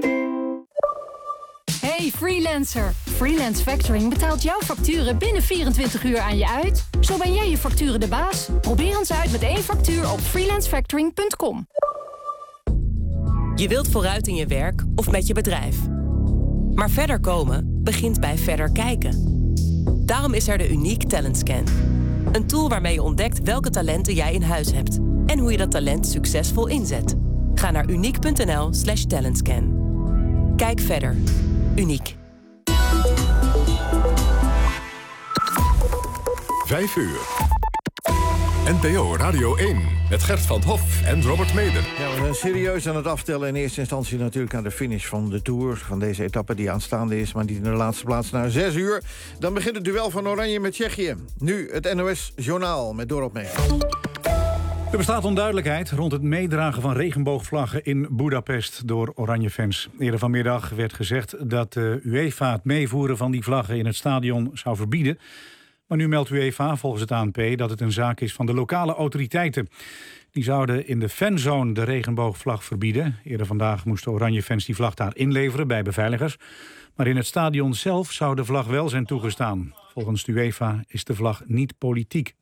[SPEAKER 27] Hey freelancer, Freelance Factoring betaalt jouw facturen binnen vierentwintig uur aan je uit. Zo ben jij je facturen de baas. Probeer ons uit met één factuur op freelance factoring punt com.
[SPEAKER 28] Je wilt vooruit in je werk of met je bedrijf. Maar verder komen begint bij verder kijken. Daarom is er de Unique Talent Scan. Een tool waarmee je ontdekt welke talenten jij in huis hebt en hoe je dat talent succesvol inzet. Ga naar unique punt n l slash talentscan. Kijk verder. Uniek.
[SPEAKER 21] Vijf uur. N P O Radio één. Met Gert van Hof en Robert Meder.
[SPEAKER 13] Ja, we zijn serieus aan het aftellen. In eerste instantie natuurlijk aan de finish van de Tour. Van deze etappe die aanstaande is, maar niet in de laatste plaats na zes uur. Dan begint het duel van Oranje met Tsjechië. Nu het N O S-journaal met Dorot Meder.
[SPEAKER 17] Er bestaat onduidelijkheid rond het meedragen van regenboogvlaggen in Budapest door Oranje-fans. Eerder vanmiddag werd gezegd dat de UEFA het meevoeren van die vlaggen in het stadion zou verbieden. Maar nu meldt UEFA volgens het A N P dat het een zaak is van de lokale autoriteiten. Die zouden in de fanzone de regenboogvlag verbieden. Eerder vandaag moesten oranje fans die vlag daar inleveren bij beveiligers. Maar in het stadion zelf zou de vlag wel zijn toegestaan. Volgens de UEFA is de vlag niet politiek.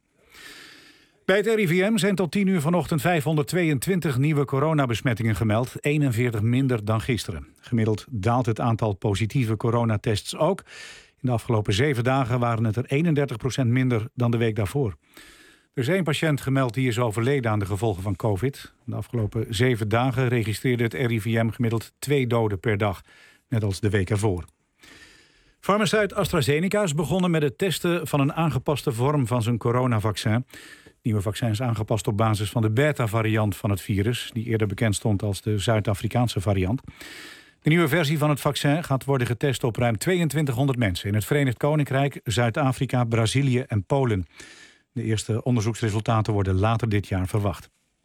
[SPEAKER 17] Bij het R I V M zijn tot tien uur vanochtend vijfhonderdtweeëntwintig nieuwe coronabesmettingen gemeld. eenenveertig minder dan gisteren. Gemiddeld daalt het aantal positieve coronatests ook. In de afgelopen zeven dagen waren het er eenendertig procent minder dan de week daarvoor. Er is één patiënt gemeld die is overleden aan de gevolgen van covid. De afgelopen zeven dagen registreerde het R I V M gemiddeld twee doden per dag. Net als de week ervoor. Farmaceut AstraZeneca is begonnen met het testen van een aangepaste vorm van zijn coronavaccin. Het nieuwe vaccin is aangepast op basis van de beta-variant van het virus, die eerder bekend stond als de Zuid-Afrikaanse variant. De nieuwe versie van het vaccin gaat worden getest op ruim tweeëntwintighonderd mensen in het Verenigd Koninkrijk, Zuid-Afrika, Brazilië en Polen. De eerste onderzoeksresultaten worden later dit jaar verwacht.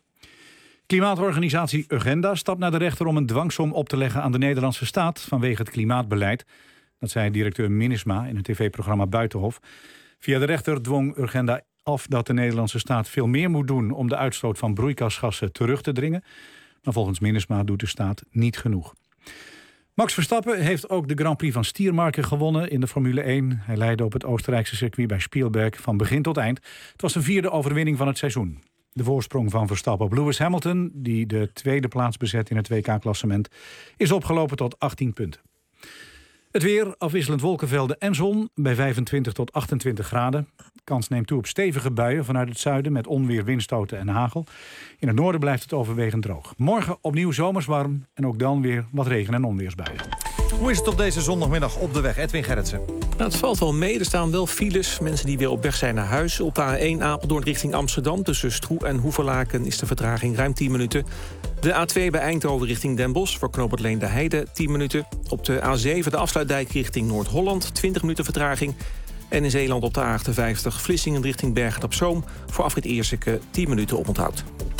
[SPEAKER 17] Klimaatorganisatie Urgenda stapt naar de rechter om een dwangsom op te leggen aan de Nederlandse staat vanwege het klimaatbeleid. Dat zei directeur Minnesma in het tv-programma Buitenhof. Via de rechter dwong Urgenda af dat de Nederlandse staat veel meer moet doen om de uitstoot van broeikasgassen terug te dringen. Maar volgens Minnesma doet de staat niet genoeg. Max Verstappen heeft ook de Grand Prix van Stiermarken gewonnen in de Formule één. Hij leidde op het Oostenrijkse circuit bij Spielberg van begin tot eind. Het was de vierde overwinning van het seizoen. De voorsprong van Verstappen op Lewis Hamilton, die de tweede plaats bezet in het W K-klassement, is opgelopen tot achttien punten. Het weer, afwisselend wolkenvelden en zon, bij vijfentwintig tot achtentwintig graden. De kans neemt toe op stevige buien vanuit het zuiden met onweer, windstoten en hagel. In het noorden blijft het overwegend droog. Morgen opnieuw zomers warm en ook dan weer wat regen- en onweersbuien.
[SPEAKER 2] Hoe is het op deze zondagmiddag op de weg? Edwin Gerritsen.
[SPEAKER 3] Nou, het valt wel mee. Er staan wel files. Mensen die weer op weg zijn naar huis. Op de A één Apeldoorn richting Amsterdam. Tussen Stroe en Hoevelaken is de vertraging ruim tien minuten. De A twee bij Eindhoven richting Den Bosch. Voor knooppunt Leende Heide tien minuten. Op de A zeven de afsluitdijk richting Noord-Holland. twintig minuten vertraging. En in Zeeland op de A achtenvijftig Vlissingen richting Bergen op Zoom. Voor afrit Ierseke tien minuten oponthoud.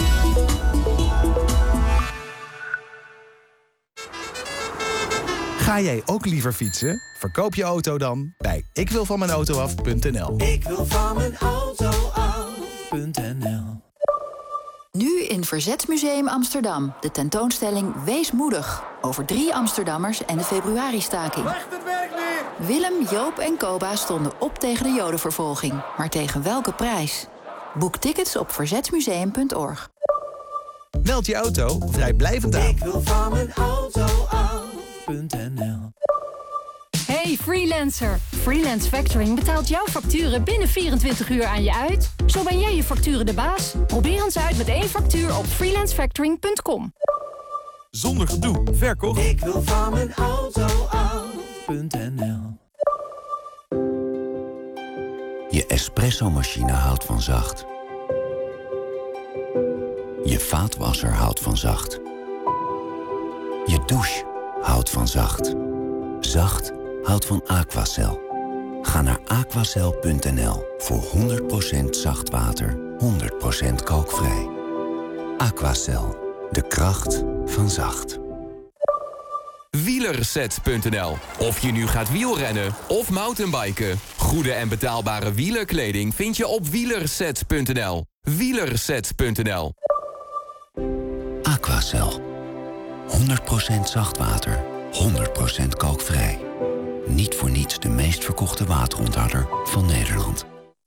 [SPEAKER 4] Ga jij ook liever fietsen? Verkoop je auto dan bij ik wil van mijn auto af punt n l.
[SPEAKER 7] Ik wil van mijn auto af punt n l.
[SPEAKER 5] Nu in Verzetsmuseum Amsterdam. De tentoonstelling Wees moedig. Over drie Amsterdammers en de februaristaking. Willem, Joop en Koba stonden op tegen de Jodenvervolging. Maar tegen welke prijs? Boek tickets op verzetsmuseum punt org.
[SPEAKER 4] Meld je auto vrijblijvend aan.
[SPEAKER 7] Ik wil van mijn auto af punt n l.
[SPEAKER 27] Hey freelancer! Freelance Factoring betaalt jouw facturen binnen vierentwintig uur aan je uit. Zo ben jij je facturen de baas. Probeer ons uit met één factuur op freelance factoring punt com.
[SPEAKER 4] Zonder gedoe, verkocht.
[SPEAKER 7] Ik wil van mijn auto af punt n l.
[SPEAKER 14] Je espresso-machine houdt van zacht. Je vaatwasser houdt van zacht. Je douche houdt van zacht. Zacht houdt van Aquacel. Ga naar aquacel punt n l voor honderd procent zacht water, honderd procent kookvrij. Aquacel, de kracht van zacht.
[SPEAKER 18] wielerset punt n l. Of je nu gaat wielrennen of mountainbiken. Goede en betaalbare wielerkleding vind je op wielerset punt n l. wielerset punt n l.
[SPEAKER 14] Aquacel. honderd procent zacht water, honderd procent kookvrij. Niet voor niets de meest verkochte waterontharder van Nederland.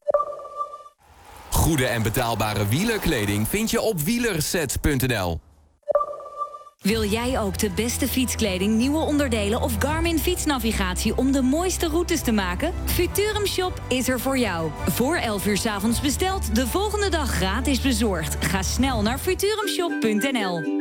[SPEAKER 18] Goede en betaalbare wielerkleding vind je op wielerset punt n l.
[SPEAKER 26] Wil jij ook de beste fietskleding, nieuwe onderdelen of Garmin fietsnavigatie om de mooiste routes te maken? Futurum Shop is er voor jou. Voor elf uur 's avonds besteld, de volgende dag gratis bezorgd. Ga snel naar futurumshop punt n l.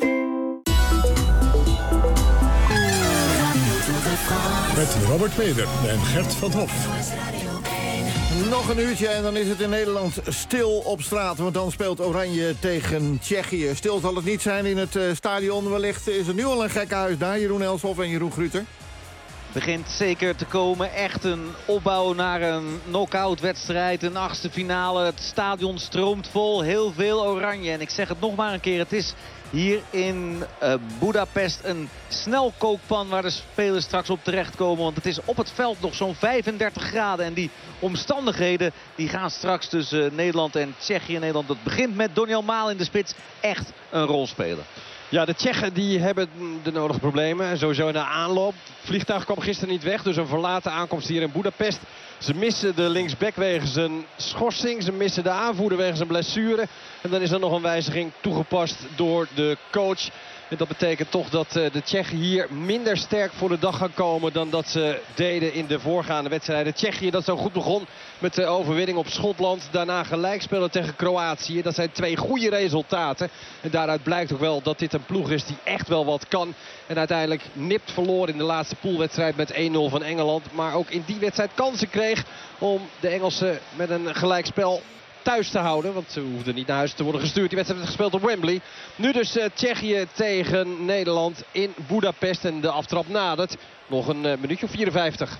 [SPEAKER 21] Met Robert Meder en Gert van Hof.
[SPEAKER 13] Nog een uurtje en dan is het in Nederland stil op straat. Want dan speelt Oranje tegen Tsjechië. Stil zal het niet zijn in het uh, stadion. Wellicht is er nu al een gekkenhuis daar. Jeroen Elshoff en Jeroen Gruter.
[SPEAKER 23] Begint zeker te komen. Echt een opbouw naar een knock-out wedstrijd. Een achtste finale. Het stadion stroomt vol. Heel veel Oranje. En ik zeg het nog maar een keer. Het is hier in uh, Budapest. Een snelkookpan waar de spelers straks op terechtkomen. Want het is op het veld nog zo'n vijfendertig graden. En die omstandigheden die gaan straks tussen uh, Nederland en Tsjechië. Nederland, dat begint met Doniel Maal in de spits, echt een rol spelen.
[SPEAKER 6] Ja, de Tsjechen die hebben de nodige problemen. Sowieso in de aanloop. Het vliegtuig kwam gisteren niet weg. Dus een verlaten aankomst hier in Budapest. Ze missen de linksback wegens een schorsing. Ze missen de aanvoerder wegens een blessure. En dan is er nog een wijziging toegepast door de coach. En dat betekent toch dat uh, de Tsjechen hier minder sterk voor de dag gaan komen dan dat ze deden in de voorgaande wedstrijden. Tsjechië dat zo goed begon met de overwinning op Schotland. Daarna gelijk spelen tegen Kroatië. Dat zijn twee goede resultaten. En daaruit blijkt ook wel dat dit een ploeg is die echt wel wat kan. En uiteindelijk nipt verloor in de laatste poolwedstrijd met één nul van Engeland. Maar ook in die wedstrijd kansen kreeg om de Engelsen met een gelijkspel thuis te houden. Want ze hoefden niet naar huis te worden gestuurd. Die wedstrijd werd gespeeld op Wembley. Nu dus uh, Tsjechië tegen Nederland in Budapest. En de aftrap nadert. Nog een uh, minuutje of vierenvijftig.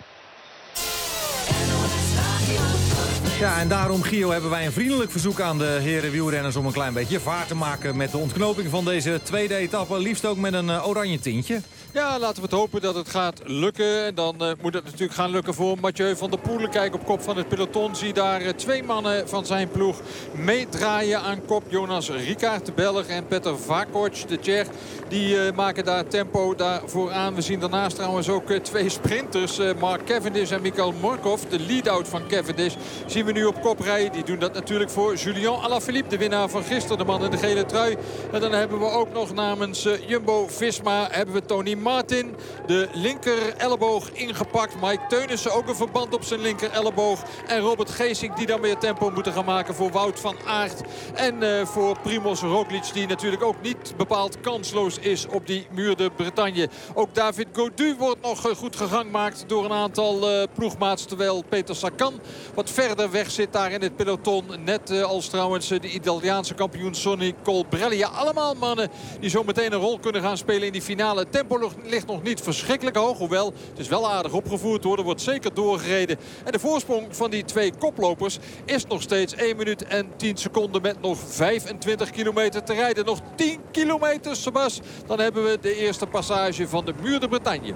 [SPEAKER 2] Ja, en daarom, Gio, hebben wij een vriendelijk verzoek aan de heren wielrenners om een klein beetje vaart te maken met de ontknoping van deze tweede etappe. Liefst ook met een uh, oranje tintje.
[SPEAKER 9] Ja, laten we het hopen dat het gaat lukken. En dan uh, moet het natuurlijk gaan lukken voor Mathieu van der Poel. Kijk op kop van het peloton. Zie daar uh, twee mannen van zijn ploeg meedraaien aan kop. Jonas Rickaert, de Belg, en Peter Vakoc, de Tsjech. Die uh, maken daar tempo daarvoor aan. We zien daarnaast trouwens ook uh, twee sprinters. Uh, Mark Cavendish en Mikhail Morkov. De lead-out van Cavendish zien we nu op kop rijden. Die doen dat natuurlijk voor Julian Alaphilippe. De winnaar van gisteren, de man in de gele trui. En dan hebben we ook nog namens uh, Jumbo-Visma hebben we Tony Martin, de linker elleboog ingepakt. Mike Teunissen ook een verband op zijn linker elleboog. En Robert Geesink die dan weer tempo moeten gaan maken voor Wout van Aert. En uh, voor Primoz Roglic, die natuurlijk ook niet bepaald kansloos is op die Muur de Bretagne. Ook David Gaudu wordt nog uh, goed gegangmaakt door een aantal uh, ploegmaats. Terwijl Peter Sagan wat verder weg zit daar in het peloton. Net uh, als trouwens uh, de Italiaanse kampioen Sonny Colbrelli. Ja, allemaal mannen die zo meteen een rol kunnen gaan spelen in die finale. Tempo ligt nog niet verschrikkelijk hoog. Hoewel, het is wel aardig opgevoerd hoor. Er wordt zeker doorgereden. En de voorsprong van die twee koplopers is nog steeds één minuut en tien seconden met nog vijfentwintig kilometer te rijden. Nog tien kilometer, Sebas. Dan hebben we de eerste passage van de Muur de Bretagne.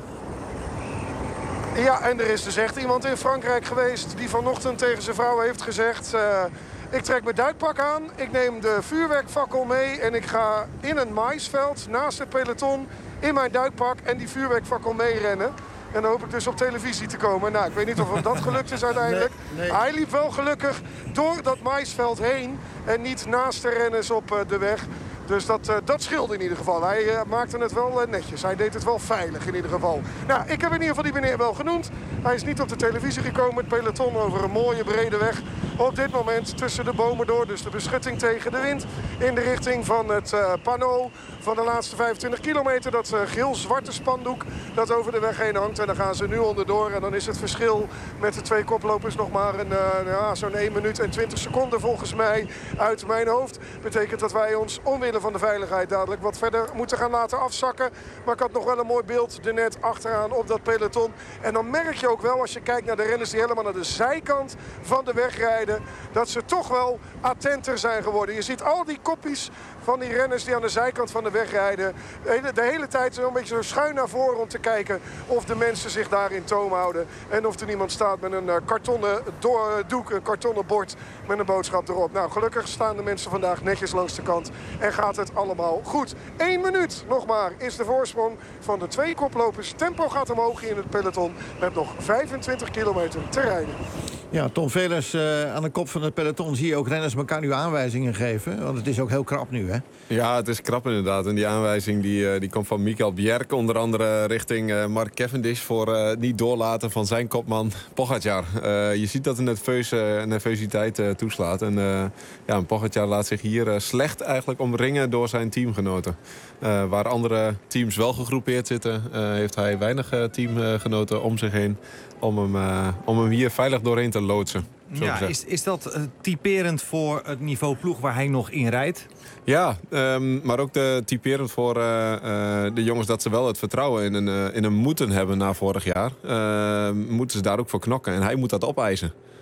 [SPEAKER 10] Ja, en er is dus echt iemand in Frankrijk geweest die vanochtend tegen zijn vrouw heeft gezegd... Uh, ik trek mijn duikpak aan, ik neem de vuurwerkfakkel mee en ik ga in een maïsveld naast het peloton in mijn duikpak en die vuurwerkfakkel meerennen. En dan hoop ik dus op televisie te komen. Nou, ik weet niet of hem dat gelukt is uiteindelijk. Nee, nee. Hij liep wel gelukkig door dat maïsveld heen en niet naast de renners op uh, de weg. Dus dat, uh, dat scheelde in ieder geval. Hij uh, maakte het wel uh, netjes. Hij deed het wel veilig in ieder geval. Nou, ik heb in ieder geval die meneer wel genoemd. Hij is niet op de televisie gekomen. Het peloton over een mooie brede weg. Op dit moment tussen de bomen door. Dus de beschutting tegen de wind. In de richting van het uh, panneau van de laatste vijfentwintig kilometer. Dat uh, geel-zwarte spandoek dat over de weg heen hangt. En dan gaan ze nu onderdoor. En dan is het verschil met de twee koplopers nog maar een, uh, ja, zo'n één minuut en twintig seconden volgens mij uit mijn hoofd. Betekent dat wij ons omwille van de veiligheid dadelijk wat verder moeten gaan laten afzakken. Maar ik had nog wel een mooi beeld er net achteraan op dat peloton. En dan merk je ook wel als je kijkt naar de renners die helemaal naar de zijkant van de weg rijden, dat ze toch wel attenter zijn geworden. Je ziet al die koppies van die renners die aan de zijkant van de weg rijden. De hele tijd zo een beetje zo schuin naar voren om te kijken of de mensen zich daar in toom houden. En of er niemand staat met een kartonnen doek, een kartonnen bord met een boodschap erop. Nou, gelukkig staan de mensen vandaag netjes langs de kant en gaat het allemaal goed. Eén minuut nog maar is de voorsprong van de twee koplopers. Tempo gaat omhoog in het peloton met nog vijfentwintig kilometer te rijden.
[SPEAKER 13] Ja, Tom Velers, uh, aan de kop van het peloton zie je ook renners elkaar nu aanwijzingen geven. Want het is ook heel krap nu, hè?
[SPEAKER 11] Ja, het is krap inderdaad. En die aanwijzing die, uh, die komt van Michael Bjerk. Onder andere richting uh, Mark Cavendish voor uh, niet doorlaten van zijn kopman Pogacar. Uh, je ziet dat de nerveus, uh, nervositeit uh, toeslaat. En uh, ja, Pogacar laat zich hier uh, slecht eigenlijk omringen door zijn teamgenoten. Uh, waar andere teams wel gegroepeerd zitten, uh, heeft hij weinig uh, teamgenoten om zich heen. Om hem, uh, om hem hier veilig doorheen te loodsen.
[SPEAKER 2] Ja, is, is dat uh, typerend voor het niveau ploeg waar hij nog in rijdt?
[SPEAKER 11] Ja, um, maar ook de, typerend voor uh, uh, de jongens dat ze wel het vertrouwen in een, uh, in een moeten hebben na vorig jaar. Uh, moeten ze daar ook voor knokken. En hij moet dat opeisen.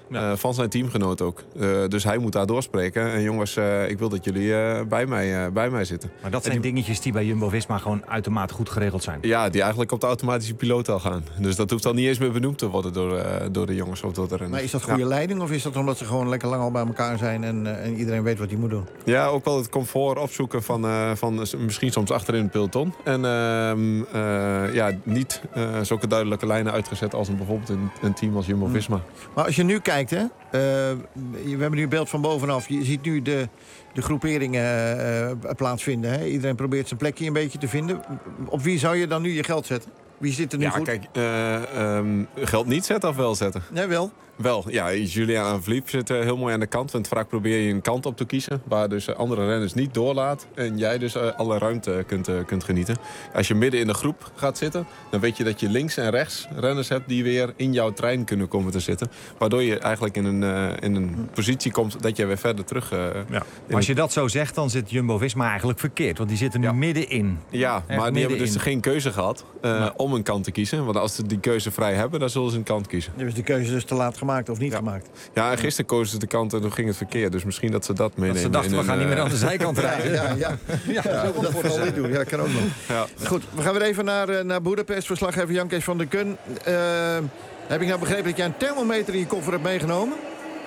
[SPEAKER 11] Ja. Uh, van zijn teamgenoot ook. Uh, dus hij moet daar doorspreken. En jongens, uh, ik wil dat jullie uh, bij, mij, uh, bij mij zitten.
[SPEAKER 2] Maar dat zijn die... dingetjes die bij Jumbo-Visma gewoon uitermate goed geregeld zijn.
[SPEAKER 11] Ja, die eigenlijk op de automatische piloot al gaan. Dus dat hoeft al niet eens meer benoemd te worden door, uh, door de jongens of door de renners.
[SPEAKER 13] Maar is dat goede ja. leiding of is dat omdat ze gewoon lekker lang al bij elkaar zijn en, uh, en iedereen weet wat hij moet doen?
[SPEAKER 11] Ja, ook wel het comfort opzoeken van, uh, van misschien soms achterin het peloton. En uh, uh, ja, niet uh, zulke duidelijke lijnen uitgezet als een, bijvoorbeeld een, een team als Jumbo-Visma. Hmm.
[SPEAKER 13] Maar als je nu kijkt, hè, uh, we hebben nu een beeld van bovenaf. Je ziet nu de, de groeperingen uh, plaatsvinden. Hè? Iedereen probeert zijn plekje een beetje te vinden. Op wie zou je dan nu je geld zetten? Wie zit er nu
[SPEAKER 11] ja,
[SPEAKER 13] goed?
[SPEAKER 11] Kijk, uh, um, geld niet zetten of wel zetten?
[SPEAKER 13] Nee, wel.
[SPEAKER 11] Wel, ja, Julian Alaphilippe zit uh, heel mooi aan de kant. Want vaak probeer je een kant op te kiezen waar dus uh, andere renners niet doorlaat. En jij dus uh, alle ruimte kunt, uh, kunt genieten. Als je midden in de groep gaat zitten, dan weet je dat je links en rechts renners hebt die weer in jouw trein kunnen komen te zitten. Waardoor je eigenlijk in een, uh, in een positie komt dat je weer verder terug... Uh,
[SPEAKER 2] ja. Als je dat zo zegt, dan zit Jumbo-Visma eigenlijk verkeerd. Want die zitten nu ja. middenin.
[SPEAKER 11] Ja, Echt maar die hebben dus geen keuze gehad uh, ja. om een kant te kiezen. Want als ze die keuze vrij hebben, dan zullen ze een kant kiezen.
[SPEAKER 13] Dus die keuze dus te laat gemaakt of niet
[SPEAKER 11] ja.
[SPEAKER 13] gemaakt?
[SPEAKER 11] Ja, en gisteren kozen ze de kant en toen ging het verkeerd. Dus misschien dat ze dat meenemen.
[SPEAKER 2] Dat ze dachten, we gaan uh, niet meer aan de zijkant rijden.
[SPEAKER 13] Ja, ja, ja. ja, ja dat, dat vooral niet doen. Ja, kan ook nog. Ja. Goed, we gaan weer even naar, naar Boedapest. Verslaggever Jan Kees van der Kun. Uh, heb ik nou begrepen dat jij een thermometer in je koffer hebt meegenomen?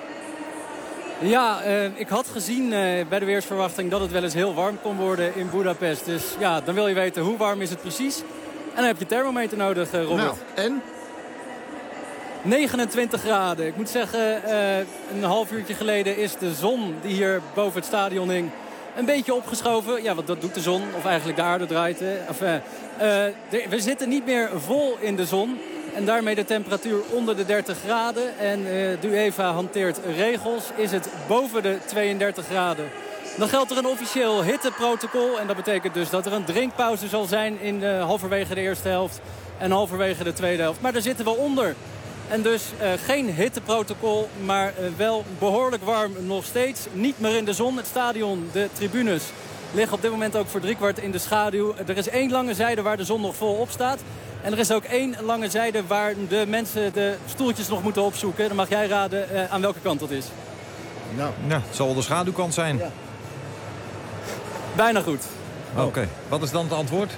[SPEAKER 1] Ja, uh, ik had gezien uh, bij de weersverwachting dat het wel eens heel warm kon worden in Boedapest. Dus ja, dan wil je weten hoe warm is het precies. En dan heb je thermometer nodig, uh, Robert.
[SPEAKER 13] Nou, en?
[SPEAKER 1] negenentwintig graden. Ik moet zeggen, uh, een half uurtje geleden is de zon die hier boven het stadion hing een beetje opgeschoven. Ja, want dat doet de zon, of eigenlijk de aarde draait. Hè. Enfin, uh, de, we zitten niet meer vol in de zon. En daarmee de temperatuur onder de dertig graden. En uh, de UEFA hanteert regels. Is het boven de tweeëndertig graden, dan geldt er een officieel hitteprotocol. En dat betekent dus dat er een drinkpauze zal zijn in de, halverwege de eerste helft en halverwege de tweede helft. Maar daar zitten we onder. En dus uh, geen hitteprotocol, maar uh, wel behoorlijk warm nog steeds. Niet meer in de zon. Het stadion, de tribunes, liggen op dit moment ook voor driekwart in de schaduw. Er is één lange zijde waar de zon nog vol op staat. En er is ook één lange zijde waar de mensen de stoeltjes nog moeten opzoeken. Dan mag jij raden uh, aan welke kant dat is.
[SPEAKER 2] Nou, nou het zal de schaduwkant zijn. Ja.
[SPEAKER 1] Bijna goed.
[SPEAKER 2] Oké, okay. Wat is dan het antwoord?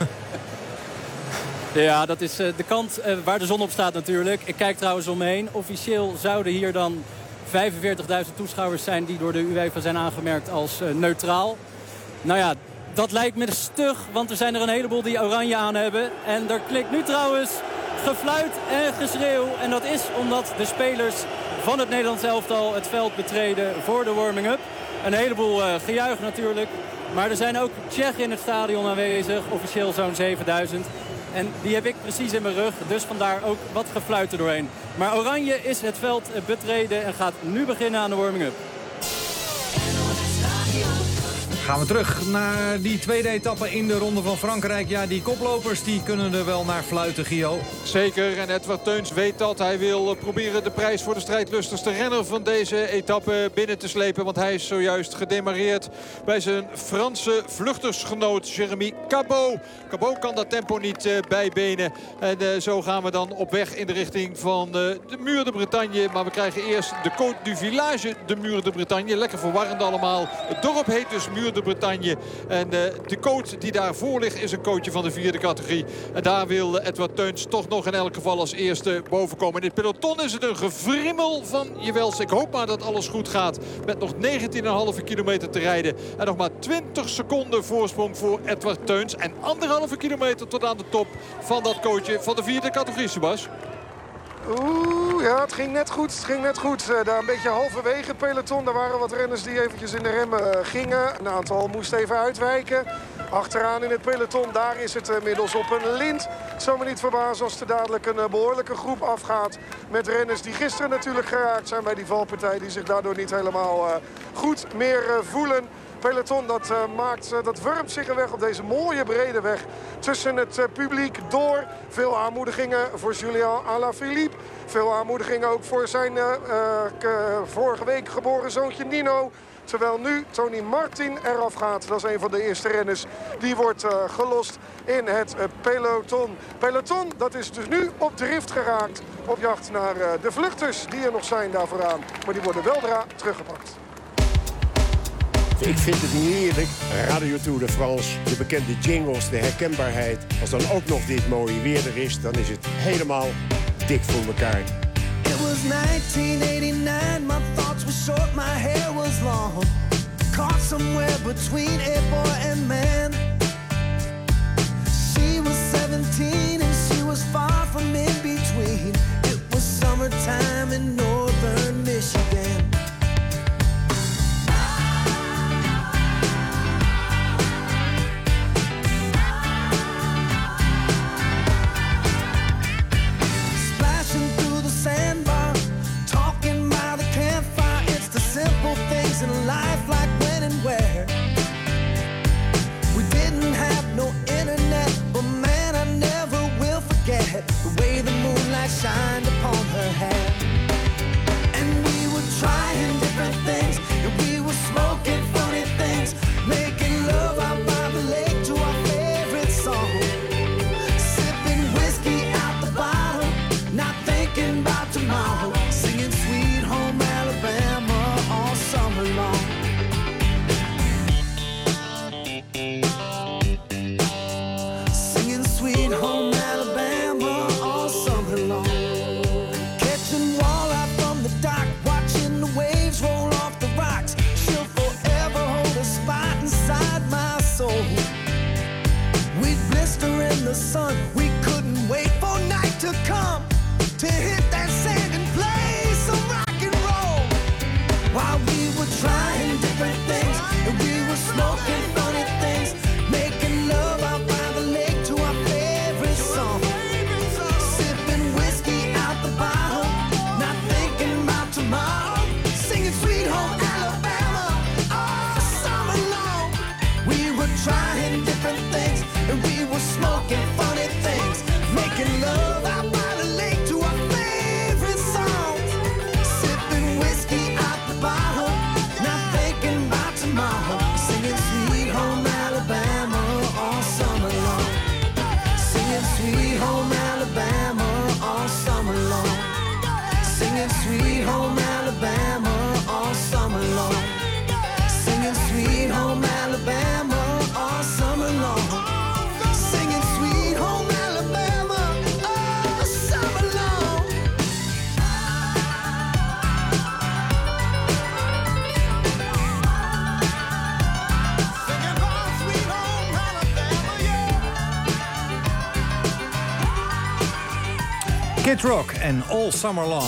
[SPEAKER 1] Ja, dat is uh, de kant uh, waar de zon op staat natuurlijk. Ik kijk trouwens om me heen. Officieel zouden hier dan vijfenveertigduizend toeschouwers zijn die door de UEFA zijn aangemerkt als uh, neutraal. Nou ja, dat lijkt me stug, want er zijn er een heleboel die oranje aan hebben. En er klinkt nu trouwens gefluit en geschreeuw. En dat is omdat de spelers van het Nederlands elftal het veld betreden voor de warming-up. Een heleboel uh, gejuich natuurlijk. Maar er zijn ook Tsjechen in het stadion aanwezig, officieel zo'n zevenduizend. En die heb ik precies in mijn rug, dus vandaar ook wat gefluit er doorheen. Maar Oranje is het veld betreden en gaat nu beginnen aan de warming-up.
[SPEAKER 2] Gaan we terug naar die tweede etappe in de Ronde van Frankrijk. Ja, die koplopers die kunnen er wel naar fluiten, Gio.
[SPEAKER 9] Zeker, en Edward Teuns weet dat. Hij wil proberen de prijs voor de strijdlustigste renner van deze etappe binnen te slepen. Want hij is zojuist gedemareerd bij zijn Franse vluchtersgenoot Jeremy Cabot. Cabot kan dat tempo niet uh, bijbenen. En uh, zo gaan we dan op weg in de richting van uh, de Muur de Bretagne. Maar we krijgen eerst de Côte du Village, de Muur de Bretagne. Lekker verwarrend allemaal. Het dorp heet dus Muur de Bretagne. En uh, de coach die daarvoor ligt is een coachje van de vierde categorie. En daar wil Edward Teuns toch nog in elk geval als eerste boven komen. In dit peloton is het een gevrimmel van Jewels. Ik hoop maar dat alles goed gaat. Met nog negentien komma vijf kilometer te rijden. En nog maar twintig seconden voorsprong voor Edward Teuns. En anderhalve kilometer tot aan de top van dat coachje van de vierde categorie, Sebas.
[SPEAKER 10] Oeh, ja, het ging net goed. Het ging net goed. Uh, daar een beetje halverwege peloton. Daar waren wat renners die eventjes in de remmen uh, gingen. Een aantal moest even uitwijken. Achteraan in het peloton, daar is het inmiddels op een lint. Het zou me niet verbazen als er dadelijk een uh, behoorlijke groep afgaat. Met renners die gisteren natuurlijk geraakt zijn bij die valpartij. Die zich daardoor niet helemaal uh, goed meer uh, voelen. Peloton dat, uh, maakt, uh, dat wurmt zich een weg op deze mooie brede weg tussen het uh, publiek door. Veel aanmoedigingen voor Julian Alaphilippe. Veel aanmoedigingen ook voor zijn uh, uh, vorige week geboren zoontje Nino. Terwijl nu Tony Martin eraf gaat. Dat is een van de eerste renners. Die wordt uh, gelost in het uh, peloton. Peloton dat is dus nu op drift geraakt. op jacht naar uh, de vluchters die er nog zijn daar vooraan. Maar die worden weldra teruggepakt.
[SPEAKER 8] Ik vind het heerlijk. Radio Tour de France, de bekende jingles, de herkenbaarheid. Als dan ook nog dit mooie weer er is, dan is het helemaal dik voor elkaar.
[SPEAKER 12] It was nineteen eighty-nine, my thoughts were short, my hair was long. Caught somewhere between a boy and man. She was seventeen and she was far from in between. It was summertime in northern Michigan. Splashing through the sandbar, talking by the campfire. It's the simple things in life, like when and where. We didn't have no internet, but man, I never will forget the way the moonlight shined upon her hair. And we were trying different things, and we were smoking funny things, making love out by the lake to our favorite song. Sipping whiskey out the bottle, not thinking about tomorrow, singing Sweet Home Alabama all summer long. Singing Sweet Home Alabama all summer long. Catching walleye from the dock, watching the waves roll off the rocks. She'll forever hold a spot inside my soul. We'd blister in the sun, we couldn't wait for night to come to hit that sand and play some rock and roll. While we were trying different things, and we were smoking funny things, making love out by the lake to our favorite song. Sipping whiskey out the bottle, not thinking about tomorrow, singing Sweet Home Alabama all summer long. We were trying different things, and we were smoking funny things, making love out by the lake to our favorite songs. Sipping whiskey out the bottle, not thinking about tomorrow, singing Sweet Home Alabama all summer long. Singing Sweet Home Alabama all summer long. Singing Sweet Home Alabama all summer long. Singing Sweet Home Alabama all summer long. Singing Sweet Home Alabama all summer long. Singing oh, Sweet Home Alabama, yeah.
[SPEAKER 2] Kid Rock en All Summer Long.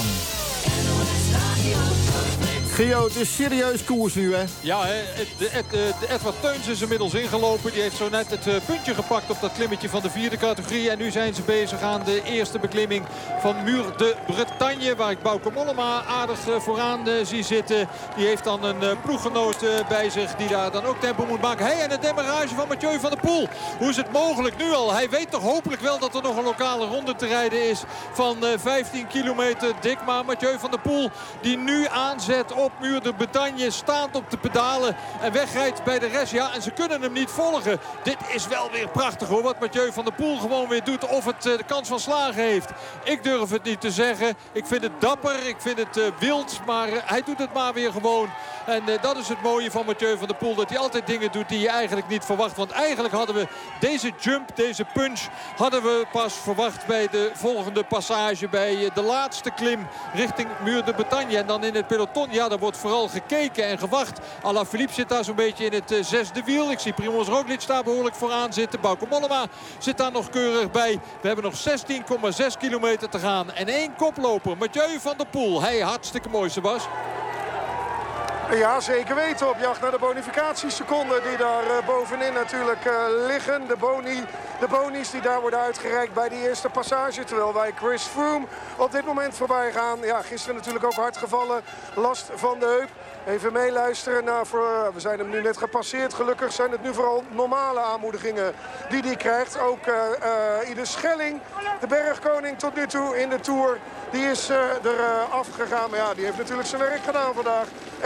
[SPEAKER 13] Gio, het is serieus koers nu, hè?
[SPEAKER 9] Ja, hè, Ed, de, Ed, de Edward Teuns is inmiddels ingelopen. Die heeft zo net het uh, puntje gepakt op dat klimmetje van de vierde categorie. En nu zijn ze bezig aan de eerste beklimming van Muur de Bretagne. Waar ik Bauke Mollema aardig uh, vooraan uh, zie zitten. Die heeft dan een uh, ploeggenoot uh, bij zich die daar dan ook tempo moet maken. Hey, en de demarrage van Mathieu van der Poel. Hoe is het mogelijk nu al? Hij weet toch hopelijk wel dat er nog een lokale ronde te rijden is van uh, vijftien kilometer dik. Maar Mathieu van der Poel die nu aanzet op Muur de Bretagne, staand op de pedalen en wegrijdt bij de rest. Ja, en ze kunnen hem niet volgen. Dit is wel weer prachtig hoor, wat Mathieu van der Poel gewoon weer doet. Of het uh, de kans van slagen heeft. Ik durf het niet te zeggen. Ik vind het dapper, ik vind het uh, wild, maar uh, hij doet het maar weer gewoon. En uh, dat is het mooie van Mathieu van der Poel, dat hij altijd dingen doet die je eigenlijk niet verwacht. Want eigenlijk hadden we deze jump, deze punch, hadden we pas verwacht bij de volgende passage, bij uh, de laatste klim richting Muur de Bretagne. En dan in het peloton, ja, daar wordt vooral gekeken en gewacht. Alaphilippe zit daar zo'n beetje in het uh, zesde wiel. Ik zie Primož Roglič daar behoorlijk vooraan zitten. Bauke Mollema zit daar nog keurig bij. We hebben nog zestien komma zes kilometer te gaan. En één koploper, Mathieu van der Poel. Hey, hartstikke mooi, Sebas.
[SPEAKER 10] Ja, zeker weten. Op jacht naar de bonificatieseconden die daar uh, bovenin natuurlijk uh, liggen. De, boni, de bonies die daar worden uitgereikt bij die eerste passage. Terwijl wij Chris Froome op dit moment voorbij gaan. Ja, gisteren natuurlijk ook hard gevallen. Last van de heup. Even meeluisteren naar, voor, we zijn hem nu net gepasseerd. Gelukkig zijn het nu vooral normale aanmoedigingen die hij krijgt. Ook uh, uh, Ieder Schelling, de bergkoning tot nu toe in de Tour. Die is uh, er uh, afgegaan. Maar ja, die heeft natuurlijk zijn werk gedaan vandaag.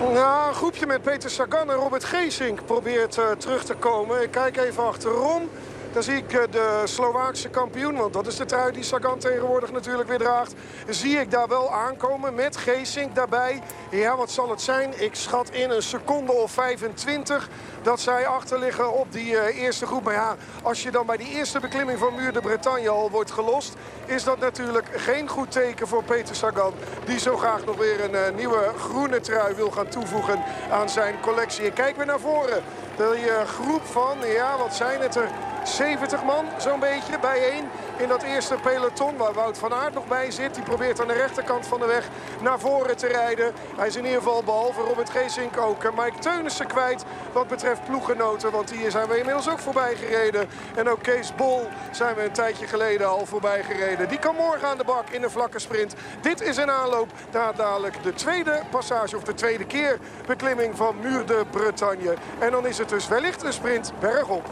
[SPEAKER 10] Nou, een groepje met Peter Sagan en Robert Geesink probeert uh, terug te komen. Ik kijk even achterom. Dan zie ik uh, de Slovaakse kampioen, want dat is de trui die Sagan tegenwoordig natuurlijk weer draagt. Zie ik daar wel aankomen met Geesink daarbij. Ja, wat zal het zijn? Ik schat in een seconde of vijfentwintig dat zij achter liggen op die uh, eerste groep. Maar ja, als je dan bij die eerste beklimming van Muur de Bretagne al wordt gelost, is dat natuurlijk geen goed teken voor Peter Sagan, die zo graag nog weer een uh, nieuwe groene trui wil gaan toevoegen aan zijn collectie. Ik kijk weer naar voren. Die uh, groep van, ja, wat zijn het er? zeventig man, zo'n beetje, bijeen in dat eerste peloton waar Wout van Aert nog bij zit. Die probeert aan de rechterkant van de weg naar voren te rijden. Hij is in ieder geval, behalve Robert Geesink, ook Mike Teunissen kwijt wat betreft ploeggenoten. Want die zijn we inmiddels ook voorbij gereden. En ook Kees Bol zijn we een tijdje geleden al voorbij gereden. Die kan morgen aan de bak in de vlakke sprint. Dit is een aanloop naar dadelijk de tweede passage of de tweede keer beklimming van Muur de Bretagne. En dan is het dus wellicht een sprint bergop.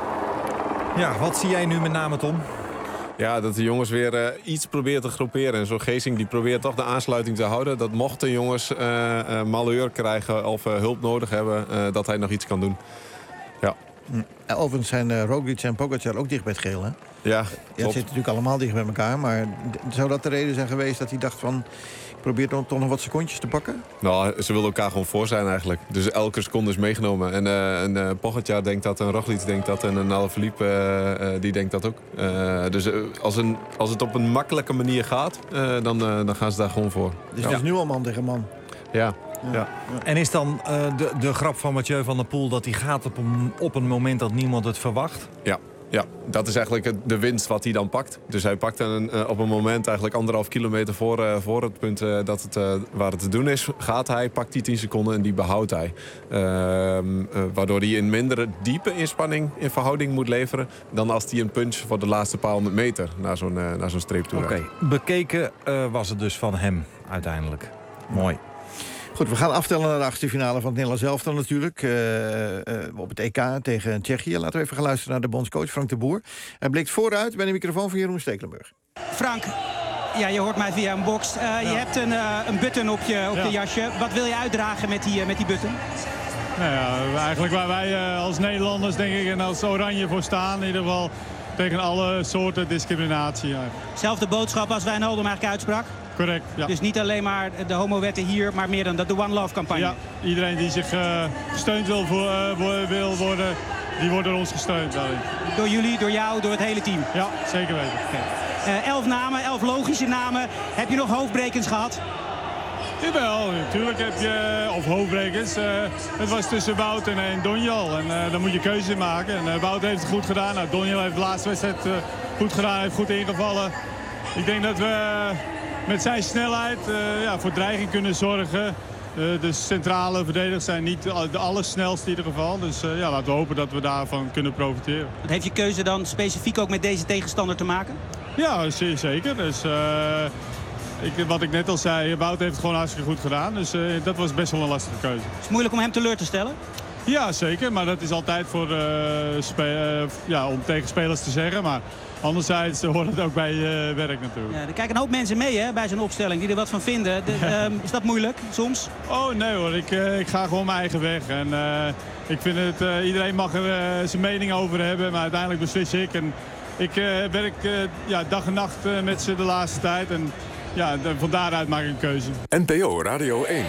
[SPEAKER 2] Ja, wat zie jij nu met name, Tom?
[SPEAKER 11] Ja, dat de jongens weer uh, iets proberen te groeperen. En zo'n Geesink die probeert toch de aansluiting te houden. Dat mochten jongens uh, uh, malheur krijgen of uh, hulp nodig hebben, uh, dat hij nog iets kan doen. Ja.
[SPEAKER 13] Ja, overigens zijn uh, Roglic en Pogacar ook dicht bij het geel, hè?
[SPEAKER 11] Ja,
[SPEAKER 13] ja, het zit natuurlijk allemaal dicht bij elkaar. Maar zou dat de reden zijn geweest dat hij dacht van, probeert dan toch nog wat secondjes te pakken?
[SPEAKER 11] Nou, ze willen elkaar gewoon voor zijn eigenlijk. Dus elke seconde is meegenomen. En uh, een uh, Pogacar denkt dat, een Roglic denkt dat en een Alaphilippe uh, uh, die denkt dat ook. Uh, dus uh, als, een, als het op een makkelijke manier gaat, uh, dan, uh, dan gaan ze daar gewoon voor.
[SPEAKER 13] Dus
[SPEAKER 11] ja.
[SPEAKER 13] het is nu al man tegen man.
[SPEAKER 11] Ja. Ja.
[SPEAKER 13] Ja.
[SPEAKER 2] En is dan uh, de, de grap van Mathieu van der Poel dat hij gaat op een, op een moment dat niemand het verwacht?
[SPEAKER 11] Ja. Ja, dat is eigenlijk de winst wat hij dan pakt. Dus hij pakt een, uh, op een moment eigenlijk anderhalf kilometer voor, uh, voor het punt uh, dat het, uh, waar het te doen is. Gaat hij, pakt die tien seconden en die behoudt hij. Uh, uh, waardoor hij een mindere diepe inspanning in verhouding moet leveren dan als hij een punch voor de laatste paar honderd meter naar zo'n uh, naar zo'n streep toe rijdt.
[SPEAKER 2] Oké, okay. Bekeken uh, was het dus van hem uiteindelijk. Mooi.
[SPEAKER 13] Goed, we gaan aftellen naar de achtste finale van het Nederlands elftal natuurlijk. Uh, uh, op het E K tegen Tsjechië. Laten we even gaan luisteren naar de bondscoach Frank de Boer. Hij blikt vooruit bij de microfoon van Jeroen Stekelenburg.
[SPEAKER 15] Frank, ja, je hoort mij via een box. Uh, ja. Je hebt een, uh, een button op je, op ja. je jasje. Wat wil je uitdragen met die, uh, met die button?
[SPEAKER 16] Nou ja, eigenlijk waar wij uh, als Nederlanders denk ik en als Oranje voor staan. In ieder geval tegen alle soorten discriminatie. Ja.
[SPEAKER 15] Zelfde boodschap als Wijnaldum eigenlijk uitsprak?
[SPEAKER 16] Correct, ja.
[SPEAKER 15] Dus niet alleen maar de homowetten hier, maar meer dan de One Love campagne.
[SPEAKER 16] Ja, iedereen die zich uh, gesteund wil, voor, uh, wil worden, die wordt door ons gesteund. Daarin.
[SPEAKER 15] Door jullie, door jou, door het hele team?
[SPEAKER 16] Ja, zeker weten.
[SPEAKER 15] Okay. Uh, elf namen, elf logische namen. Heb je nog hoofdbrekens gehad?
[SPEAKER 16] Jawel, natuurlijk heb je, of hoofdbrekens. Uh, het was tussen Wout en, en Donjal. En uh, dan moet je keuze maken. En uh, Wout heeft het goed gedaan. Nou, Donjal heeft de laatste wedstrijd uh, goed gedaan, heeft goed ingevallen. Ik denk dat we uh, met zijn snelheid uh, ja, voor dreiging kunnen zorgen. Uh, de centrale verdedigers zijn niet de allersnelste in ieder geval. Dus uh, ja, laten we hopen dat we daarvan kunnen profiteren.
[SPEAKER 15] Heeft je keuze dan specifiek ook met deze tegenstander te maken?
[SPEAKER 16] Ja, zeker. Dus, uh, ik, wat ik net al zei, Wout heeft het gewoon hartstikke goed gedaan. Dus uh, dat was best wel een lastige keuze.
[SPEAKER 15] Is het moeilijk om hem teleur te stellen?
[SPEAKER 16] Ja, zeker. Maar dat is altijd voor, uh, spe- uh, ja, om tegen spelers te zeggen. Maar anderzijds hoort het ook bij uh, werk natuurlijk.
[SPEAKER 15] Ja, er kijken een hoop mensen mee hè, bij zijn opstelling die er wat van vinden. De,
[SPEAKER 16] ja.
[SPEAKER 15] um, is dat moeilijk soms?
[SPEAKER 16] Oh nee hoor, ik, uh, ik ga gewoon mijn eigen weg. En uh, ik vind het, uh, iedereen mag er uh, zijn mening over hebben, maar uiteindelijk beslis ik. En ik uh, werk uh, ja, dag en nacht uh, met ze de laatste tijd. En ja, van daaruit maak ik een keuze.
[SPEAKER 21] N P O Radio één.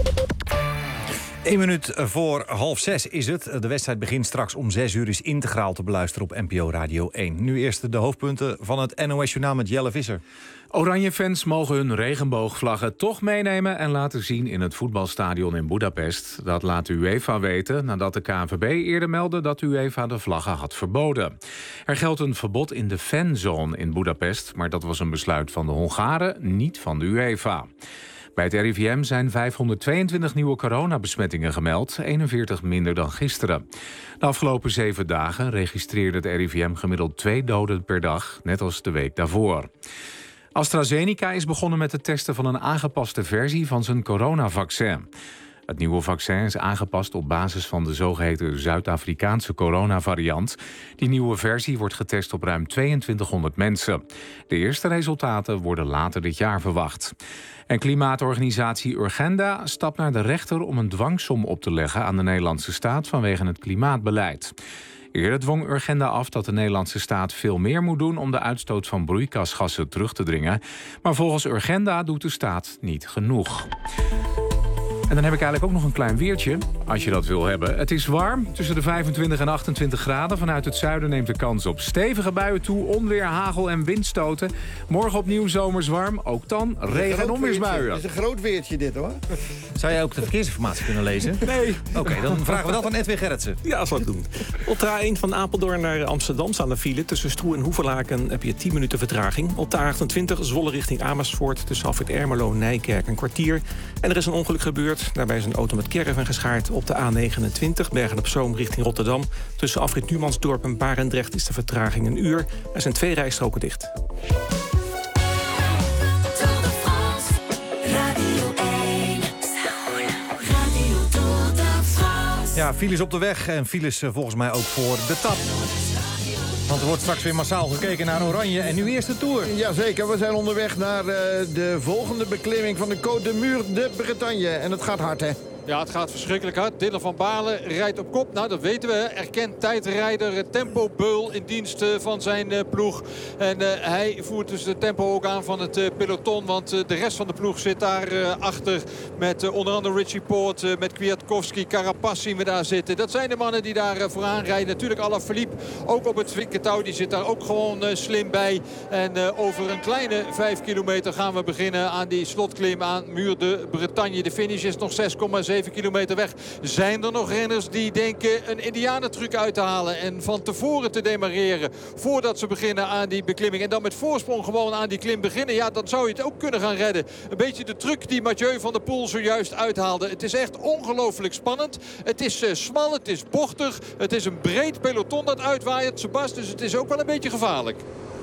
[SPEAKER 2] Eén minuut voor half zes is het. De wedstrijd begint straks om zes uur. Is integraal te beluisteren op N P O Radio één. Nu eerst de hoofdpunten van het N O S-journaal met Jelle Visser.
[SPEAKER 19] Oranje-fans mogen hun regenboogvlaggen toch meenemen en laten zien in het voetbalstadion in Budapest. Dat laat UEFA weten nadat de K N V B eerder meldde dat UEFA de vlaggen had verboden. Er geldt een verbod in de fanzone in Budapest, maar dat was een besluit van de Hongaren, niet van de UEFA. Bij het R I V M zijn vijfhonderdtweeëntwintig nieuwe coronabesmettingen gemeld, eenenveertig minder dan gisteren. De afgelopen zeven dagen registreerde het R I V M gemiddeld twee doden per dag, net als de week daarvoor. AstraZeneca is begonnen met het testen van een aangepaste versie van zijn coronavaccin. Het nieuwe vaccin is aangepast op basis van de zogeheten Zuid-Afrikaanse coronavariant. Die nieuwe versie wordt getest op ruim tweeëntwintighonderd mensen. De eerste resultaten worden later dit jaar verwacht. En klimaatorganisatie Urgenda stapt naar de rechter om een dwangsom op te leggen aan de Nederlandse staat vanwege het klimaatbeleid. Eerder dwong Urgenda af dat de Nederlandse staat veel meer moet doen om de uitstoot van broeikasgassen terug te dringen. Maar volgens Urgenda doet de staat niet genoeg. En dan heb ik eigenlijk ook nog een klein weertje, als je dat wil hebben. Het is warm, tussen de vijfentwintig en achtentwintig graden. Vanuit het zuiden neemt de kans op stevige buien toe, onweer, hagel en windstoten. Morgen opnieuw zomers warm, ook dan regen- en onweersbuien.
[SPEAKER 13] Het is een groot weertje dit, hoor.
[SPEAKER 2] Zou jij ook de verkeersinformatie kunnen lezen?
[SPEAKER 3] Nee.
[SPEAKER 2] Oké, okay, dan vragen we dat aan Edwin Gerritsen.
[SPEAKER 3] Ja, dat zal ik doen. Op de A één van Apeldoorn naar Amsterdam staan de file. Tussen Stroe en Hoevelaken heb je tien minuten vertraging. Op de A achtentwintig Zwolle richting Amersfoort. Tussen Alfred Ermelo en Nijkerk een kwartier. En er is een ongeluk gebeurd. Daarbij is een auto met caravan geschaard op de A negenentwintig. Bergen-op-Zoom richting Rotterdam. Tussen Afrit Numansdorp en Barendrecht is de vertraging een uur. Er zijn twee rijstroken dicht.
[SPEAKER 2] Ja, files op de weg en files uh, volgens mij ook voor de tap. Want er wordt straks weer massaal gekeken naar Oranje en nu eerst de Tour.
[SPEAKER 13] Jazeker, we zijn onderweg naar uh, de volgende beklimming van de Côte de Mur de Bretagne. En het gaat hard, hè?
[SPEAKER 9] Ja, het gaat verschrikkelijk hard. Dylan van Baarle rijdt op kop. Nou, dat weten we. Erkend tijdrijder, tempobeul in dienst van zijn uh, ploeg. En uh, hij voert dus de tempo ook aan van het uh, peloton. Want uh, de rest van de ploeg zit daar uh, achter. Met uh, onder andere Richie Porte, uh, met Kwiatkowski, Carapaz zien we daar zitten. Dat zijn de mannen die daar uh, vooraan rijden. Natuurlijk Alaphilippe, ook op het Vinkentouw. Die zit daar ook gewoon uh, slim bij. En uh, over een kleine vijf kilometer gaan we beginnen aan die slotklim aan Muur de Bretagne. De finish is nog zes komma zeven kilometer weg. Zijn er nog renners die denken een indianentruc uit te halen en van tevoren te demareren voordat ze beginnen aan die beklimming en dan met voorsprong gewoon aan die klim beginnen? Ja, dan zou je het ook kunnen gaan redden. Een beetje de truc die Mathieu van der Poel zojuist uithaalde. Het is echt ongelooflijk spannend. Het is uh, smal, het is bochtig. Het is een breed peloton dat uitwaait, Sebas, dus het is ook wel een beetje gevaarlijk.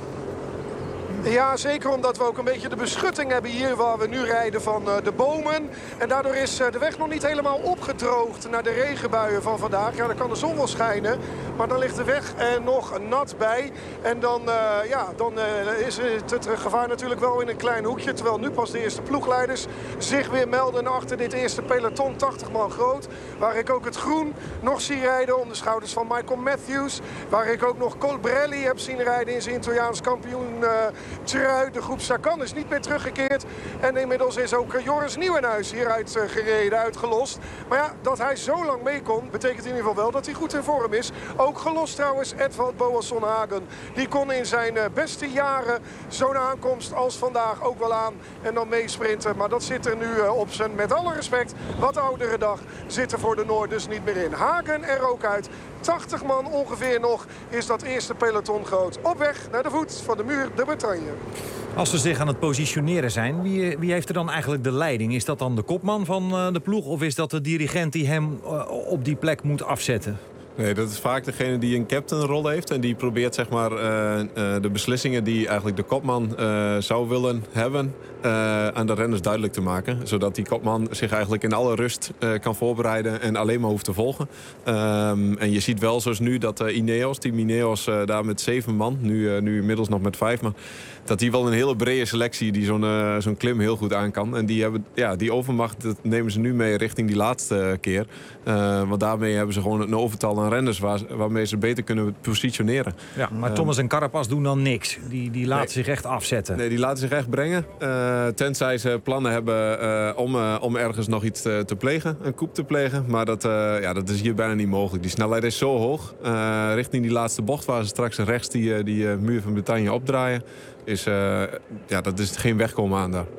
[SPEAKER 10] Ja, zeker omdat we ook een beetje de beschutting hebben hier waar we nu rijden van uh, de bomen. En daardoor is uh, de weg nog niet helemaal opgedroogd naar de regenbuien van vandaag. Ja, dan kan de zon wel schijnen, maar dan ligt de weg er nog nat bij. En dan, uh, ja, dan uh, is het, het gevaar natuurlijk wel in een klein hoekje. Terwijl nu pas de eerste ploegleiders zich weer melden achter dit eerste peloton. tachtig man groot, waar ik ook het groen nog zie rijden om de schouders van Michael Matthews. Waar ik ook nog Colbrelli heb zien rijden in zijn Italiaans kampioen uh, trui. De groep Sagan is niet meer teruggekeerd. En inmiddels is ook Joris Nieuwenhuis hieruit uh, gereden, uitgelost. Maar ja, dat hij zo lang mee kon, betekent in ieder geval wel dat hij goed in vorm is. Ook gelost trouwens Edvald Boasson Hagen. Die kon in zijn uh, beste jaren zo'n aankomst als vandaag ook wel aan. En dan meesprinten. Maar dat zit er nu uh, op zijn, met alle respect, wat oudere dag. Zit er voor de Noorders niet meer in. Hagen er ook uit. tachtig man ongeveer nog is dat eerste peloton groot. Op weg naar de voet van de Muur de Bretagne.
[SPEAKER 2] Als ze zich aan het positioneren zijn, wie, wie heeft er dan eigenlijk de leiding? Is dat dan de kopman van uh, de ploeg of is dat de dirigent die hem uh, op die plek moet afzetten?
[SPEAKER 11] Nee, dat is vaak degene die een captainrol heeft. En die probeert zeg maar, uh, uh, de beslissingen die eigenlijk de kopman uh, zou willen hebben... Uh, aan de renners duidelijk te maken. Zodat die kopman zich eigenlijk in alle rust uh, kan voorbereiden en alleen maar hoeft te volgen. Um, en je ziet wel zoals nu dat uh, Ineos, team Ineos uh, daar met zeven man, nu, uh, nu inmiddels nog met vijf, maar dat die wel een hele brede selectie die zo'n uh, zo'n klim heel goed aan kan. En die, hebben, ja, die overmacht dat nemen ze nu mee richting die laatste keer. Uh, want daarmee hebben ze gewoon een overtal aan renners waar, waarmee ze beter kunnen positioneren.
[SPEAKER 2] Ja, maar Thomas en Carapaz doen dan niks. Die, die laten
[SPEAKER 11] nee.
[SPEAKER 2] zich echt afzetten.
[SPEAKER 11] Nee, die laten zich echt brengen. Uh, tenzij ze plannen hebben uh, om, uh, om ergens nog iets te, te plegen. Een coup te plegen. Maar dat, uh, ja, dat is hier bijna niet mogelijk. Die snelheid is zo hoog. Uh, richting die laatste bocht waar ze straks rechts die, die uh, Muur van Bretagne opdraaien. Is, uh, ja, dat is geen wegkomen aan daar.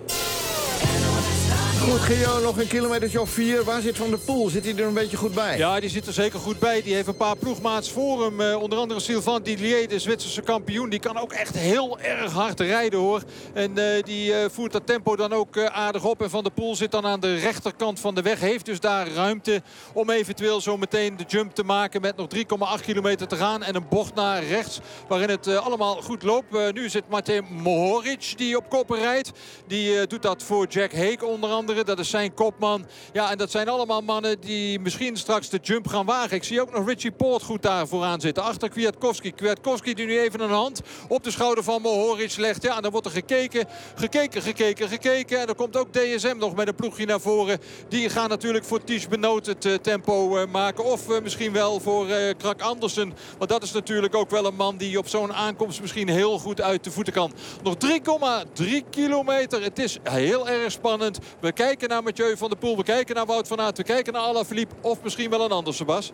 [SPEAKER 13] Goed, Gio, nog een kilometertje of vier. Waar zit Van der Poel? Zit hij er een beetje goed bij?
[SPEAKER 9] Ja, die zit er zeker goed bij. Die heeft een paar ploegmaats voor hem. Uh, onder andere Sylvain Dillier, de Zwitserse kampioen. Die kan ook echt heel erg hard rijden, hoor. En uh, die uh, voert dat tempo dan ook uh, aardig op. En Van der Poel zit dan aan de rechterkant van de weg. Heeft dus daar ruimte om eventueel zo meteen de jump te maken. Met nog drie komma acht kilometer te gaan. En een bocht naar rechts, waarin het uh, allemaal goed loopt. Uh, nu zit Matej Mohoric die op koppen rijdt. Die uh, doet dat voor Jack Haig onder andere. Vlaanderen. Dat is zijn kopman. Ja, en dat zijn allemaal mannen die misschien straks de jump gaan wagen. Ik zie ook nog Richie Porte goed daar vooraan zitten. Achter Kwiatkowski. Kwiatkowski die nu even een hand op de schouder van Mohoric legt. Ja, en dan wordt er gekeken, gekeken, gekeken, gekeken. En dan komt ook D S M nog met een ploegje naar voren. Die gaan natuurlijk voor Ties Benoot het uh, tempo uh, maken. Of uh, misschien wel voor uh, Krak Andersen. Want dat is natuurlijk ook wel een man die op zo'n aankomst misschien heel goed uit de voeten kan. Nog drie komma drie kilometer. Het is heel erg spannend. We kijken naar Mathieu van der Poel. We kijken naar Wout van Aert. We kijken naar Alaphilippe. Of misschien wel een ander, Sebas.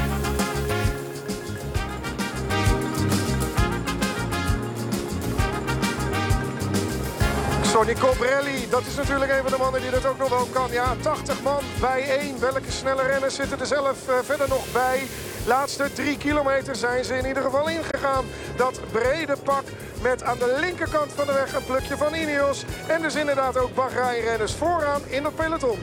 [SPEAKER 10] Sonny Colbrelli, dat is natuurlijk een van de mannen die dat ook nog wel kan. Ja, tachtig man bij één. Welke snelle renners zitten er zelf uh, verder nog bij? Laatste drie kilometer zijn ze in ieder geval ingegaan. Dat brede pak met aan de linkerkant van de weg een plukje van Ineos. En dus inderdaad ook Bahrein-renners vooraan in het peloton.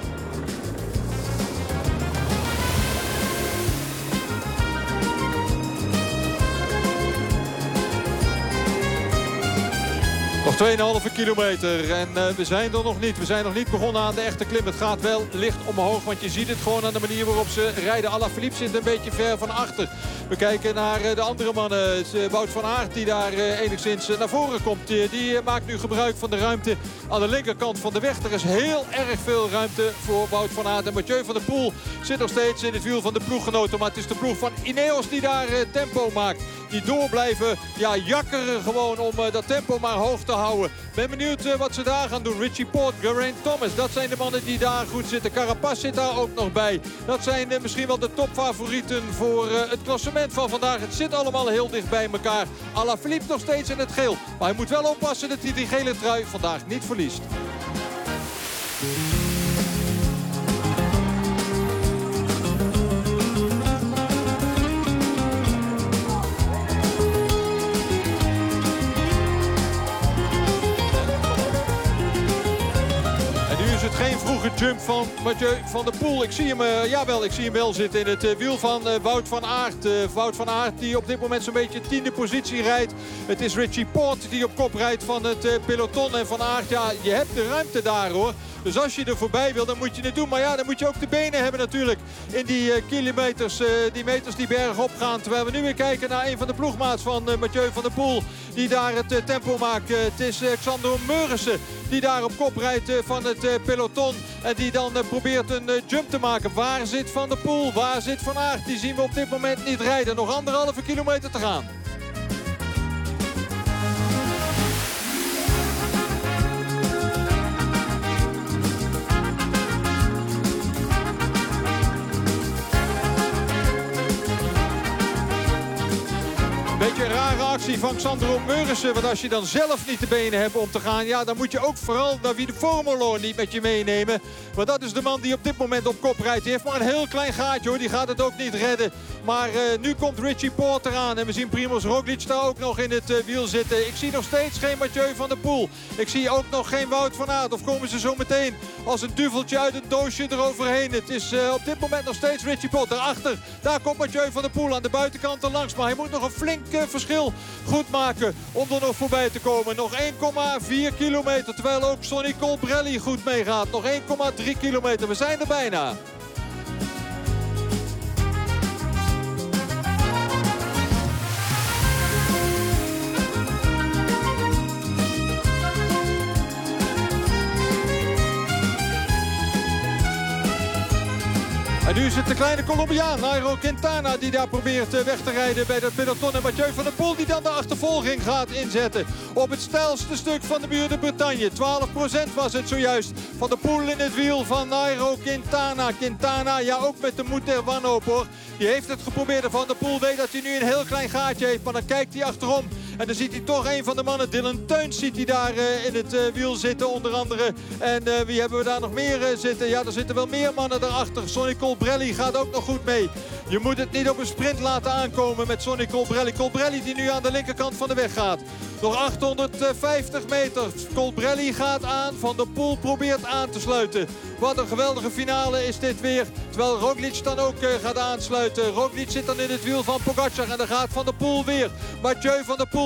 [SPEAKER 9] Nog twee komma vijf kilometer en uh, we zijn er nog niet. We zijn nog niet begonnen aan de echte klim. Het gaat wel licht omhoog, want je ziet het gewoon aan de manier waarop ze rijden. Alaphilippe zit een beetje ver van achter. We kijken naar uh, de andere mannen. Het is, uh, Wout van Aert die daar uh, enigszins uh, naar voren komt. Uh, die uh, maakt nu gebruik van de ruimte aan de linkerkant van de weg. Er is heel erg veel ruimte voor Wout van Aert. En Mathieu van der Poel zit nog steeds in het wiel van de ploeggenoten. Maar het is de ploeg van Ineos die daar uh, tempo maakt. Die door blijven ja, jakkeren gewoon om uh, dat tempo maar hoog te houden. Ben benieuwd uh, wat ze daar gaan doen. Richie Porte, Geraint Thomas. Dat zijn de mannen die daar goed zitten. Carapaz zit daar ook nog bij. Dat zijn uh, misschien wel de topfavorieten voor uh, het klassement van vandaag. Het zit allemaal heel dicht bij elkaar. Alaphilippe nog steeds in het geel. Maar hij moet wel oppassen dat hij die gele trui vandaag niet verliest. Geen vroege jump van Mathieu van der Poel. Ik zie hem, uh, jawel, ik zie hem wel zitten in het uh, wiel van uh, Wout van Aert. Uh, Wout van Aert die op dit moment zo'n beetje tiende positie rijdt. Het is Richie Porte die op kop rijdt van het uh, peloton. En Van Aert, ja, je hebt de ruimte daar hoor. Dus als je er voorbij wil, dan moet je het doen. Maar ja, dan moet je ook de benen hebben natuurlijk. In die uh, kilometers, uh, die meters die bergop gaan. Terwijl we nu weer kijken naar een van de ploegmaats van uh, Mathieu van der Poel. Die daar het uh, tempo maakt. Uh, het is uh, Xander Meurissen die daar op kop rijdt uh, van het uh, peloton. En die dan uh, probeert een uh, jump te maken. Waar zit Van der Poel? Waar zit Van Aert? Die zien we op dit moment niet rijden. Nog anderhalve kilometer te gaan. Beetje een rare actie van Xandro Meurissen. Want als je dan zelf niet de benen hebt om te gaan, ja, dan moet je ook vooral Davide Formolo niet met je meenemen. Want dat is de man die op dit moment op kop rijdt. Die heeft maar een heel klein gaatje hoor. Die gaat het ook niet redden. Maar uh, nu komt Richie Porte eraan. En we zien Primož Roglič daar ook nog in het uh, wiel zitten. Ik zie nog steeds geen Mathieu van der Poel. Ik zie ook nog geen Wout van Aert. Of komen ze zo meteen als een duveltje uit een doosje eroverheen. Het is uh, op dit moment nog steeds Richie Porte. Daarachter, daar komt Mathieu van der Poel aan de buitenkant er langs. Maar hij moet nog een flink uh, verschil goed maken om er nog voorbij te komen. Nog één komma vier kilometer. Terwijl ook Sonny Colbrelli goed meegaat. Nog één komma drie kilometer. We zijn er bijna. En nu is het de kleine Colombiaan, Nairo Quintana, die daar probeert weg te rijden bij dat peloton. En Mathieu van der Poel die dan de achtervolging gaat inzetten op het steilste stuk van de Muur de Bretagne. twaalf procent was het zojuist. Van der Poel in het wiel van Nairo Quintana. Quintana, ja, ook met de moed der wanhoop hoor. Die heeft het geprobeerd. Van der Poel weet dat hij nu een heel klein gaatje heeft. Maar dan kijkt hij achterom. En dan ziet hij toch een van de mannen. Dylan Teuns ziet hij daar uh, in het uh, wiel zitten onder andere. En uh, wie hebben we daar nog meer uh, zitten? Ja, er zitten wel meer mannen daarachter. Sonny Colbrelli gaat ook nog goed mee. Je moet het niet op een sprint laten aankomen met Sonny Colbrelli. Colbrelli die nu aan de linkerkant van de weg gaat. Nog achthonderdvijftig meter. Colbrelli gaat aan. Van der Poel probeert aan te sluiten. Wat een geweldige finale is dit weer. Terwijl Roglič dan ook uh, gaat aansluiten. Roglič zit dan in het wiel van Pogačar. En dan gaat Van der Poel weer. Mathieu van der Poel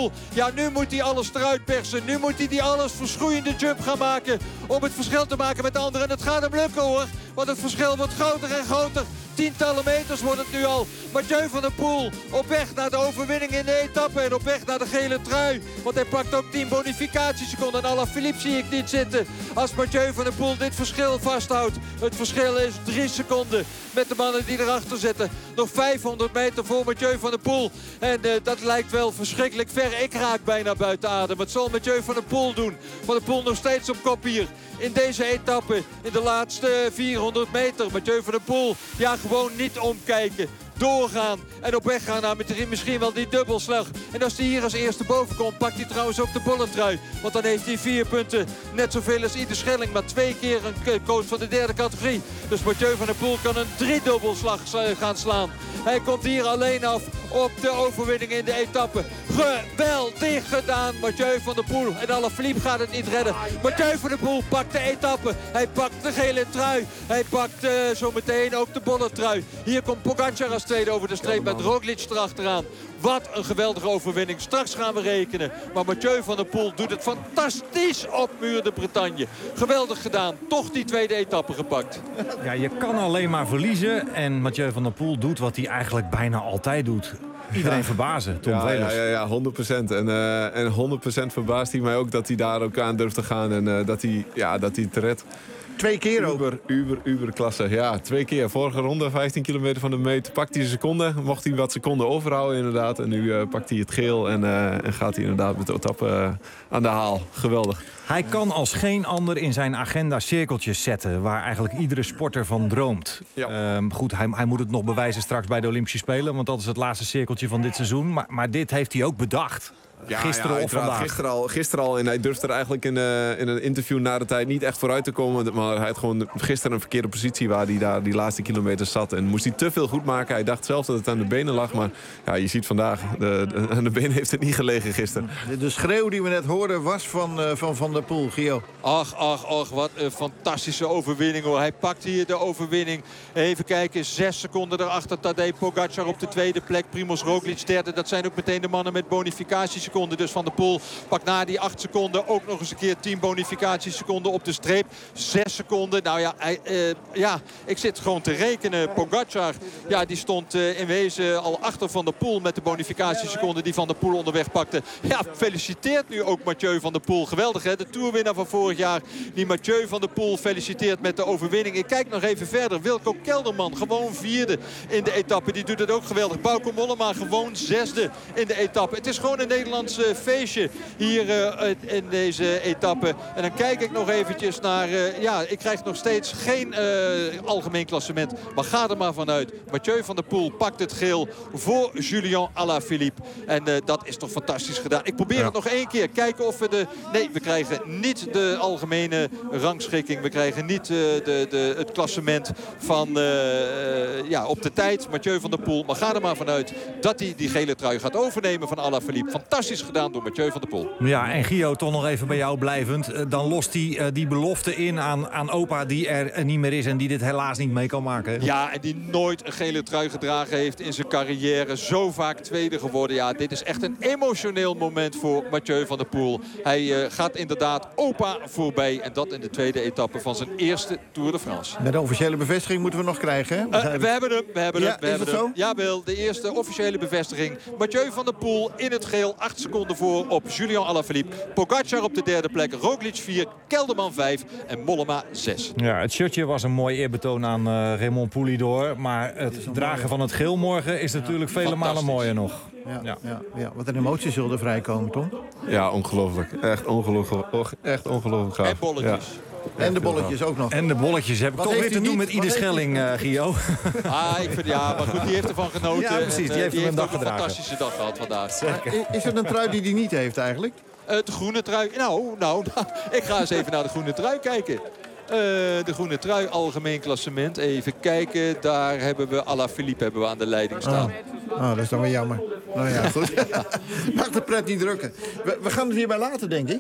[SPEAKER 9] Poel. Ja, nu moet hij alles eruit persen. Nu moet hij die alles verschroeiende jump gaan maken. Om het verschil te maken met de anderen. En het gaat hem lukken hoor. Want het verschil wordt groter en groter. Tientallen meters wordt het nu al. Mathieu van der Poel op weg naar de overwinning in de etappe. En op weg naar de gele trui. Want hij pakt ook tien bonificatieseconden. En Alaphilippe zie ik niet zitten. Als Mathieu van der Poel dit verschil vasthoudt. Het verschil is drie seconden met de mannen die erachter zitten. Nog vijfhonderd meter voor Mathieu van der Poel. En uh, dat lijkt wel verschrikkelijk ver. Ik raak bijna buiten adem. Wat zal Mathieu van der Poel doen? Van der Poel nog steeds op kop hier. In deze etappe, in de laatste vierhonderd meter. Mathieu van der Poel, ja, gewoon niet omkijken. Doorgaan en op weg gaan naar misschien wel die dubbelslag. En als hij hier als eerste boven komt, pakt hij trouwens ook de bolletrui. Want dan heeft hij vier punten. Net zoveel als Ieder Schelling, maar twee keer een coach van de derde categorie. Dus Mathieu van der Poel kan een driedubbelslag gaan slaan. Hij komt hier alleen af op de overwinning in de etappe. Geweldig gedaan, Mathieu van der Poel. En Alaphilippe gaat het niet redden. Mathieu van der Poel pakt de etappe. Hij pakt de gele trui. Hij pakt uh, zometeen ook de bolletrui. Hier komt Pogacar als tweede over de streep met Roglic erachteraan. Wat een geweldige overwinning. Straks gaan we rekenen. Maar Mathieu van der Poel doet het fantastisch op Muur de Bretagne. Geweldig gedaan. Toch die tweede etappe gepakt.
[SPEAKER 2] Ja, je kan alleen maar verliezen. En Mathieu van der Poel doet wat hij eigenlijk bijna altijd doet. Iedereen ja. verbazen, Tom
[SPEAKER 11] ja,
[SPEAKER 2] Velers.
[SPEAKER 11] Ja, ja, ja, honderd procent. En, uh, en honderd procent verbaast hij mij ook dat hij daar ook aan durft te gaan. En uh, dat hij, ja, dat hij het redt.
[SPEAKER 13] Twee keer ook.
[SPEAKER 11] Uber, uber, uber klasse. Ja, twee keer. Vorige ronde, vijftien kilometer van de meet. Pakt hij een seconde. Mocht hij wat seconden overhouden inderdaad. En nu uh, pakt hij het geel. En, uh, en gaat hij inderdaad met de etappe uh, aan de haal. Geweldig.
[SPEAKER 2] Hij kan als geen ander in zijn agenda cirkeltjes zetten. Waar eigenlijk iedere sporter van droomt. Ja. Um, goed, hij, hij moet het nog bewijzen straks bij de Olympische Spelen. Want dat is het laatste cirkeltje van dit seizoen. Maar, maar dit heeft hij ook bedacht.
[SPEAKER 11] Ja,
[SPEAKER 2] gisteren
[SPEAKER 11] ja,
[SPEAKER 2] of vandaag?
[SPEAKER 11] Gisteren al, gisteren al. En hij durfde er eigenlijk in, uh, in een interview na de tijd niet echt vooruit te komen. Maar hij had gewoon gisteren een verkeerde positie waar hij daar die laatste kilometers zat. En moest hij te veel goed maken. Hij dacht zelf dat het aan de benen lag. Maar ja, je ziet vandaag, de, de, aan de benen heeft het niet gelegen gisteren.
[SPEAKER 13] De, de schreeuw die we net hoorden was van uh, Van, van der Poel, Gio.
[SPEAKER 9] Ach, ach, ach, wat een fantastische overwinning hoor. Hij pakt hier de overwinning. Even kijken, zes seconden erachter. Tadej Pogacar op de tweede plek. Primož Roglic derde. Dat zijn ook meteen de mannen met bonificatieseconden. Dus Van der Poel pakt na die acht seconden ook nog eens een keer tien bonificatieseconden op de streep. zes seconden. Nou ja, hij, uh, ja, ik zit gewoon te rekenen. Pogacar, ja, die stond uh, in wezen al achter Van der Poel met de bonificatieseconden die Van der Poel onderweg pakte. Ja, feliciteert nu ook Mathieu van der Poel. Geweldig hè, de toerwinnaar van vorig jaar. Die Mathieu van der Poel feliciteert met de overwinning. Ik kijk nog even verder. Wilco Kelderman gewoon vierde in de etappe. Die doet het ook geweldig. Bauke Mollema gewoon zesde in de etappe. Het is gewoon een Nederlandse feestje hier uh, in deze etappe. En dan kijk ik nog eventjes naar... Uh, ja, ik krijg nog steeds geen uh, algemeen klassement. Maar ga er maar vanuit. Mathieu van der Poel pakt het geel voor Julian Alaphilippe. En uh, dat is toch fantastisch gedaan. Ik probeer ja. het nog één keer. Kijken of we de... Nee, we krijgen niet de algemene rangschikking. We krijgen niet uh, de, de, het klassement van uh, uh, ja, op de tijd. Mathieu van der Poel. Maar ga er maar vanuit dat hij die gele trui gaat overnemen van Alaphilippe. Fantastisch gedaan door Mathieu van der Poel.
[SPEAKER 2] Ja, en Gio, toch nog even bij jou blijvend. Dan lost hij uh, die belofte in aan, aan opa die er niet meer is en die dit helaas niet mee kan maken.
[SPEAKER 9] Ja, en die nooit een gele trui gedragen heeft in zijn carrière. Zo vaak tweede geworden. Ja, dit is echt een emotioneel moment voor Mathieu van der Poel. Hij uh, gaat inderdaad opa voorbij. En dat in de tweede etappe van zijn eerste Tour de France.
[SPEAKER 13] De officiële bevestiging moeten we nog krijgen, hè?
[SPEAKER 9] Uh, we hebben hem, we hebben
[SPEAKER 13] ja,
[SPEAKER 9] hem. We
[SPEAKER 13] is
[SPEAKER 9] hebben
[SPEAKER 13] het
[SPEAKER 9] hem.
[SPEAKER 13] zo?
[SPEAKER 9] Jawel, de eerste officiële bevestiging. Mathieu van der Poel in het geel. acht seconden voor op Julian Alaphilippe. Pogacar op de derde plek. Roglic vier. Kelderman vijf. En Mollema zes.
[SPEAKER 2] Ja, het shirtje was een mooi eerbetoon aan uh, Raymond Poulidor. Maar het dragen van het geel morgen is natuurlijk ja, vele malen mooier nog.
[SPEAKER 13] Ja, ja. Ja, ja. Wat een emoties zullen er vrijkomen, Tom.
[SPEAKER 11] Ja, ongelooflijk. Echt ongelooflijk. Echt ongelooflijk gaaf.
[SPEAKER 9] En bolletjes.
[SPEAKER 11] Ja.
[SPEAKER 13] En de bolletjes ook nog.
[SPEAKER 2] En de bolletjes heb ik
[SPEAKER 13] Wat
[SPEAKER 2] toch weer te
[SPEAKER 13] niet,
[SPEAKER 2] doen met Ieder Schelling, uh, Gio.
[SPEAKER 9] Ah, ik vind, ja, maar goed, die heeft ervan genoten.
[SPEAKER 2] Ja, precies. Die
[SPEAKER 9] en, uh,
[SPEAKER 2] heeft,
[SPEAKER 9] die heeft
[SPEAKER 2] een dag
[SPEAKER 9] ook een
[SPEAKER 2] gedragen.
[SPEAKER 9] fantastische dag gehad vandaag.
[SPEAKER 13] Zeker. Is het een trui die hij niet heeft eigenlijk?
[SPEAKER 9] Uh, de groene trui. Nou, nou, nou, ik ga eens even naar de groene trui kijken. Uh, de groene trui, algemeen klassement. Even kijken, daar hebben we Alaphilippe hebben we aan de leiding staan.
[SPEAKER 13] Oh, oh dat is dan weer jammer. Nou ja, goed. Mag de pret niet drukken. We, we gaan het hierbij laten, denk ik.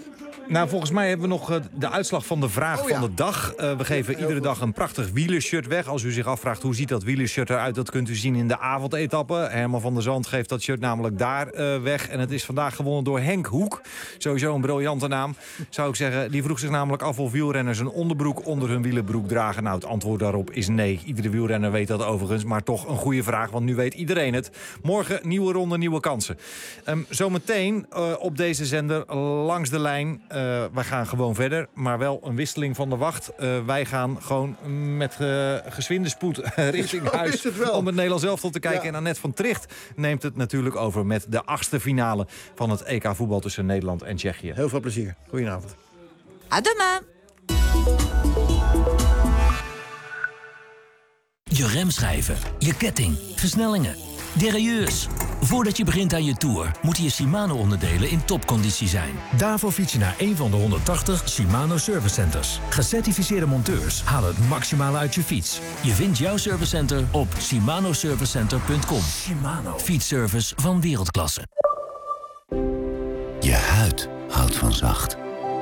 [SPEAKER 2] Nou, volgens mij hebben we nog uh, de uitslag van de vraag
[SPEAKER 13] Oh, ja.
[SPEAKER 2] van de dag. Uh, we geven iedere dag een prachtig wielershirt weg. Als u zich afvraagt hoe ziet dat wielershirt eruit, dat kunt u zien in de avondetappe. Herman van der Zand geeft dat shirt namelijk daar uh, weg. En het is vandaag gewonnen door Henk Hoek. Sowieso een briljante naam, zou ik zeggen. Die vroeg zich namelijk af of wielrenners een onderbroek onder hun wielenbroek dragen. Nou, het antwoord daarop is nee. Iedere wielrenner weet dat overigens, maar toch een goede vraag, want nu weet iedereen het. Morgen nieuwe ronde, nieuwe kansen. Um, zometeen uh, op deze zender langs de lijn. Uh, wij gaan gewoon verder, maar wel een wisseling van de wacht. Uh, wij gaan gewoon met uh, gezwinde spoed uh, richting
[SPEAKER 13] Zo
[SPEAKER 2] huis
[SPEAKER 13] is het wel.
[SPEAKER 2] om het Nederlands elftal te kijken.
[SPEAKER 13] Ja.
[SPEAKER 2] En Annette van Tricht neemt het natuurlijk over met de achtste finale van het E K voetbal tussen Nederland en Tsjechië.
[SPEAKER 13] Heel veel plezier. Goedenavond.
[SPEAKER 5] À demain.
[SPEAKER 17] Je remschijven, je ketting, versnellingen, derailleurs. Voordat je begint aan je tour, moeten je Shimano-onderdelen in topconditie zijn. Daarvoor fiets je naar een van de honderdtachtig Shimano Service Centers. Gecertificeerde monteurs halen het maximale uit je fiets. Je vindt jouw servicecenter op shimano service center punt com. Shimano. Fietsservice van wereldklasse.
[SPEAKER 14] Je huid houdt van zacht.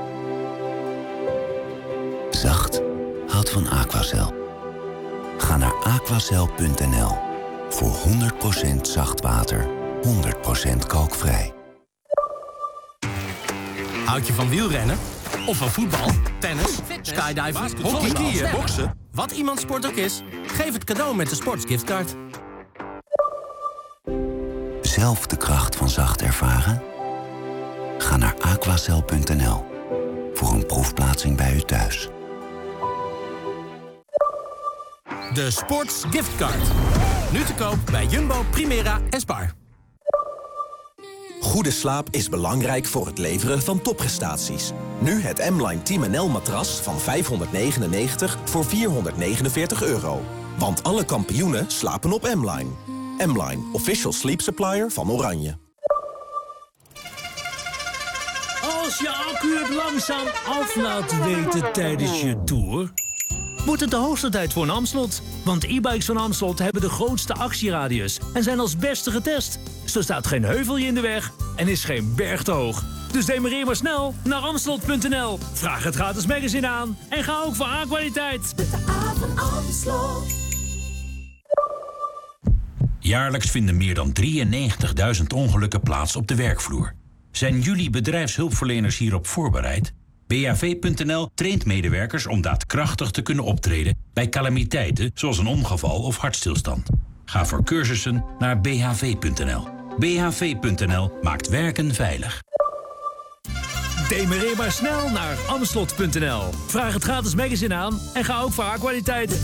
[SPEAKER 14] Zacht houdt van Aquacel. Ga naar aquacel punt n l voor honderd procent zacht water, honderd procent kalkvrij.
[SPEAKER 20] Houd je van wielrennen? Of van voetbal, tennis, skydiving, hockey, skiën, boksen? Wat iemands sport ook is, geef het cadeau met de Sportsgiftcard.
[SPEAKER 14] Zelf de kracht van zacht ervaren? Ga naar aquacel punt n l voor een proefplaatsing bij u thuis.
[SPEAKER 20] De Sports Giftcard. Nu te koop bij Jumbo, Primera en Spar.
[SPEAKER 22] Goede slaap is belangrijk voor het leveren van topprestaties. Nu het M-Line Team N L-matras van vijfhonderdnegenennegentig voor vierhonderdnegenenveertig euro. Want alle kampioenen slapen op M-Line. M-Line, official sleep supplier van Oranje.
[SPEAKER 17] Als je accu het langzaam af laat weten tijdens je tour, wordt het de hoogste tijd voor een Amstelot. Want e-bikes van Amstelot hebben de grootste actieradius en zijn als beste getest. Zo staat geen heuvelje in de weg en is geen berg te hoog. Dus demareer maar snel naar amstelot punt n l. Vraag het gratis magazine aan en ga ook voor A-kwaliteit.
[SPEAKER 24] Jaarlijks vinden meer dan drieënnegentigduizend ongelukken plaats op de werkvloer. Zijn jullie bedrijfshulpverleners hierop voorbereid? B H V punt n l traint medewerkers om daadkrachtig te kunnen optreden bij calamiteiten zoals een ongeval of hartstilstand. Ga voor cursussen naar b h v punt n l. b h v punt n l maakt werken veilig.
[SPEAKER 17] Demareer maar snel naar amstelot punt n l. Vraag het gratis magazine aan en ga ook voor A-kwaliteit.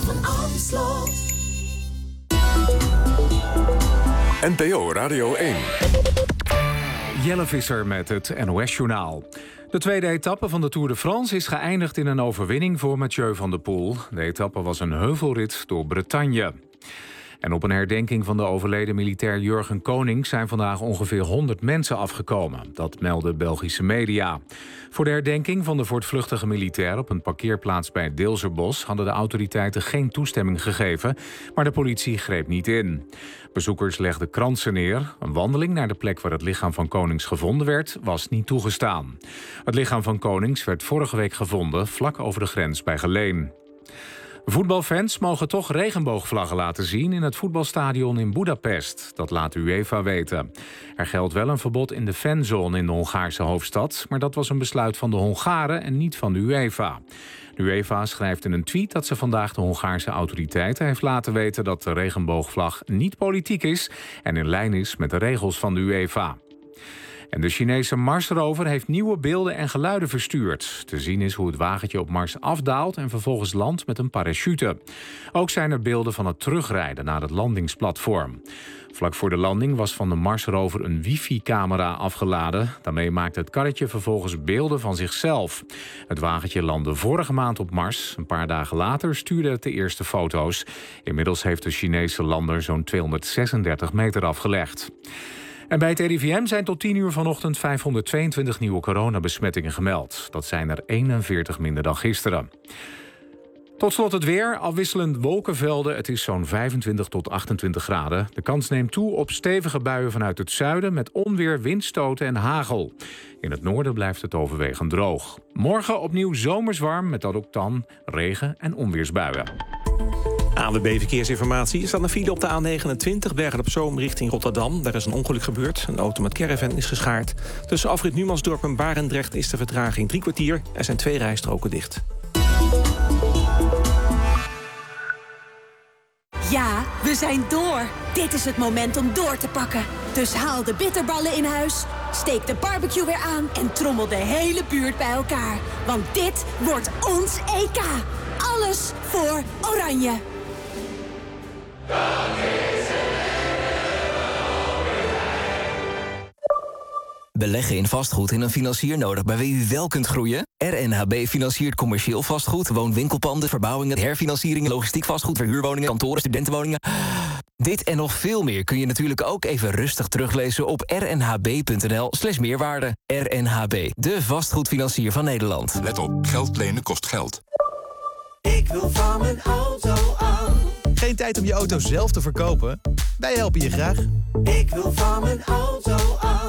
[SPEAKER 21] N P O Radio één.
[SPEAKER 19] Jelle Visser met het N O S-journaal. De tweede etappe van de Tour de France is geëindigd in een overwinning voor Mathieu van der Poel. De etappe was een heuvelrit door Bretagne. En op een herdenking van de overleden militair Jurgen Koning zijn vandaag ongeveer honderd mensen afgekomen. Dat melden Belgische media. Voor de herdenking van de voortvluchtige militair op een parkeerplaats bij het Deelzerbos hadden de autoriteiten geen toestemming gegeven, maar de politie greep niet in. Bezoekers legden kransen neer. Een wandeling naar de plek waar het lichaam van Konings gevonden werd was niet toegestaan. Het lichaam van Konings werd vorige week gevonden vlak over de grens bij Geleen. Voetbalfans mogen toch regenboogvlaggen laten zien in het voetbalstadion in Budapest. Dat laat de UEFA weten. Er geldt wel een verbod in de fanzone in de Hongaarse hoofdstad, maar dat was een besluit van de Hongaren en niet van de UEFA. De UEFA schrijft in een tweet dat ze vandaag de Hongaarse autoriteiten heeft laten weten dat de regenboogvlag niet politiek is en in lijn is met de regels van de UEFA. En de Chinese Marsrover heeft nieuwe beelden en geluiden verstuurd. Te zien is hoe het wagentje op Mars afdaalt en vervolgens landt met een parachute. Ook zijn er beelden van het terugrijden naar het landingsplatform. Vlak voor de landing was van de Marsrover een wifi-camera afgeladen. Daarmee maakte het karretje vervolgens beelden van zichzelf. Het wagentje landde vorige maand op Mars. Een paar dagen later stuurde het de eerste foto's. Inmiddels heeft de Chinese lander zo'n tweehonderdzesendertig meter afgelegd. En bij het R I V M zijn tot tien uur vanochtend vijfhonderdtweeëntwintig nieuwe coronabesmettingen gemeld. Dat zijn er eenenveertig minder dan gisteren. Tot Tot slot het weer. Afwisselend wolkenvelden. Het is zo'n vijfentwintig tot achtentwintig graden. De kans neemt toe op stevige buien vanuit het zuiden met onweer, windstoten en hagel. In het noorden blijft het overwegend droog. Morgen opnieuw zomers warm met dat ook dan regen- en onweersbuien.
[SPEAKER 3] A N W B Verkeersinformatie. Er staat een file op de A negenentwintig, Bergen op Zoom richting Rotterdam. Daar is een ongeluk gebeurd. Een auto met caravan is geschaard. Tussen afrit Numansdorp en Barendrecht is de vertraging drie kwartier. Er zijn twee rijstroken dicht.
[SPEAKER 4] Ja, we zijn door. Dit is het moment om door te pakken. Dus haal de bitterballen in huis, steek de barbecue weer aan en trommel de hele buurt bij elkaar. Want dit wordt ons E K. Alles voor Oranje.
[SPEAKER 5] Beleggen in vastgoed en een financier nodig bij wie u wel kunt groeien? R N H B financiert commercieel vastgoed, woon-winkelpanden, verbouwingen, herfinancieringen, logistiek vastgoed, verhuurwoningen, kantoren, studentenwoningen. Dit en nog veel meer kun je natuurlijk ook even rustig teruglezen op rnhb.nl slash meerwaarde. R N H B, de vastgoedfinancier van Nederland.
[SPEAKER 21] Let op, geld lenen kost geld.
[SPEAKER 12] Ik wil van mijn auto af.
[SPEAKER 7] Geen tijd om je auto zelf te verkopen? Wij helpen je graag.
[SPEAKER 12] Ik wil van mijn auto af.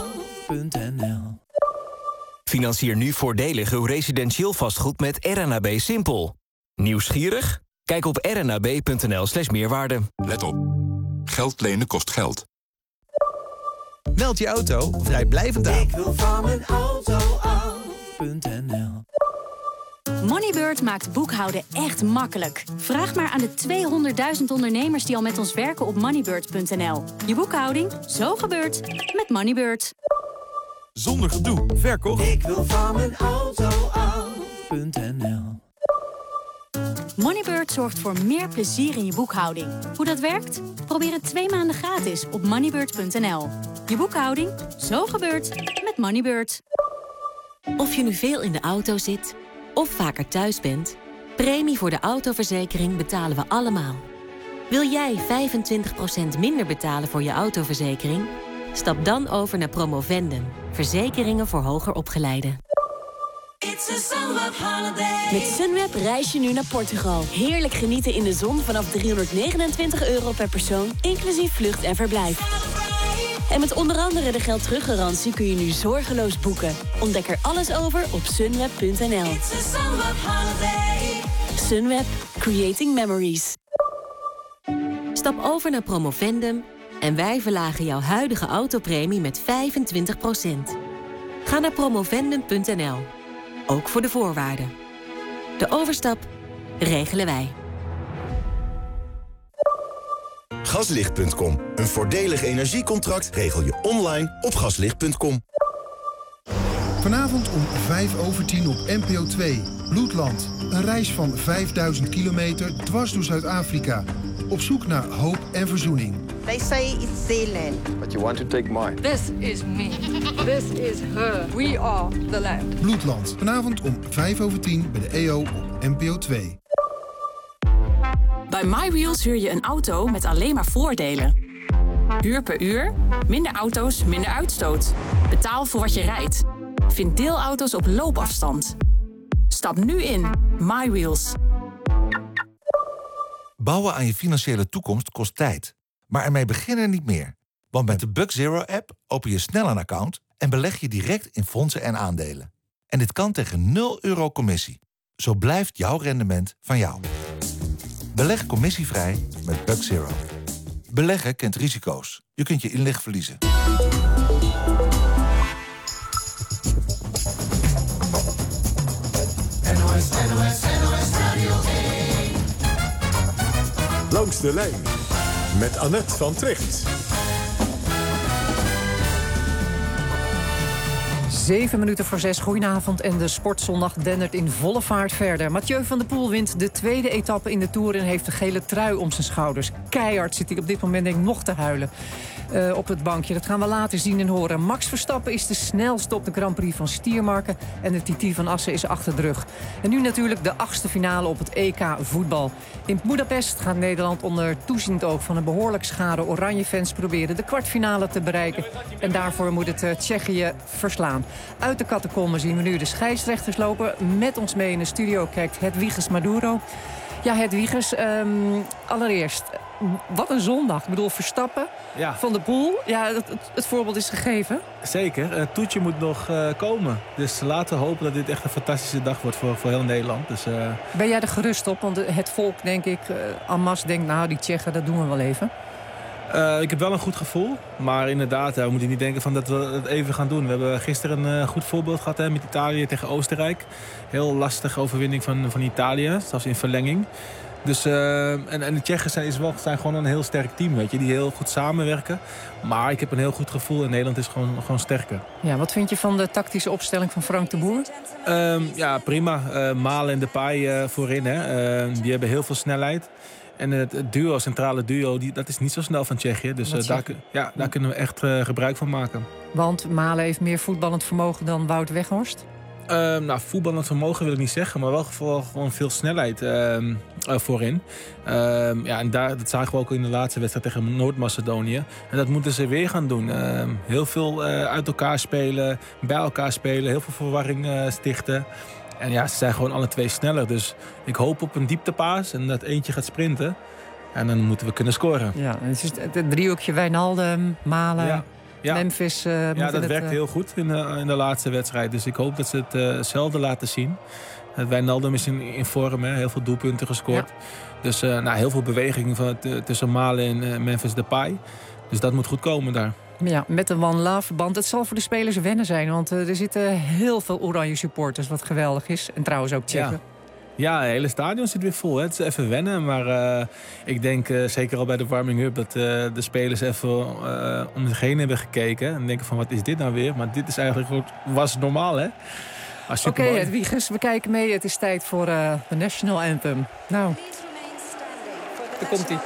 [SPEAKER 5] Financier nu voordelig uw residentieel vastgoed met R N H B Simpel. Nieuwsgierig? Kijk op rnhb.nl slash meerwaarde.
[SPEAKER 21] Let op, geld lenen kost geld.
[SPEAKER 7] Meld je auto vrijblijvend aan.
[SPEAKER 12] Ik wil van mijn auto af.
[SPEAKER 18] Moneybird maakt boekhouden echt makkelijk. Vraag maar aan de tweehonderdduizend ondernemers die al met ons werken op moneybird punt n l. Je boekhouding, zo gebeurt met Moneybird.
[SPEAKER 7] Zonder gedoe, verkocht.
[SPEAKER 12] Ik wil van mijn auto af.
[SPEAKER 18] Moneybird zorgt voor meer plezier in je boekhouding. Hoe dat werkt? Probeer het twee maanden gratis op moneybird punt n l. Je boekhouding, zo gebeurt met Moneybird.
[SPEAKER 25] Of je nu veel in de auto zit of vaker thuis bent, premie voor de autoverzekering betalen we allemaal. Wil jij vijfentwintig procent minder betalen voor je autoverzekering? Stap dan over naar Promovendum. Verzekeringen voor hoger opgeleiden.
[SPEAKER 12] It's a Sunweb holiday.
[SPEAKER 4] Met Sunweb reis je nu naar Portugal. Heerlijk genieten in de zon vanaf driehonderdnegenentwintig euro per persoon, inclusief vlucht en verblijf. En met onder andere de geldteruggarantie kun je nu zorgeloos boeken. Ontdek er alles over op sunweb punt n l.
[SPEAKER 12] It's a Sunweb holiday.
[SPEAKER 4] Sunweb, creating memories.
[SPEAKER 25] Stap over naar Promovendum en wij verlagen jouw huidige autopremie met vijfentwintig procent. Ga naar promovendum punt n l. Ook voor de voorwaarden. De overstap regelen wij.
[SPEAKER 26] Gaslicht punt com. Een voordelig energiecontract regel je online op gaslicht punt com.
[SPEAKER 27] Vanavond om vijf over tien op N P O twee. Bloedland. Een reis van vijfduizend kilometer dwars door Zuid-Afrika. Op zoek naar hoop en verzoening.
[SPEAKER 28] They say it's Zeeland.
[SPEAKER 27] But you want to take mine.
[SPEAKER 28] This is me. This is her. We are the land.
[SPEAKER 27] Bloedland. Vanavond om vijf over tien bij de E O op N P O twee.
[SPEAKER 29] Bij MyWheels huur je een auto met alleen maar voordelen. Huur per uur, minder auto's, minder uitstoot. Betaal voor wat je rijdt. Vind deelauto's op loopafstand. Stap nu in. MyWheels.
[SPEAKER 30] Bouwen aan je financiële toekomst kost tijd. Maar ermee beginnen niet meer. Want met de Buck Zero-app open je snel een account en beleg je direct in fondsen en aandelen. En dit kan tegen nul euro commissie. Zo blijft jouw rendement van jou. Beleg commissievrij met Buck Zero. Beleggen kent risico's. Je kunt je inleg verliezen.
[SPEAKER 12] N O S, N O S, N O S Radio één.
[SPEAKER 21] Langs de lijn met Annette van Tricht.
[SPEAKER 31] Zeven minuten voor zes, goedenavond en de sportzondag dendert in volle vaart verder. Mathieu van der Poel wint de tweede etappe in de Tour en heeft de gele trui om zijn schouders. Keihard zit hij op dit moment denk ik nog te huilen uh, op het bankje. Dat gaan we later zien en horen. Max Verstappen is de snelste op de Grand Prix van Stiermarken en de Titi van Assen is achter de rug. En nu natuurlijk de achtste finale op het E K voetbal. In Budapest gaat Nederland onder toeziend oog van een behoorlijk schare Oranje-fans proberen de kwartfinale te bereiken. En daarvoor moet het uh, Tsjechië verslaan. Uit de catacomben zien we nu de scheidsrechters lopen. Met ons mee in de studio kijkt Hedwiges Maduro. Ja, Hedwiges, um, allereerst, wat een zondag. Ik bedoel, Verstappen,
[SPEAKER 1] ja.
[SPEAKER 31] Van der Poel. Ja, het, het, het voorbeeld is gegeven.
[SPEAKER 1] Zeker. Het toetje moet nog uh, komen. Dus laten we hopen dat dit echt een fantastische dag wordt voor, voor heel Nederland. Dus, uh...
[SPEAKER 31] Ben jij er gerust op? Want het volk, denk ik, uh, en masse denkt, nou, die Tsjechen, dat doen we wel even.
[SPEAKER 1] Uh, ik heb wel een goed gevoel. Maar inderdaad, we moeten niet denken van dat we het even gaan doen. We hebben gisteren een uh, goed voorbeeld gehad hè, met Italië tegen Oostenrijk. Heel lastige overwinning van, van Italië, zelfs in verlenging. Dus, uh, en, en de Tsjechen zijn, is wel, zijn gewoon een heel sterk team, weet je, die heel goed samenwerken. Maar ik heb een heel goed gevoel en Nederland is gewoon, gewoon sterker.
[SPEAKER 31] Ja, wat vind je van de tactische opstelling van Frank de Boer?
[SPEAKER 1] Um, ja, prima. Uh, Malen en Depay uh, voorin, hè. Uh, die hebben heel veel snelheid. En het, het duo, centrale duo, die, dat is niet zo snel van Tsjechië. Dus uh, daar, ja, daar kunnen we echt uh, gebruik van maken.
[SPEAKER 31] Want Malen heeft meer voetballend vermogen dan Wout Weghorst?
[SPEAKER 1] Uh, nou, voetballend vermogen wil ik niet zeggen, maar wel gewoon, gewoon veel snelheid uh, uh, voorin. Uh, ja, en daar, dat zagen we ook in de laatste wedstrijd tegen Noord-Macedonië. En dat moeten ze weer gaan doen. Uh, heel veel uh, uit elkaar spelen, bij elkaar spelen, heel veel verwarring uh, stichten. En ja, ze zijn gewoon alle twee sneller. Dus ik hoop op een dieptepaas en dat eentje gaat sprinten. En dan moeten we kunnen scoren.
[SPEAKER 31] Ja, het is het driehoekje Wijnaldum, Malen... Ja. Ja. Memphis, uh,
[SPEAKER 1] ja, dat
[SPEAKER 31] het,
[SPEAKER 1] werkt
[SPEAKER 31] uh...
[SPEAKER 1] heel goed in de, in de laatste wedstrijd. Dus ik hoop dat ze hetzelfde uh, laten zien. Uh, Wijnaldum is in, in vorm, hè, heel veel doelpunten gescoord. Ja. Dus uh, nou, heel veel beweging van, t, tussen Malen en uh, Memphis Depay. Dus dat moet goed komen daar.
[SPEAKER 31] Ja, met een One Love verband. Het zal voor de spelers wennen zijn. Want uh, er zitten heel veel oranje supporters, wat geweldig is. En trouwens ook Tsjechen.
[SPEAKER 1] Ja. Ja, het hele stadion zit weer vol. Hè. Het is even wennen, maar uh, ik denk uh, zeker al bij de warming-up... dat uh, de spelers even uh, om zich heen hebben gekeken. En denken van, wat is dit nou weer? Maar dit is eigenlijk ook, was normaal, hè?
[SPEAKER 31] Oké, okay, Hedwiges, we kijken mee. Het is tijd voor uh, de National Anthem. Nou, daar komt-ie.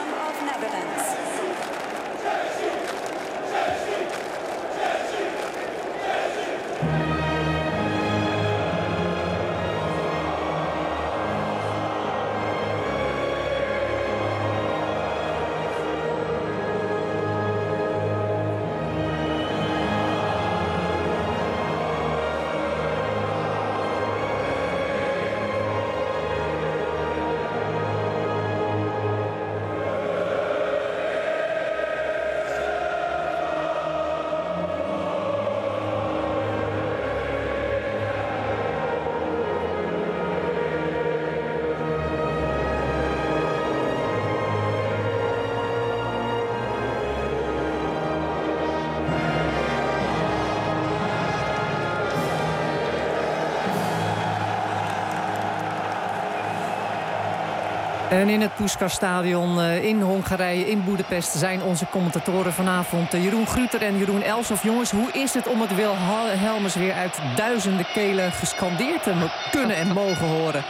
[SPEAKER 31] En in het Puskás-stadion in Hongarije, in Boedapest... zijn onze commentatoren vanavond Jeroen Gruter en Jeroen Elsof. Jongens, hoe is het om het Wilhelmus weer uit duizenden kelen gescandeerd te kunnen en mogen horen?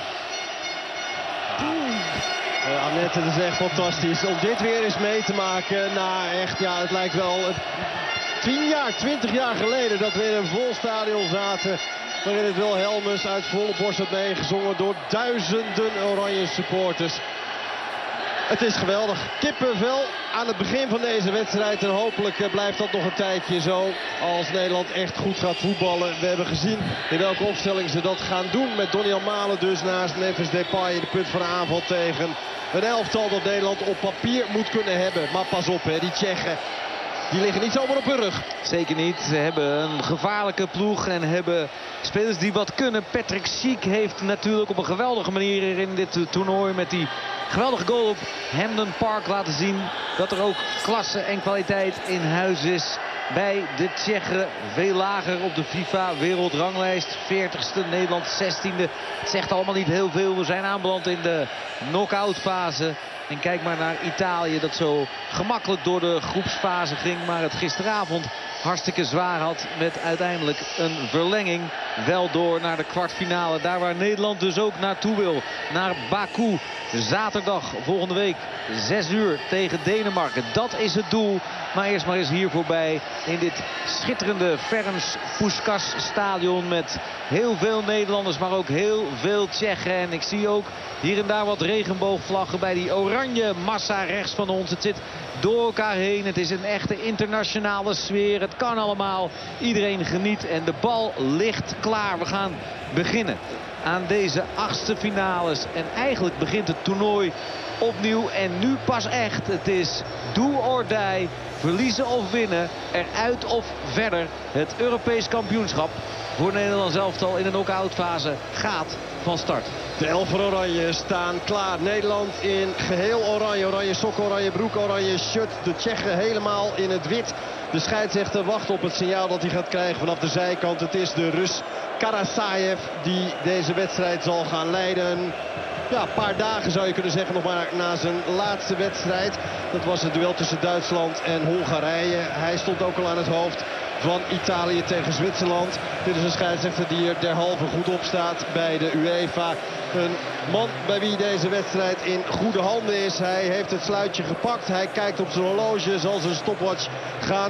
[SPEAKER 2] Uh, Annette, het is echt fantastisch om dit weer eens mee te maken. Nou, echt, ja, het lijkt wel tien jaar, twintig jaar geleden dat we in een vol stadion zaten... waarin het Wilhelmus uit volle borst werd meegezongen door duizenden oranje supporters. Het is geweldig. Kippenvel aan het begin van deze wedstrijd. En hopelijk blijft dat nog een tijdje zo als Nederland echt goed gaat voetballen. We hebben gezien in welke opstelling ze dat gaan doen. Met Doniel Malen dus naast Memphis Depay in de punt van de aanval tegen een elftal dat Nederland op papier moet kunnen hebben. Maar pas op, hè, die Tsjechen. Die liggen niet zomaar op hun rug.
[SPEAKER 6] Zeker niet. Ze hebben een gevaarlijke ploeg en hebben spelers die wat kunnen. Patrick Schiek heeft natuurlijk op een geweldige manier in dit toernooi met die geweldige goal op Hampden Park laten zien dat er ook klasse en kwaliteit in huis is. Bij de Tsjechen veel lager op de FIFA wereldranglijst. veertigste, Nederland zestiende. Het zegt allemaal niet heel veel. We zijn aanbeland in de knock-out fase. En kijk maar naar Italië dat zo gemakkelijk door de groepsfase ging. Maar het gisteravond hartstikke zwaar had met uiteindelijk een verlenging. Wel door naar de kwartfinale. Daar waar Nederland dus ook naartoe wil. Naar Baku. Zaterdag volgende week. zes uur tegen Denemarken. Dat is het doel. Maar eerst maar eens hier voorbij in dit schitterende Ferenc Puskás stadion. Met heel veel Nederlanders, maar ook heel veel Tsjechen. En ik zie ook hier en daar wat regenboogvlaggen bij die oranje massa rechts van ons. Het zit door elkaar heen. Het is een echte internationale sfeer. Het kan allemaal. Iedereen geniet en de bal ligt klaar. We gaan beginnen. aan deze achtste finales. En eigenlijk begint het toernooi opnieuw en nu pas echt. Het is do or die, verliezen of winnen, eruit of verder. Het Europees kampioenschap voor Nederland elftal in de knock-out fase gaat van start.
[SPEAKER 2] De elf van Oranje staan klaar. Nederland in geheel oranje. Oranje sokken, oranje broek, oranje shirt. De Tsjechen helemaal in het wit. De scheidsrechter wacht op het signaal dat hij gaat krijgen vanaf de zijkant. Het is de Rus Karasaev die deze wedstrijd zal gaan leiden. Ja, een paar dagen zou je kunnen zeggen nog maar na zijn laatste wedstrijd. Dat was het duel tussen Duitsland en Hongarije. Hij stond ook al aan het hoofd van Italië tegen Zwitserland. Dit is een scheidsrechter die er derhalve goed op staat bij de UEFA. Een man bij wie deze wedstrijd in goede handen is. Hij heeft het sluitje gepakt. Hij kijkt op zijn horloge, zal zijn stopwatch gaan